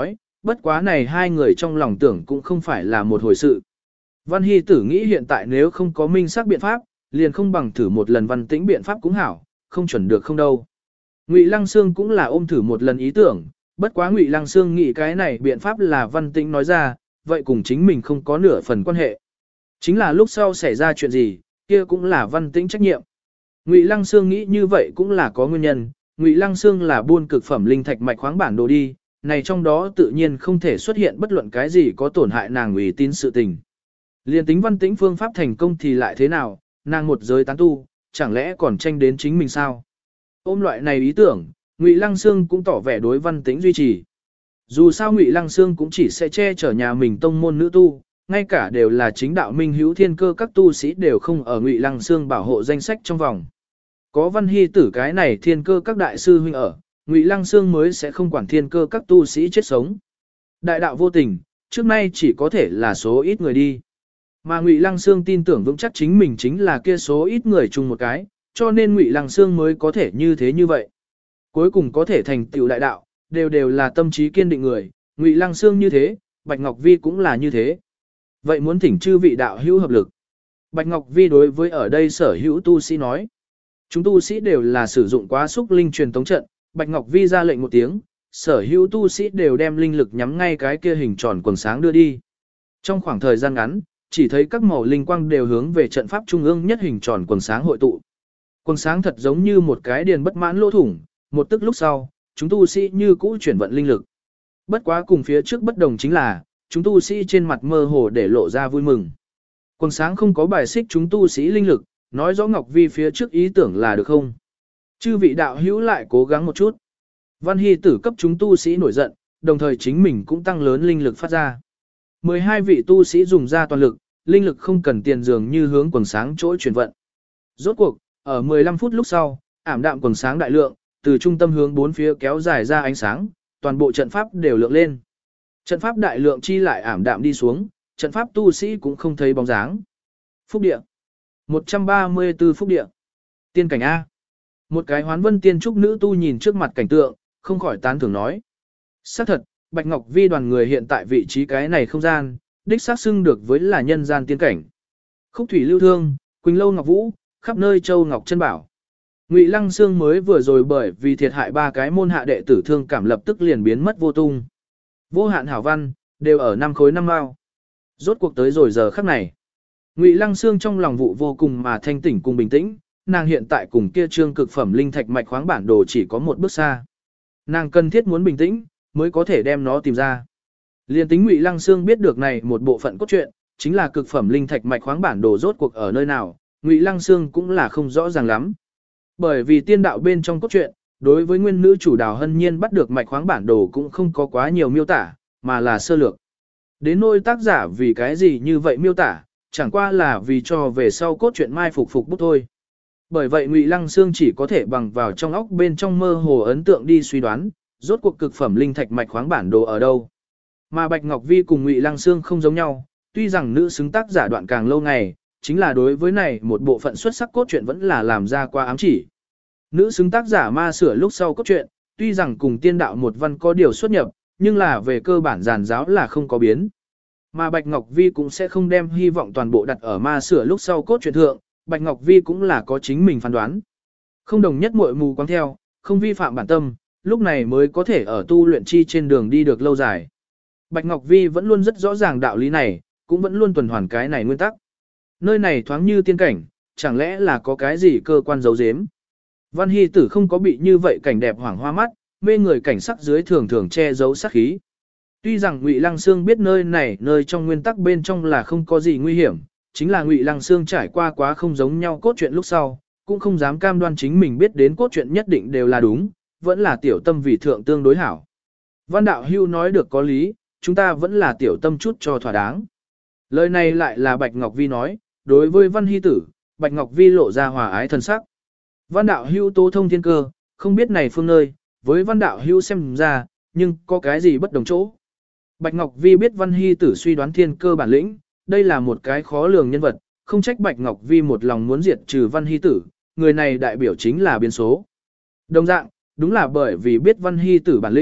bất quá này hai người trong lòng tưởng cũng không phải là một hồi sự. Văn Hy Tử nghĩ hiện tại nếu không có minh xác biện pháp, liền không bằng thử một lần Văn Tĩnh biện pháp cũng hảo, không chuẩn được không đâu. Ngụy Lăng Sương cũng là ôm thử một lần ý tưởng, bất quá Ngụy Lăng Sương nghĩ cái này biện pháp là Văn Tĩnh nói ra, vậy cùng chính mình không có nửa phần quan hệ. Chính là lúc sau xảy ra chuyện gì, kia cũng là Văn Tĩnh trách nhiệm. Ngụy Lăng Sương nghĩ như vậy cũng là có nguyên nhân, Ngụy Lăng Sương là buôn cực phẩm linh thạch mạch khoáng bản đồ đi, này trong đó tự nhiên không thể xuất hiện bất luận cái gì có tổn hại nàng uy tín sự tình. Liên tính Văn Tĩnh phương pháp thành công thì lại thế nào, nàng một giới tán tu, chẳng lẽ còn tranh đến chính mình sao? Ôm loại này ý tưởng, Ngụy Lăng Sương cũng tỏ vẻ đối Văn Tĩnh duy trì. Dù sao Ngụy Lăng Sương cũng chỉ sẽ che chở nhà mình tông môn nữ tu, ngay cả đều là chính đạo minh hữu thiên cơ các tu sĩ đều không ở Ngụy Lăng Sương bảo hộ danh sách trong vòng. Có Văn Hy Tử cái này thiên cơ các đại sư huynh ở, Ngụy Lăng Sương mới sẽ không quản thiên cơ các tu sĩ chết sống. Đại đạo vô tình, trước nay chỉ có thể là số ít người đi. Mà Ngụy Lăng Sương tin tưởng vững chắc chính mình chính là kia số ít người chung một cái, cho nên Ngụy Lăng Sương mới có thể như thế như vậy. Cuối cùng có thể thành tựu đại đạo, đều là tâm trí kiên định người, Ngụy Lăng Sương như thế, Bạch Ngọc Vi cũng là như thế. Vậy muốn thỉnh chư vị đạo hữu hợp lực. Bạch Ngọc Vi đối với ở đây sở hữu tu sĩ nói. Chúng tu sĩ đều là sử dụng quá xúc linh truyền tống trận, Bạch Ngọc Vi ra lệnh một tiếng, sở hữu tu sĩ đều đem linh lực nhắm ngay cái kia hình tròn quần sáng đưa đi. Trong khoảng thời gian ngắn, chỉ thấy các màu linh quang đều hướng về trận pháp trung ương nhất hình tròn quần sáng hội tụ. Quần sáng thật giống như một cái điền bất mãn lỗ thủng, một tức lúc sau, chúng tu sĩ như cũ chuyển vận linh lực. Bất quá cùng phía trước bất đồng chính là, chúng tu sĩ trên mặt mơ hồ để lộ ra vui mừng. Quần sáng không có bài xích chúng tu sĩ linh lực, nói rõ Ngọc Vi phía trước ý tưởng là được không? Chư vị đạo hữu lại cố gắng một chút. Văn Hy Tử cấp chúng tu sĩ nổi giận, đồng thời chính mình cũng tăng lớn linh lực phát ra. 12 vị tu sĩ dùng ra toàn lực, linh lực không cần tiền dường như hướng quần sáng chỗ chuyển vận. Rốt cuộc, ở 15 phút lúc sau, ảm đạm quần sáng đại lượng, từ trung tâm hướng bốn phía kéo dài ra ánh sáng, toàn bộ trận pháp đều lượng lên. Trận pháp đại lượng chi lại ảm đạm đi xuống, trận pháp tu sĩ cũng không thấy bóng dáng. Phúc địa. 134 phúc địa. Tiên cảnh A. Một cái hoán vân tiên trúc nữ tu nhìn trước mặt cảnh tượng, không khỏi tán thưởng nói. Xác thật, Bạch Ngọc Vi đoàn người hiện tại vị trí cái này không gian, đích xác xưng được với là nhân gian tiên cảnh. Khúc thủy lưu thương, Quỳnh lâu ngọc vũ, khắp nơi châu ngọc chân bảo. Ngụy Lăng Sương mới vừa rồi bởi vì thiệt hại ba cái môn hạ đệ tử thương cảm lập tức liền biến mất vô tung. Vô hạn hảo văn, đều ở năm khối năm mao. Rốt cuộc tới rồi giờ khắc này. Ngụy Lăng Sương trong lòng vụ vô cùng mà thanh tỉnh cùng bình tĩnh, nàng hiện tại cùng kia trương cực phẩm linh thạch mạch khoáng bản đồ chỉ có một bước xa. Nàng cần thiết muốn bình tĩnh, mới có thể đem nó tìm ra. Liên tính Ngụy Lăng Sương biết được này một bộ phận cốt truyện, chính là cực phẩm linh thạch mạch khoáng bản đồ rốt cuộc ở nơi nào, Ngụy Lăng Sương cũng là không rõ ràng lắm. Bởi vì tiên đạo bên trong cốt truyện, đối với nguyên nữ chủ Đào Hân Nhiên bắt được mạch khoáng bản đồ cũng không có quá nhiều miêu tả, mà là sơ lược. Đến nỗi tác giả vì cái gì như vậy miêu tả, chẳng qua là vì cho về sau cốt truyện mai phục bút thôi. Bởi vậy Ngụy Lăng Sương chỉ có thể bằng vào trong óc bên trong mơ hồ ấn tượng đi suy đoán, rốt cuộc cực phẩm linh thạch mạch khoáng bản đồ ở đâu. Mà Bạch Ngọc Vi cùng Ngụy Lăng Sương không giống nhau, tuy rằng nữ xứng tác giả đoạn càng lâu ngày, chính là đối với này một bộ phận xuất sắc cốt truyện vẫn là làm ra qua ám chỉ. Nữ xứng tác giả ma sửa lúc sau cốt truyện, tuy rằng cùng tiên đạo một văn có điều xuất nhập, nhưng là về cơ bản giàn giáo là không có biến. Mà Bạch Ngọc Vi cũng sẽ không đem hy vọng toàn bộ đặt ở ma sửa lúc sau cốt truyện thượng, Bạch Ngọc Vi cũng là có chính mình phán đoán. Không đồng nhất muội mù quáng theo, không vi phạm bản tâm, lúc này mới có thể ở tu luyện chi trên đường đi được lâu dài. Bạch Ngọc Vi vẫn luôn rất rõ ràng đạo lý này, cũng vẫn luôn tuần hoàn cái này nguyên tắc. Nơi này thoáng như tiên cảnh, chẳng lẽ là có cái gì cơ quan giấu giếm. Văn Hy Tử không có bị như vậy cảnh đẹp hoảng hoa mắt, mê người cảnh sắc dưới thường thường che giấu sát khí. Tuy rằng Ngụy Lăng Sương biết nơi này nơi trong nguyên tắc bên trong là không có gì nguy hiểm, chính là Ngụy Lăng Sương trải qua quá không giống nhau cốt truyện lúc sau, cũng không dám cam đoan chính mình biết đến cốt truyện nhất định đều là đúng, vẫn là tiểu tâm vì thượng tương đối hảo. Văn Đạo Hưu nói được có lý, chúng ta vẫn là tiểu tâm chút cho thỏa đáng. Lời này lại là Bạch Ngọc Vi nói, đối với Văn Hy Tử, Bạch Ngọc Vi lộ ra hòa ái thân sắc. Văn Đạo Hưu tố thông thiên cơ, không biết này phương nơi, với Văn Đạo Hưu xem ra, nhưng có cái gì bất đồng chỗ. Bạch Ngọc Vi biết Văn Hy Tử suy đoán thiên cơ bản lĩnh, đây là một cái khó lường nhân vật, không trách Bạch Ngọc Vi một lòng muốn diệt trừ Văn Hy Tử, người này đại biểu chính là biến số. Đồng dạng, đúng là bởi vì biết Văn Hy Tử bản lĩnh,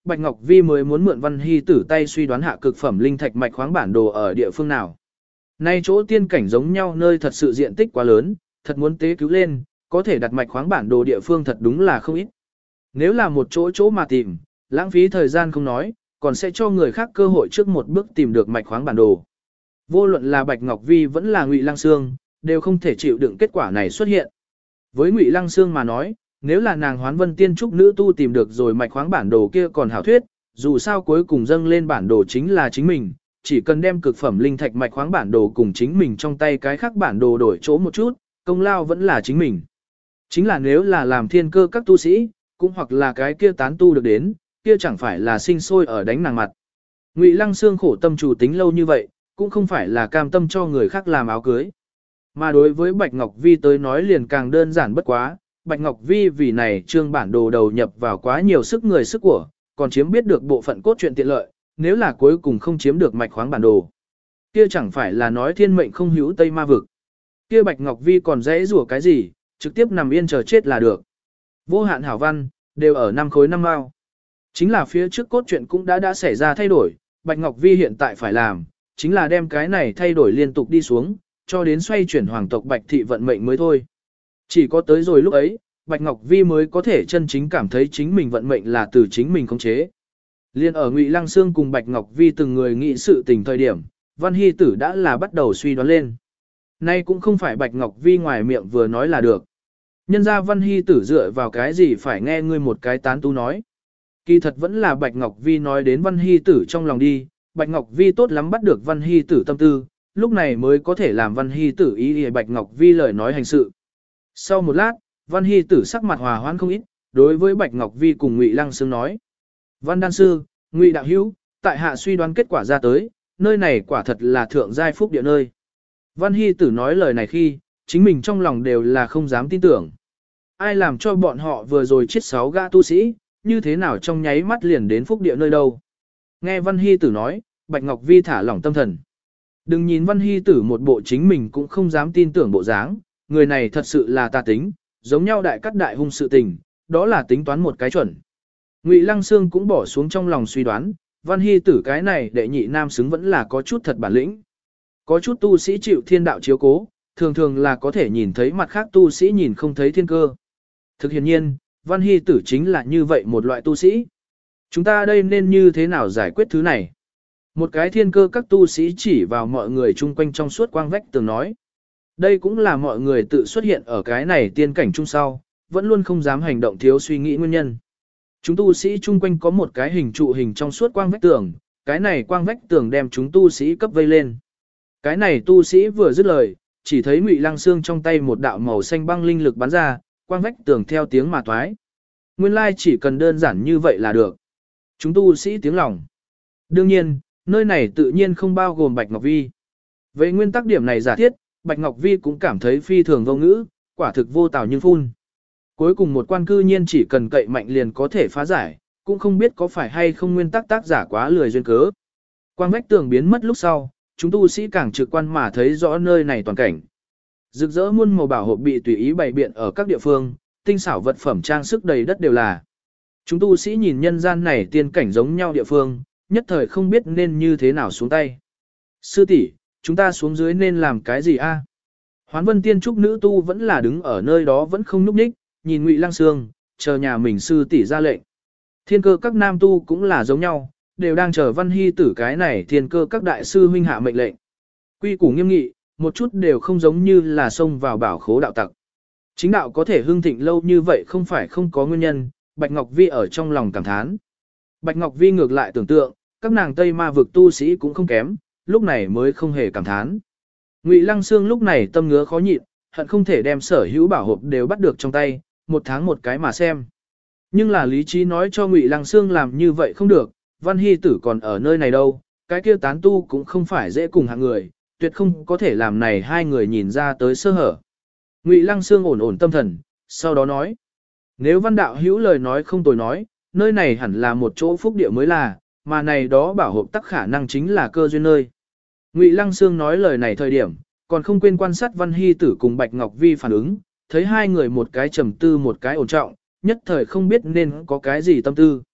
Bạch Ngọc Vi mới muốn mượn Văn Hy Tử tay suy đoán hạ cực phẩm linh thạch mạch khoáng bản đồ ở địa phương nào. Nay chỗ tiên cảnh giống nhau nơi thật sự diện tích quá lớn, thật muốn tế cứu lên, có thể đặt mạch khoáng bản đồ địa phương thật đúng là không ít. Nếu là một chỗ mà tìm, lãng phí thời gian không nói, còn sẽ cho người khác cơ hội trước một bước tìm được mạch khoáng bản đồ. Vô luận là Bạch Ngọc Vi vẫn là Ngụy Lăng Sương, đều không thể chịu đựng kết quả này xuất hiện. Với Ngụy Lăng Sương mà nói, nếu là nàng Hoán Vân Tiên Trúc nữ tu tìm được rồi mạch khoáng bản đồ kia còn hảo thuyết, dù sao cuối cùng dâng lên bản đồ chính là chính mình, chỉ cần đem cực phẩm linh thạch mạch khoáng bản đồ cùng chính mình trong tay cái khác bản đồ đổi chỗ một chút, công lao vẫn là chính mình. Chính là nếu là làm thiên cơ các tu sĩ, cũng hoặc là cái kia tán tu được đến, kia chẳng phải là sinh sôi ở đánh nàng mặt. Ngụy Lăng Sương khổ tâm chủ tính lâu như vậy, cũng không phải là cam tâm cho người khác làm áo cưới. Mà đối với Bạch Ngọc Vi tới nói liền càng đơn giản bất quá, Bạch Ngọc Vi vì này trương bản đồ đầu nhập vào quá nhiều sức người sức của, còn chiếm biết được bộ phận cốt truyện tiện lợi, nếu là cuối cùng không chiếm được mạch khoáng bản đồ. Kia chẳng phải là nói thiên mệnh không hữu Tây Ma vực. Kia Bạch Ngọc Vi còn dễ rủa cái gì, trực tiếp nằm yên chờ chết là được. Vô hạn hảo văn, đều ở 5 khối 5 mao. Chính là phía trước cốt truyện cũng đã xảy ra thay đổi, Bạch Ngọc Vi hiện tại phải làm, chính là đem cái này thay đổi liên tục đi xuống, cho đến xoay chuyển hoàng tộc Bạch thị vận mệnh mới thôi. Chỉ có tới rồi lúc ấy, Bạch Ngọc Vi mới có thể chân chính cảm thấy chính mình vận mệnh là từ chính mình khống chế. Liên ở Ngụy Lăng Sương cùng Bạch Ngọc Vi từng người nghĩ sự tình thời điểm, Văn Hy Tử đã là bắt đầu suy đoán lên. Nay cũng không phải Bạch Ngọc Vi ngoài miệng vừa nói là được. Nhân ra Văn Hy Tử dựa vào cái gì phải nghe ngươi một cái tán tu nói. Kỳ thật vẫn là Bạch Ngọc Vi nói đến Văn Hy Tử trong lòng đi, Bạch Ngọc Vi tốt lắm bắt được Văn Hy Tử tâm tư, lúc này mới có thể làm Văn Hy Tử ý Bạch Ngọc Vi lời nói hành sự. Sau một lát, Văn Hy Tử sắc mặt hòa hoãn không ít, đối với Bạch Ngọc Vi cùng Ngụy Lăng Sương nói. Văn Đan Sư, Ngụy Đạo Hữu, tại hạ suy đoán kết quả ra tới, nơi này quả thật là thượng giai phúc địa nơi. Văn Hy Tử nói lời này khi, chính mình trong lòng đều là không dám tin tưởng. Ai làm cho bọn họ vừa rồi chết 6 gã tu sĩ, như thế nào trong nháy mắt liền đến phúc địa nơi đâu. Nghe Văn Hy Tử nói, Bạch Ngọc Vi thả lỏng tâm thần. Đừng nhìn Văn Hy Tử một bộ chính mình cũng không dám tin tưởng bộ dáng, người này thật sự là tà tính, giống nhau đại cắt đại hung sự tình, đó là tính toán một cái chuẩn. Ngụy Lăng Sương cũng bỏ xuống trong lòng suy đoán, Văn Hy Tử cái này đệ nhị nam xứng vẫn là có chút thật bản lĩnh. Có chút tu sĩ chịu thiên đạo chiếu cố, thường thường là có thể nhìn thấy mặt khác tu sĩ nhìn không thấy thiên cơ. Thực hiện nhiên, Văn Hy Tử chính là như vậy một loại tu sĩ. Chúng ta đây nên như thế nào giải quyết thứ này? Một cái thiên cơ các tu sĩ chỉ vào mọi người chung quanh trong suốt quang vách tường nói. Đây cũng là mọi người tự xuất hiện ở cái này tiên cảnh chung sau, vẫn luôn không dám hành động thiếu suy nghĩ nguyên nhân. Chúng tu sĩ chung quanh có một cái hình trụ hình trong suốt quang vách tường, cái này quang vách tường đem chúng tu sĩ cấp vây lên. Cái này tu sĩ vừa dứt lời, chỉ thấy Ngụy Lăng Sương trong tay một đạo màu xanh băng linh lực bắn ra, quang vách tường theo tiếng mà toái. Nguyên lai chỉ cần đơn giản như vậy là được. Chúng tu sĩ tiếng lòng. Đương nhiên, nơi này tự nhiên không bao gồm Bạch Ngọc Vi. Về nguyên tắc điểm này giả thiết, Bạch Ngọc Vi cũng cảm thấy phi thường vô ngữ, quả thực vô tào nhưng phun. Cuối cùng một quan cư nhiên chỉ cần cậy mạnh liền có thể phá giải, cũng không biết có phải hay không nguyên tắc tác giả quá lười duyên cớ. Quang vách tường biến mất lúc sau, chúng tu sĩ càng trực quan mà thấy rõ nơi này toàn cảnh. Rực rỡ muôn màu bảo hộp bị tùy ý bày biện ở các địa phương, tinh xảo vật phẩm trang sức đầy đất đều là. Chúng tu sĩ nhìn nhân gian này tiên cảnh giống nhau địa phương, nhất thời không biết nên như thế nào xuống tay. Sư tỷ, chúng ta xuống dưới nên làm cái gì a? Hoán Vân Tiên Trúc nữ tu vẫn là đứng ở nơi đó vẫn không nhúc nhích, nhìn Ngụy Lăng Sương, chờ nhà mình sư tỷ ra lệnh. Thiên cơ các nam tu cũng là giống nhau, đều đang chờ Văn Hy Tử cái này thiên cơ các đại sư huynh hạ mệnh lệnh. Quy củ nghiêm nghị, một chút đều không giống như là xông vào bảo khố đạo tặc. Chính đạo có thể hưng thịnh lâu như vậy không phải không có nguyên nhân, Bạch Ngọc Vi ở trong lòng cảm thán. Bạch Ngọc Vi ngược lại tưởng tượng, các nàng Tây Ma vực tu sĩ cũng không kém, lúc này mới không hề cảm thán. Ngụy Lăng Sương lúc này tâm ngứa khó nhịn, hận không thể đem sở hữu bảo hộp đều bắt được trong tay, một tháng một cái mà xem. Nhưng là lý trí nói cho Ngụy Lăng Sương làm như vậy không được, Văn Hy Tử còn ở nơi này đâu, cái kia tán tu cũng không phải dễ cùng hạng người, tuyệt không có thể làm này hai người nhìn ra tới sơ hở. Ngụy Lăng Sương ổn ổn tâm thần, sau đó nói, nếu Văn đạo hữu lời nói không tồi nói, nơi này hẳn là một chỗ phúc địa mới là, mà này đó bảo hộp tắc khả năng chính là cơ duyên nơi. Ngụy Lăng Sương nói lời này thời điểm, còn không quên quan sát Văn Hy Tử cùng Bạch Ngọc Vi phản ứng, thấy hai người một cái trầm tư một cái ổn trọng, nhất thời không biết nên có cái gì tâm tư.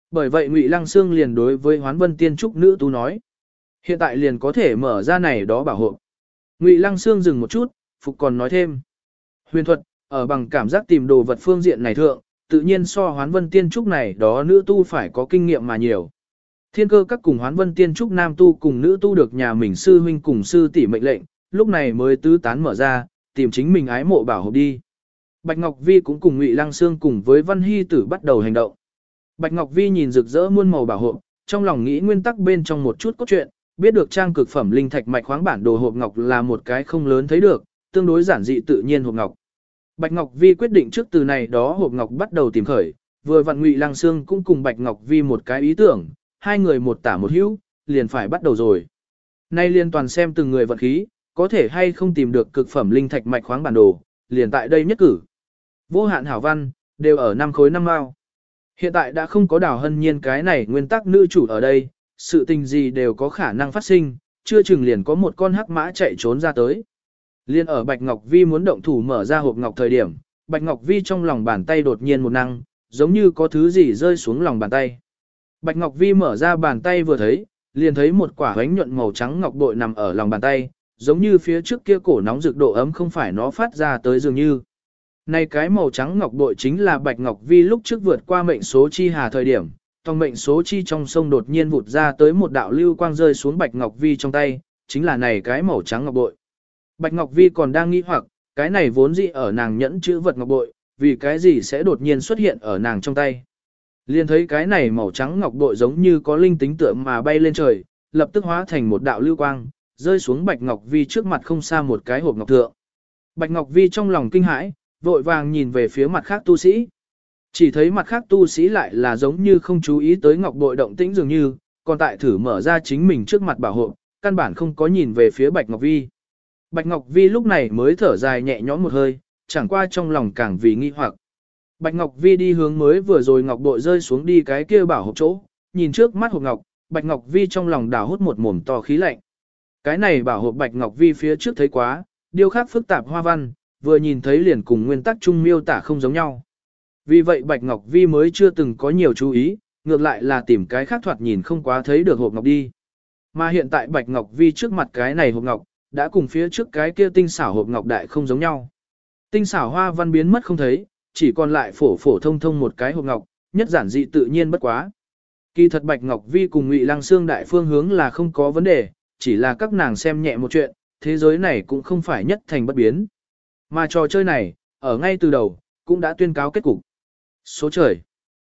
Bởi vậy Ngụy Lăng Sương liền đối với Hoán Vân Tiên Trúc nữ tu nói. Hiện tại liền có thể mở ra này đó bảo hộ. Ngụy Lăng Sương dừng một chút, Phục còn nói thêm. Huyền thuật, ở bằng cảm giác tìm đồ vật phương diện này thượng, tự nhiên so Hoán Vân Tiên Trúc này đó nữ tu phải có kinh nghiệm mà nhiều. Thiên Cơ Các cùng Hoán Vân Tiên Trúc nam tu cùng nữ tu được nhà mình sư huynh cùng sư tỷ mệnh lệnh, lúc này mới tứ tán mở ra, tìm chính mình ái mộ bảo hộ đi. Bạch Ngọc Vi cũng cùng Ngụy Lăng Sương cùng với Văn Hy Tử bắt đầu hành động. Bạch Ngọc Vi nhìn rực rỡ muôn màu bảo hộ, trong lòng nghĩ nguyên tắc bên trong một chút cốt truyện, biết được trang cực phẩm linh thạch mạch khoáng bản đồ hộp ngọc là một cái không lớn thấy được, tương đối giản dị tự nhiên hộp ngọc. Bạch Ngọc Vi quyết định trước từ này đó hộp ngọc bắt đầu tìm khởi, vừa vặn Ngụy Lăng Sương cũng cùng Bạch Ngọc Vi một cái ý tưởng, hai người một tả một hữu, liền phải bắt đầu rồi. Nay liên toàn xem từng người vận khí, có thể hay không tìm được cực phẩm linh thạch mạch khoáng bản đồ, liền tại đây nhất cử. Vô hạn hảo văn, đều ở 5 khối 5 mao. Hiện tại đã không có Đào Hân Nhiên cái này nguyên tắc nữ chủ ở đây, sự tình gì đều có khả năng phát sinh, chưa chừng liền có một con hắc mã chạy trốn ra tới. Liên ở Bạch Ngọc Vi muốn động thủ mở ra hộp ngọc thời điểm, Bạch Ngọc Vi trong lòng bàn tay đột nhiên một năng, giống như có thứ gì rơi xuống lòng bàn tay. Bạch Ngọc Vi mở ra bàn tay vừa thấy, liền thấy một quả bánh nhuận màu trắng ngọc bội nằm ở lòng bàn tay, giống như phía trước kia cổ nóng rực độ ấm không phải nó phát ra tới dường như. Này cái màu trắng ngọc bội chính là Bạch Ngọc Vi lúc trước vượt qua mệnh số chi hà thời điểm, trong mệnh số chi trong sông đột nhiên vụt ra tới một đạo lưu quang rơi xuống Bạch Ngọc Vi trong tay, chính là này cái màu trắng ngọc bội. Bạch Ngọc Vi còn đang nghĩ hoặc, cái này vốn dĩ ở nàng nhẫn chữ vật ngọc bội, vì cái gì sẽ đột nhiên xuất hiện ở nàng trong tay. Liền thấy cái này màu trắng ngọc bội giống như có linh tính tượng mà bay lên trời, lập tức hóa thành một đạo lưu quang, rơi xuống Bạch Ngọc Vi trước mặt không xa một cái hộp ngọc thượng. Bạch Ngọc Vi trong lòng kinh hãi, vội vàng nhìn về phía mặt khác tu sĩ. Chỉ thấy mặt khác tu sĩ lại là giống như không chú ý tới ngọc bội động tĩnh dường như, còn tại thử mở ra chính mình trước mặt bảo hộ, căn bản không có nhìn về phía Bạch Ngọc Vi. Bạch Ngọc Vi lúc này mới thở dài nhẹ nhõm một hơi, chẳng qua trong lòng càng vì nghi hoặc. Bạch Ngọc Vi đi hướng mới vừa rồi ngọc bội rơi xuống đi cái kia bảo hộp chỗ, nhìn trước mắt hộp ngọc, Bạch Ngọc Vi trong lòng đào hút một mồm to khí lạnh. Cái này bảo hộp Bạch Ngọc Vi phía trước thấy quá, điêu khắc phức tạp hoa văn, vừa nhìn thấy liền cùng nguyên tắc chung miêu tả không giống nhau. Vì vậy Bạch Ngọc Vi mới chưa từng có nhiều chú ý, ngược lại là tìm cái khác thoạt nhìn không quá thấy được hộp ngọc đi. Mà hiện tại Bạch Ngọc Vi trước mặt cái này hộp ngọc, đã cùng phía trước cái kia tinh xảo hộp ngọc đại không giống nhau. Tinh xảo hoa văn biến mất không thấy, chỉ còn lại phổ phổ thông thông một cái hộp ngọc, nhất giản dị tự nhiên bất quá. Kỳ thật Bạch Ngọc Vi cùng Ngụy Lăng Sương đại phương hướng là không có vấn đề, chỉ là các nàng xem nhẹ một chuyện, thế giới này cũng không phải nhất thành bất biến. Mà trò chơi này, ở ngay từ đầu, cũng đã tuyên cáo kết cục. Số trời.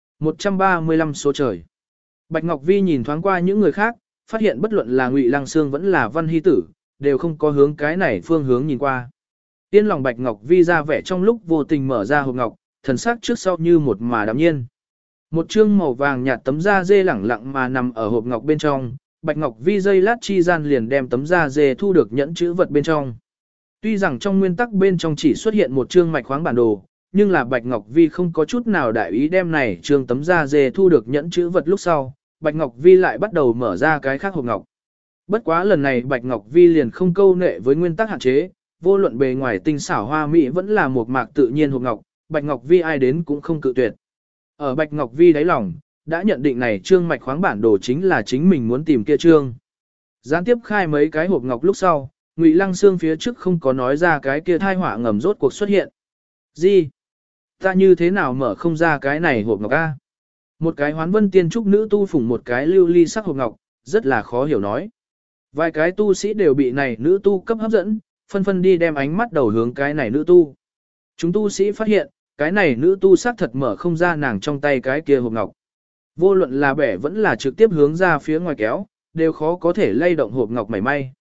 135 số trời. Bạch Ngọc Vi nhìn thoáng qua những người khác, phát hiện bất luận là Ngụy Lăng Sương vẫn là Văn Hy Tử, đều không có hướng cái này phương hướng nhìn qua. Tiên lòng Bạch Ngọc Vi ra vẻ trong lúc vô tình mở ra hộp ngọc, thần sắc trước sau như một mà đạm nhiên. Một chương màu vàng nhạt tấm da dê lẳng lặng mà nằm ở hộp ngọc bên trong, Bạch Ngọc Vi dây lát chi gian liền đem tấm da dê thu được nhẫn chữ vật bên trong. Tuy rằng trong nguyên tắc bên trong chỉ xuất hiện một chương mạch khoáng bản đồ, nhưng là Bạch Ngọc Vi không có chút nào đại ý đem này chương tấm da dê thu được nhẫn chữ vật lúc sau, Bạch Ngọc Vi lại bắt đầu mở ra cái khác hộp ngọc. Bất quá lần này Bạch Ngọc Vi liền không câu nệ với nguyên tắc hạn chế, vô luận bề ngoài tinh xảo hoa mỹ vẫn là một mạc tự nhiên hộp ngọc, Bạch Ngọc Vi ai đến cũng không cự tuyệt. Ở Bạch Ngọc Vi đáy lòng, đã nhận định này trương mạch khoáng bản đồ chính là chính mình muốn tìm kia trương. Gián tiếp khai mấy cái hộp ngọc lúc sau, Ngụy Lăng Sương phía trước không có nói ra cái kia thai họa ngầm rốt cuộc xuất hiện. Gì? Ta như thế nào mở không ra cái này hộp ngọc a? Một cái Hoán Vân Tiên Trúc nữ tu phủng một cái lưu ly sắc hộp ngọc, rất là khó hiểu nói. Vài cái tu sĩ đều bị này nữ tu cấp hấp dẫn, phân phân đi đem ánh mắt đầu hướng cái này nữ tu. Chúng tu sĩ phát hiện, cái này nữ tu xác thật mở không ra nàng trong tay cái kia hộp ngọc. Vô luận là bẻ vẫn là trực tiếp hướng ra phía ngoài kéo, đều khó có thể lay động hộp ngọc mảy may.